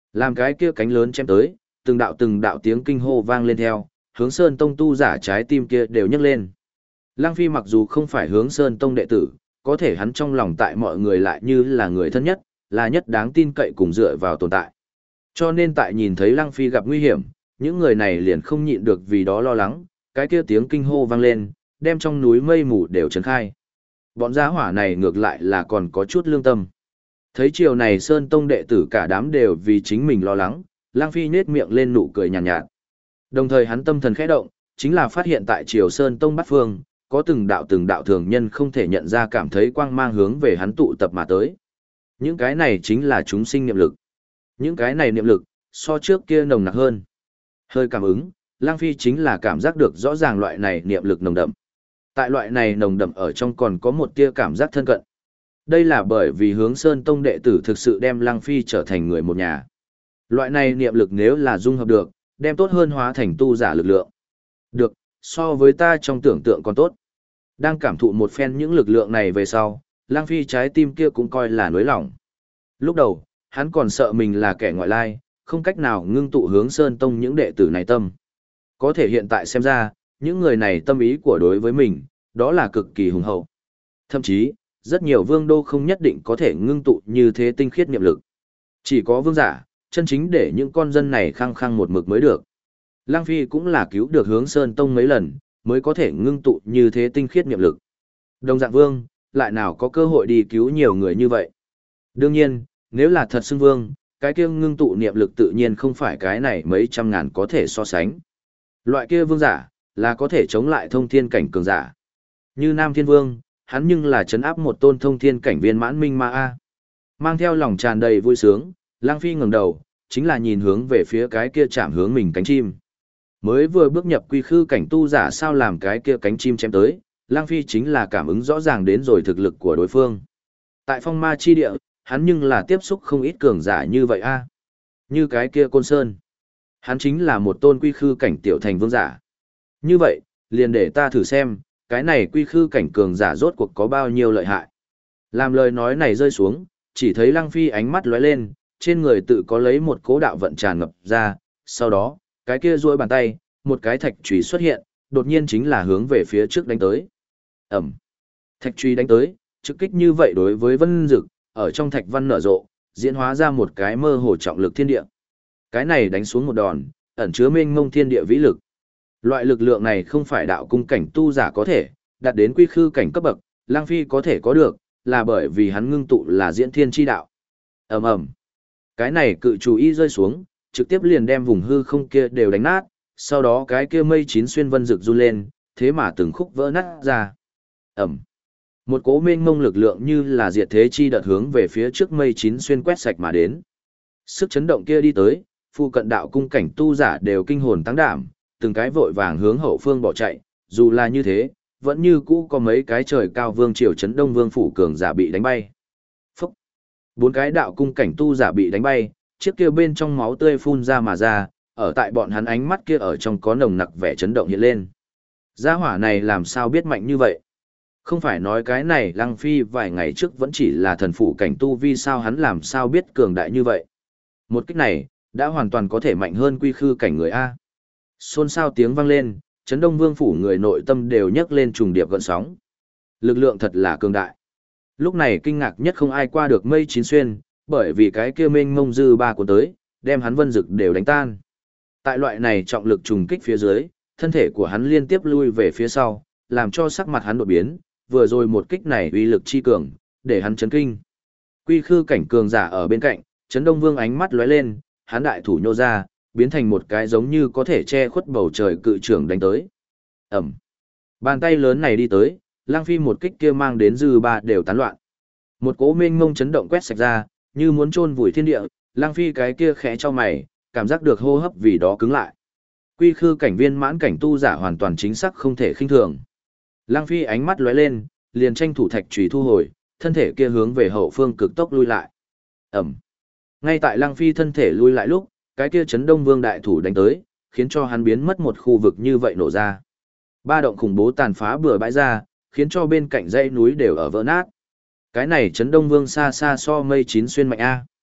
Làm cái kia cánh lớn chém tới, từng đạo tiếng kinh hô vang lên theo, hướng Sơn Tông tu giả trái tim kia đều nhấc lên. Lăng Phi mặc dù không phải hướng Sơn Tông đệ tử, có thể hắn trong lòng tại mọi người lại như là người thân nhất, là nhất đáng tin cậy cùng dựa vào tồn tại. Cho nên tại nhìn thấy Lăng Phi gặp nguy hiểm, những người này liền không nhịn được vì đó lo lắng, cái kia tiếng kinh hô vang lên, đem trong núi mây mù đều trấn khai. Bọn gia hỏa này ngược lại là còn có chút lương tâm. Thấy chiều này Sơn Tông đệ tử cả đám đều vì chính mình lo lắng, Lăng Phi nhếch miệng lên nụ cười nhàn nhạt. Đồng thời hắn tâm thần khẽ động, chính là phát hiện tại triều Sơn Tông bát phương, có từng đạo thường nhân không thể nhận ra cảm thấy quang mang hướng về hắn tụ tập mà tới. Những cái này chính là chúng sinh niệm lực. Những cái này niệm lực, so trước kia nồng nặc hơn. Hơi cảm ứng, Lang Phi chính là cảm giác được rõ ràng loại này niệm lực nồng đậm. Tại loại này nồng đậm ở trong còn có một tia cảm giác thân cận. Đây là bởi vì hướng Sơn Tông đệ tử thực sự đem Lang Phi trở thành người một nhà. Loại này niệm lực nếu là dung hợp được, đem tốt hơn hóa thành tu giả lực lượng. Được, so với ta trong tưởng tượng còn tốt. Đang cảm thụ một phen những lực lượng này về sau, Lang Phi trái tim kia cũng coi là nới lỏng. Lúc đầu, hắn còn sợ mình là kẻ ngoại lai, không cách nào ngưng tụ hướng Sơn Tông những đệ tử này tâm. Có thể hiện tại xem ra, những người này tâm ý của đối với mình, đó là cực kỳ hùng hậu. Thậm chí, rất nhiều vương đô không nhất định có thể ngưng tụ như thế tinh khiết niệm lực. Chỉ có vương giả, chân chính để những con dân này khăng khăng một mực mới được. Lang Phi cũng là cứu được hướng Sơn Tông mấy lần, mới có thể ngưng tụ như thế tinh khiết niệm lực. Đồng dạng vương, lại nào có cơ hội đi cứu nhiều người như vậy. Đương nhiên, nếu là thật xưng vương, cái kia ngưng tụ niệm lực tự nhiên không phải cái này mấy trăm ngàn có thể so sánh. Loại kia vương giả, là có thể chống lại thông thiên cảnh cường giả. Như Nam Thiên Vương, hắn nhưng là chấn áp một tôn thông thiên cảnh viên mãn minh ma A. Mang theo lòng tràn đầy vui sướng, Lang Phi ngẩng đầu, chính là nhìn hướng về phía cái kia chạm hướng mình cánh chim. Mới vừa bước nhập quy khư cảnh tu giả sao làm cái kia cánh chim chém tới, Lang Phi chính là cảm ứng rõ ràng đến rồi thực lực của đối phương. Tại phong ma chi địa, hắn nhưng là tiếp xúc không ít cường giả như vậy a. Như cái kia Côn Sơn. Hắn chính là một tôn quy khư cảnh tiểu thành vương giả. Như vậy, liền để ta thử xem, cái này quy khư cảnh cường giả rốt cuộc có bao nhiêu lợi hại. Làm lời nói này rơi xuống, chỉ thấy Lăng Phi ánh mắt lóe lên, trên người tự có lấy một cố đạo vận tràn ngập ra, sau đó, cái kia duỗi bàn tay, một cái thạch chùy xuất hiện, đột nhiên chính là hướng về phía trước đánh tới. Ẩm. Thạch chùy đánh tới, trực kích như vậy đối với Vân Dực, ở trong thạch văn nở rộ, diễn hóa ra một cái mơ hồ trọng lực thiên địa. Cái này đánh xuống một đòn, ẩn chứa mênh mông thiên địa vĩ lực. Loại lực lượng này không phải đạo cung cảnh tu giả có thể, đạt đến quy khư cảnh cấp bậc, Lang Phi có thể có được, là bởi vì hắn ngưng tụ là diễn thiên chi đạo. Ầm ầm. Cái này cự chủ y rơi xuống, trực tiếp liền đem vùng hư không kia đều đánh nát, sau đó cái kia mây chín xuyên vân rực run lên, thế mà từng khúc vỡ nát ra. Ầm. Một cỗ mênh mông lực lượng như là diệt thế chi đợt hướng về phía trước mây chín xuyên quét sạch mà đến. Sức chấn động kia đi tới, phu cận đạo cung cảnh tu giả đều kinh hồn tăng đảm, từng cái vội vàng hướng hậu phương bỏ chạy, dù là như thế, vẫn như cũ có mấy cái trời cao vương triều chấn đông vương phủ cường giả bị đánh bay. Phúc! 4 cái đạo cung cảnh tu giả bị đánh bay, chiếc kia bên trong máu tươi phun ra mà ra, ở tại bọn hắn ánh mắt kia ở trong có nồng nặc vẻ chấn động hiện lên. Gia hỏa này làm sao biết mạnh như vậy? Không phải nói cái này Lăng Phi vài ngày trước vẫn chỉ là thần phủ cảnh tu vi sao hắn làm sao biết cường đại như vậy? Một kích này, đã hoàn toàn có thể mạnh hơn quy khư cảnh người A. Xôn xao tiếng vang lên, chấn đông vương phủ người nội tâm đều nhấc lên trùng điệp gợn sóng. Lực lượng thật là cường đại. Lúc này kinh ngạc nhất không ai qua được mây chín xuyên, bởi vì cái kia mênh mông dư ba của tới, đem hắn vân dực đều đánh tan. Tại loại này trọng lực trùng kích phía dưới, thân thể của hắn liên tiếp lui về phía sau, làm cho sắc mặt hắn đột biến, vừa rồi một kích này uy lực chi cường, để hắn chấn kinh. Quy khư cảnh cường giả ở bên cạnh, chấn đông vương ánh mắt lóe lên, hắn đại thủ nhô ra, biến thành một cái giống như có thể che khuất bầu trời cự trưởng đánh tới. Ẩm. Bàn tay lớn này đi tới, Lang Phi một kích kia mang đến dư ba đều tán loạn. Một cỗ mênh mông chấn động quét sạch ra, như muốn chôn vùi thiên địa, Lang Phi cái kia khẽ cho mày, cảm giác được hô hấp vì đó cứng lại. Quy khư cảnh viên mãn cảnh tu giả hoàn toàn chính xác không thể khinh thường. Lang Phi ánh mắt lóe lên, liền tranh thủ thạch chùy thu hồi, thân thể kia hướng về hậu phương cực tốc lui lại. Ẩm. Ngay tại Lang Phi thân thể lui lại lúc, cái kia chấn đông vương đại thủ đánh tới, khiến cho hắn biến mất một khu vực như vậy nổ ra. Ba động khủng bố tàn phá bừa bãi ra, khiến cho bên cạnh dãy núi đều ở vỡ nát. Cái này chấn đông vương xa xa so mây chín xuyên mạnh A.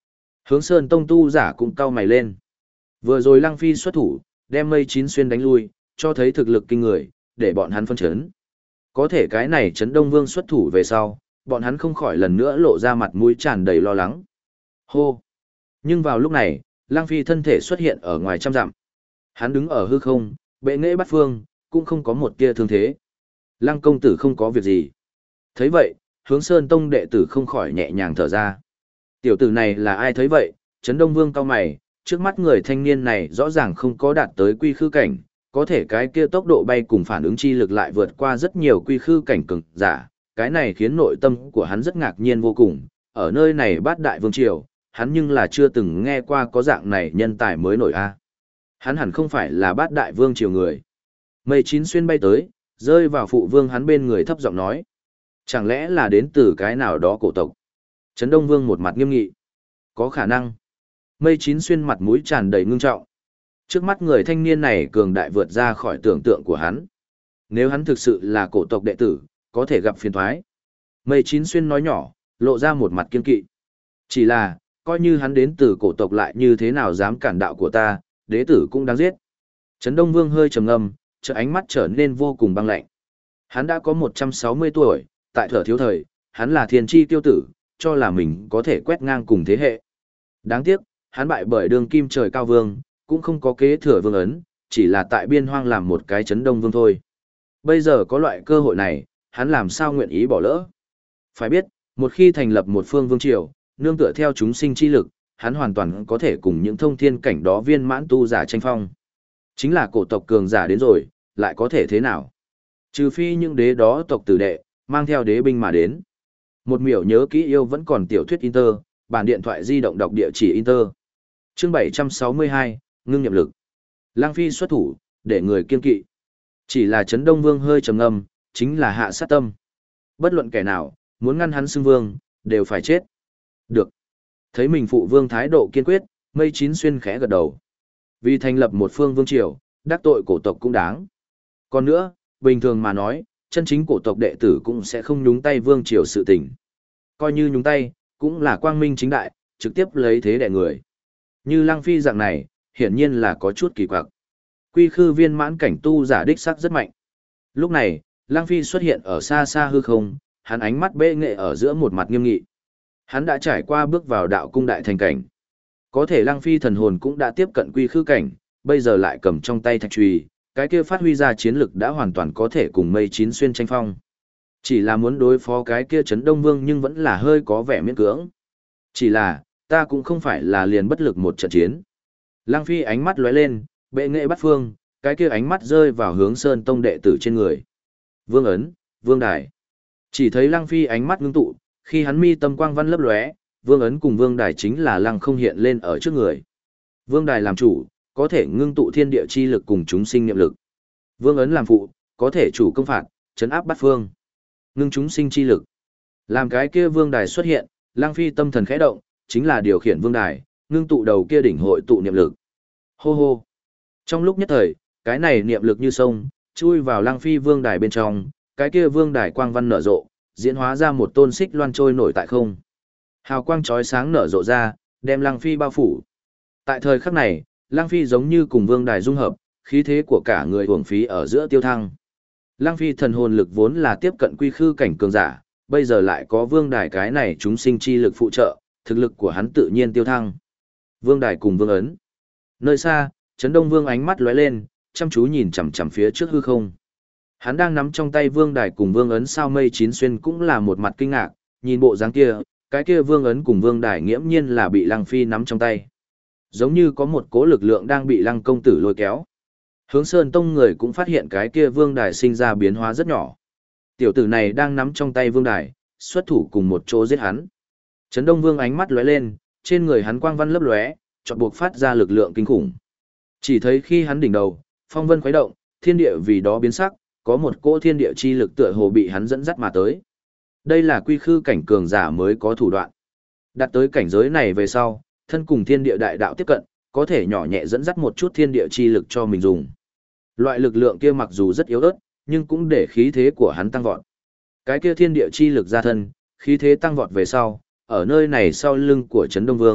Hướng Sơn Tông tu giả cũng cau mày lên. Vừa rồi Lăng Phi xuất thủ, đem Mây Chín Xuyên đánh lui, cho thấy thực lực kinh người, để bọn hắn phân chấn. Có thể cái này Trấn Đông Vương xuất thủ về sau, bọn hắn không khỏi lần nữa lộ ra mặt mũi tràn đầy lo lắng. Hô! Nhưng vào lúc này, Lăng Phi thân thể xuất hiện ở ngoài trăm dặm. Hắn đứng ở hư không, bệ nghệ bắt phương, cũng không có một tia thương thế. Lăng công tử không có việc gì. Thấy vậy, Hướng Sơn Tông đệ tử không khỏi nhẹ nhàng thở ra. Tiểu tử này là ai thấy vậy? Trấn Đông Vương cau mày, trước mắt người thanh niên này rõ ràng không có đạt tới quy khư cảnh, có thể cái kia tốc độ bay cùng phản ứng chi lực lại vượt qua rất nhiều quy khư cảnh cường giả, cái này khiến nội tâm của hắn rất ngạc nhiên vô cùng. Ở nơi này Bát Đại Vương triều, hắn nhưng là chưa từng nghe qua có dạng này nhân tài mới nổi a. Hắn hẳn không phải là Bát Đại Vương triều người. Mây Chín Xuyên bay tới, rơi vào phụ vương hắn bên người thấp giọng nói: chẳng lẽ là đến từ cái nào đó cổ tộc? Trấn Đông Vương một mặt nghiêm nghị: có khả năng. Mây Chín Xuyên mặt mũi tràn đầy ngưng trọng. Trước mắt người thanh niên này cường đại vượt ra khỏi tưởng tượng của hắn. Nếu hắn thực sự là cổ tộc đệ tử, có thể gặp phiền toái. Mây Chín Xuyên nói nhỏ, lộ ra một mặt kiên kỵ. Chỉ là, coi như hắn đến từ cổ tộc lại như thế nào dám cản đạo của ta, đế tử cũng đáng giết. Trấn Đông Vương hơi trầm ngâm, chợt ánh mắt trở nên vô cùng băng lạnh. Hắn đã có 160 tuổi, tại Thở Thiếu thời, hắn là thiên chi tiêu tử, cho là mình có thể quét ngang cùng thế hệ. Đáng tiếc, hắn bại bởi đường kim trời cao vương, cũng không có kế thừa vương ấn, chỉ là tại biên hoang làm một cái Trấn Đông Vương thôi. Bây giờ có loại cơ hội này, hắn làm sao nguyện ý bỏ lỡ. Phải biết, một khi thành lập một phương vương triều, nương tựa theo chúng sinh chi lực, hắn hoàn toàn có thể cùng những thông thiên cảnh đó viên mãn tu giả tranh phong. Chính là cổ tộc cường giả đến rồi, lại có thể thế nào? Trừ phi những đế đó tộc tử đệ, mang theo đế binh mà đến. Một miểu nhớ kỹ yêu vẫn còn tiểu thuyết Inter, bản điện thoại di động đọc địa chỉ Inter. Chương 762, ngưng nhập lực. Lăng Phi xuất thủ, để người kiên kỵ. Chỉ là Trấn Đông Vương hơi trầm ngâm, chính là hạ sát tâm. Bất luận kẻ nào, muốn ngăn hắn xưng vương, đều phải chết. Được. Thấy mình phụ vương thái độ kiên quyết, Mây Chín Xuyên khẽ gật đầu. Vì thành lập một phương vương triều, đắc tội cổ tộc cũng đáng. Còn nữa, bình thường mà nói, chân chính cổ tộc đệ tử cũng sẽ không nhúng tay vương triều sự tình. Coi như nhúng tay, cũng là quang minh chính đại, trực tiếp lấy thế đè người. Như Lăng Phi dạng này, hiển nhiên là có chút kỳ quặc. Quy khư viên mãn cảnh tu giả đích sắc rất mạnh. Lúc này, Lăng Phi xuất hiện ở xa xa hư không, hắn ánh mắt bệ nghệ ở giữa một mặt nghiêm nghị. Hắn đã trải qua bước vào đạo cung đại thành cảnh. Có thể Lăng Phi thần hồn cũng đã tiếp cận quy khư cảnh, bây giờ lại cầm trong tay thạch chùy, cái kia phát huy ra chiến lực đã hoàn toàn có thể cùng Mây Chín Xuyên tranh phong. Chỉ là muốn đối phó cái kia Trấn Đông Vương nhưng vẫn là hơi có vẻ miễn cưỡng. Chỉ là, ta cũng không phải là liền bất lực một trận chiến. Lăng Phi ánh mắt lóe lên, bệ nghệ bắt phương, cái kia ánh mắt rơi vào Hướng Sơn Tông đệ tử trên người. Vương ấn, vương đài. Chỉ thấy Lăng Phi ánh mắt ngưng tụ, khi hắn mi tâm quang văn lấp lóe, vương ấn cùng vương đài chính là lăng không hiện lên ở trước người. Vương đài làm chủ, có thể ngưng tụ thiên địa chi lực cùng chúng sinh niệm lực. Vương ấn làm phụ, có thể chủ công phạt, trấn áp bát phương. Ngưng chúng sinh chi lực. Làm cái kia vương đài xuất hiện, Lăng Phi tâm thần khẽ động, chính là điều khiển vương đài, ngưng tụ đầu kia đỉnh hội tụ niệm lực. Hô hô. Trong lúc nhất thời, cái này niệm lực như sông, chui vào Lăng Phi vương đài bên trong, cái kia vương đài quang văn nở rộ, diễn hóa ra một tôn xích loan trôi nổi tại không. Hào quang chói sáng nở rộ ra, đem Lăng Phi bao phủ. Tại thời khắc này, Lăng Phi giống như cùng vương đài dung hợp, khí thế của cả người uổng phí ở giữa tiêu thăng. Lăng Phi thần hồn lực vốn là tiếp cận quy khư cảnh cường giả, bây giờ lại có vương đài cái này chúng sinh chi lực phụ trợ, thực lực của hắn tự nhiên tiêu thăng. Vương đài cùng vương ấn. Nơi xa, Trấn Đông Vương ánh mắt lóe lên, chăm chú nhìn chằm chằm phía trước hư không. Hắn đang nắm trong tay vương đài cùng vương ấn sao Mây Chín Xuyên cũng là một mặt kinh ngạc, nhìn bộ dáng kia, cái kia vương ấn cùng vương đài nghiễm nhiên là bị Lăng Phi nắm trong tay. Giống như có một cỗ lực lượng đang bị Lăng công tử lôi kéo. Hướng Sơn Tông người cũng phát hiện cái kia vương đài sinh ra biến hóa rất nhỏ. Tiểu tử này đang nắm trong tay vương đài, xuất thủ cùng một chỗ giết hắn. Trấn Đông Vương ánh mắt lóe lên, trên người hắn quang văn lấp lóe, chợt buộc phát ra lực lượng kinh khủng. Chỉ thấy khi hắn đỉnh đầu, phong vân khuấy động, thiên địa vì đó biến sắc, có một cỗ thiên địa chi lực tựa hồ bị hắn dẫn dắt mà tới. Đây là quy khư cảnh cường giả mới có thủ đoạn. Đạt tới cảnh giới này về sau, thân cùng thiên địa đại đạo tiếp cận, có thể nhỏ nhẹ dẫn dắt một chút thiên địa chi lực cho mình dùng. Loại lực lượng kia mặc dù rất yếu ớt, nhưng cũng để khí thế của hắn tăng vọt. Cái kia thiên địa chi lực ra thân, khí thế tăng vọt về sau, ở nơi này sau lưng của Trấn Đông Vương,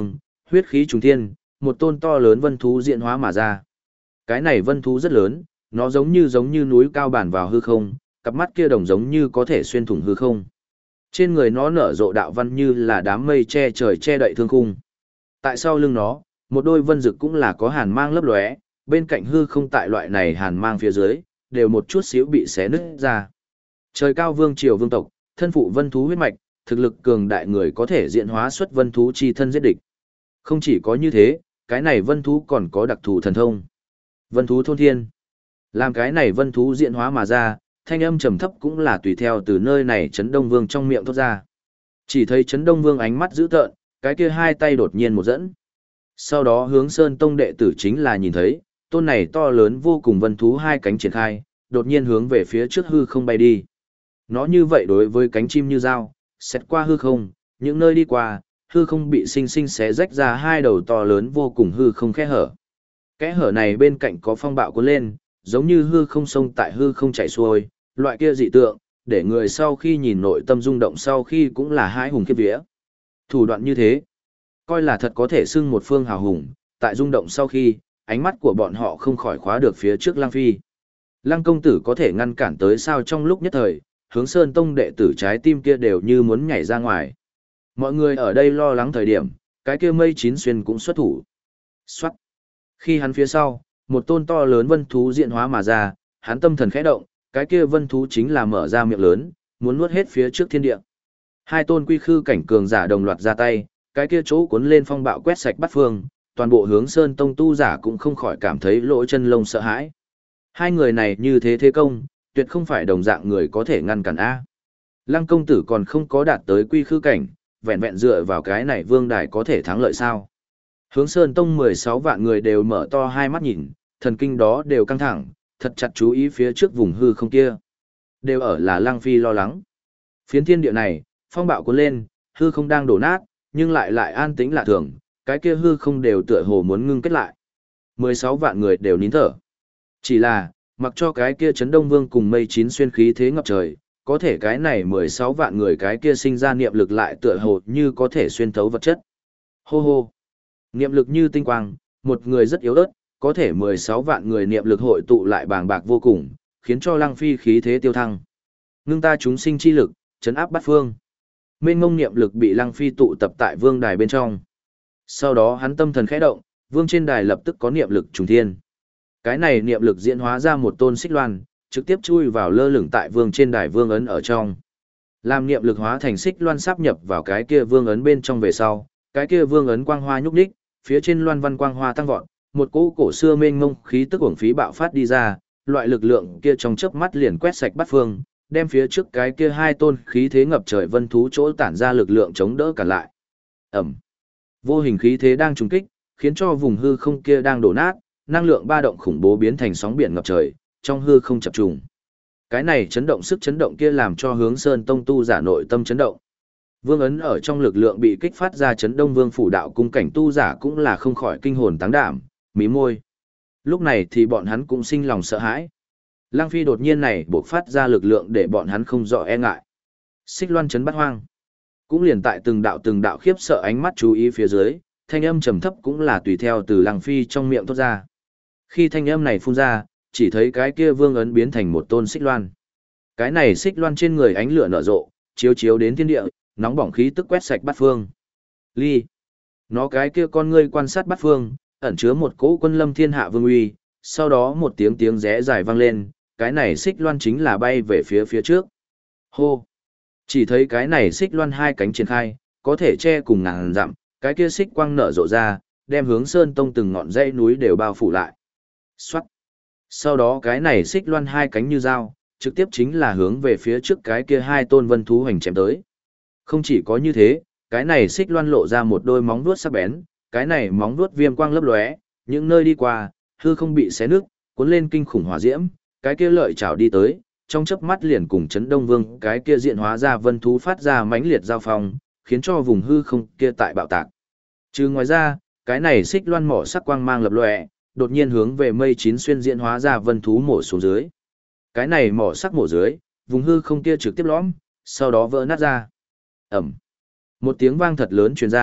Huyết khí trùng thiên, một tôn to lớn vân thú diễn hóa mà ra. Cái này vân thú rất lớn, nó giống như núi cao bản vào hư không, cặp mắt kia đồng giống như có thể xuyên thủng hư không. Trên người nó nở rộ đạo văn như là đám mây che trời che đậy thương khung. Tại sau lưng nó, một đôi vân dực cũng là có hàn mang lấp lóe, bên cạnh hư không tại loại này hàn mang phía dưới, đều một chút xíu bị xé nứt ra. Trời cao vương triều vương tộc, thân phụ vân thú huyết mạch, thực lực cường đại người có thể diễn hóa xuất vân thú chi thân giết địch. Không chỉ có như thế, cái này vân thú còn có đặc thù thần thông. Vân thú thôn thiên. Làm cái này vân thú diễn hóa mà ra, thanh âm trầm thấp cũng là tùy theo từ nơi này Trấn Đông Vương trong miệng thoát ra. Chỉ thấy Trấn Đông Vương ánh mắt dữ tợn, cái kia hai tay đột nhiên một dẫn. Sau đó hướng Sơn Tông đệ tử chính là nhìn thấy, tôn này to lớn vô cùng vân thú hai cánh triển khai, đột nhiên hướng về phía trước hư không bay đi. Nó như vậy đối với cánh chim như dao, xét qua hư không, những nơi đi qua, hư không bị sinh sinh xé rách ra hai đầu to lớn vô cùng hư không kẽ hở. Kẽ hở này bên cạnh có phong bạo cuốn lên, giống như hư không sông tại hư không chảy xuôi, loại kia dị tượng, để người sau khi nhìn nội tâm rung động sau khi cũng là hãi hùng khiếp vía. Thủ đoạn như thế, coi là thật có thể xưng một phương hào hùng, tại rung động sau khi, ánh mắt của bọn họ không khỏi khóa được phía trước Lăng Phi. Lăng công tử có thể ngăn cản tới sao trong lúc nhất thời, hướng Sơn Tông đệ tử trái tim kia đều như muốn nhảy ra ngoài. Mọi người ở đây lo lắng thời điểm, cái kia mây chín xuyên cũng xuất thủ. Xoát. Khi hắn phía sau, một tôn to lớn vân thú diễn hóa mà ra, hắn tâm thần khẽ động, cái kia vân thú chính là mở ra miệng lớn, muốn nuốt hết phía trước thiên địa. Hai tôn quy khư cảnh cường giả đồng loạt ra tay, cái kia chỗ cuốn lên phong bạo quét sạch bát phương, toàn bộ hướng Sơn Tông tu giả cũng không khỏi cảm thấy lỗ chân lông sợ hãi. Hai người này như thế thế công, tuyệt không phải đồng dạng người có thể ngăn cản a. Lăng công tử còn không có đạt tới quy khư cảnh, vẹn vẹn dựa vào cái này vương đài có thể thắng lợi sao? Hướng Sơn Tông 16 vạn người đều mở to hai mắt nhìn, thần kinh đó đều căng thẳng, thật chặt chú ý phía trước vùng hư không kia. Đều ở là Lăng Phi lo lắng. Phiến thiên địa này, phong bạo cuốn lên, hư không đang đổ nát, nhưng lại an tĩnh lạ thường, cái kia hư không đều tựa hồ muốn ngưng kết lại. 16 vạn người đều nín thở. Chỉ là, mặc cho cái kia Trấn Đông Vương cùng mây chín xuyên khí thế ngập trời, có thể cái này 16 vạn người cái kia sinh ra niệm lực lại tựa hồ như có thể xuyên thấu vật chất. Hô hô. Niệm lực như tinh quang, một người rất yếu ớt, có thể 16 vạn người niệm lực hội tụ lại bàng bạc vô cùng, khiến cho Lăng Phi khí thế tiêu thăng. Ngưng ta chúng sinh chi lực, chấn áp bát phương. Mênh ngông niệm lực bị Lăng Phi tụ tập tại vương đài bên trong. Sau đó hắn tâm thần khẽ động, vương trên đài lập tức có niệm lực trùng thiên. Cái này niệm lực diễn hóa ra một tôn xích loan, trực tiếp chui vào lơ lửng tại vương trên đài vương ấn ở trong. Làm niệm lực hóa thành xích loan sáp nhập vào cái kia vương ấn bên trong về sau, cái kia vương ấn quang hoa nhúc nhích, phía trên loan văn quang hoa tăng vọt, một cỗ cổ xưa mênh mông khí tức uổng phí bạo phát đi ra, loại lực lượng kia trong chớp mắt liền quét sạch bát phương, đem phía trước cái kia hai tôn khí thế ngập trời vân thú chỗ tản ra lực lượng chống đỡ cả lại. Ầm. Vô hình khí thế đang trùng kích, khiến cho vùng hư không kia đang đổ nát, năng lượng ba động khủng bố biến thành sóng biển ngập trời, trong hư không chập trùng. Cái này chấn động sức chấn động kia làm cho Hướng Sơn Tông tu giả nội tâm chấn động. Vương ấn ở trong lực lượng bị kích phát ra chấn Đông Vương phủ đạo cung cảnh tu giả cũng là không khỏi kinh hồn táng đảm, mí môi. Lúc này thì bọn hắn cũng sinh lòng sợ hãi. Lăng Phi đột nhiên này bộc phát ra lực lượng để bọn hắn không rõ e ngại. Xích loan chấn bát hoang. Cũng liền tại từng đạo khiếp sợ ánh mắt chú ý phía dưới, thanh âm trầm thấp cũng là tùy theo từ Lăng Phi trong miệng thoát ra. Khi thanh âm này phun ra, chỉ thấy cái kia vương ấn biến thành một tôn xích loan. Cái này xích loan trên người ánh lửa nở rộ, chiếu chiếu đến thiên địa, nóng bỏng khí tức quét sạch bát phương. Ly. Nó cái kia con ngươi quan sát bát phương, ẩn chứa một cỗ quân lâm thiên hạ vương uy, sau đó một tiếng rẽ dài vang lên, cái này xích loan chính là bay về phía trước. Hô. Chỉ thấy cái này xích loan hai cánh triển khai, có thể che cùng ngàn dặm, cái kia xích quang nở rộ ra, đem Hướng Sơn Tông từng ngọn dãy núi đều bao phủ lại. Xoát. Sau đó cái này xích loan hai cánh như dao, trực tiếp chính là hướng về phía trước cái kia hai tôn vân thú hoành chém tới. Không chỉ có như thế, cái này xích loan lộ ra một đôi móng vuốt sắc bén, cái này móng vuốt viêm quang lấp lóe, những nơi đi qua, hư không bị xé nứt, cuốn lên kinh khủng hỏa diễm, cái kia lợi chảo đi tới, trong chớp mắt liền cùng Trấn Đông Vương, cái kia diện hóa ra vân thú phát ra mãnh liệt giao phong, khiến cho vùng hư không kia tại bạo tạc. Trừ ngoài ra, cái này xích loan mỏ sắc quang mang lập lòe, đột nhiên hướng về mây chín xuyên diễn hóa ra vân thú mổ xuống dưới. Cái này mỏ sắc mổ dưới, vùng hư không kia trực tiếp lõm, sau đó vỡ nát ra. Ẩm. Một tiếng vang thật lớn truyền ra,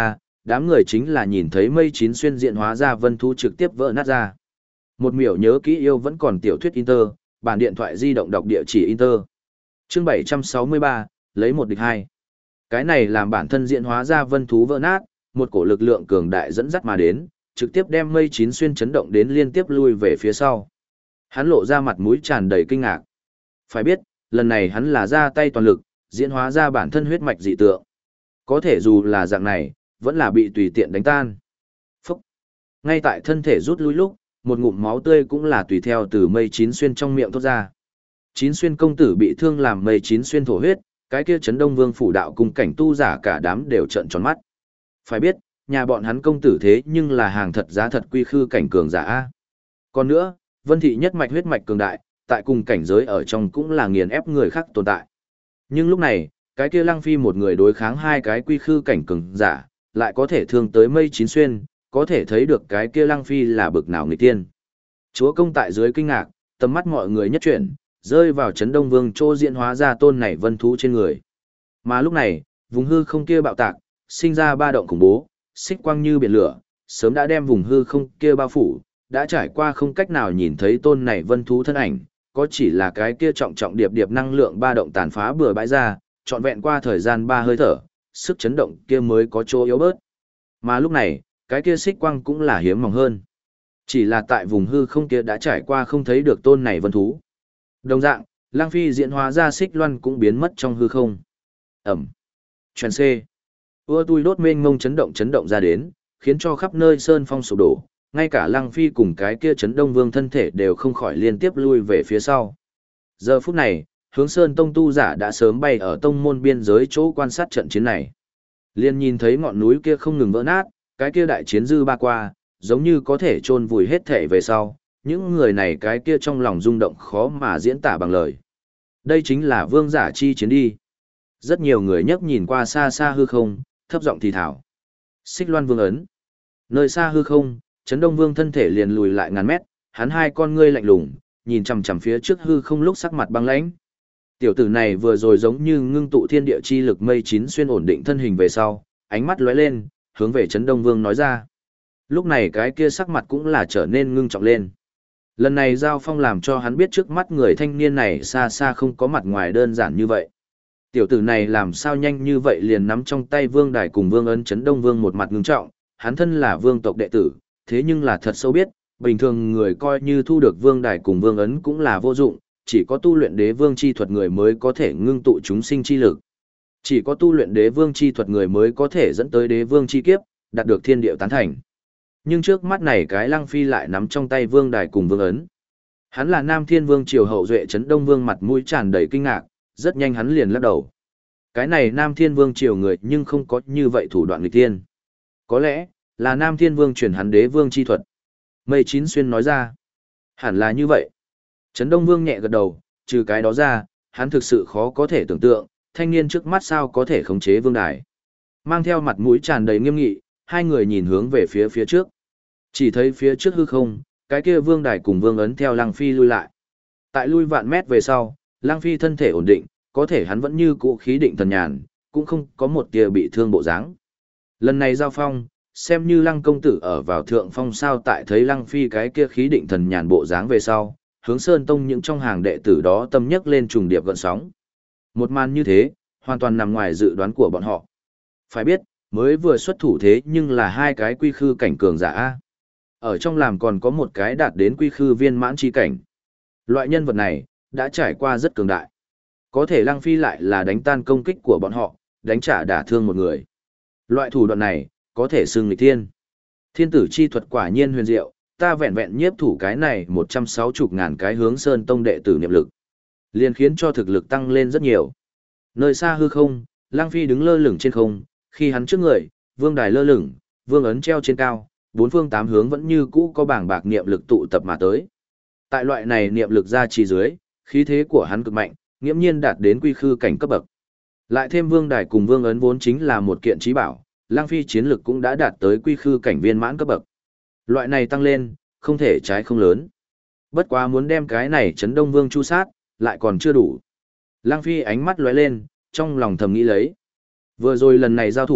đám người chính là nhìn thấy mây chín xuyên diện hóa ra vân thú trực tiếp vỡ nát ra. Một miểu nhớ kỹ yêu vẫn còn tiểu thuyết Inter, bản điện thoại di động đọc địa chỉ Inter. Chương 763, lấy một địch hai. Cái này làm bản thân diện hóa ra vân thú vỡ nát, một cổ lực lượng cường đại dẫn dắt mà đến, trực tiếp đem mây chín xuyên chấn động đến liên tiếp lui về phía sau. Hắn lộ ra mặt mũi tràn đầy kinh ngạc. Phải biết, lần này hắn là ra tay toàn lực, diễn hóa ra bản thân huyết mạch dị tượng. Có thể dù là dạng này, vẫn là bị tùy tiện đánh tan. Phúc! Ngay tại thân thể rút lui lúc, một ngụm máu tươi cũng là tùy theo từ mây chín xuyên trong miệng thoát ra. Chín xuyên công tử bị thương làm mây chín xuyên thổ huyết, cái kia chấn Đông Vương phủ đạo cùng cảnh tu giả cả đám đều trợn tròn mắt. Phải biết, nhà bọn hắn công tử thế nhưng là hàng thật giá thật quy khư cảnh cường giả a. Còn nữa, Vân thị nhất mạch huyết mạch cường đại, tại cùng cảnh giới ở trong cũng là nghiền ép người khác tồn tại. Nhưng lúc này, cái kia Lăng Phi một người đối kháng hai cái quy khư cảnh cường giả, lại có thể thương tới mây chín xuyên, có thể thấy được cái kia Lăng Phi là bực nào người tiên. Chúa công tại dưới kinh ngạc, tầm mắt mọi người nhất chuyển, rơi vào chấn Đông Vương Trô diễn hóa ra tôn này vân thú trên người. Mà lúc này, vùng hư không kia bạo tạc, sinh ra ba động khủng bố, xích quang như biển lửa, sớm đã đem vùng hư không kia bao phủ, đã trải qua không cách nào nhìn thấy tôn này vân thú thân ảnh, có chỉ là cái kia trọng trọng điệp điệp năng lượng ba động tàn phá bừa bãi ra, trọn vẹn qua thời gian ba hơi thở, sức chấn động kia mới có chỗ yếu bớt. Mà lúc này, cái kia xích quang cũng là hiếm mỏng hơn. Chỉ là tại vùng hư không kia đã trải qua không thấy được tôn này vân thú. Đồng dạng, Lang Phi diễn hóa ra xích loan cũng biến mất trong hư không. Ẩm. Chuyển C. Ua tui đốt mênh mông chấn động ra đến, khiến cho khắp nơi sơn phong sụp đổ, ngay cả Lăng Phi cùng cái kia chấn Đông Vương thân thể đều không khỏi liên tiếp lui về phía sau. Giờ phút này, Hướng Sơn Tông tu giả đã sớm bay ở tông môn biên giới chỗ quan sát trận chiến này. Liên nhìn thấy ngọn núi kia không ngừng vỡ nát, cái kia đại chiến dư ba qua, giống như có thể chôn vùi hết thể về sau, những người này cái kia trong lòng rung động khó mà diễn tả bằng lời. Đây chính là vương giả chi chiến đi. Rất nhiều người nhấc nhìn qua xa xa hư không, thấp giọng thì thảo. Xích Loan Vương ấn. Nơi xa hư không, Trấn Đông Vương thân thể liền lùi lại ngàn mét, hắn hai con ngươi lạnh lùng, nhìn chằm chằm phía trước hư không lúc sắc mặt băng lãnh. Tiểu tử này vừa rồi giống như ngưng tụ thiên địa chi lực mây chín xuyên ổn định thân hình về sau, ánh mắt lóe lên, hướng về Trấn Đông Vương nói ra. Lúc này cái kia sắc mặt cũng là trở nên ngưng trọng lên. Lần này giao phong làm cho hắn biết trước mắt người thanh niên này xa xa không có mặt ngoài đơn giản như vậy. Tiểu tử này làm sao nhanh như vậy liền nắm trong tay vương đài cùng vương ấn. Trấn Đông Vương một mặt ngưng trọng, hắn thân là vương tộc đệ tử, thế nhưng là thật sâu biết, bình thường người coi như thu được vương đài cùng vương ấn cũng là vô dụng, chỉ có tu luyện đế vương chi thuật người mới có thể ngưng tụ chúng sinh chi lực. Chỉ có tu luyện đế vương chi thuật người mới có thể dẫn tới đế vương chi kiếp, đạt được thiên điệu tán thành. Nhưng trước mắt này cái Lăng Phi lại nắm trong tay vương đài cùng vương ấn. Hắn là Nam Thiên Vương triều hậu duệ. Trấn Đông Vương mặt mũi tràn đầy kinh ngạc, rất nhanh hắn liền lắc đầu. Cái này Nam Thiên Vương triều người nhưng không có như vậy thủ đoạn nghịch tiên. Có lẽ là Nam Thiên Vương truyền hắn đế vương chi thuật. Mây Chín Xuyên nói ra. Hẳn là như vậy. Trấn Đông Vương nhẹ gật đầu, trừ cái đó ra, hắn thực sự khó có thể tưởng tượng, thanh niên trước mắt sao có thể khống chế vương đài. Mang theo mặt mũi tràn đầy nghiêm nghị, hai người nhìn hướng về phía trước. Chỉ thấy phía trước hư không, cái kia vương đài cùng vương ấn theo Lăng Phi lui lại. Tại lui vạn mét về sau, Lăng Phi thân thể ổn định, có thể hắn vẫn như cũ khí định thần nhàn, cũng không có một tia bị thương bộ dáng. Lần này giao phong, xem như Lăng công tử ở vào thượng phong sao. Tại thấy Lăng Phi cái kia khí định thần nhàn bộ dáng về sau, Hướng Sơn Tông những trong hàng đệ tử đó tâm nhấc lên trùng điệp gợn sóng. Một màn như thế, hoàn toàn nằm ngoài dự đoán của bọn họ. Phải biết, mới vừa xuất thủ thế nhưng là hai cái quy khư cảnh cường giả A. Ở trong làm còn có một cái đạt đến quy khư viên mãn chi cảnh. Loại nhân vật này, đã trải qua rất cường đại. Có thể Lăng Phi lại là đánh tan công kích của bọn họ, đánh trả đả thương một người. Loại thủ đoạn này, có thể xưng nghịch thiên. Thiên tử chi thuật quả nhiên huyền diệu, ta vẹn vẹn nhiếp thủ cái này 160.000 cái Hướng Sơn Tông đệ tử niệm lực. Liền khiến cho thực lực tăng lên rất nhiều. Nơi xa hư không, Lăng Phi đứng lơ lửng trên không, khi hắn trước người, vương đài lơ lửng, vương ấn treo trên cao, bốn phương tám hướng vẫn như cũ có bảng bạc niệm lực tụ tập mà tới. Tại loại này niệm lực ra trì dưới, khí thế của hắn cực mạnh, nghiễm nhiên đạt đến quy khư cảnh cấp bậc. Lại thêm vương đài cùng vương ấn vốn chính là một kiện trí bảo, Lăng Phi chiến lực cũng đã đạt tới quy khư cảnh viên mãn cấp bậc. Loại này tăng lên, không thể trái không lớn. Bất quá muốn đem cái này Trấn Đông Vương chu sát, lại còn chưa đủ. Lăng Phi ánh mắt lóe lên, trong lòng thầm nghĩ lấy. Vừa rồi lần này giao thủ,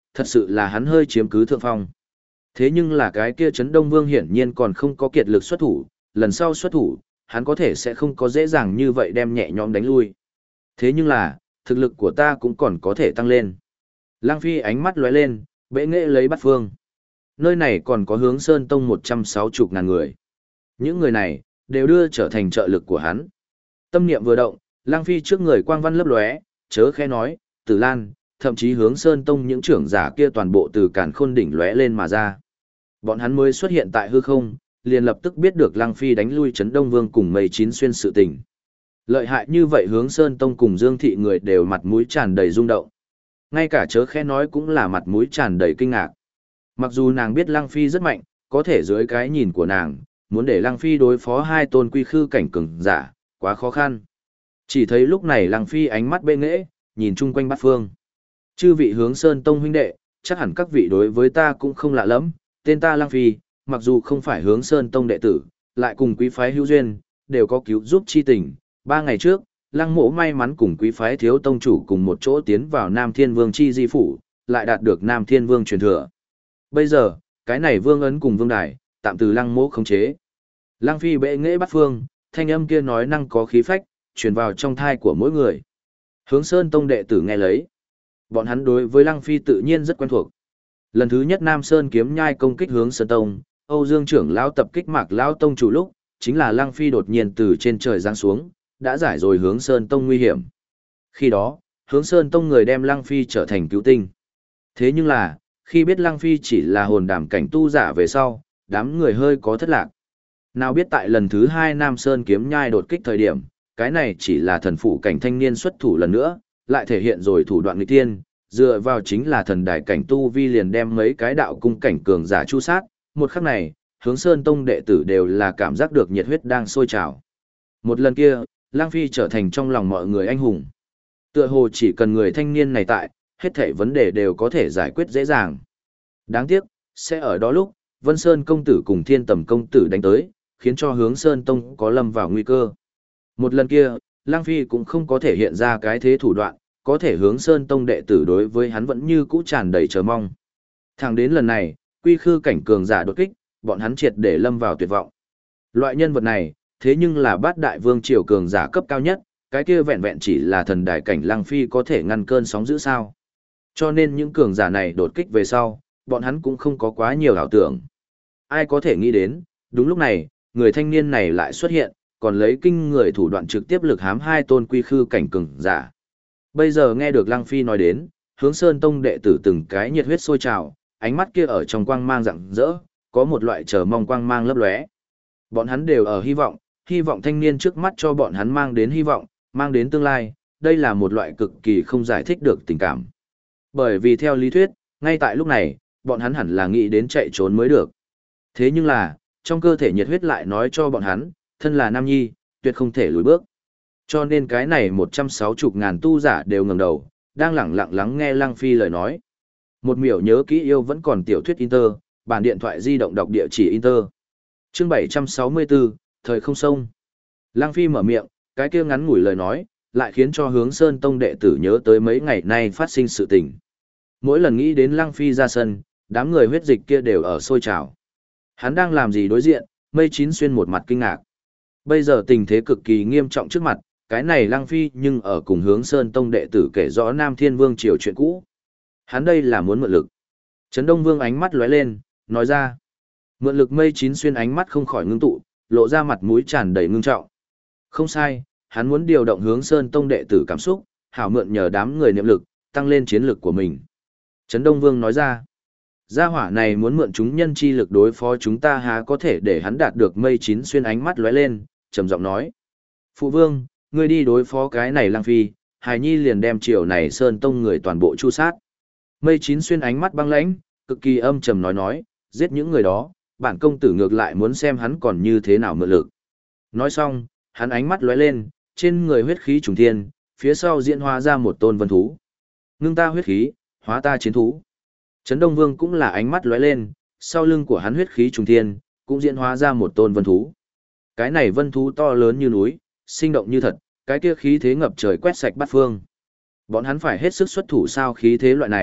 thật sự là hắn hơi chiếm cứ thượng phong. Thế nhưng là cái kia Trấn Đông Vương hiển nhiên còn không có kiệt lực xuất thủ, lần sau xuất thủ, hắn có thể sẽ không có dễ dàng như vậy đem nhẹ nhõm đánh lui. Thế nhưng là, thực lực của ta cũng còn có thể tăng lên. Lăng Phi ánh mắt lóe lên, bệ nghệ lấy bắt phương. Nơi này còn có Hướng Sơn Tông 160.000 người. Những người này, đều đưa trở thành trợ lực của hắn. Tâm niệm vừa động, Lăng Phi trước người quang văn lấp lóe, chớ khẽ nói, Tử Lan, thậm chí Hướng Sơn Tông những trưởng giả kia toàn bộ từ Càn Khôn đỉnh lóe lên mà ra. Bọn hắn mới xuất hiện tại hư không, liền lập tức biết được Lăng Phi đánh lui Trấn Đông Vương cùng Mây Chín Xuyên sự tình. Lợi hại như vậy Hướng Sơn Tông cùng Dương Thị người đều mặt mũi tràn đầy rung động. Ngay cả chớ khẽ nói cũng là mặt mũi tràn đầy kinh ngạc. Mặc dù nàng biết Lăng Phi rất mạnh, có thể dưới cái nhìn của nàng, muốn để Lăng Phi đối phó hai tôn quy khư cảnh cường giả, quá khó khăn. Chỉ thấy lúc này Lăng Phi ánh mắt bệ nghễ, nhìn chung quanh bát phương. Chư vị Hướng Sơn Tông huynh đệ, chắc hẳn các vị đối với ta cũng không lạ lắm, tên ta Lăng Phi, mặc dù không phải Hướng Sơn Tông đệ tử, lại cùng quý phái hữu duyên, đều có cứu giúp chi tình. 3 ngày trước, Lăng Mỗ may mắn cùng quý phái thiếu tông chủ cùng một chỗ tiến vào Nam Thiên Vương chi di phủ, lại đạt được Nam Thiên Vương truyền thừa. Bây giờ, cái này vương ấn cùng vương đài, tạm từ Lăng Mỗ khống chế. Lăng Phi bệ nghệ bắt phương, thanh âm kia nói năng có khí phách, truyền vào trong thai của mỗi người. Hướng Sơn Tông đệ tử nghe lấy. Bọn hắn đối với Lăng Phi tự nhiên rất quen thuộc. Lần thứ nhất Nam Sơn kiếm nhai công kích Hướng Sơn Tông, Âu Dương trưởng lão tập kích Mạc lão tông chủ lúc, chính là Lăng Phi đột nhiên từ trên trời giáng xuống, đã giải rồi Hướng Sơn Tông nguy hiểm. Khi đó, Hướng Sơn Tông người đem Lăng Phi trở thành cứu tinh. Thế nhưng là, khi biết Lăng Phi chỉ là hồn đàm cảnh tu giả về sau, đám người hơi có thất lạc. Nào biết tại lần thứ 2 Nam Sơn kiếm nhai đột kích thời điểm, cái này chỉ là thần phụ cảnh thanh niên xuất thủ lần nữa, lại thể hiện rồi thủ đoạn nghịch tiên, dựa vào chính là thần đài cảnh tu vi liền đem mấy cái đạo cung cảnh cường giả chu sát, một khắc này, Hướng Sơn Tông đệ tử đều là cảm giác được nhiệt huyết đang sôi trào. Một lần kia, Lang Phi trở thành trong lòng mọi người anh hùng. Tựa hồ chỉ cần người thanh niên này tại, hết thảy vấn đề đều có thể giải quyết dễ dàng. Đáng tiếc, sẽ ở đó lúc, Vân Sơn công tử cùng Thiên Tầm công tử đánh tới, khiến cho Hướng Sơn Tông có lâm vào nguy cơ. Một lần kia, Lang Phi cũng không có thể hiện ra cái thế thủ đoạn, có thể Hướng Sơn Tông đệ tử đối với hắn vẫn như cũ tràn đầy chờ mong. Thẳng đến lần này, quy khư cảnh cường giả đột kích, bọn hắn triệt để lâm vào tuyệt vọng. Loại nhân vật này, thế nhưng là bát đại vương triều cường giả cấp cao nhất, cái kia vẹn vẹn chỉ là thần đại cảnh Lang Phi có thể ngăn cơn sóng dữ sao. Cho nên những cường giả này đột kích về sau, bọn hắn cũng không có quá nhiều ảo tưởng. Ai có thể nghĩ đến, đúng lúc này, người thanh niên này lại xuất hiện, còn lấy kinh người thủ đoạn trực tiếp lực hám hai tôn quy khư cảnh cường giả. Bây giờ nghe được Lăng Phi nói đến, Hướng Sơn Tông đệ tử từng cái nhiệt huyết sôi trào, ánh mắt kia ở trong quang mang rạng rỡ, có một loại chờ mong quang mang lấp lóe. Bọn hắn đều ở hy vọng thanh niên trước mắt cho bọn hắn mang đến hy vọng, mang đến tương lai, đây là một loại cực kỳ không giải thích được tình cảm. Bởi vì theo lý thuyết, ngay tại lúc này, bọn hắn hẳn là nghĩ đến chạy trốn mới được. Thế nhưng là, trong cơ thể nhiệt huyết lại nói cho bọn hắn, thân là nam nhi, tuyệt không thể lùi bước. Cho nên cái này 160.000 tu giả đều ngẩng đầu, đang lẳng lặng lắng nghe Lăng Phi lời nói. Một miểu nhớ kỹ yêu vẫn còn tiểu thuyết Inter, bản điện thoại di động đọc địa chỉ Inter. Chương 764, thời không sông. Lăng Phi mở miệng, cái kia ngắn ngủi lời nói, lại khiến cho Hướng Sơn Tông đệ tử nhớ tới mấy ngày nay phát sinh sự tình. Mỗi lần nghĩ đến Lăng Phi ra sân, đám người huyết dịch kia đều ở sôi trào. Hắn đang làm gì đối diện, Mây Chín Xuyên một mặt kinh ngạc. Bây giờ tình thế cực kỳ nghiêm trọng trước mặt, cái này Lăng Phi nhưng ở cùng Hướng Sơn Tông đệ tử kể rõ Nam Thiên Vương triều chuyện cũ. Hắn đây là muốn mượn lực. Trấn Đông Vương ánh mắt lóe lên, nói ra. Mượn lực Mây Chín Xuyên ánh mắt không khỏi ngưng tụ, lộ ra mặt mũi tràn đầy ngưng trọng. Không sai, hắn muốn điều động Hướng Sơn Tông đệ tử cảm xúc, hảo mượn nhờ đám người niệm lực, tăng lên chiến lực của mình. Trấn Đông Vương nói ra. Gia hỏa này muốn mượn chúng nhân chi lực đối phó chúng ta há có thể để hắn đạt được Mây Chín Xuyên ánh mắt lóe lên, trầm giọng nói. Phụ vương, ngươi đi đối phó cái này Lăng Phi, Hải Nhi liền đem triều này Sơn Tông người toàn bộ chu sát. Mây Chín Xuyên ánh mắt băng lãnh, cực kỳ âm trầm nói, giết những người đó, bản công tử ngược lại muốn xem hắn còn như thế nào mượn lực. Nói xong, hắn ánh mắt lóe lên, trên người huyết khí trùng thiên, phía sau diễn hóa ra một tôn vân thú. Ngưng ta huyết khí, hóa ta chiến thú. Trấn Đông Vương cũng là ánh mắt lóe lên, sau lưng của hắn huyết khí trùng thiên, cũng diễn hóa ra một tôn vân thú. Cái này vân thú to lớn như núi, sinh động như thật, cái kia khí thế ngập trời quét sạch bát phương. Bọn hắn phải hết sức xuất thủ sao khí thế loại này,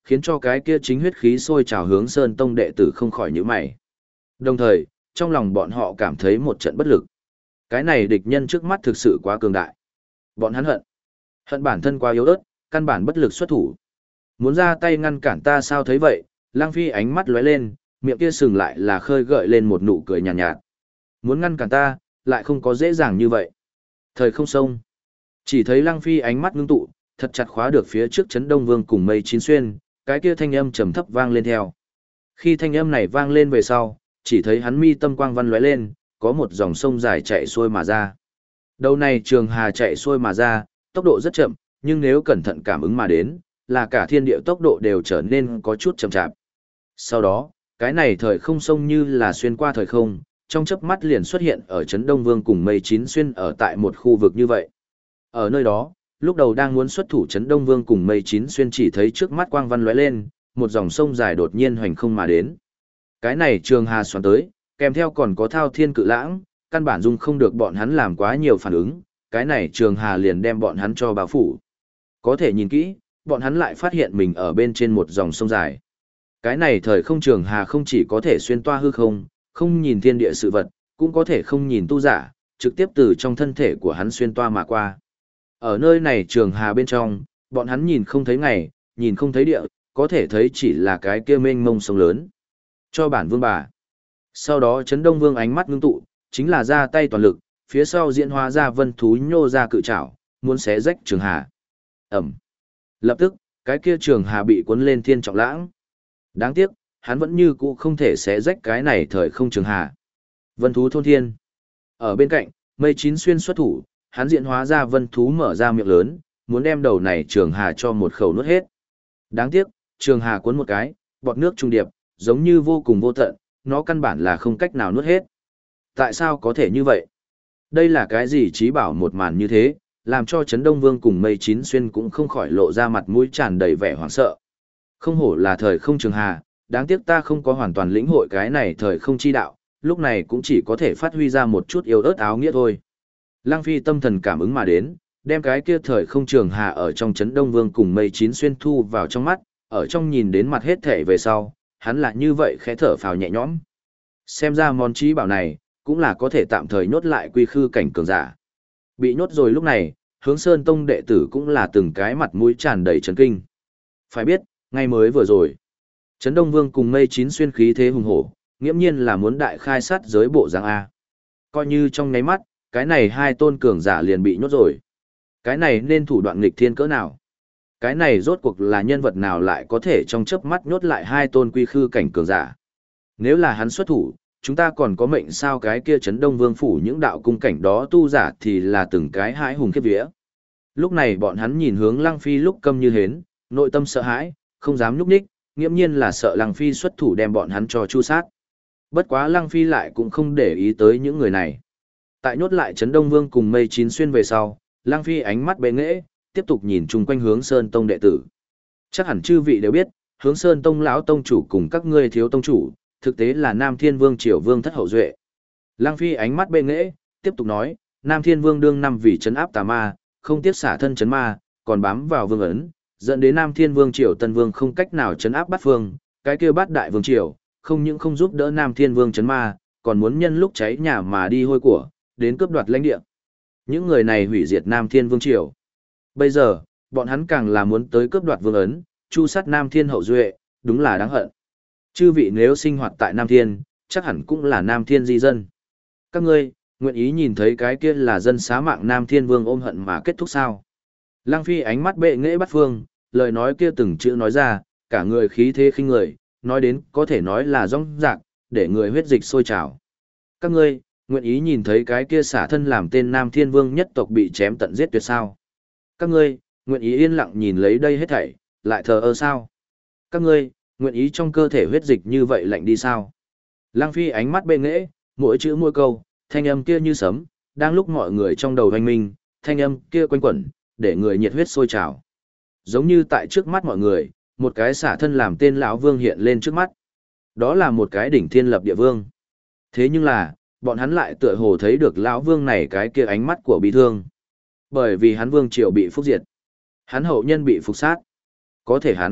khiến cho cái kia chính huyết khí sôi trào hướng Sơn Tông đệ tử không khỏi nhíu mày. Đồng thời, trong lòng bọn họ cảm thấy một trận bất lực. Cái này địch nhân trước mắt thực sự quá cường đại. Bọn hắn hận bản thân quá yếu ớt, căn bản bất lực xuất thủ. Muốn ra tay ngăn cản ta sao thấy vậy, Lăng Phi ánh mắt lóe lên, miệng kia sừng lại là khơi gợi lên một nụ cười nhàn nhạt. Muốn ngăn cản ta, lại không có dễ dàng như vậy. Thời không xông. Chỉ thấy Lăng Phi ánh mắt ngưng tụ, thật chặt khóa được phía trước Trấn Đông Vương cùng Mây Chín Xuyên, cái kia thanh âm trầm thấp vang lên theo. Khi thanh âm này vang lên về sau, chỉ thấy hắn mi tâm quang văn lóe lên, có một dòng sông dài chạy xuôi mà ra. Đầu này trường hà chạy xuôi mà ra, tốc độ rất chậm, nhưng nếu cẩn thận cảm ứng mà đến, là cả thiên địa tốc độ đều trở nên có chút chậm chạp. Sau đó, cái này thời không sông như là xuyên qua thời không, trong chớp mắt liền xuất hiện ở Trấn Đông Vương cùng Mây Chín Xuyên ở tại một khu vực như vậy. Ở nơi đó, lúc đầu đang muốn xuất thủ Trấn Đông Vương cùng Mây Chín Xuyên chỉ thấy trước mắt quang văn lóe lên, một dòng sông dài đột nhiên hoành không mà đến. Cái này trường hà xoắn tới, kèm theo còn có thao thiên cự lãng, căn bản dung không được bọn hắn làm quá nhiều phản ứng, cái này trường hà liền đem bọn hắn cho bao phủ. Có thể nhìn kỹ, bọn hắn lại phát hiện mình ở bên trên một dòng sông dài. Cái này thời không trường hà không chỉ có thể xuyên toa hư không, không nhìn thiên địa sự vật, cũng có thể không nhìn tu giả, trực tiếp từ trong thân thể của hắn xuyên toa mà qua. Ở nơi này trường hà bên trong, bọn hắn nhìn không thấy ngày, nhìn không thấy địa, có thể thấy chỉ là cái kia mênh mông sông lớn. Cho bản vương bà. Sau đó Trấn Đông Vương ánh mắt ngưng tụ, chính là ra tay toàn lực, phía sau diễn hóa ra vân thú nhô ra cự trảo, muốn xé rách trường hà. Ẩm. Lập tức, cái kia trường hà bị cuốn lên thiên trọng lãng. Đáng tiếc, hắn vẫn như cũ không thể xé rách cái này thời không trường hà. Vân thú thôn thiên. Ở bên cạnh, Mây Chín Xuyên xuất thủ, hắn diễn hóa ra vân thú mở ra miệng lớn, muốn đem đầu này trường hà cho một khẩu nuốt hết. Đáng tiếc, trường hà cuốn một cái, bọt nước trung điệp, giống như vô cùng vô tận, nó căn bản là không cách nào nuốt hết. Tại sao có thể như vậy? Đây là cái gì trí bảo một màn như thế, làm cho Trấn Đông Vương cùng Mây Chín Xuyên cũng không khỏi lộ ra mặt mũi tràn đầy vẻ hoảng sợ. Không hổ là thời không trường hà, đáng tiếc ta không có hoàn toàn lĩnh hội cái này thời không chi đạo, lúc này cũng chỉ có thể phát huy ra một chút yếu ớt áo nghĩa thôi. Lăng Phi tâm thần cảm ứng mà đến, đem cái kia thời không trường hà ở trong Trấn Đông Vương cùng Mây Chín Xuyên thu vào trong mắt, ở trong nhìn đến mặt hết thể về sau, hắn lại như vậy khẽ thở phào nhẹ nhõm. Xem ra món trí bảo này, cũng là có thể tạm thời nhốt lại quy khư cảnh cường giả. Bị nhốt rồi lúc này, Hướng Sơn Tông đệ tử cũng là từng cái mặt mũi tràn đầy chấn kinh. Phải biết, ngay mới vừa rồi, Trấn Đông Vương cùng Mây Chín Xuyên khí thế hùng hổ, nghiễm nhiên là muốn đại khai sát giới bộ giang A. Coi như trong nháy mắt, cái này hai tôn cường giả liền bị nhốt rồi. Cái này nên thủ đoạn nghịch thiên cỡ nào? Cái này rốt cuộc là nhân vật nào lại có thể trong chớp mắt nhốt lại hai tôn quy khư cảnh cường giả? Nếu là hắn xuất thủ, chúng ta còn có mệnh sao? Cái kia Trấn Đông Vương phủ những đạo cung cảnh đó tu giả thì là từng cái hãi hùng khiếp vía. Lúc này bọn hắn nhìn hướng Lăng Phi lúc câm như hến, nội tâm sợ hãi, không dám nhúc nhích, nghiễm nhiên là sợ Lăng Phi xuất thủ đem bọn hắn cho chu sát. Bất quá Lăng Phi lại cũng không để ý tới những người này. Tại nhốt lại Trấn Đông Vương cùng Mây Chín Xuyên về sau, Lăng Phi ánh mắt bệ nghễ, tiếp tục nhìn chung quanh Hướng Sơn Tông đệ tử. Chắc hẳn chư vị đều biết, Hướng Sơn Tông lão tông chủ cùng các ngươi thiếu tông chủ, thực tế là Nam Thiên Vương Triều Vương thất hậu duệ. Lăng Phi ánh mắt bệ nghễ, tiếp tục nói, Nam Thiên Vương đương năm vì trấn áp tà ma, không tiếc xả thân trấn ma, còn bám vào vương ấn, dẫn đến Nam Thiên Vương Triều Tân Vương không cách nào trấn áp bát phương, cái kia bát đại vương triều, không những không giúp đỡ Nam Thiên Vương trấn ma, còn muốn nhân lúc cháy nhà mà đi hôi của, đến cướp đoạt lãnh địa. Những người này hủy diệt Nam Thiên Vương Triều. Bây giờ, bọn hắn càng là muốn tới cướp đoạt vương ấn, chu sát Nam Thiên hậu duệ, đúng là đáng hận. Chư vị nếu sinh hoạt tại Nam Thiên, chắc hẳn cũng là Nam Thiên di dân. Các ngươi, nguyện ý nhìn thấy cái kia là dân xá mạng Nam Thiên Vương ôm hận mà kết thúc sao? Lăng Phi ánh mắt bệ nghệ bắt phương, lời nói kia từng chữ nói ra, cả người khí thế khinh người, nói đến có thể nói là rong rạc, để người huyết dịch sôi trào. Các ngươi, nguyện ý nhìn thấy cái kia xả thân làm tên Nam Thiên Vương nhất tộc bị chém tận giết tuyệt sao? Các ngươi, nguyện ý yên lặng nhìn lấy đây hết thảy, lại thờ ơ sao? Các ngươi, nguyện ý trong cơ thể huyết dịch như vậy lạnh đi sao? Lăng Phi ánh mắt bệ nghệ, mỗi chữ mỗi câu, thanh âm kia như sấm, đang lúc mọi người trong đầu hoành minh, thanh âm kia quanh quẩn, để người nhiệt huyết sôi trào. Giống như tại trước mắt mọi người, một cái xả thân làm tên lão vương hiện lên trước mắt. Đó là một cái đỉnh thiên lập địa vương. Thế nhưng là, bọn hắn lại tựa hồ thấy được lão vương này cái kia ánh mắt của bi thương. Bởi vì hắn vương triều bị phúc diệt. Hắn hậu nhân bị phục sát. Có thể hắn,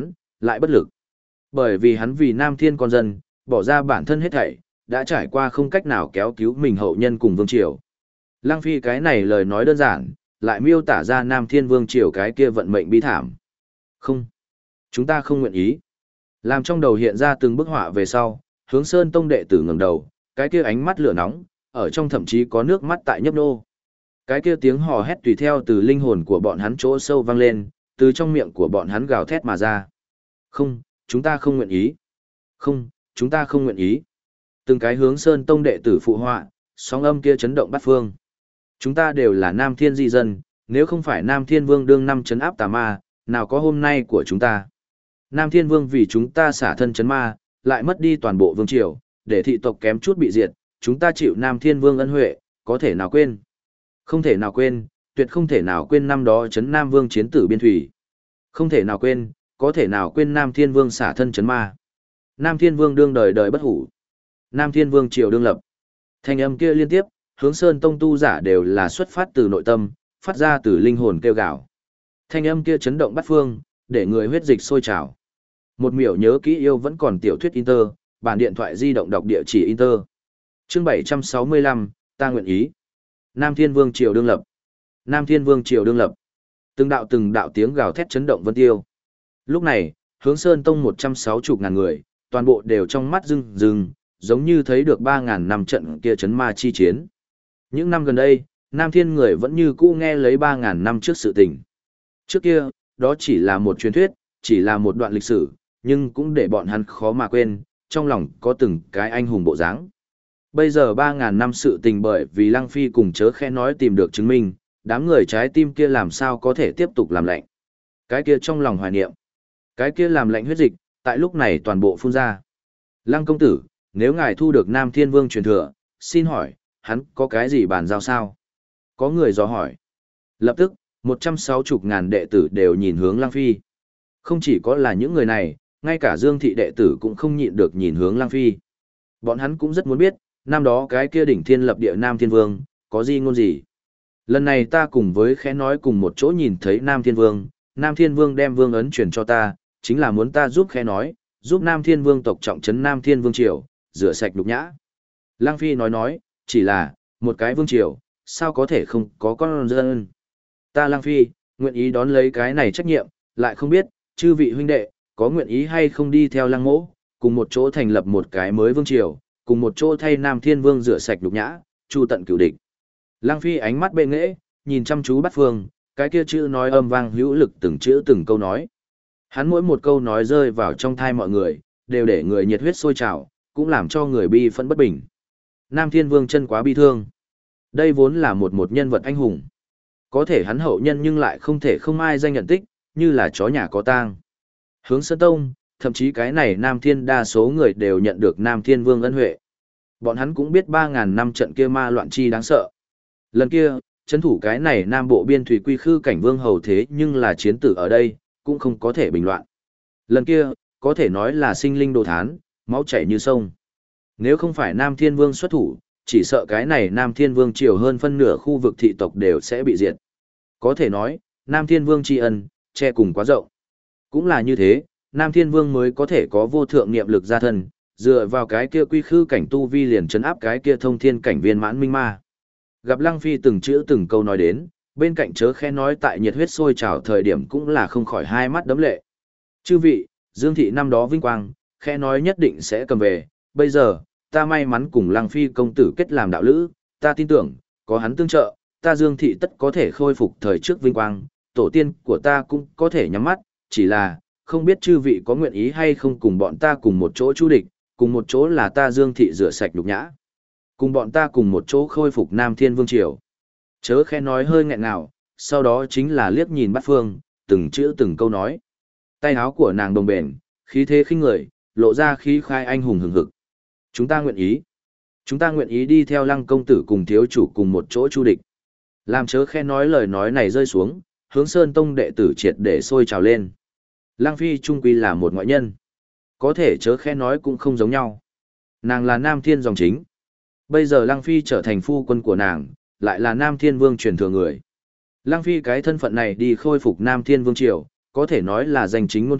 lại bất lực. Bởi vì hắn vì Nam Thiên con dân, bỏ ra bản thân hết thảy, đã trải qua không cách nào kéo cứu mình hậu nhân cùng vương triều. Lăng Phi cái này lời nói đơn giản, lại miêu tả ra Nam Thiên vương triều cái kia vận mệnh bi thảm. Không, chúng ta không nguyện ý. Làm trong đầu hiện ra từng bức họa về sau, Hướng Sơn Tông đệ tử ngẩng đầu, cái kia ánh mắt lửa nóng, ở trong thậm chí có nước mắt tại nhấp nô. Cái kia tiếng hò hét tùy theo từ linh hồn của bọn hắn chỗ sâu vang lên, từ trong miệng của bọn hắn gào thét mà ra. Không, chúng ta không nguyện ý. Không, chúng ta không nguyện ý. Từng cái Hướng Sơn Tông đệ tử phụ họa, sóng âm kia chấn động bát phương. Chúng ta đều là Nam Thiên di dân, nếu không phải Nam Thiên Vương đương năm trấn áp tà ma, nào có hôm nay của chúng ta. Nam Thiên Vương vì chúng ta xả thân trấn ma, lại mất đi toàn bộ vương triều, để thị tộc kém chút bị diệt, chúng ta chịu Nam Thiên Vương ân huệ, có thể nào quên? Không thể nào quên, tuyệt không thể nào quên năm đó trấn Nam Vương chiến tử biên thủy. Không thể nào quên, có thể nào quên Nam Thiên Vương xả thân trấn ma. Nam Thiên Vương đương đời đời bất hủ. Nam Thiên Vương triều đương lập. Thanh âm kia liên tiếp, Hướng Sơn Tông tu giả đều là xuất phát từ nội tâm, phát ra từ linh hồn kêu gào. Thanh âm kia chấn động bát phương, để người huyết dịch sôi trào. Một miểu nhớ kỹ yêu vẫn còn tiểu thuyết Inter, bản điện thoại di động đọc địa chỉ Inter. Chương 765, ta nguyện ý. Nam Thiên Vương triều đương lập. Nam Thiên Vương triều đương lập. Từng đạo tiếng gào thét chấn động vân tiêu. Lúc này, Hướng Sơn Tông 160.000 người, toàn bộ đều trong mắt rưng rưng, giống như thấy được 3.000 năm trận kia chấn ma chi chiến. Những năm gần đây, Nam Thiên người vẫn như cũ nghe lấy 3.000 năm trước sự tình. Trước kia, đó chỉ là một truyền thuyết, chỉ là một đoạn lịch sử, nhưng cũng để bọn hắn khó mà quên, trong lòng có từng cái anh hùng bộ dáng. Bây giờ 3.000 năm sự tình bởi vì Lăng Phi cùng chớ khẽ nói tìm được chứng minh, đám người trái tim kia làm sao có thể tiếp tục làm lạnh. Cái kia trong lòng hoài niệm, cái kia làm lạnh huyết dịch, tại lúc này toàn bộ phun ra. Lăng công tử, nếu ngài thu được Nam Thiên Vương truyền thừa, xin hỏi, hắn có cái gì bàn giao sao? Có người dò hỏi. Lập tức, 160.000 đệ tử đều nhìn hướng Lăng Phi. Không chỉ có là những người này, ngay cả Dương thị đệ tử cũng không nhịn được nhìn hướng Lăng Phi. Bọn hắn cũng rất muốn biết, năm đó cái kia đỉnh thiên lập địa Nam Thiên Vương, có gì ngôn gì. Lần này ta cùng với khẽ nói cùng một chỗ nhìn thấy Nam Thiên Vương đem vương ấn truyền cho ta, chính là muốn ta giúp khẽ nói, giúp Nam Thiên Vương tộc trọng trấn Nam Thiên Vương triều, rửa sạch nhục nhã. Lăng Phi nói, chỉ là, một cái vương triều, sao có thể không có con dân. Ta Lăng Phi, nguyện ý đón lấy cái này trách nhiệm, lại không biết, chư vị huynh đệ, có nguyện ý hay không đi theo Lăng Mỗ, cùng một chỗ thành lập một cái mới vương triều, cùng một chỗ thay Nam Thiên Vương rửa sạch nhục nhã, chu tận cửu địch. Lăng Phi ánh mắt bệ nghễ, nhìn chăm chú bắt phương, cái kia chữ nói âm vang hữu lực từng chữ từng câu nói. Hắn mỗi một câu nói rơi vào trong thai mọi người, đều để người nhiệt huyết sôi trào, cũng làm cho người bi phẫn bất bình. Nam Thiên Vương chân quá bi thương. Đây vốn là một nhân vật anh hùng. Có thể hắn hậu nhân nhưng lại không thể không ai danh nhận tích, như là chó nhà có tang. Hướng Sơn Tông, thậm chí cái này Nam Thiên đa số người đều nhận được Nam Thiên Vương ân huệ. Bọn hắn cũng biết 3.000 năm trận kia ma loạn chi đáng sợ. Lần kia, chấn thủ cái này Nam Bộ biên thủy quy khư cảnh vương hầu thế nhưng là chiến tử ở đây, cũng không có thể bình loạn. Lần kia, có thể nói là sinh linh đồ thán, máu chảy như sông. Nếu không phải Nam Thiên Vương xuất thủ, chỉ sợ cái này Nam Thiên Vương triều hơn phân nửa khu vực thị tộc đều sẽ bị diệt. Có thể nói, Nam Thiên Vương tri ân, che cùng quá rộng. Cũng là như thế, Nam Thiên Vương mới có thể có vô thượng niệm lực gia thân, dựa vào cái kia quy khư cảnh tu vi liền trấn áp cái kia thông thiên cảnh viên mãn minh ma. Gặp Lăng Phi từng chữ từng câu nói đến, bên cạnh chớ khẽ nói tại nhiệt huyết sôi trào thời điểm cũng là không khỏi hai mắt đấm lệ. Chư vị, Dương thị năm đó vinh quang, khẽ nói nhất định sẽ cầm về, bây giờ, ta may mắn cùng Lăng Phi công tử kết làm đạo lữ, ta tin tưởng, có hắn tương trợ, ta Dương thị tất có thể khôi phục thời trước vinh quang, tổ tiên của ta cũng có thể nhắm mắt, chỉ là, không biết chư vị có nguyện ý hay không cùng bọn ta cùng một chỗ chu địch, cùng một chỗ là ta Dương thị rửa sạch nhục nhã. Cùng bọn ta cùng một chỗ khôi phục Nam Thiên Vương triều. Chớ khẽ nói hơi nghẹn ngào, sau đó chính là liếc nhìn Bát Phương, từng chữ từng câu nói. Tay áo của nàng đồng bền, khí thế khinh người, lộ ra khí khai anh hùng hừng hực. Chúng ta nguyện ý. Chúng ta nguyện ý đi theo Lăng công tử cùng thiếu chủ cùng một chỗ chu địch. Làm chớ khẽ nói lời nói này rơi xuống, Hướng Sơn Tông đệ tử triệt để sôi trào lên. Lăng Phi trung quy là một ngoại nhân. Có thể chớ khẽ nói cũng không giống nhau. Nàng là Nam Thiên dòng chính. Bây giờ Lăng Phi trở thành phu quân của nàng, lại là Nam Thiên Vương truyền thừa người. Lăng Phi cái thân phận này đi khôi phục Nam Thiên Vương triều, có thể nói là danh chính ngôn thuận,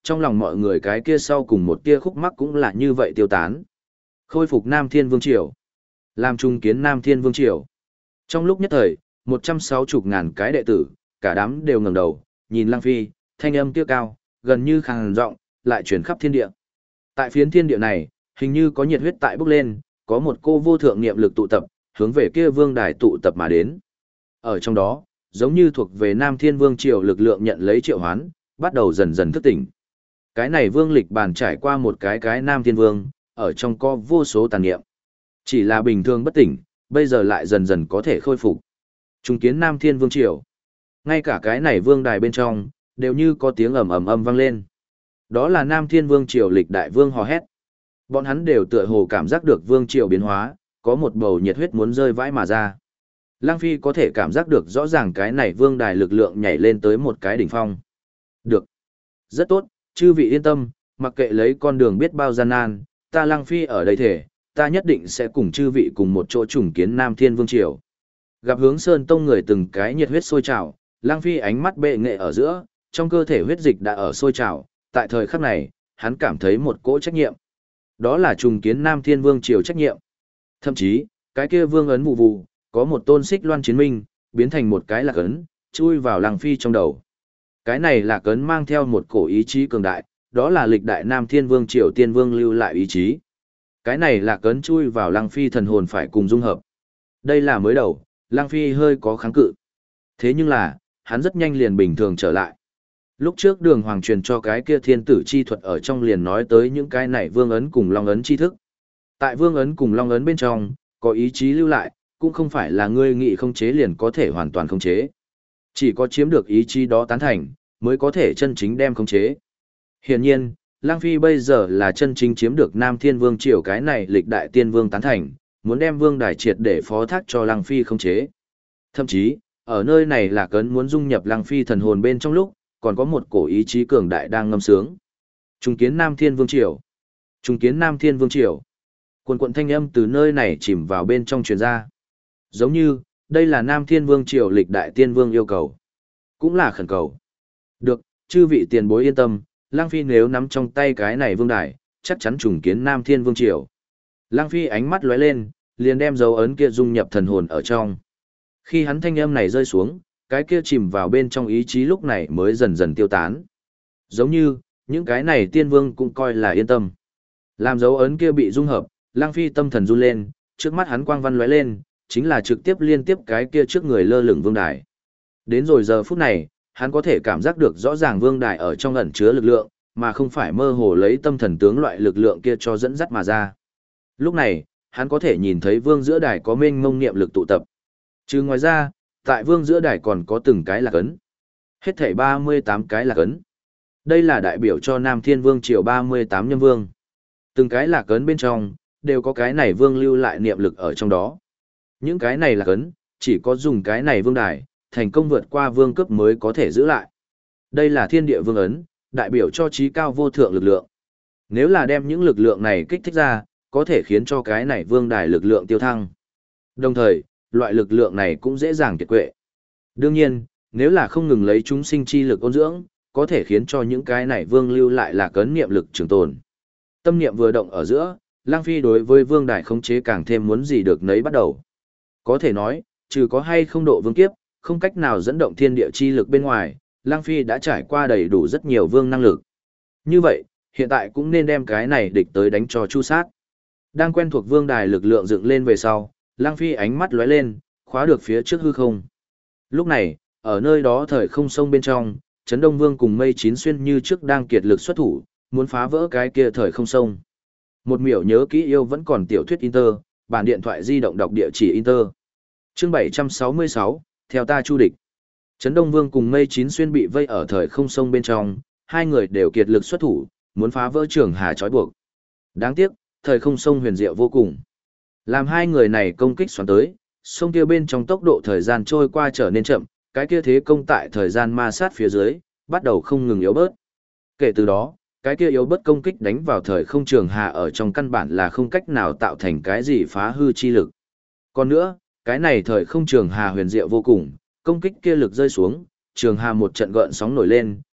trong lòng mọi người cái kia sau cùng một tia khúc mắc cũng là như vậy tiêu tán. Khôi phục Nam Thiên Vương Triều. Làm trung kiến Nam Thiên Vương Triều. Trong lúc nhất thời, 160.000 cái đệ tử, cả đám đều ngẩng đầu, nhìn Lăng Phi, thanh âm kia cao, gần như khàn giọng, lại truyền khắp thiên địa. Tại phiến thiên địa này, hình như có nhiệt huyết tại bốc lên, có một cô vô thượng niệm lực tụ tập, hướng về kia vương đài tụ tập mà đến. Ở trong đó, giống như thuộc về Nam Thiên Vương Triều lực lượng nhận lấy triệu hoán, bắt đầu dần dần thức tỉnh. Cái này vương lịch bàn trải qua một cái Nam Thiên Vương, ở trong có vô số tàn niệm. Chỉ là bình thường bất tỉnh, bây giờ lại dần dần có thể khôi phục. Trung kiến Nam Thiên Vương Triều. Ngay cả cái này vương đài bên trong, đều như có tiếng ầm ầm ầm vang lên. Đó là Nam Thiên Vương Triều lịch đại vương hò hét. Bọn hắn đều tựa hồ cảm giác được vương triều biến hóa, có một bầu nhiệt huyết muốn rơi vãi mà ra. Lăng Phi có thể cảm giác được rõ ràng cái này vương đài lực lượng nhảy lên tới một cái đỉnh phong. Được. Rất tốt, chư vị yên tâm, mặc kệ lấy con đường biết bao gian nan, ta Lăng Phi ở đây thể, ta nhất định sẽ cùng chư vị cùng một chỗ trùng kiến Nam Thiên Vương Triều. Gặp Hướng Sơn Tông người từng cái nhiệt huyết sôi trào, Lăng Phi ánh mắt bệ nghệ ở giữa, trong cơ thể huyết dịch đã ở sôi trào, tại thời khắc này, hắn cảm thấy một cỗ trách nhiệm. Đó là trùng kiến Nam Thiên Vương Triều trách nhiệm. Thậm chí, cái kia vương ấn vụ vụ, có một tôn xích loan chiến minh, biến thành một cái lạc ấn, chui vào Lăng Phi trong đầu. Cái này lạc ấn mang theo một cổ ý chí cường đại, đó là lịch đại Nam Thiên Vương Triều tiên vương lưu lại ý chí. Cái này lạc ấn chui vào Lăng Phi thần hồn phải cùng dung hợp. Đây là mới đầu, Lăng Phi hơi có kháng cự. Thế nhưng là, hắn rất nhanh liền bình thường trở lại. Lúc trước Đường Hoàng truyền cho cái kia thiên tử chi thuật ở trong liền nói tới những cái này vương ấn cùng long ấn chi thức. Tại vương ấn cùng long ấn bên trong, có ý chí lưu lại, cũng không phải là ngươi nghị không chế liền có thể hoàn toàn không chế. Chỉ có chiếm được ý chí đó tán thành, mới có thể chân chính đem không chế. Hiển nhiên, Lăng Phi bây giờ là chân chính chiếm được Nam Thiên Vương Triều cái này lịch đại tiên vương tán thành, muốn đem vương đài triệt để phó thác cho Lăng Phi không chế. Thậm chí, ở nơi này là cấn muốn dung nhập Lăng Phi thần hồn bên trong lúc, còn có một cổ ý chí cường đại đang ngâm sướng. Trung kiến Nam Thiên Vương Triều. Trung kiến Nam Thiên Vương Triều. Quần quận thanh âm từ nơi này chìm vào bên trong truyền ra. Giống như, đây là Nam Thiên Vương Triều lịch đại tiên vương yêu cầu. Cũng là khẩn cầu. Được, chư vị tiền bối yên tâm, Lăng Phi nếu nắm trong tay cái này vương đài, chắc chắn trùng kiến Nam Thiên Vương Triều. Lăng Phi ánh mắt lóe lên, liền đem dấu ấn kia dung nhập thần hồn ở trong. Khi hắn thanh âm này rơi xuống, cái kia chìm vào bên trong ý chí lúc này mới dần dần tiêu tán. Giống như, những cái này tiên vương cũng coi là yên tâm. Làm dấu ấn kia bị dung hợp, Lăng Phi tâm thần run lên, trước mắt hắn quang văn lóe lên, chính là trực tiếp liên tiếp cái kia trước người lơ lửng vương đài. Đến rồi giờ phút này, hắn có thể cảm giác được rõ ràng vương đài ở trong ẩn chứa lực lượng, mà không phải mơ hồ lấy tâm thần tướng loại lực lượng kia cho dẫn dắt mà ra. Lúc này, hắn có thể nhìn thấy vương giữa đài có mênh mông niệm lực tụ tập. Chứ ngoài ra, tại vương giữa đài còn có từng cái lạc ấn. Hết thảy 38 cái lạc ấn. Đây là đại biểu cho Nam Thiên Vương Triều 38 nhân vương. Từng cái lạc ấn bên trong, đều có cái này vương lưu lại niệm lực ở trong đó. Những cái này lạc ấn, chỉ có dùng cái này vương đài, thành công vượt qua vương cấp mới có thể giữ lại. Đây là thiên địa vương ấn, đại biểu cho trí cao vô thượng lực lượng. Nếu là đem những lực lượng này kích thích ra, có thể khiến cho cái này vương đài lực lượng tiêu thăng. Đồng thời, loại lực lượng này cũng dễ dàng kiệt quệ. Đương nhiên, nếu là không ngừng lấy chúng sinh chi lực ôn dưỡng, có thể khiến cho những cái này vương lưu lại là cấn niệm lực trường tồn. Tâm niệm vừa động ở giữa, Lăng Phi đối với vương đài khống chế càng thêm muốn gì được nấy bắt đầu. Có thể nói, trừ có hay không độ vương kiếp, không cách nào dẫn động thiên địa chi lực bên ngoài, Lăng Phi đã trải qua đầy đủ rất nhiều vương năng lực. Như vậy, hiện tại cũng nên đem cái này địch tới đánh cho chu sát. Đang quen thuộc vương đài lực lượng dựng lên về sau, Lăng Phi ánh mắt lóe lên, khóa được phía trước hư không. Lúc này, ở nơi đó thời không sông bên trong, Trấn Đông Vương cùng Mây Chín Xuyên như trước đang kiệt lực xuất thủ, muốn phá vỡ cái kia thời không sông. Một miểu nhớ kỹ yêu vẫn còn tiểu thuyết Inter, bản điện thoại di động đọc địa chỉ Inter. Chương 766, theo ta chu địch. Trấn Đông Vương cùng Mây Chín Xuyên bị vây ở thời không sông bên trong, hai người đều kiệt lực xuất thủ, muốn phá vỡ Trường Hà trói buộc. Đáng tiếc, thời không sông huyền diệu vô cùng. Làm hai người này công kích xoắn tới, sông kia bên trong tốc độ thời gian trôi qua trở nên chậm, cái kia thế công tại thời gian ma sát phía dưới, bắt đầu không ngừng yếu bớt. Kể từ đó, cái kia yếu bớt công kích đánh vào thời không Trường Hà ở trong căn bản là không cách nào tạo thành cái gì phá hư chi lực. Còn nữa, cái này thời không Trường Hà huyền diệu vô cùng, công kích kia lực rơi xuống, Trường Hà một trận gợn sóng nổi lên,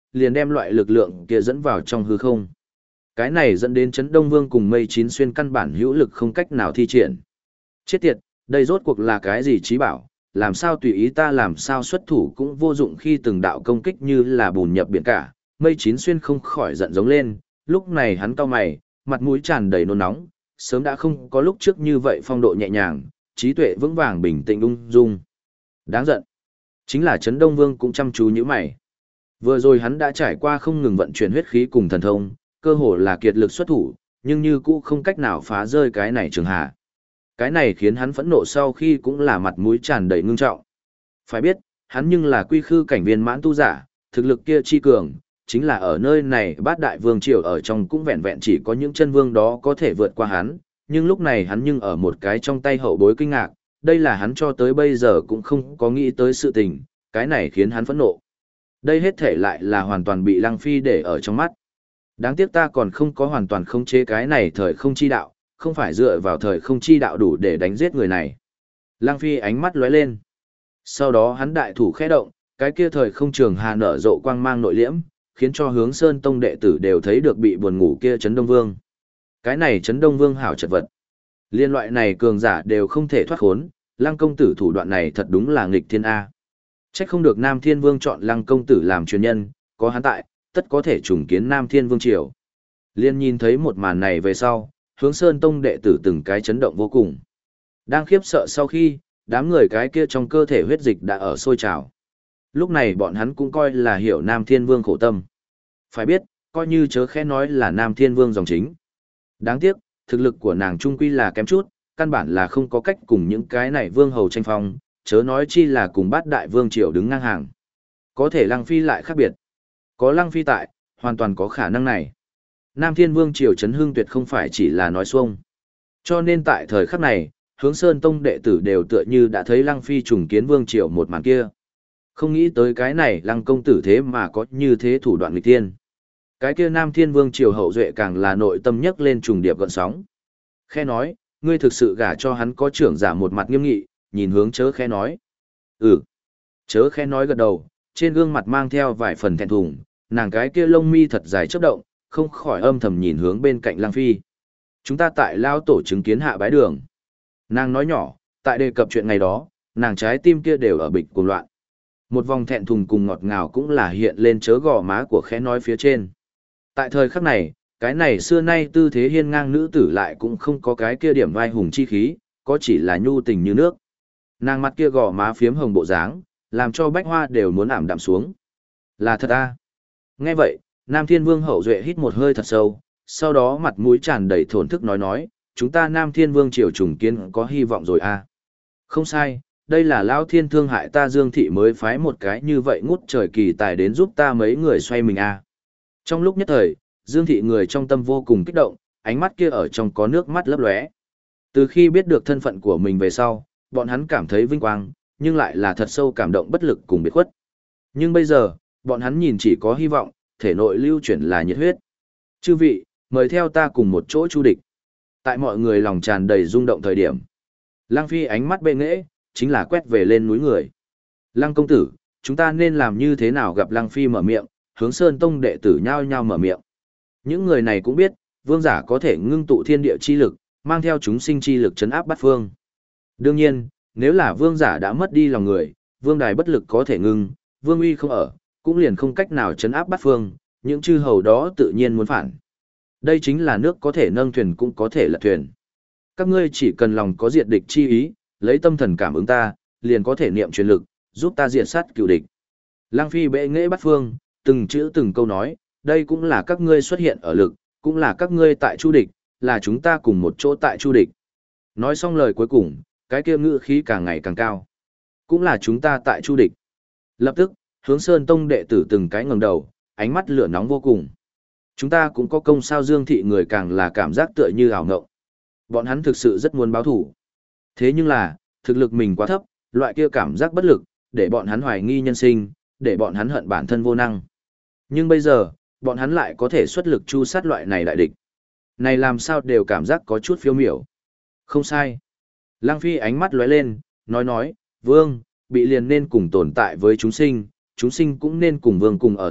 liền đem loại lực lượng kia dẫn vào trong hư không. Cái này dẫn đến Trấn Đông Vương cùng Mây Chín Xuyên căn bản hữu lực không cách nào thi triển. Chết tiệt, đây rốt cuộc là cái gì trí bảo, làm sao tùy ý ta làm sao xuất thủ cũng vô dụng khi từng đạo công kích như là bùn nhập biển cả. Mây Chín Xuyên không khỏi giận giống lên, lúc này hắn cau mày, mặt mũi tràn đầy nôn nóng, sớm đã không có lúc trước như vậy phong độ nhẹ nhàng, trí tuệ vững vàng bình tĩnh ung dung. Đáng giận. Chính là Trấn Đông Vương cũng chăm chú như mày. Vừa rồi hắn đã trải qua không ngừng vận chuyển huyết khí cùng thần thông, cơ hồ là kiệt lực xuất thủ, nhưng như cũ không cách nào phá rơi cái này trường hạ. Cái này khiến hắn phẫn nộ sau khi cũng là mặt mũi tràn đầy ngưng trọng. Phải biết, hắn nhưng là quy khư cảnh viên mãn tu giả, thực lực kia chi cường, chính là ở nơi này bát đại vương triều ở trong cũng vẹn vẹn chỉ có những chân vương đó có thể vượt qua hắn, nhưng lúc này hắn nhưng ở một cái trong tay hậu bối kinh ngạc, đây là hắn cho tới bây giờ cũng không có nghĩ tới sự tình, cái này khiến hắn phẫn nộ. Đây hết thể lại là hoàn toàn bị Lăng Phi để ở trong mắt. Đáng tiếc ta còn không có hoàn toàn khống chế cái này thời không chi đạo, không phải dựa vào thời không chi đạo đủ để đánh giết người này. Lăng Phi ánh mắt lóe lên. Sau đó hắn đại thủ khẽ động, cái kia thời không trường hà nở rộ quang mang nội liễm, khiến cho Hướng Sơn Tông đệ tử đều thấy được bị buồn ngủ kia Trấn Đông Vương. Cái này Trấn Đông Vương hảo chật vật. Liên loại này cường giả đều không thể thoát khốn, Lăng công tử thủ đoạn này thật đúng là nghịch thiên A. Trách không được Nam Thiên Vương chọn Lăng công tử làm truyền nhân, có hắn tại, tất có thể trùng kiến Nam Thiên Vương triều. Liên nhìn thấy một màn này về sau, Hướng Sơn Tông đệ tử từng cái chấn động vô cùng. Đang khiếp sợ sau khi, đám người cái kia trong cơ thể huyết dịch đã ở sôi trào. Lúc này bọn hắn cũng coi là hiểu Nam Thiên Vương khổ tâm. Phải biết, coi như chớ khẽ nói là Nam Thiên Vương dòng chính. Đáng tiếc, thực lực của nàng trung quy là kém chút, căn bản là không có cách cùng những cái này vương hầu tranh phong, chớ nói chi là cùng bát đại vương triều đứng ngang hàng. Có thể Lăng Phi lại khác biệt. Có Lăng Phi tại, hoàn toàn có khả năng này. Nam Thiên Vương triều chấn hưng tuyệt không phải chỉ là nói xuông. Cho nên tại thời khắc này, Hướng Sơn Tông đệ tử đều tựa như đã thấy Lăng Phi trùng kiến vương triều một màn kia. Không nghĩ tới cái này Lăng công tử thế mà có như thế thủ đoạn nghịch thiên. Cái kia Nam Thiên Vương triều hậu duệ càng là nội tâm nhất lên trùng điệp gợn sóng. Khe nói, ngươi thực sự gả cho hắn có trưởng giả một mặt nghiêm nghị, nhìn hướng chớ khe nói. Ừ. Chớ khe nói gật đầu, trên gương mặt mang theo vài phần thẹn thùng, nàng cái kia lông mi thật dài chớp động, không khỏi âm thầm nhìn hướng bên cạnh Lăng Phi. Chúng ta tại lao tổ chứng kiến hạ bái đường. Nàng nói nhỏ, tại đề cập chuyện ngày đó, nàng trái tim kia đều ở bịch cuồng loạn. Một vòng thẹn thùng cùng ngọt ngào cũng là hiện lên chớ gò má của khẽ nói phía trên. Tại thời khắc này, cái này xưa nay tư thế hiên ngang nữ tử lại cũng không có cái kia điểm vai hùng chi khí, có chỉ là nhu tình như nước. Nàng mặt kia gò má phiếm hồng bộ dáng, làm cho bách hoa đều muốn ảm đạm xuống. Là thật à? Nghe vậy, Nam Thiên Vương hậu duệ hít một hơi thật sâu, sau đó mặt mũi tràn đầy thổn thức nói, chúng ta Nam Thiên Vương triều trùng kiến có hy vọng rồi à? Không sai, đây là Lão Thiên thương hại ta Dương Thị mới phái một cái như vậy ngút trời kỳ tài đến giúp ta mấy người xoay mình à. Trong lúc nhất thời, Dương Thị người trong tâm vô cùng kích động, ánh mắt kia ở trong có nước mắt lấp lóe. Từ khi biết được thân phận của mình về sau, bọn hắn cảm thấy vinh quang, nhưng lại là thật sâu cảm động bất lực cùng biệt khuất. Nhưng bây giờ, bọn hắn nhìn chỉ có hy vọng, thể nội lưu chuyển là nhiệt huyết. Chư vị, mời theo ta cùng một chỗ chu địch. Tại mọi người lòng tràn đầy rung động thời điểm, Lăng Phi ánh mắt bệ nghễ, chính là quét về lên núi người. Lăng công tử, chúng ta nên làm như thế nào? Gặp Lăng Phi mở miệng, Hướng Sơn Tông đệ tử nhao nhao mở miệng. Những người này cũng biết, vương giả có thể ngưng tụ thiên địa chi lực, mang theo chúng sinh chi lực chấn áp bát phương. Đương nhiên, nếu là vương giả đã mất đi lòng người, vương đài bất lực có thể ngưng, vương uy không ở, cũng liền không cách nào chấn áp bát phương, những chư hầu đó tự nhiên muốn phản. Đây chính là nước có thể nâng thuyền cũng có thể lật thuyền. Các ngươi chỉ cần lòng có diệt địch chi ý, lấy tâm thần cảm ứng ta, liền có thể niệm truyền lực, giúp ta diệt sát cựu địch. Lăng Phi bệ nghệ bát phương, từng chữ từng câu nói, đây cũng là các ngươi xuất hiện ở lực, cũng là các ngươi tại chu địch, là chúng ta cùng một chỗ tại chu địch. Nói xong lời cuối cùng, cái kia ngữ khí càng ngày càng cao. Cũng là chúng ta tại chu địch. Lập tức, Hướng Sơn Tông đệ tử từng cái ngẩng đầu, ánh mắt lửa nóng vô cùng. Chúng ta cũng có công sao? Dương Thị người càng là cảm giác tựa như ảo ngộng. Bọn hắn thực sự rất muốn báo thủ. Thế nhưng là, thực lực mình quá thấp, loại kia cảm giác bất lực, để bọn hắn hoài nghi nhân sinh, để bọn hắn hận bản thân vô năng. Nhưng bây giờ, bọn hắn lại có thể xuất lực chu sát loại này đại địch. Này làm sao đều cảm giác có chút phiêu miểu. Không sai. Lăng Phi ánh mắt lóe lên, nói, vương, bị liền nên cùng tồn tại với chúng sinh cũng nên cùng vương cùng ở tại,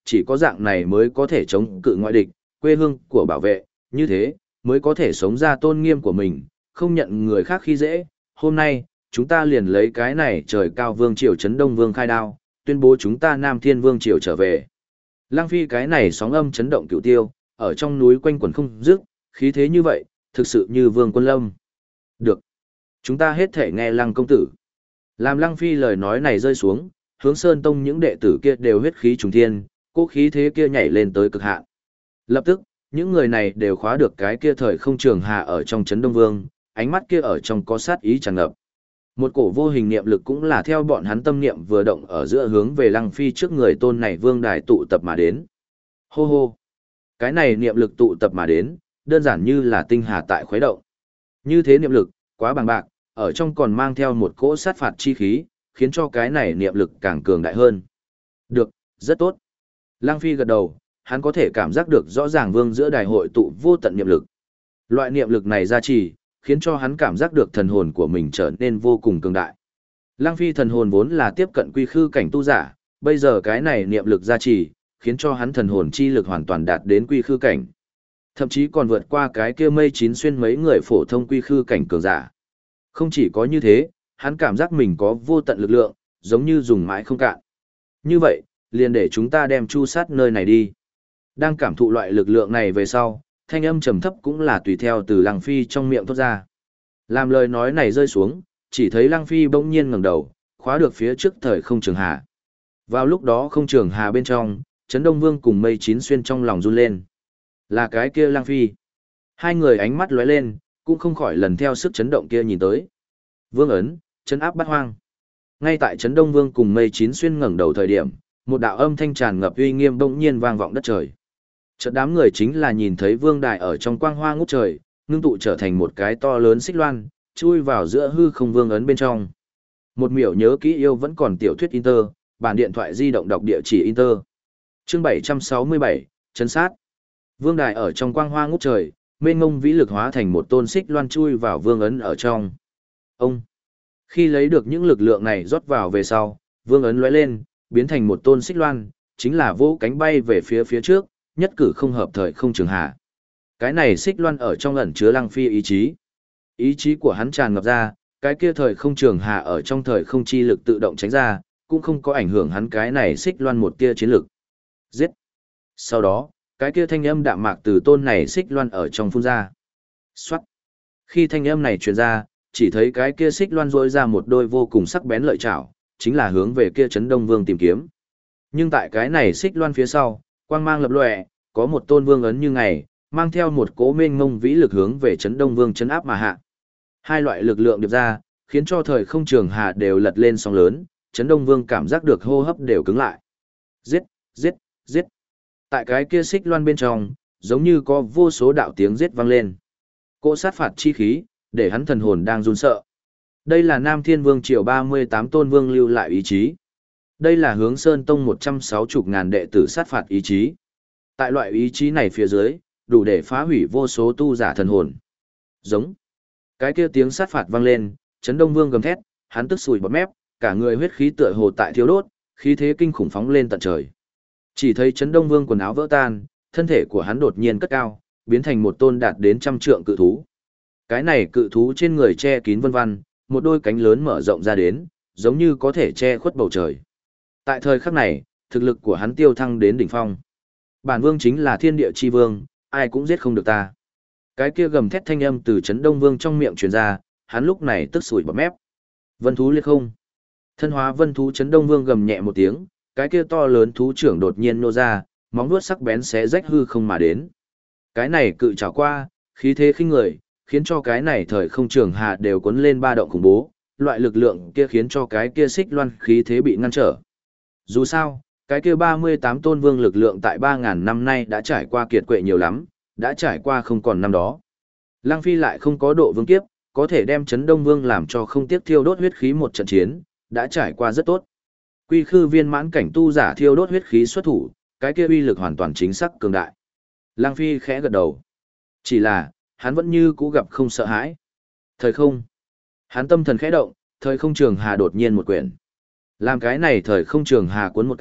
chỉ có dạng này mới có thể chống cự ngoại địch, quê hương của bảo vệ, như thế, mới có thể sống ra tôn nghiêm của mình, không nhận người khác khi dễ. Hôm nay, chúng ta liền lấy cái này trời cao vương triều Trấn Đông Vương khai đao, tuyên bố chúng ta Nam Thiên Vương triều trở về. Lăng Phi cái này sóng âm chấn động cửu tiêu, ở trong núi quanh quẩn không dứt, khí thế như vậy, thực sự như vương quân lâm. Được. Chúng ta hết thể nghe Lăng công tử. Làm Lăng Phi lời nói này rơi xuống, hướng Sơn Tông những đệ tử kia đều huyết khí trùng thiên, cố khí thế kia nhảy lên tới cực hạn. Lập tức, những người này đều khóa được cái kia thời không trường hà ở trong chấn Đông Vương, ánh mắt kia ở trong có sát ý tràn ngập. Một cổ vô hình niệm lực cũng là theo bọn hắn tâm niệm vừa động ở giữa hướng về Lăng Phi trước người tôn này vương đài tụ tập mà đến. Hô hô. Cái này niệm lực tụ tập mà đến, đơn giản như là tinh hà tại khuấy động. Như thế niệm lực, quá bằng bạc, ở trong còn mang theo một cỗ sát phạt chi khí, khiến cho cái này niệm lực càng cường đại hơn. Được, rất tốt. Lăng Phi gật đầu, hắn có thể cảm giác được rõ ràng vương giữa đài hội tụ vô tận niệm lực. Loại niệm lực này gia trì, khiến cho hắn cảm giác được thần hồn của mình trở nên vô cùng cường đại. Lăng Phi thần hồn vốn là tiếp cận quy khư cảnh tu giả, bây giờ cái này niệm lực gia trì, khiến cho hắn thần hồn chi lực hoàn toàn đạt đến quy khư cảnh. Thậm chí còn vượt qua cái kia mây chín xuyên mấy người phổ thông quy khư cảnh cường giả. Không chỉ có như thế, hắn cảm giác mình có vô tận lực lượng, giống như dùng mãi không cạn. Như vậy, liền để chúng ta đem chu sát nơi này đi. Đang cảm thụ loại lực lượng này về sau, thanh âm trầm thấp cũng là tùy theo từ Lăng Phi trong miệng thốt ra. Làm lời nói này rơi xuống, chỉ thấy Lăng Phi bỗng nhiên ngẩng đầu, khóa được phía trước thời không trường hà. Vào lúc đó không trường hà bên trong, Trấn Đông Vương cùng Mây Chín Xuyên trong lòng run lên. Là cái kia Lăng Phi. Hai người ánh mắt lóe lên, cũng không khỏi lần theo sức chấn động kia nhìn tới. Vương ấn, chấn áp bát hoang. Ngay tại Trấn Đông Vương cùng Mây Chín Xuyên ngẩng đầu thời điểm, một đạo âm thanh tràn ngập uy nghiêm bỗng nhiên vang vọng đất trời. Chợt đám người chính là nhìn thấy vương đài ở trong quang hoa ngút trời, ngưng tụ trở thành một cái to lớn xích loan, chui vào giữa hư không vương ấn bên trong. Một miểu nhớ kỹ yêu vẫn còn tiểu thuyết Inter, bản điện thoại di động đọc địa chỉ Inter. Chương 767, chấn sát. Vương đài ở trong quang hoa ngút trời, mênh mông vĩ lực hóa thành một tôn xích loan chui vào vương ấn ở trong. Ông. Khi lấy được những lực lượng này rót vào về sau, vương ấn lóe lên, biến thành một tôn xích loan, chính là vỗ cánh bay về phía trước, nhất cử không hợp thời không trường hạ. Cái này xích loan ở trong ẩn chứa Lăng Phi ý chí. Ý chí của hắn tràn ngập ra, cái kia thời không trường hạ ở trong thời không chi lực tự động tránh ra, cũng không có ảnh hưởng hắn cái này xích loan một tia chiến lực. Giết. Sau đó, cái kia thanh âm đạm mạc từ tôn này xích loan ở trong phun ra. Xoát. Khi thanh âm này truyền ra, chỉ thấy cái kia xích loan rỗi ra một đôi vô cùng sắc bén lợi chảo, chính là hướng về kia Trấn Đông Vương tìm kiếm. Nhưng tại cái này xích loan phía sau, quang mang lập lòe, có một tôn vương ấn như ngày, mang theo một cỗ mênh mông vĩ lực hướng về Trấn Đông Vương chấn áp mà hạ. Hai loại lực lượng điệp ra, khiến cho thời không trường hà đều lật lên sóng lớn, Trấn Đông Vương cảm giác được hô hấp đều cứng lại. Giết, giết, giết. Tại cái kia xích loan bên trong, giống như có vô số đạo tiếng giết vang lên. Cỗ sát phạt chi khí, để hắn thần hồn đang run sợ. Đây là Nam Thiên Vương triều 38 tôn vương lưu lại ý chí. Đây là hướng Sơn Tông 160.000 đệ tử sát phạt ý chí. Tại loại ý chí này phía dưới, đủ để phá hủy vô số tu giả thần hồn. Giống. Cái kia tiếng sát phạt vang lên, Trấn Đông Vương gầm thét, hắn tức sùi bọt mép, cả người huyết khí tựa hồ tại thiêu đốt, khí thế kinh khủng phóng lên tận trời. Chỉ thấy Trấn Đông Vương quần áo vỡ tan, thân thể của hắn đột nhiên cất cao, biến thành một tôn đạt đến 100 trượng cự thú. Cái này cự thú trên người che kín vân vân, một đôi cánh lớn mở rộng ra đến, giống như có thể che khuất bầu trời. Tại thời khắc này, thực lực của hắn tiêu thăng đến đỉnh phong. Bản vương chính là thiên địa chi vương, ai cũng giết không được ta. Cái kia gầm thét thanh âm từ Trấn Đông Vương trong miệng truyền ra, hắn lúc này tức sủi bọt mép. Vân thú liệt không. Thân hóa vân thú Trấn Đông Vương gầm nhẹ một tiếng, cái kia to lớn thú trưởng đột nhiên nô ra, móng vuốt sắc bén xé rách hư không mà đến. Cái này cự trảo qua, khí thế khinh người, khiến cho cái này thời không trường hà đều cuốn lên ba động khủng bố, loại lực lượng kia khiến cho cái kia xích loan khí thế bị ngăn trở. Dù sao, cái kia 38 tôn vương lực lượng tại 3.000 năm nay đã trải qua kiệt quệ nhiều lắm, đã trải qua không còn năm đó. Lăng Phi lại không có độ vương kiếp, có thể đem Trấn Đông Vương làm cho không tiếc thiêu đốt huyết khí một trận chiến, đã trải qua rất tốt. Quy khư viên mãn cảnh tu giả thiêu đốt huyết khí xuất thủ, cái kia uy lực hoàn toàn chính xác cường đại. Lăng Phi khẽ gật đầu. Chỉ là, hắn vẫn như cũ gặp không sợ hãi. Thời không. Hắn tâm thần khẽ động, thời không trường hà đột nhiên một quyển. Làm cái này thời không trường hà cuốn một cái,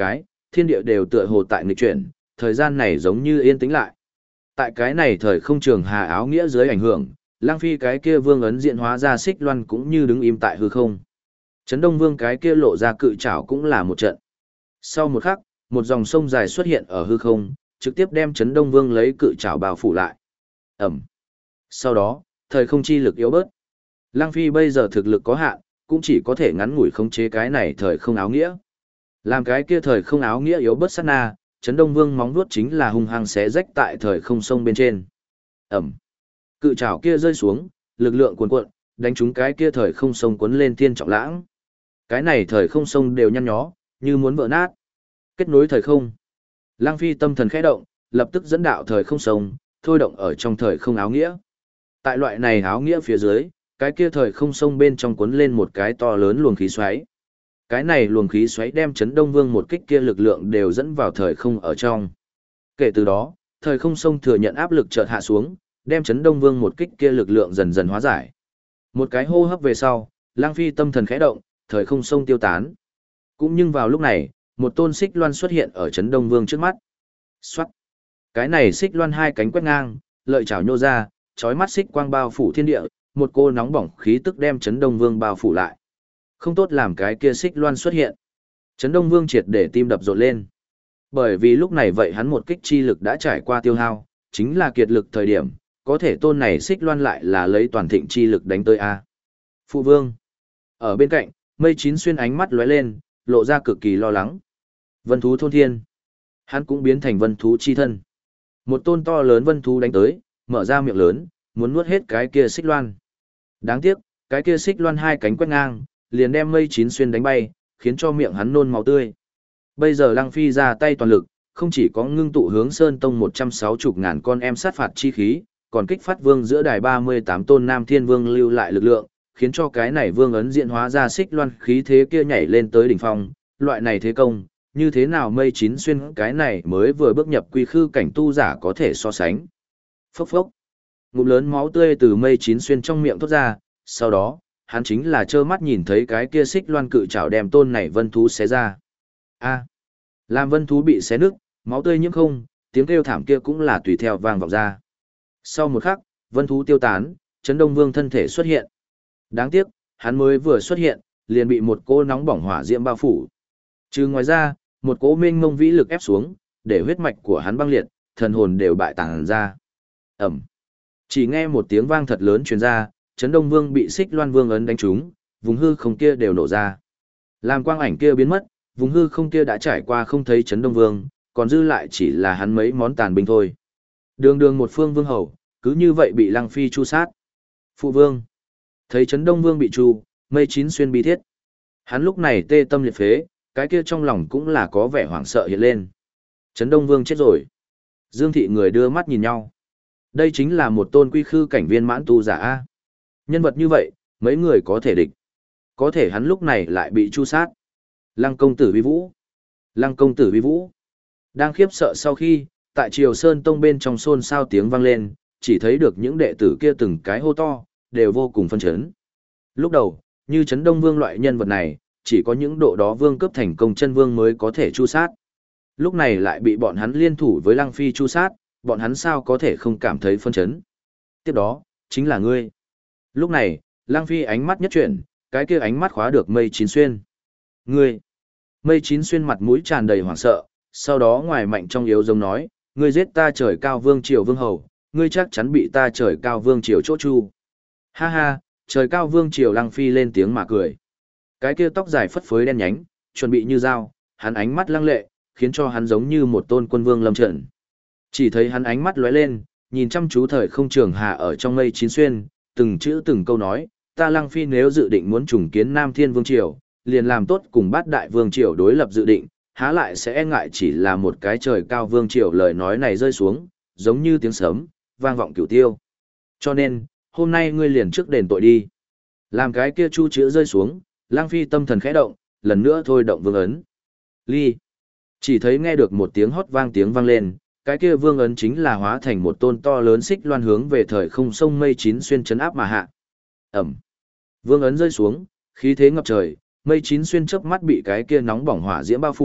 thiên địa đều tựa hồ tại nghịch chuyển, thời gian này giống như yên tĩnh lại. Tại cái này thời không trường hà áo nghĩa dưới ảnh hưởng, Lăng Phi cái kia vương ấn diện hóa ra xích loan cũng như đứng im tại hư không. Trấn Đông Vương cái kia lộ ra cự trảo cũng là một trận. Sau một khắc, một dòng sông dài xuất hiện ở hư không, trực tiếp đem Trấn Đông Vương lấy cự trảo bao phủ lại. Ẩm. Sau đó, thời không chi lực yếu bớt. Lăng Phi bây giờ thực lực có hạn, cũng chỉ có thể ngắn ngủi khống chế cái này thời không áo nghĩa. Làm cái kia thời không áo nghĩa yếu bớt sát na, Trấn Đông Vương móng vuốt chính là hung hăng xé rách tại thời không sông bên trên. Ẩm. Cự trảo kia rơi xuống, lực lượng cuồn cuộn, đánh trúng cái kia thời không sông cuốn lên thiên trọng lãng. Cái này thời không sông đều nhăn nhó, như muốn vỡ nát. Kết nối thời không. Lăng Phi tâm thần khẽ động, lập tức dẫn đạo thời không sông, thôi động ở trong thời không áo nghĩa. Tại loại này áo nghĩa phía dưới, cái kia thời không sông bên trong cuốn lên một cái to lớn luồng khí xoáy. Cái này luồng khí xoáy đem Trấn Đông Vương một kích kia lực lượng đều dẫn vào thời không ở trong. Kể từ đó, thời không sông thừa nhận áp lực chợt hạ xuống, đem Trấn Đông Vương một kích kia lực lượng dần dần hóa giải. Một cái hô hấp về sau, Lang Phi tâm thần khẽ động, thời không sông tiêu tán. Cũng nhưng vào lúc này, một tôn xích loan xuất hiện ở Trấn Đông Vương trước mắt. Xoát. Cái này xích loan hai cánh quét ngang, lợi chảo nhô ra, chói mắt xích quang bao phủ thiên địa, một cô nóng bỏng khí tức đem Trấn Đông Vương bao phủ lại. Không tốt làm cái kia xích loan xuất hiện. Trấn Đông Vương triệt để tim đập rộn lên. Bởi vì lúc này vậy hắn một kích chi lực đã trải qua tiêu hao, chính là kiệt lực thời điểm, có thể tôn này xích loan lại là lấy toàn thịnh chi lực đánh tới A. Phụ vương. Ở bên cạnh, Mây Chín Xuyên ánh mắt lóe lên, lộ ra cực kỳ lo lắng. Vân thú thôn thiên. Hắn cũng biến thành vân thú chi thân. Một tôn to lớn vân thú đánh tới, mở ra miệng lớn, muốn nuốt hết cái kia xích loan. Đáng tiếc, cái kia xích loan hai cánh quét ngang, liền đem Mây Chín Xuyên đánh bay, khiến cho miệng hắn nôn máu tươi. Bây giờ Lăng Phi ra tay toàn lực, không chỉ có ngưng tụ hướng Sơn Tông 160.000 con em sát phạt chi khí, còn kích phát vương giữa đài 38 tôn Nam Thiên Vương lưu lại lực lượng, khiến cho cái này vương ấn diễn hóa ra xích loan khí thế kia nhảy lên tới đỉnh phong, loại này thế công, như thế nào Mây Chín Xuyên cái này mới vừa bước nhập quy khư cảnh tu giả có thể so sánh. Phốc phốc. Ngụm lớn máu tươi từ Mây Chín Xuyên trong miệng thoát ra, sau đó, hắn chính là trơ mắt nhìn thấy cái kia xích loan cự trảo đem tôn này vân thú xé ra. A. Làm vân thú bị xé nứt, máu tươi nhiễm không, tiếng kêu thảm kia cũng là tùy theo vang vọng ra. Sau một khắc, vân thú tiêu tán, Trấn Đông Vương thân thể xuất hiện. Đáng tiếc, hắn mới vừa xuất hiện, liền bị một cỗ nóng bỏng hỏa diễm bao phủ. Trừ ngoài ra, một cỗ mênh mông vĩ lực ép xuống, để huyết mạch của hắn băng liệt, thần hồn đều bại tàng ra. Ẩm. Chỉ nghe một tiếng vang thật lớn truyền ra, Trấn Đông Vương bị xích loan vương ấn đánh trúng, vùng hư không kia đều nổ ra. Làm quang ảnh kia biến mất, vùng hư không kia đã trải qua không thấy Trấn Đông Vương, còn dư lại chỉ là hắn mấy món tàn binh thôi. Đường đường một phương vương hầu, cứ như vậy bị Lăng Phi chu sát. Phụ vương. Thấy Trấn Đông Vương bị chu, Mây Chín Xuyên bi thiết. Hắn lúc này tê tâm liệt phế, cái kia trong lòng cũng là có vẻ hoảng sợ hiện lên. Trấn Đông Vương chết rồi. Dương thị người đưa mắt nhìn nhau. Đây chính là một tôn quy khư cảnh viên mãn tu giả A. Nhân vật như vậy, mấy người có thể địch. Có thể hắn lúc này lại bị chu sát. Lăng công tử vi vũ. Lăng công tử vi vũ. Đang khiếp sợ sau khi, tại Triều Sơn Tông bên trong xôn xao tiếng vang lên, chỉ thấy được những đệ tử kia từng cái hô to, đều vô cùng phân chấn. Lúc đầu, như Trấn Đông Vương loại nhân vật này, chỉ có những độ đó vương cấp thành công chân vương mới có thể chu sát. Lúc này lại bị bọn hắn liên thủ với Lăng Phi chu sát, bọn hắn sao có thể không cảm thấy phân chấn. Tiếp đó, chính là ngươi. Lúc này, Lăng Phi ánh mắt nhất chuyển, cái kia ánh mắt khóa được Mây Chín Xuyên. Ngươi. Mây Chín Xuyên mặt mũi tràn đầy hoảng sợ, sau đó ngoài mạnh trong yếu giống nói, ngươi giết ta trời cao vương triều vương hầu, ngươi chắc chắn bị ta trời cao vương triều chỗ chu. Ha ha, trời cao vương triều. Lăng Phi lên tiếng mà cười. Cái kia tóc dài phất phới đen nhánh, chuẩn bị như dao, hắn ánh mắt lăng lệ, khiến cho hắn giống như một tôn quân vương lâm trận. Chỉ thấy hắn ánh mắt lóe lên, nhìn chăm chú thời không trường hà ở trong Mây Chín Xuyên, từng chữ từng câu nói, ta Lăng Phi nếu dự định muốn trùng kiến Nam Thiên Vương Triều, liền làm tốt cùng Bát Đại Vương Triều đối lập dự định, há lại sẽ e ngại chỉ là một cái trời cao Vương Triều. Lời nói này rơi xuống, giống như tiếng sấm, vang vọng cửu tiêu. Cho nên, hôm nay ngươi liền trước đền tội đi. Làm cái kia chu chữ rơi xuống, Lăng Phi tâm thần khẽ động, lần nữa thôi động vương ấn. Ly. Chỉ thấy nghe được một tiếng hót vang tiếng vang lên, cái kia vương ấn chính là hóa thành một tôn to lớn xích loan hướng về thời không sông Mây Chín Xuyên chấn áp mà hạ. Ẩm. Vương ấn rơi xuống, khí thế ngập trời, Mây Chín Xuyên chớp mắt bị cái kia nóng bỏng hỏa diễm bao phủ,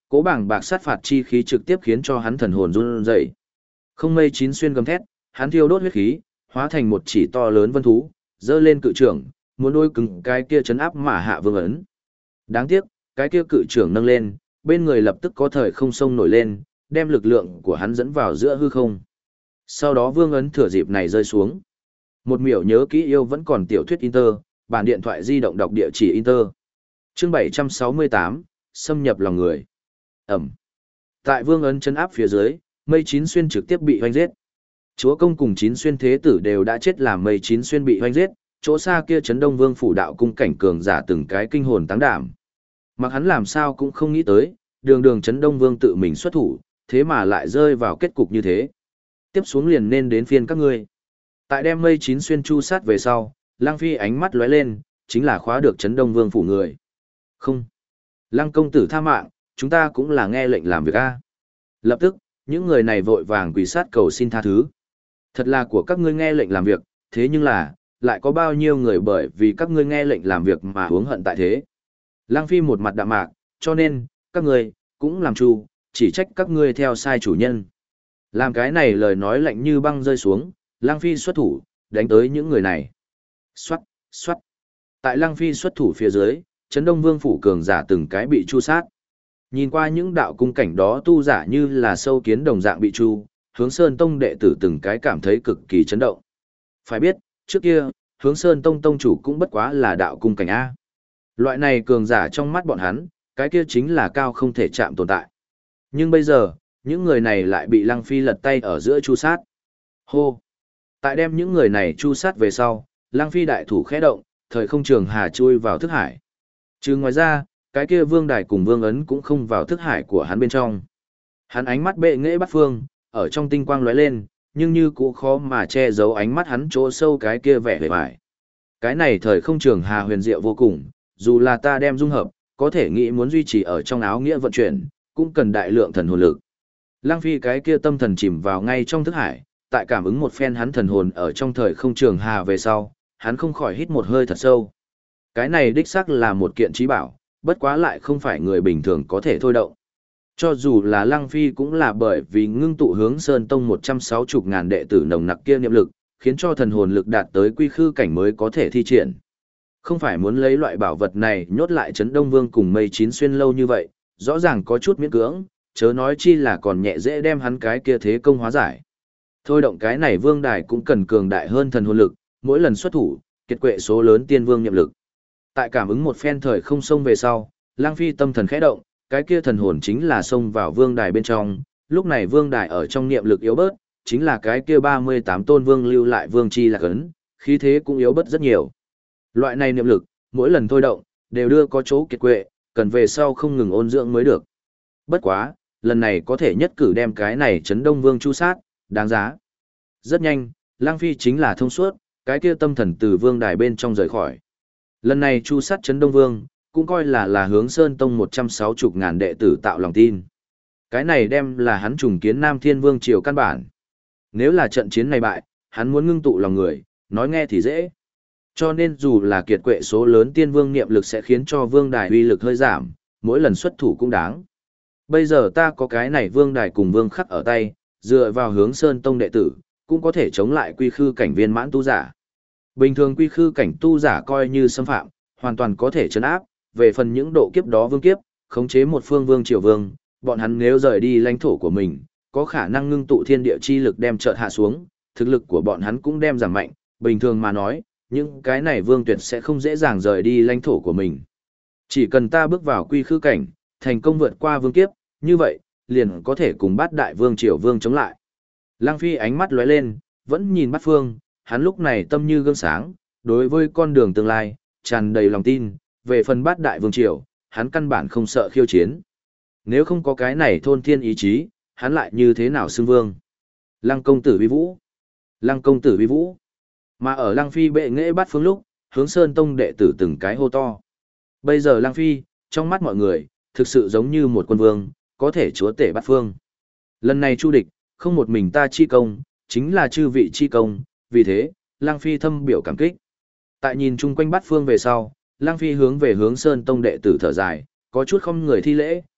Cố bảng bạc sát phạt chi khí trực tiếp khiến cho hắn thần hồn run rẩy. Không mây chín xuyên gầm thét, hắn thiêu đốt huyết khí, hóa thành một chỉ to lớn vân thú, dơ lên cự trưởng, muốn đối cứng cái kia chấn áp mà hạ vương ấn. Đáng tiếc, cái kia cự trưởng nâng lên, bên người lập tức có thời không sông nổi lên, đem lực lượng của hắn dẫn vào giữa hư không. Sau đó vương ấn thừa dịp này rơi xuống. Một miểu nhớ kỹ yêu vẫn còn tiểu thuyết Inter, bản điện thoại di động đọc địa chỉ Inter. Chương 768, xâm nhập lòng người. Ẩm. Tại vương ấn chấn áp phía dưới, mây chín xuyên trực tiếp bị hoanh giết. Chúa công cùng chín xuyên thế tử đều đã chết, làm mây chín xuyên bị hoanh giết, chỗ xa kia chấn đông vương phủ đạo cung cảnh cường giả từng cái kinh hồn táng đảm. Mặc hắn làm sao cũng không nghĩ tới, đường đường chấn đông vương tự mình xuất thủ, thế mà lại rơi vào kết cục như thế. Tiếp xuống liền nên đến phiên các ngươi. Tại đem mây chín xuyên chu sát về sau, Lăng Phi ánh mắt lóe lên, chính là khóa được chấn đông vương phủ người. Không. Lăng công tử tha mạng, chúng ta cũng là nghe lệnh làm việc a. Lập tức, những người này vội vàng quỳ sát cầu xin tha thứ. Thật là của các ngươi nghe lệnh làm việc, thế nhưng là, lại có bao nhiêu người bởi vì các ngươi nghe lệnh làm việc mà uống hận tại thế. Lăng Phi một mặt đạm mạc, cho nên, các ngươi, cũng làm chu, chỉ trách các ngươi theo sai chủ nhân. Làm cái này lời nói lạnh như băng rơi xuống, Lăng Phi xuất thủ, đánh tới những người này. Xoát, xoát. Tại Lăng Phi xuất thủ phía dưới, chấn đông vương phủ cường giả từng cái bị chu sát. Nhìn qua những đạo cung cảnh đó tu giả như là sâu kiến đồng dạng bị chu, Hướng Sơn Tông đệ tử từng cái cảm thấy cực kỳ chấn động. Phải biết, trước kia, Hướng Sơn Tông tông chủ cũng bất quá là đạo cung cảnh A. Loại này cường giả trong mắt bọn hắn, cái kia chính là cao không thể chạm tồn tại. Nhưng bây giờ, những người này lại bị Lăng Phi lật tay ở giữa chu sát. Hô! Tại đem những người này chu sát về sau, Lăng Phi đại thủ khẽ động, thời không trường hà chui vào thức hải. Trừ ngoài ra, cái kia vương đài cùng vương ấn cũng không vào thức hải của hắn bên trong. Hắn ánh mắt bệ nghệ bắt phương, ở trong tinh quang lóe lên, nhưng như cũng khó mà che giấu ánh mắt hắn chỗ sâu cái kia vẻ vẻ vải. Cái này thời không trường hà huyền diệu vô cùng, dù là ta đem dung hợp, có thể nghĩ muốn duy trì ở trong áo nghĩa vận chuyển, cũng cần đại lượng thần hồn lực. Lăng Phi cái kia tâm thần chìm vào ngay trong thức hải, tại cảm ứng một phen hắn thần hồn ở trong thời không trường hà về sau, hắn không khỏi hít một hơi thật sâu. Cái này đích xác là một kiện trí bảo, bất quá lại không phải người bình thường có thể thôi động. Cho dù là Lăng Phi cũng là bởi vì ngưng tụ Hướng Sơn Tông 160.000 đệ tử nồng nặc kia niệm lực, khiến cho thần hồn lực đạt tới quy khư cảnh mới có thể thi triển. Không phải muốn lấy loại bảo vật này nhốt lại Trấn Đông Vương cùng mây chín xuyên lâu như vậy, rõ ràng có chút miễn cưỡng, chớ nói chi là còn nhẹ dễ đem hắn cái kia thế công hóa giải. Thôi động cái này vương đài cũng cần cường đại hơn thần hồn lực, mỗi lần xuất thủ, kiệt quệ số lớn tiên vương niệm lực. Tại cảm ứng một phen thời không xông về sau, Lăng Phi tâm thần khẽ động, cái kia thần hồn chính là xông vào vương đài bên trong, lúc này vương đài ở trong niệm lực yếu bớt, chính là cái kia 38 tôn vương lưu lại vương chi là cấn, khí thế cũng yếu bớt rất nhiều. Loại này niệm lực, mỗi lần thôi động, đều đưa có chỗ kiệt quệ, cần về sau không ngừng ôn dưỡng mới được. Bất quá, lần này có thể nhất cử đem cái này chấn đông vương chu sát, đáng giá. Rất nhanh, Lăng Phi chính là thông suốt, cái kia tâm thần từ vương đài bên trong rời khỏi. Lần này chu sát chấn đông vương, cũng coi là Hướng Sơn Tông 160.000 đệ tử tạo lòng tin. Cái này đem là hắn trùng kiến Nam Thiên Vương triều căn bản. Nếu là trận chiến này bại, hắn muốn ngưng tụ lòng người, nói nghe thì dễ. Cho nên dù là kiệt quệ số lớn tiên vương niệm lực sẽ khiến cho vương đài uy lực hơi giảm, mỗi lần xuất thủ cũng đáng. Bây giờ ta có cái này vương đài cùng vương khắc ở tay, dựa vào Hướng Sơn Tông đệ tử, cũng có thể chống lại quy khư cảnh viên mãn tu giả. Bình thường quy khư cảnh tu giả coi như xâm phạm, hoàn toàn có thể trấn áp, về phần những độ kiếp đó vương kiếp, khống chế một phương vương triều vương, bọn hắn nếu rời đi lãnh thổ của mình, có khả năng ngưng tụ thiên địa chi lực đem chợt hạ xuống, thực lực của bọn hắn cũng đem giảm mạnh, bình thường mà nói, những cái này vương tuyệt sẽ không dễ dàng rời đi lãnh thổ của mình. Chỉ cần ta bước vào quy khư cảnh, thành công vượt qua vương kiếp, như vậy, liền có thể cùng bát đại vương triều vương chống lại. Lăng Phi ánh mắt lóe lên, vẫn nhìn bát phương, hắn lúc này tâm như gương sáng, đối với con đường tương lai, tràn đầy lòng tin, về phần bát đại vương triều, hắn căn bản không sợ khiêu chiến. Nếu không có cái này thôn thiên ý chí, hắn lại như thế nào xưng vương? Lăng công tử vi vũ. Lăng công tử vi vũ. Mà ở Lăng Phi bệ nghệ bát phương lúc, Hướng Sơn Tông đệ tử từng cái hô to. Bây giờ Lăng Phi, trong mắt mọi người, thực sự giống như một quân vương, có thể chúa tể bát phương. Lần này chu địch, không một mình ta chi công, chính là chư vị chi công, vì thế, Lăng Phi thâm biểu cảm kích. Tại nhìn chung quanh bát phương về sau, Lăng Phi hướng về Hướng Sơn Tông đệ tử thở dài, có chút không người thi lễ,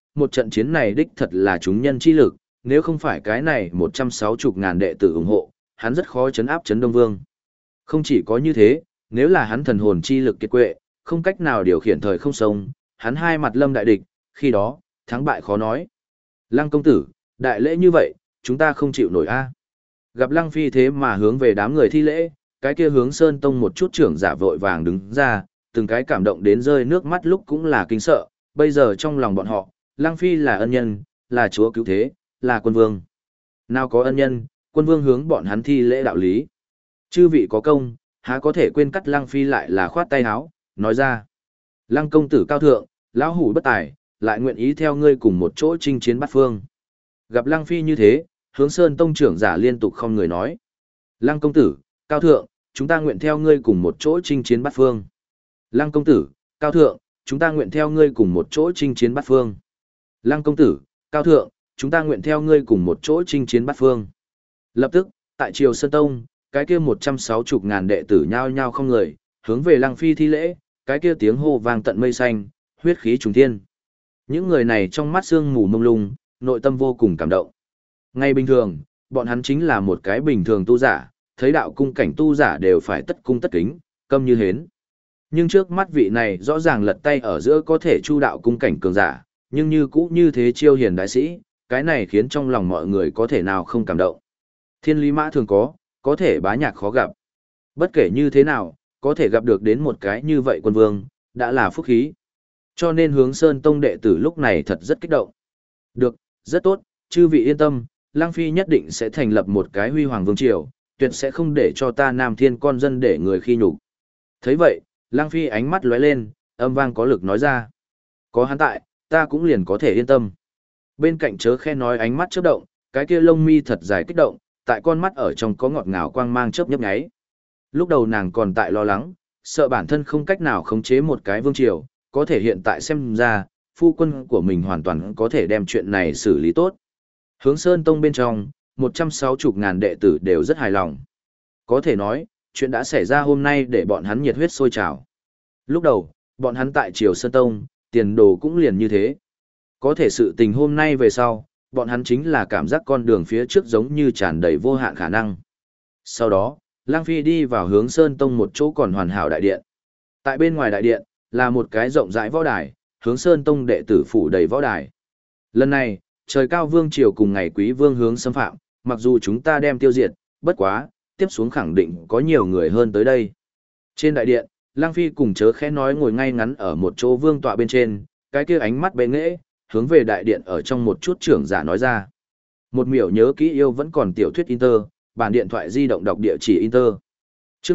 một trận chiến này đích thật là chúng nhân chi lực, nếu không phải cái này 160.000 đệ tử ủng hộ, hắn rất khó chấn áp Trấn Đông Vương. Không chỉ có như thế, nếu là hắn thần hồn chi lực kiệt quệ, không cách nào điều khiển thời không sông, hắn hai mặt lâm đại địch, khi đó, thắng bại khó nói. Lăng công tử, đại lễ như vậy, chúng ta không chịu nổi a. Gặp Lăng Phi thế mà hướng về đám người thi lễ, cái kia Hướng Sơn Tông một chút trưởng giả vội vàng đứng ra, từng cái cảm động đến rơi nước mắt lúc cũng là kinh sợ, bây giờ trong lòng bọn họ, Lăng Phi là ân nhân, là chúa cứu thế, là quân vương. Nào có ân nhân, quân vương hướng bọn hắn thi lễ đạo lý. Chư vị có công, há có thể quên cắt Lăng Phi lại là khoát tay áo, nói ra. Lăng công tử cao thượng, lão hủ bất tài, lại nguyện ý theo ngươi cùng một chỗ chinh chiến bát phương. Gặp Lăng Phi như thế, Hướng Sơn Tông trưởng giả liên tục không người nói. Lăng công tử, cao thượng, chúng ta nguyện theo ngươi cùng một chỗ chinh chiến bát phương. Lăng công tử, cao thượng, chúng ta nguyện theo ngươi cùng một chỗ chinh chiến bát phương. Lăng công tử, cao thượng, chúng ta nguyện theo ngươi cùng một chỗ chinh chiến bát phương. Lập tức, tại Triều Sơn Tông, cái kia 160.000 đệ tử nhao nhao không người, hướng về Lăng Phi thi lễ, cái kia tiếng hô vang tận mây xanh, huyết khí trùng thiên. Những người này trong mắt sương mù mông lung, nội tâm vô cùng cảm động. Ngay bình thường, bọn hắn chính là một cái bình thường tu giả, thấy đạo cung cảnh tu giả đều phải tất cung tất kính, câm như hến. Nhưng trước mắt vị này rõ ràng lật tay ở giữa có thể chu đạo cung cảnh cường giả, nhưng như cũ như thế chiêu hiền đại sĩ, cái này khiến trong lòng mọi người có thể nào không cảm động. Thiên lý mã thường có thể bá nhạc khó gặp. Bất kể như thế nào, có thể gặp được đến một cái như vậy quân vương, đã là phúc khí. Cho nên Hướng Sơn Tông đệ tử lúc này thật rất kích động. Được, rất tốt, chư vị yên tâm, Lăng Phi nhất định sẽ thành lập một cái huy hoàng vương triều, tuyệt sẽ không để cho ta Nam Thiên con dân để người khi nhục. Thấy vậy, Lăng Phi ánh mắt lóe lên, âm vang có lực nói ra. Có hắn tại, ta cũng liền có thể yên tâm. Bên cạnh Chớ Khe nói ánh mắt chớp động, cái kia lông mi thật dài kích động, tại con mắt ở trong có ngọt ngào quang mang chớp nhấp nháy. Lúc đầu nàng còn tại lo lắng, sợ bản thân không cách nào khống chế một cái vương triều, có thể hiện tại xem ra, phu quân của mình hoàn toàn có thể đem chuyện này xử lý tốt. Hướng Sơn Tông bên trong, 160.000 đệ tử đều rất hài lòng. Có thể nói, chuyện đã xảy ra hôm nay để bọn hắn nhiệt huyết sôi trào. Lúc đầu, bọn hắn tại Triều Sơn Tông, tiền đồ cũng liền như thế. Có thể sự tình hôm nay về sau, bọn hắn chính là cảm giác con đường phía trước giống như tràn đầy vô hạn khả năng. Sau đó, Lăng Phi đi vào Hướng Sơn Tông một chỗ còn hoàn hảo đại điện. Tại bên ngoài đại điện, là một cái rộng rãi võ đài, Hướng Sơn Tông đệ tử phủ đầy võ đài. Lần này, trời cao vương triều cùng ngày quý vương hướng xâm phạm, mặc dù chúng ta đem tiêu diệt, bất quá, tiếp xuống khẳng định có nhiều người hơn tới đây. Trên đại điện, Lăng Phi cùng Chớ Khẽ nói ngồi ngay ngắn ở một chỗ vương tọa bên trên, cái kia ánh mắt bệ nghệ, hướng về đại điện ở trong một chút trưởng giả nói ra. Một miểu nhớ kỹ yêu vẫn còn tiểu thuyết Inter, bản điện thoại di động đọc địa chỉ Inter. Chương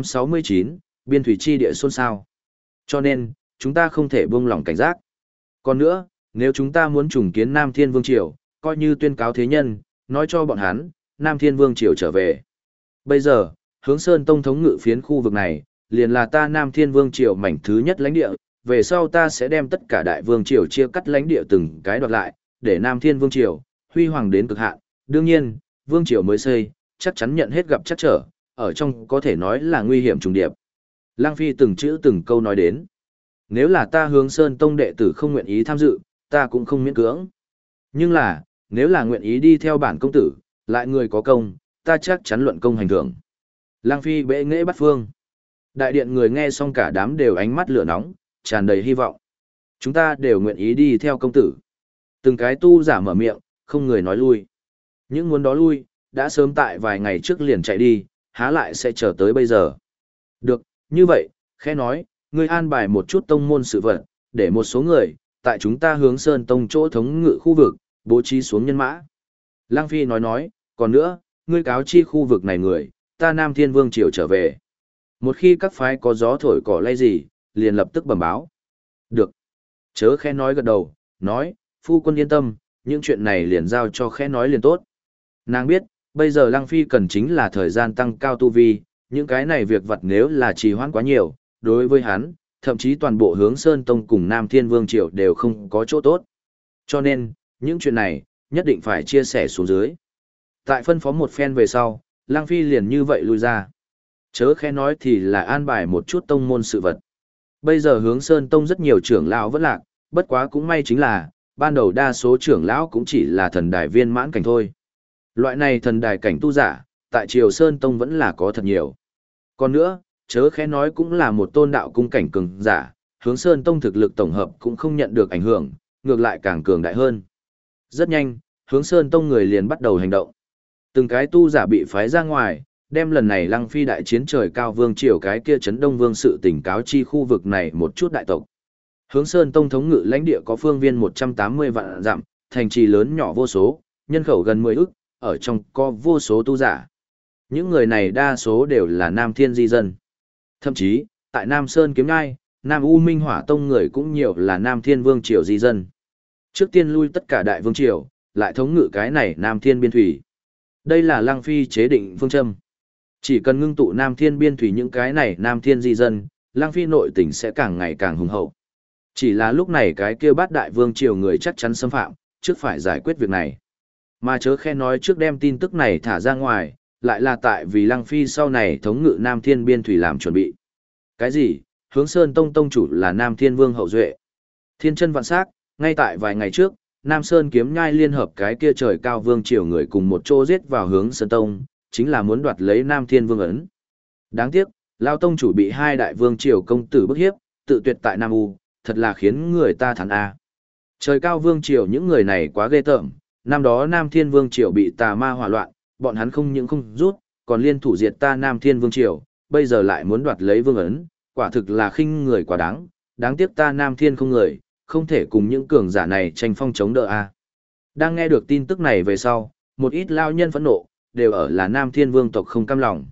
769, biên thủy chi địa xôn xao. Cho nên, chúng ta không thể buông lỏng cảnh giác. Còn nữa, nếu chúng ta muốn trùng kiến Nam Thiên Vương Triều, coi như tuyên cáo thế nhân, nói cho bọn hắn, Nam Thiên Vương Triều trở về. Bây giờ, Hướng Sơn Tông thống ngự phiến khu vực này, liền là ta Nam Thiên Vương Triều mảnh thứ nhất lãnh địa, về sau ta sẽ đem tất cả đại vương triều chia cắt lãnh địa từng cái đoạt lại, để Nam Thiên Vương Triều huy hoàng đến cực hạn. Đương nhiên, vương triều mới xây, chắc chắn nhận hết gặp chắc trở, ở trong có thể nói là nguy hiểm trùng điệp. Lăng Phi từng chữ từng câu nói đến. Nếu là ta Hướng Sơn Tông đệ tử không nguyện ý tham dự, ta cũng không miễn cưỡng. Nhưng là, nếu là nguyện ý đi theo bản công tử, lại người có công, ta chắc chắn luận công hành thưởng. Lăng Phi bệ nghệ bắt phương. Đại điện người nghe xong cả đám đều ánh mắt lửa nóng, tràn đầy hy vọng. Chúng ta đều nguyện ý đi theo công tử. Từng cái tu giả mở miệng, không người nói lui. Những muốn đó lui, đã sớm tại vài ngày trước liền chạy đi, há lại sẽ chờ tới bây giờ. Được, như vậy, khẽ nói, ngươi an bài một chút tông môn sự vật, để một số người, tại chúng ta Hướng Sơn Tông chỗ thống ngự khu vực, bố trí xuống nhân mã. Lăng Phi nói, còn nữa, ngươi cáo chi khu vực này người, ta Nam Thiên Vương Triều trở về. Một khi các phái có gió thổi cỏ lay gì, liền lập tức bẩm báo. Được. Chớ Khẽ nói gật đầu, nói, phu quân yên tâm, những chuyện này liền giao cho Khẽ nói liền tốt. Nàng biết, bây giờ Lăng Phi cần chính là thời gian tăng cao tu vi, những cái này việc vặt nếu là trì hoãn quá nhiều, đối với hắn, thậm chí toàn bộ Hướng Sơn Tông cùng Nam Thiên Vương Triều đều không có chỗ tốt. Cho nên, những chuyện này, nhất định phải chia sẻ xuống dưới. Tại phân phó một phen về sau, Lăng Phi liền như vậy lui ra. Chớ Khẽ nói thì là an bài một chút tông môn sự vật. Bây giờ Hướng Sơn Tông rất nhiều trưởng lão vẫn lạc, bất quá cũng may chính là, ban đầu đa số trưởng lão cũng chỉ là thần đài viên mãn cảnh thôi. Loại này thần đài cảnh tu giả, tại Triều Sơn Tông vẫn là có thật nhiều. Còn nữa, chớ khẽ nói cũng là một tôn đạo cung cảnh cường giả, Hướng Sơn Tông thực lực tổng hợp cũng không nhận được ảnh hưởng, ngược lại càng cường đại hơn. Rất nhanh, Hướng Sơn Tông người liền bắt đầu hành động. Từng cái tu giả bị phái ra ngoài, đem lần này Lăng Phi đại chiến trời cao vương triều cái kia chấn Đông Vương sự tỉnh cáo chi khu vực này một chút đại tộc. Hướng Sơn Tông thống ngự lãnh địa có phương viên 180 vạn dặm, thành trì lớn nhỏ vô số, nhân khẩu gần 10 ức, ở trong có vô số tu giả. Những người này đa số đều là Nam Thiên di dân. Thậm chí, tại Nam Sơn Kiếm Ngai, Nam U Minh Hỏa Tông người cũng nhiều là Nam Thiên Vương triều di dân. Trước tiên lui tất cả đại vương triều, lại thống ngự cái này Nam Thiên biên thủy. Đây là Lăng Phi chế định phương châm. Chỉ cần ngưng tụ Nam Thiên biên thủy những cái này Nam Thiên di dân, Lăng Phi nội tỉnh sẽ càng ngày càng hùng hậu. Chỉ là lúc này cái kia bát đại vương triều người chắc chắn xâm phạm, trước phải giải quyết việc này. Mà chớ khe nói trước đem tin tức này thả ra ngoài, lại là tại vì Lăng Phi sau này thống ngự Nam Thiên biên thủy làm chuẩn bị. Cái gì? Hướng Sơn Tông tông chủ là Nam Thiên Vương hậu duệ. Thiên chân vạn sắc, ngay tại vài ngày trước, Nam Sơn Kiếm Nhai liên hợp cái kia trời cao vương triều người cùng một chỗ giết vào Hướng Sơn Tông, chính là muốn đoạt lấy Nam Thiên Vương ấn. Đáng tiếc, Lao tông chủ bị hai đại vương triều công tử bức hiếp, tự tuyệt tại Nam U, thật là khiến người ta thán a. Trời cao vương triều những người này quá ghê tởm, năm đó Nam Thiên Vương triều bị tà ma hỏa loạn, bọn hắn không những không rút, còn liên thủ diệt ta Nam Thiên Vương triều, bây giờ lại muốn đoạt lấy vương ấn, quả thực là khinh người quá đáng, đáng tiếc ta Nam Thiên không người, không thể cùng những cường giả này tranh phong chống đỡ a. Đang nghe được tin tức này về sau, một ít lao nhân phẫn nộ, đều ở là Nam Thiên Vương tộc không cam lòng.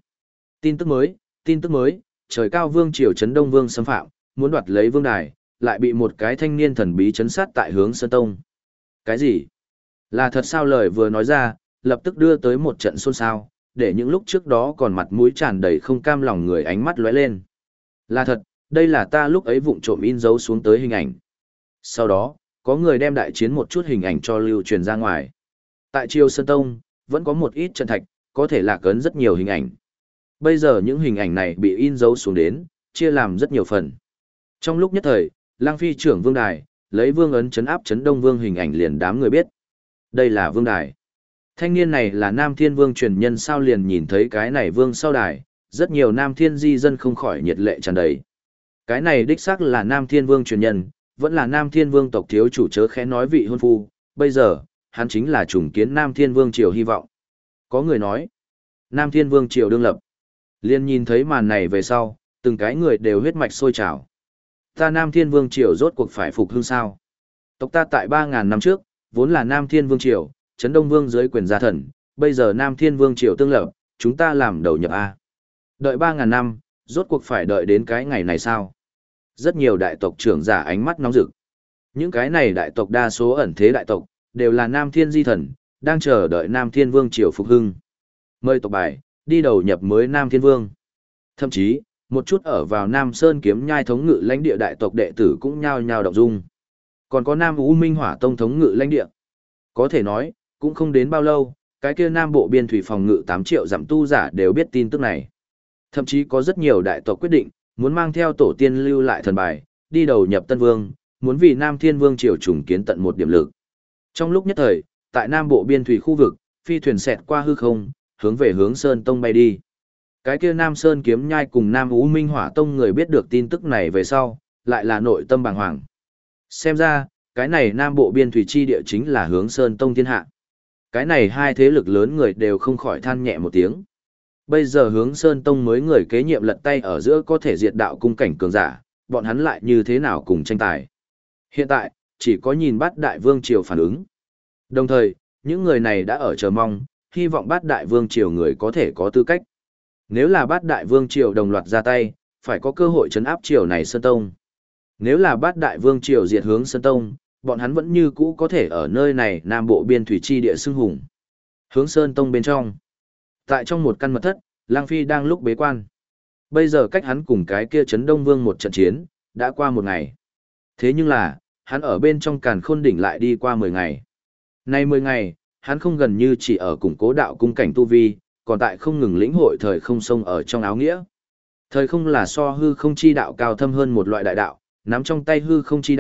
Tin tức mới, trời cao vương triều trấn Đông Vương xâm phạm, muốn đoạt lấy vương đài, lại bị một cái thanh niên thần bí trấn sát tại Hướng Sơn Tông. Cái gì? Là thật sao? Lời vừa nói ra, lập tức đưa tới một trận xôn xao, để những lúc trước đó còn mặt mũi tràn đầy không cam lòng người ánh mắt lóe lên. Là thật, đây là ta lúc ấy vụng trộm in dấu xuống tới hình ảnh. Sau đó, có người đem đại chiến một chút hình ảnh cho lưu truyền ra ngoài. Tại Triều Sơn Tông, vẫn có một ít trận thạch, có thể lạc ấn rất nhiều hình ảnh. Bây giờ những hình ảnh này bị in dấu xuống đến, chia làm rất nhiều phần. Trong lúc nhất thời, Lăng Phi trưởng vương đài, lấy vương ấn chấn áp chấn Đông Vương hình ảnh liền đám người biết. Đây là vương đài. Thanh niên này là Nam Thiên Vương truyền nhân sao? Liền nhìn thấy cái này vương sau đài, rất nhiều Nam Thiên di dân không khỏi nhiệt lệ tràn đầy. Cái này đích xác là Nam Thiên Vương truyền nhân, vẫn là Nam Thiên Vương tộc thiếu chủ chớ khẽ nói vị hôn phu, bây giờ, hắn chính là trùng kiến Nam Thiên Vương triều hy vọng. Có người nói, Nam Thiên Vương triều đương lập. Liên nhìn thấy màn này về sau, từng cái người đều huyết mạch sôi trào. Ta Nam Thiên Vương triều rốt cuộc phải phục hưng sao? Tộc ta tại 3.000 năm trước, vốn là Nam Thiên Vương triều, Trấn Đông Vương dưới quyền gia thần, bây giờ Nam Thiên Vương triều tương lập, chúng ta làm đầu nhập A. Đợi 3.000 năm, rốt cuộc phải đợi đến cái ngày này sao? Rất nhiều đại tộc trưởng giả ánh mắt nóng rực. Những cái này đại tộc đa số ẩn thế đại tộc, đều là Nam Thiên di thần, đang chờ đợi Nam Thiên Vương triều phục hưng. Mời tộc bài, đi đầu nhập mới Nam Thiên Vương. Thậm chí, một chút ở vào Nam Sơn Kiếm Nhai thống ngự lãnh địa đại tộc đệ tử cũng nhao nhao động dung. Còn có Nam U Minh Hỏa Tông thống ngự lãnh địa. Có thể nói, cũng không đến bao lâu, cái kia Nam Bộ biên thủy phòng ngự 8 triệu dặm tu giả đều biết tin tức này. Thậm chí có rất nhiều đại tộc quyết định, muốn mang theo tổ tiên lưu lại thần bài, đi đầu nhập Tân Vương, muốn vì Nam Thiên Vương triều trùng kiến tận một điểm lực. Trong lúc nhất thời, tại Nam Bộ biên thủy khu vực, phi thuyền xẹt qua hư không, hướng về Hướng Sơn Tông bay đi. Cái kia Nam Sơn Kiếm Nhai cùng Nam U Minh Hỏa Tông người biết được tin tức này về sau, lại là nội tâm bàng hoàng. Xem ra, cái này Nam Bộ biên thủy chi địa chính là Hướng Sơn Tông thiên hạ. Cái này hai thế lực lớn người đều không khỏi than nhẹ một tiếng. Bây giờ Hướng Sơn Tông mới người kế nhiệm lật tay ở giữa có thể diệt đạo cung cảnh cường giả, bọn hắn lại như thế nào cùng tranh tài. Hiện tại, chỉ có nhìn Bát Đại Vương triều phản ứng. Đồng thời, những người này đã ở chờ mong, hy vọng Bát Đại Vương triều người có thể có tư cách. Nếu là Bát Đại Vương triều đồng loạt ra tay, phải có cơ hội trấn áp triều này Sơn Tông. Nếu là Bát Đại Vương triều diệt Hướng Sơn Tông, bọn hắn vẫn như cũ có thể ở nơi này Nam Bộ biên thủy chi địa xưng hùng. Hướng Sơn Tông bên trong. Tại trong một căn mật thất, Lang Phi đang lúc bế quan. Bây giờ cách hắn cùng cái kia Trấn Đông Vương một trận chiến, đã qua 1 ngày. Thế nhưng là, hắn ở bên trong Càn Khôn đỉnh lại đi qua 10 ngày. Nay 10 ngày, hắn không gần như chỉ ở củng cố đạo cung cảnh tu vi, còn tại không ngừng lĩnh hội thời không sông ở trong áo nghĩa. Thời không là so hư không chi đạo cao thâm hơn một loại đại đạo, nắm trong tay hư không chi đạo,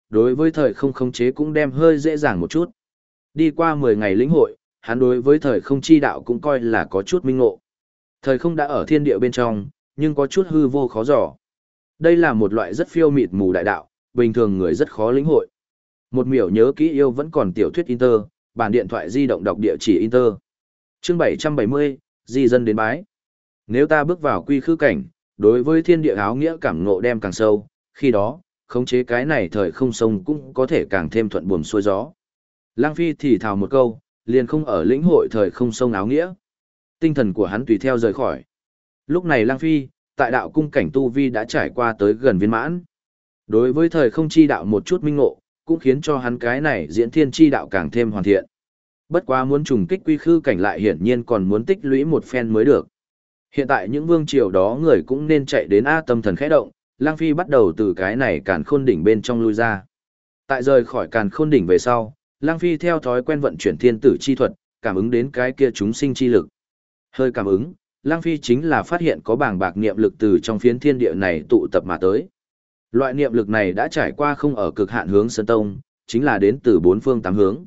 đối với thời không khống chế cũng đem hơi dễ dàng một chút. Đi qua 10 ngày lĩnh hội, hắn đối với thời không chi đạo cũng coi là có chút minh ngộ. Thời không đã ở thiên địa bên trong, nhưng có chút hư vô khó dò. Đây là một loại rất phiêu mịt mù đại đạo, bình thường người rất khó lĩnh hội. Một miểu nhớ kỹ yêu vẫn còn tiểu thuyết Inter, bản điện thoại di động đọc địa chỉ Inter. Chương 770, di dân đến bái. Nếu ta bước vào quy khư cảnh, đối với thiên địa áo nghĩa cảm ngộ đem càng sâu, khi đó, khống chế cái này thời không sông cũng có thể càng thêm thuận buồm xuôi gió. Lang Phi thì thào một câu, liền không ở lĩnh hội thời không sông áo nghĩa. Tinh thần của hắn tùy theo rời khỏi. Lúc này Lang Phi, tại đạo cung cảnh tu vi đã trải qua tới gần viên mãn. Đối với thời không chi đạo một chút minh ngộ, cũng khiến cho hắn cái này diễn thiên chi đạo càng thêm hoàn thiện. Bất quá muốn trùng kích quy khư cảnh lại hiển nhiên còn muốn tích lũy một phen mới được. Hiện tại những vương triều đó người cũng nên chạy đến A tâm thần khẽ động, Lang Phi bắt đầu từ cái này càn khôn đỉnh bên trong lui ra. Tại rời khỏi càn khôn đỉnh về sau, Lang Phi theo thói quen vận chuyển thiên tử chi thuật, cảm ứng đến cái kia chúng sinh chi lực. Hơi cảm ứng, Lang Phi chính là phát hiện có bảng bạc niệm lực từ trong phiến thiên địa này tụ tập mà tới. Loại niệm lực này đã trải qua không ở cực hạn hướng Sơn Tông, chính là đến từ bốn phương tám hướng.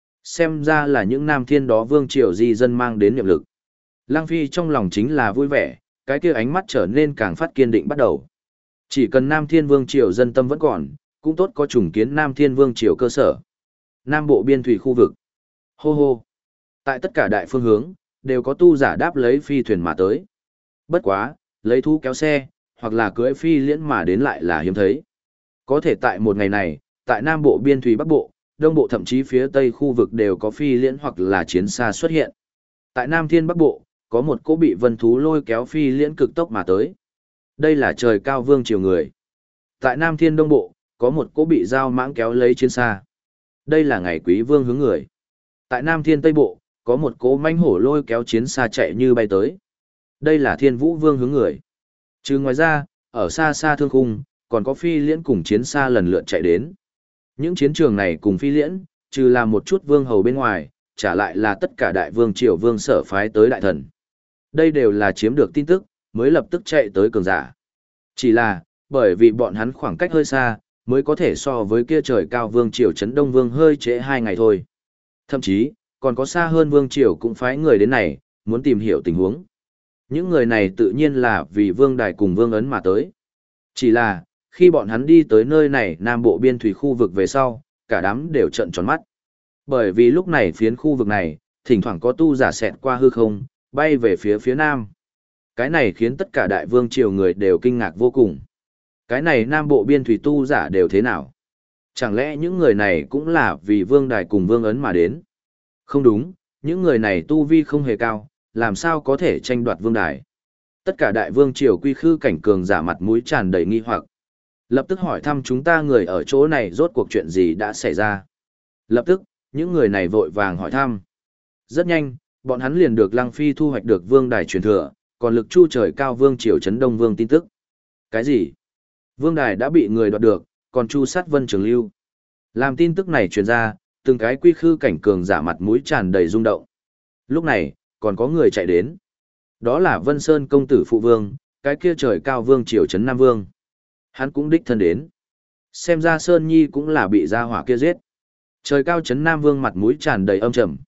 Xem ra là những nam thiên đó vương triều di dân mang đến niệm lực. Lang Phi trong lòng chính là vui vẻ, cái kia ánh mắt trở nên càng phát kiên định bắt đầu. Chỉ cần nam thiên vương triều dân tâm vẫn còn, cũng tốt có trùng kiến nam thiên vương triều cơ sở. Nam bộ biên thủy khu vực. Hô hô. Tại tất cả đại phương hướng, đều có tu giả đáp lấy phi thuyền mà tới. Bất quá, lấy thú kéo xe, hoặc là cưỡi phi liễn mà đến lại là hiếm thấy. Có thể tại một ngày này, tại Nam Bộ biên thủy Bắc Bộ, Đông Bộ thậm chí phía Tây khu vực đều có phi liễn hoặc là chiến xa xuất hiện. Tại Nam Thiên Bắc Bộ, có một cỗ bị vân thú lôi kéo phi liễn cực tốc mà tới. Đây là trời cao vương triều người. Tại Nam Thiên Đông Bộ, có một cỗ bị dao mãng kéo lấy chiến xa. Đây là ngày quý vương hướng người. Tại Nam Thiên Tây Bộ, có một cỗ manh hổ lôi kéo chiến xa chạy như bay tới. Đây là Thiên Vũ vương hướng người. Chứ ngoài ra, ở xa xa thương khung, còn có phi liễn cùng chiến xa lần lượt chạy đến. Những chiến trường này cùng phi liễn, trừ là một chút vương hầu bên ngoài, trả lại là tất cả đại vương triều vương sở phái tới đại thần. Đây đều là chiếm được tin tức, mới lập tức chạy tới cường giả. Chỉ là, bởi vì bọn hắn khoảng cách hơi xa, mới có thể so với kia trời cao vương triều Trấn Đông Vương hơi trễ 2 ngày thôi. Thậm chí, còn có xa hơn vương triều cũng phái người đến này, muốn tìm hiểu tình huống. Những người này tự nhiên là vì vương đài cùng vương ấn mà tới. Chỉ là, khi bọn hắn đi tới nơi này Nam Bộ biên thủy khu vực về sau, cả đám đều trợn tròn mắt. Bởi vì lúc này phiến khu vực này, thỉnh thoảng có tu giả xẹt qua hư không, bay về phía Nam. Cái này khiến tất cả đại vương triều người đều kinh ngạc vô cùng. Cái này Nam Bộ biên thủy tu giả đều thế nào? Chẳng lẽ những người này cũng là vì vương đài cùng vương ấn mà đến? Không đúng, những người này tu vi không hề cao, làm sao có thể tranh đoạt vương đài. Tất cả đại vương triều quy khư cảnh cường giả mặt mũi tràn đầy nghi hoặc. Lập tức hỏi thăm chúng ta người ở chỗ này rốt cuộc chuyện gì đã xảy ra. Lập tức, những người này vội vàng hỏi thăm. Rất nhanh, bọn hắn liền được Lăng Phi thu hoạch được vương đài truyền thừa, còn lực chu trời cao vương triều Trấn Đông Vương tin tức. Cái gì? Vương đài đã bị người đoạt được, còn chu sát Vân Trường Lưu. Làm tin tức này truyền ra, từng cái quy khư cảnh cường giả mặt mũi tràn đầy rung động. Lúc này, còn có người chạy đến. Đó là Vân Sơn công tử phụ vương, cái kia trời cao vương triều Trấn Nam Vương. Hắn cũng đích thân đến. Xem ra Sơn Nhi cũng là bị gia hỏa kia giết. Trời cao Trấn Nam Vương mặt mũi tràn đầy âm trầm.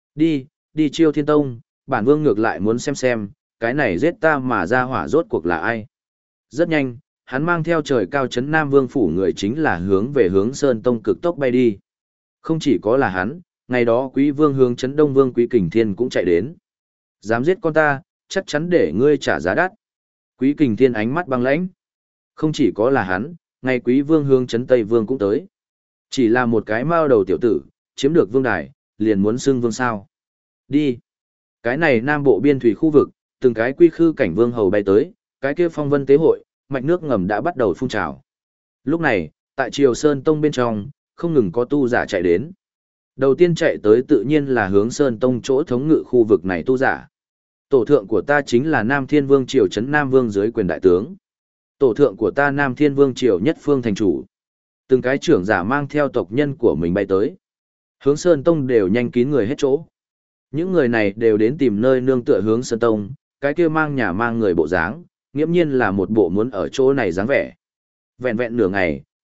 Đi Chiêu Thiên Tông, bản vương ngược lại muốn xem, cái này giết ta mà gia hỏa rốt cuộc là ai. Rất nhanh, hắn mang theo trời cao Trấn Nam Vương phủ người chính là hướng về hướng Sơn Tông cực tốc bay đi. Không chỉ có là hắn, ngày đó Quý Vương hướng Trấn Đông Vương Quý Kình Thiên cũng chạy đến. Dám giết con ta, chắc chắn để ngươi trả giá đắt. Quý Kình Thiên ánh mắt băng lãnh. Không chỉ có là hắn, ngày Quý Vương hướng Trấn Tây Vương cũng tới. Chỉ là một cái mao đầu tiểu tử, chiếm được vương đài, liền muốn xưng vương sao. Đi. Cái này Nam Bộ biên thủy khu vực, từng cái quy khư cảnh vương hầu bay tới, cái kia phong vân tế hội, mạch nước ngầm đã bắt đầu phun trào. Lúc này, tại Triều Sơn Tông bên trong, không ngừng có tu giả chạy đến. Đầu tiên chạy tới tự nhiên là hướng Sơn Tông chỗ thống ngự khu vực này tu giả. Tổ thượng của ta chính là Nam Thiên Vương Triều Trấn Nam Vương dưới quyền đại tướng. Tổ thượng của ta Nam Thiên Vương Triều nhất phương thành chủ. Từng cái trưởng giả mang theo tộc nhân của mình bay tới. Hướng Sơn Tông đều nhanh kín người hết chỗ. Những người này đều đến tìm nơi nương tựa hướng Sơn Tông, cái kia mang nhà mang người bộ dáng, nghiễm nhiên là một bộ muốn ở chỗ này dáng vẻ. Vẹn vẹn nửa ngày,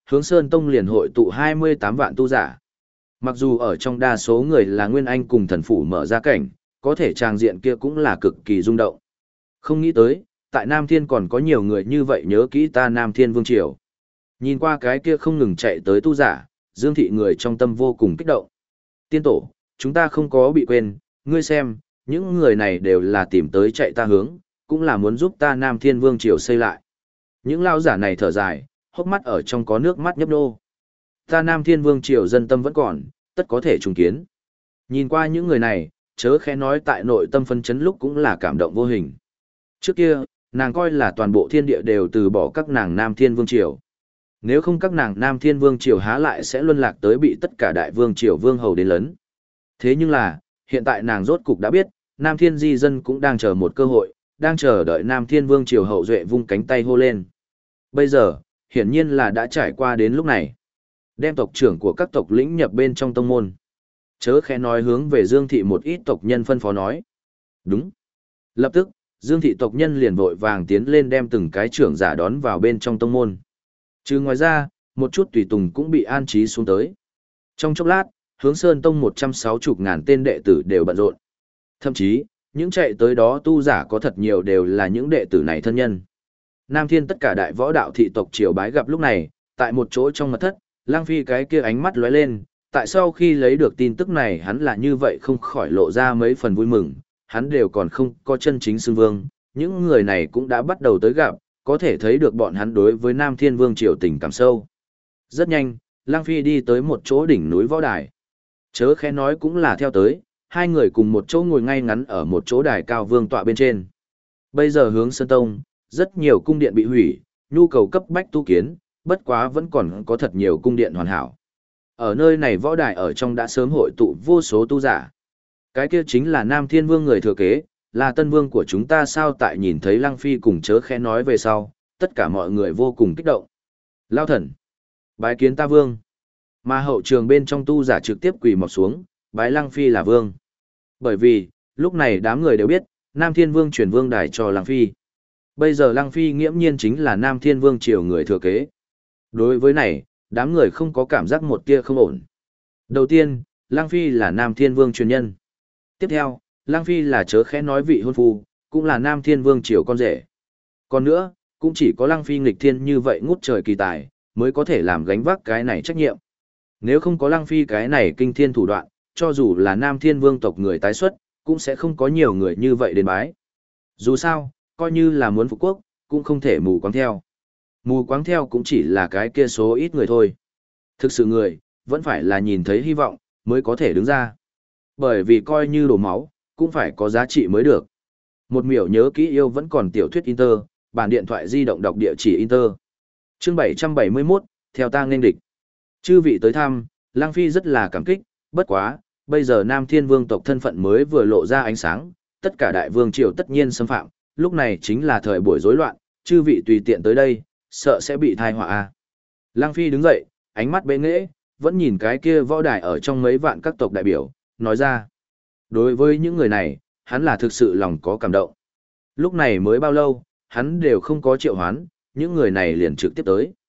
hướng Sơn Tông liền hội tụ 28 vạn tu giả. Mặc dù ở trong đa số người là Nguyên Anh cùng thần phủ mở ra cảnh, có thể tràng diện kia cũng là cực kỳ rung động. Không nghĩ tới, tại Nam Thiên còn có nhiều người như vậy nhớ kỹ ta Nam Thiên Vương Triều. Nhìn qua cái kia không ngừng chạy tới tu giả, Dương Thị người trong tâm vô cùng kích động. Tiên tổ, chúng ta không có bị quên, ngươi xem, những người này đều là tìm tới chạy ta hướng, cũng là muốn giúp ta Nam Thiên Vương Triều xây lại. Những lao giả này thở dài, hốc mắt ở trong có nước mắt nhấp nô. Ta Nam Thiên Vương Triều dân tâm vẫn còn, tất có thể trùng kiến. Nhìn qua những người này, chớ khẽ nói tại nội tâm phân chấn lúc cũng là cảm động vô hình. Trước kia, nàng coi là toàn bộ thiên địa đều từ bỏ các nàng Nam Thiên Vương Triều. Nếu không các nàng Nam Thiên Vương Triều há lại sẽ luân lạc tới bị tất cả đại vương triều vương hầu đến lấn. Thế nhưng là, hiện tại nàng rốt cục đã biết, Nam Thiên di dân cũng đang chờ một cơ hội, đang chờ đợi Nam Thiên Vương Triều hậu duệ vung cánh tay hô lên. Bây giờ, hiển nhiên là đã trải qua đến lúc này. Đem tộc trưởng của các tộc lĩnh nhập bên trong tông môn. Chớ khẽ nói hướng về Dương Thị một ít tộc nhân phân phó nói. Đúng. Lập tức, Dương Thị tộc nhân liền vội vàng tiến lên đem từng cái trưởng giả đón vào bên trong tông môn. Chứ ngoài ra, một chút tùy tùng cũng bị an trí xuống tới. Trong chốc lát, hướng Sơn Tông 160.000 tên đệ tử đều bận rộn. Thậm chí, những chạy tới đó tu giả có thật nhiều đều là những đệ tử này thân nhân. Nam Thiên tất cả đại võ đạo thị tộc triều bái gặp lúc này, tại một chỗ trong mật thất, Lang Phi cái kia ánh mắt lóe lên, tại sau khi lấy được tin tức này hắn là như vậy không khỏi lộ ra mấy phần vui mừng, hắn đều còn không có chân chính xưng vương, những người này cũng đã bắt đầu tới gặp, có thể thấy được bọn hắn đối với Nam Thiên Vương triều tình cảm sâu. Rất nhanh, Lang Phi đi tới một chỗ đỉnh núi võ đài. Chớ khẽ nói cũng là theo tới, hai người cùng một chỗ ngồi ngay ngắn ở một chỗ đài cao vương tọa bên trên. Bây giờ hướng Sơn Tông, rất nhiều cung điện bị hủy, nhu cầu cấp bách tu kiến, bất quá vẫn còn có thật nhiều cung điện hoàn hảo. Ở nơi này võ đài ở trong đã sớm hội tụ vô số tu giả. Cái kia chính là Nam Thiên Vương người thừa kế, là tân vương của chúng ta sao tại nhìn thấy Lăng Phi cùng chớ khẽ nói về sau, tất cả mọi người vô cùng kích động. Lao thần, bái kiến ta vương. Mà hậu trường bên trong tu giả trực tiếp quỳ mọp xuống, bái Lăng Phi là vương. Bởi vì, lúc này đám người đều biết, Nam Thiên Vương chuyển vương đài cho Lăng Phi. Bây giờ Lăng Phi nghiễm nhiên chính là Nam Thiên Vương triều người thừa kế. Đối với này, đám người không có cảm giác một tia không ổn. Đầu tiên, Lăng Phi là Nam Thiên Vương truyền nhân. Tiếp theo, Lăng Phi là chớ khẽ nói vị hôn phu, cũng là Nam Thiên Vương triều con rể. Còn nữa, cũng chỉ có Lăng Phi nghịch thiên như vậy ngút trời kỳ tài, mới có thể làm gánh vác cái này trách nhiệm. Nếu không có Lăng Phi cái này kinh thiên thủ đoạn, cho dù là Nam Thiên Vương tộc người tái xuất, cũng sẽ không có nhiều người như vậy đến bái. Dù sao, coi như là muốn phục quốc, cũng không thể mù quáng theo. Mù quáng theo cũng chỉ là cái kia số ít người thôi. Thực sự người, vẫn phải là nhìn thấy hy vọng, mới có thể đứng ra. Bởi vì coi như đổ máu, cũng phải có giá trị mới được. Một miểu nhớ kỹ yêu vẫn còn tiểu thuyết Inter, bản điện thoại di động đọc địa chỉ Inter. Chương 771, theo ta nghênh địch. Chư vị tới thăm, Lăng Phi rất là cảm kích, bất quá, bây giờ Nam Thiên Vương tộc thân phận mới vừa lộ ra ánh sáng, tất cả đại vương triều tất nhiên xâm phạm, lúc này chính là thời buổi rối loạn, chư vị tùy tiện tới đây, sợ sẽ bị thai họa a. Lăng Phi đứng dậy, ánh mắt bệ nghễ, vẫn nhìn cái kia võ đài ở trong mấy vạn các tộc đại biểu, nói ra. Đối với những người này, hắn là thực sự lòng có cảm động. Lúc này mới bao lâu, hắn đều không có triệu hoán, những người này liền trực tiếp tới.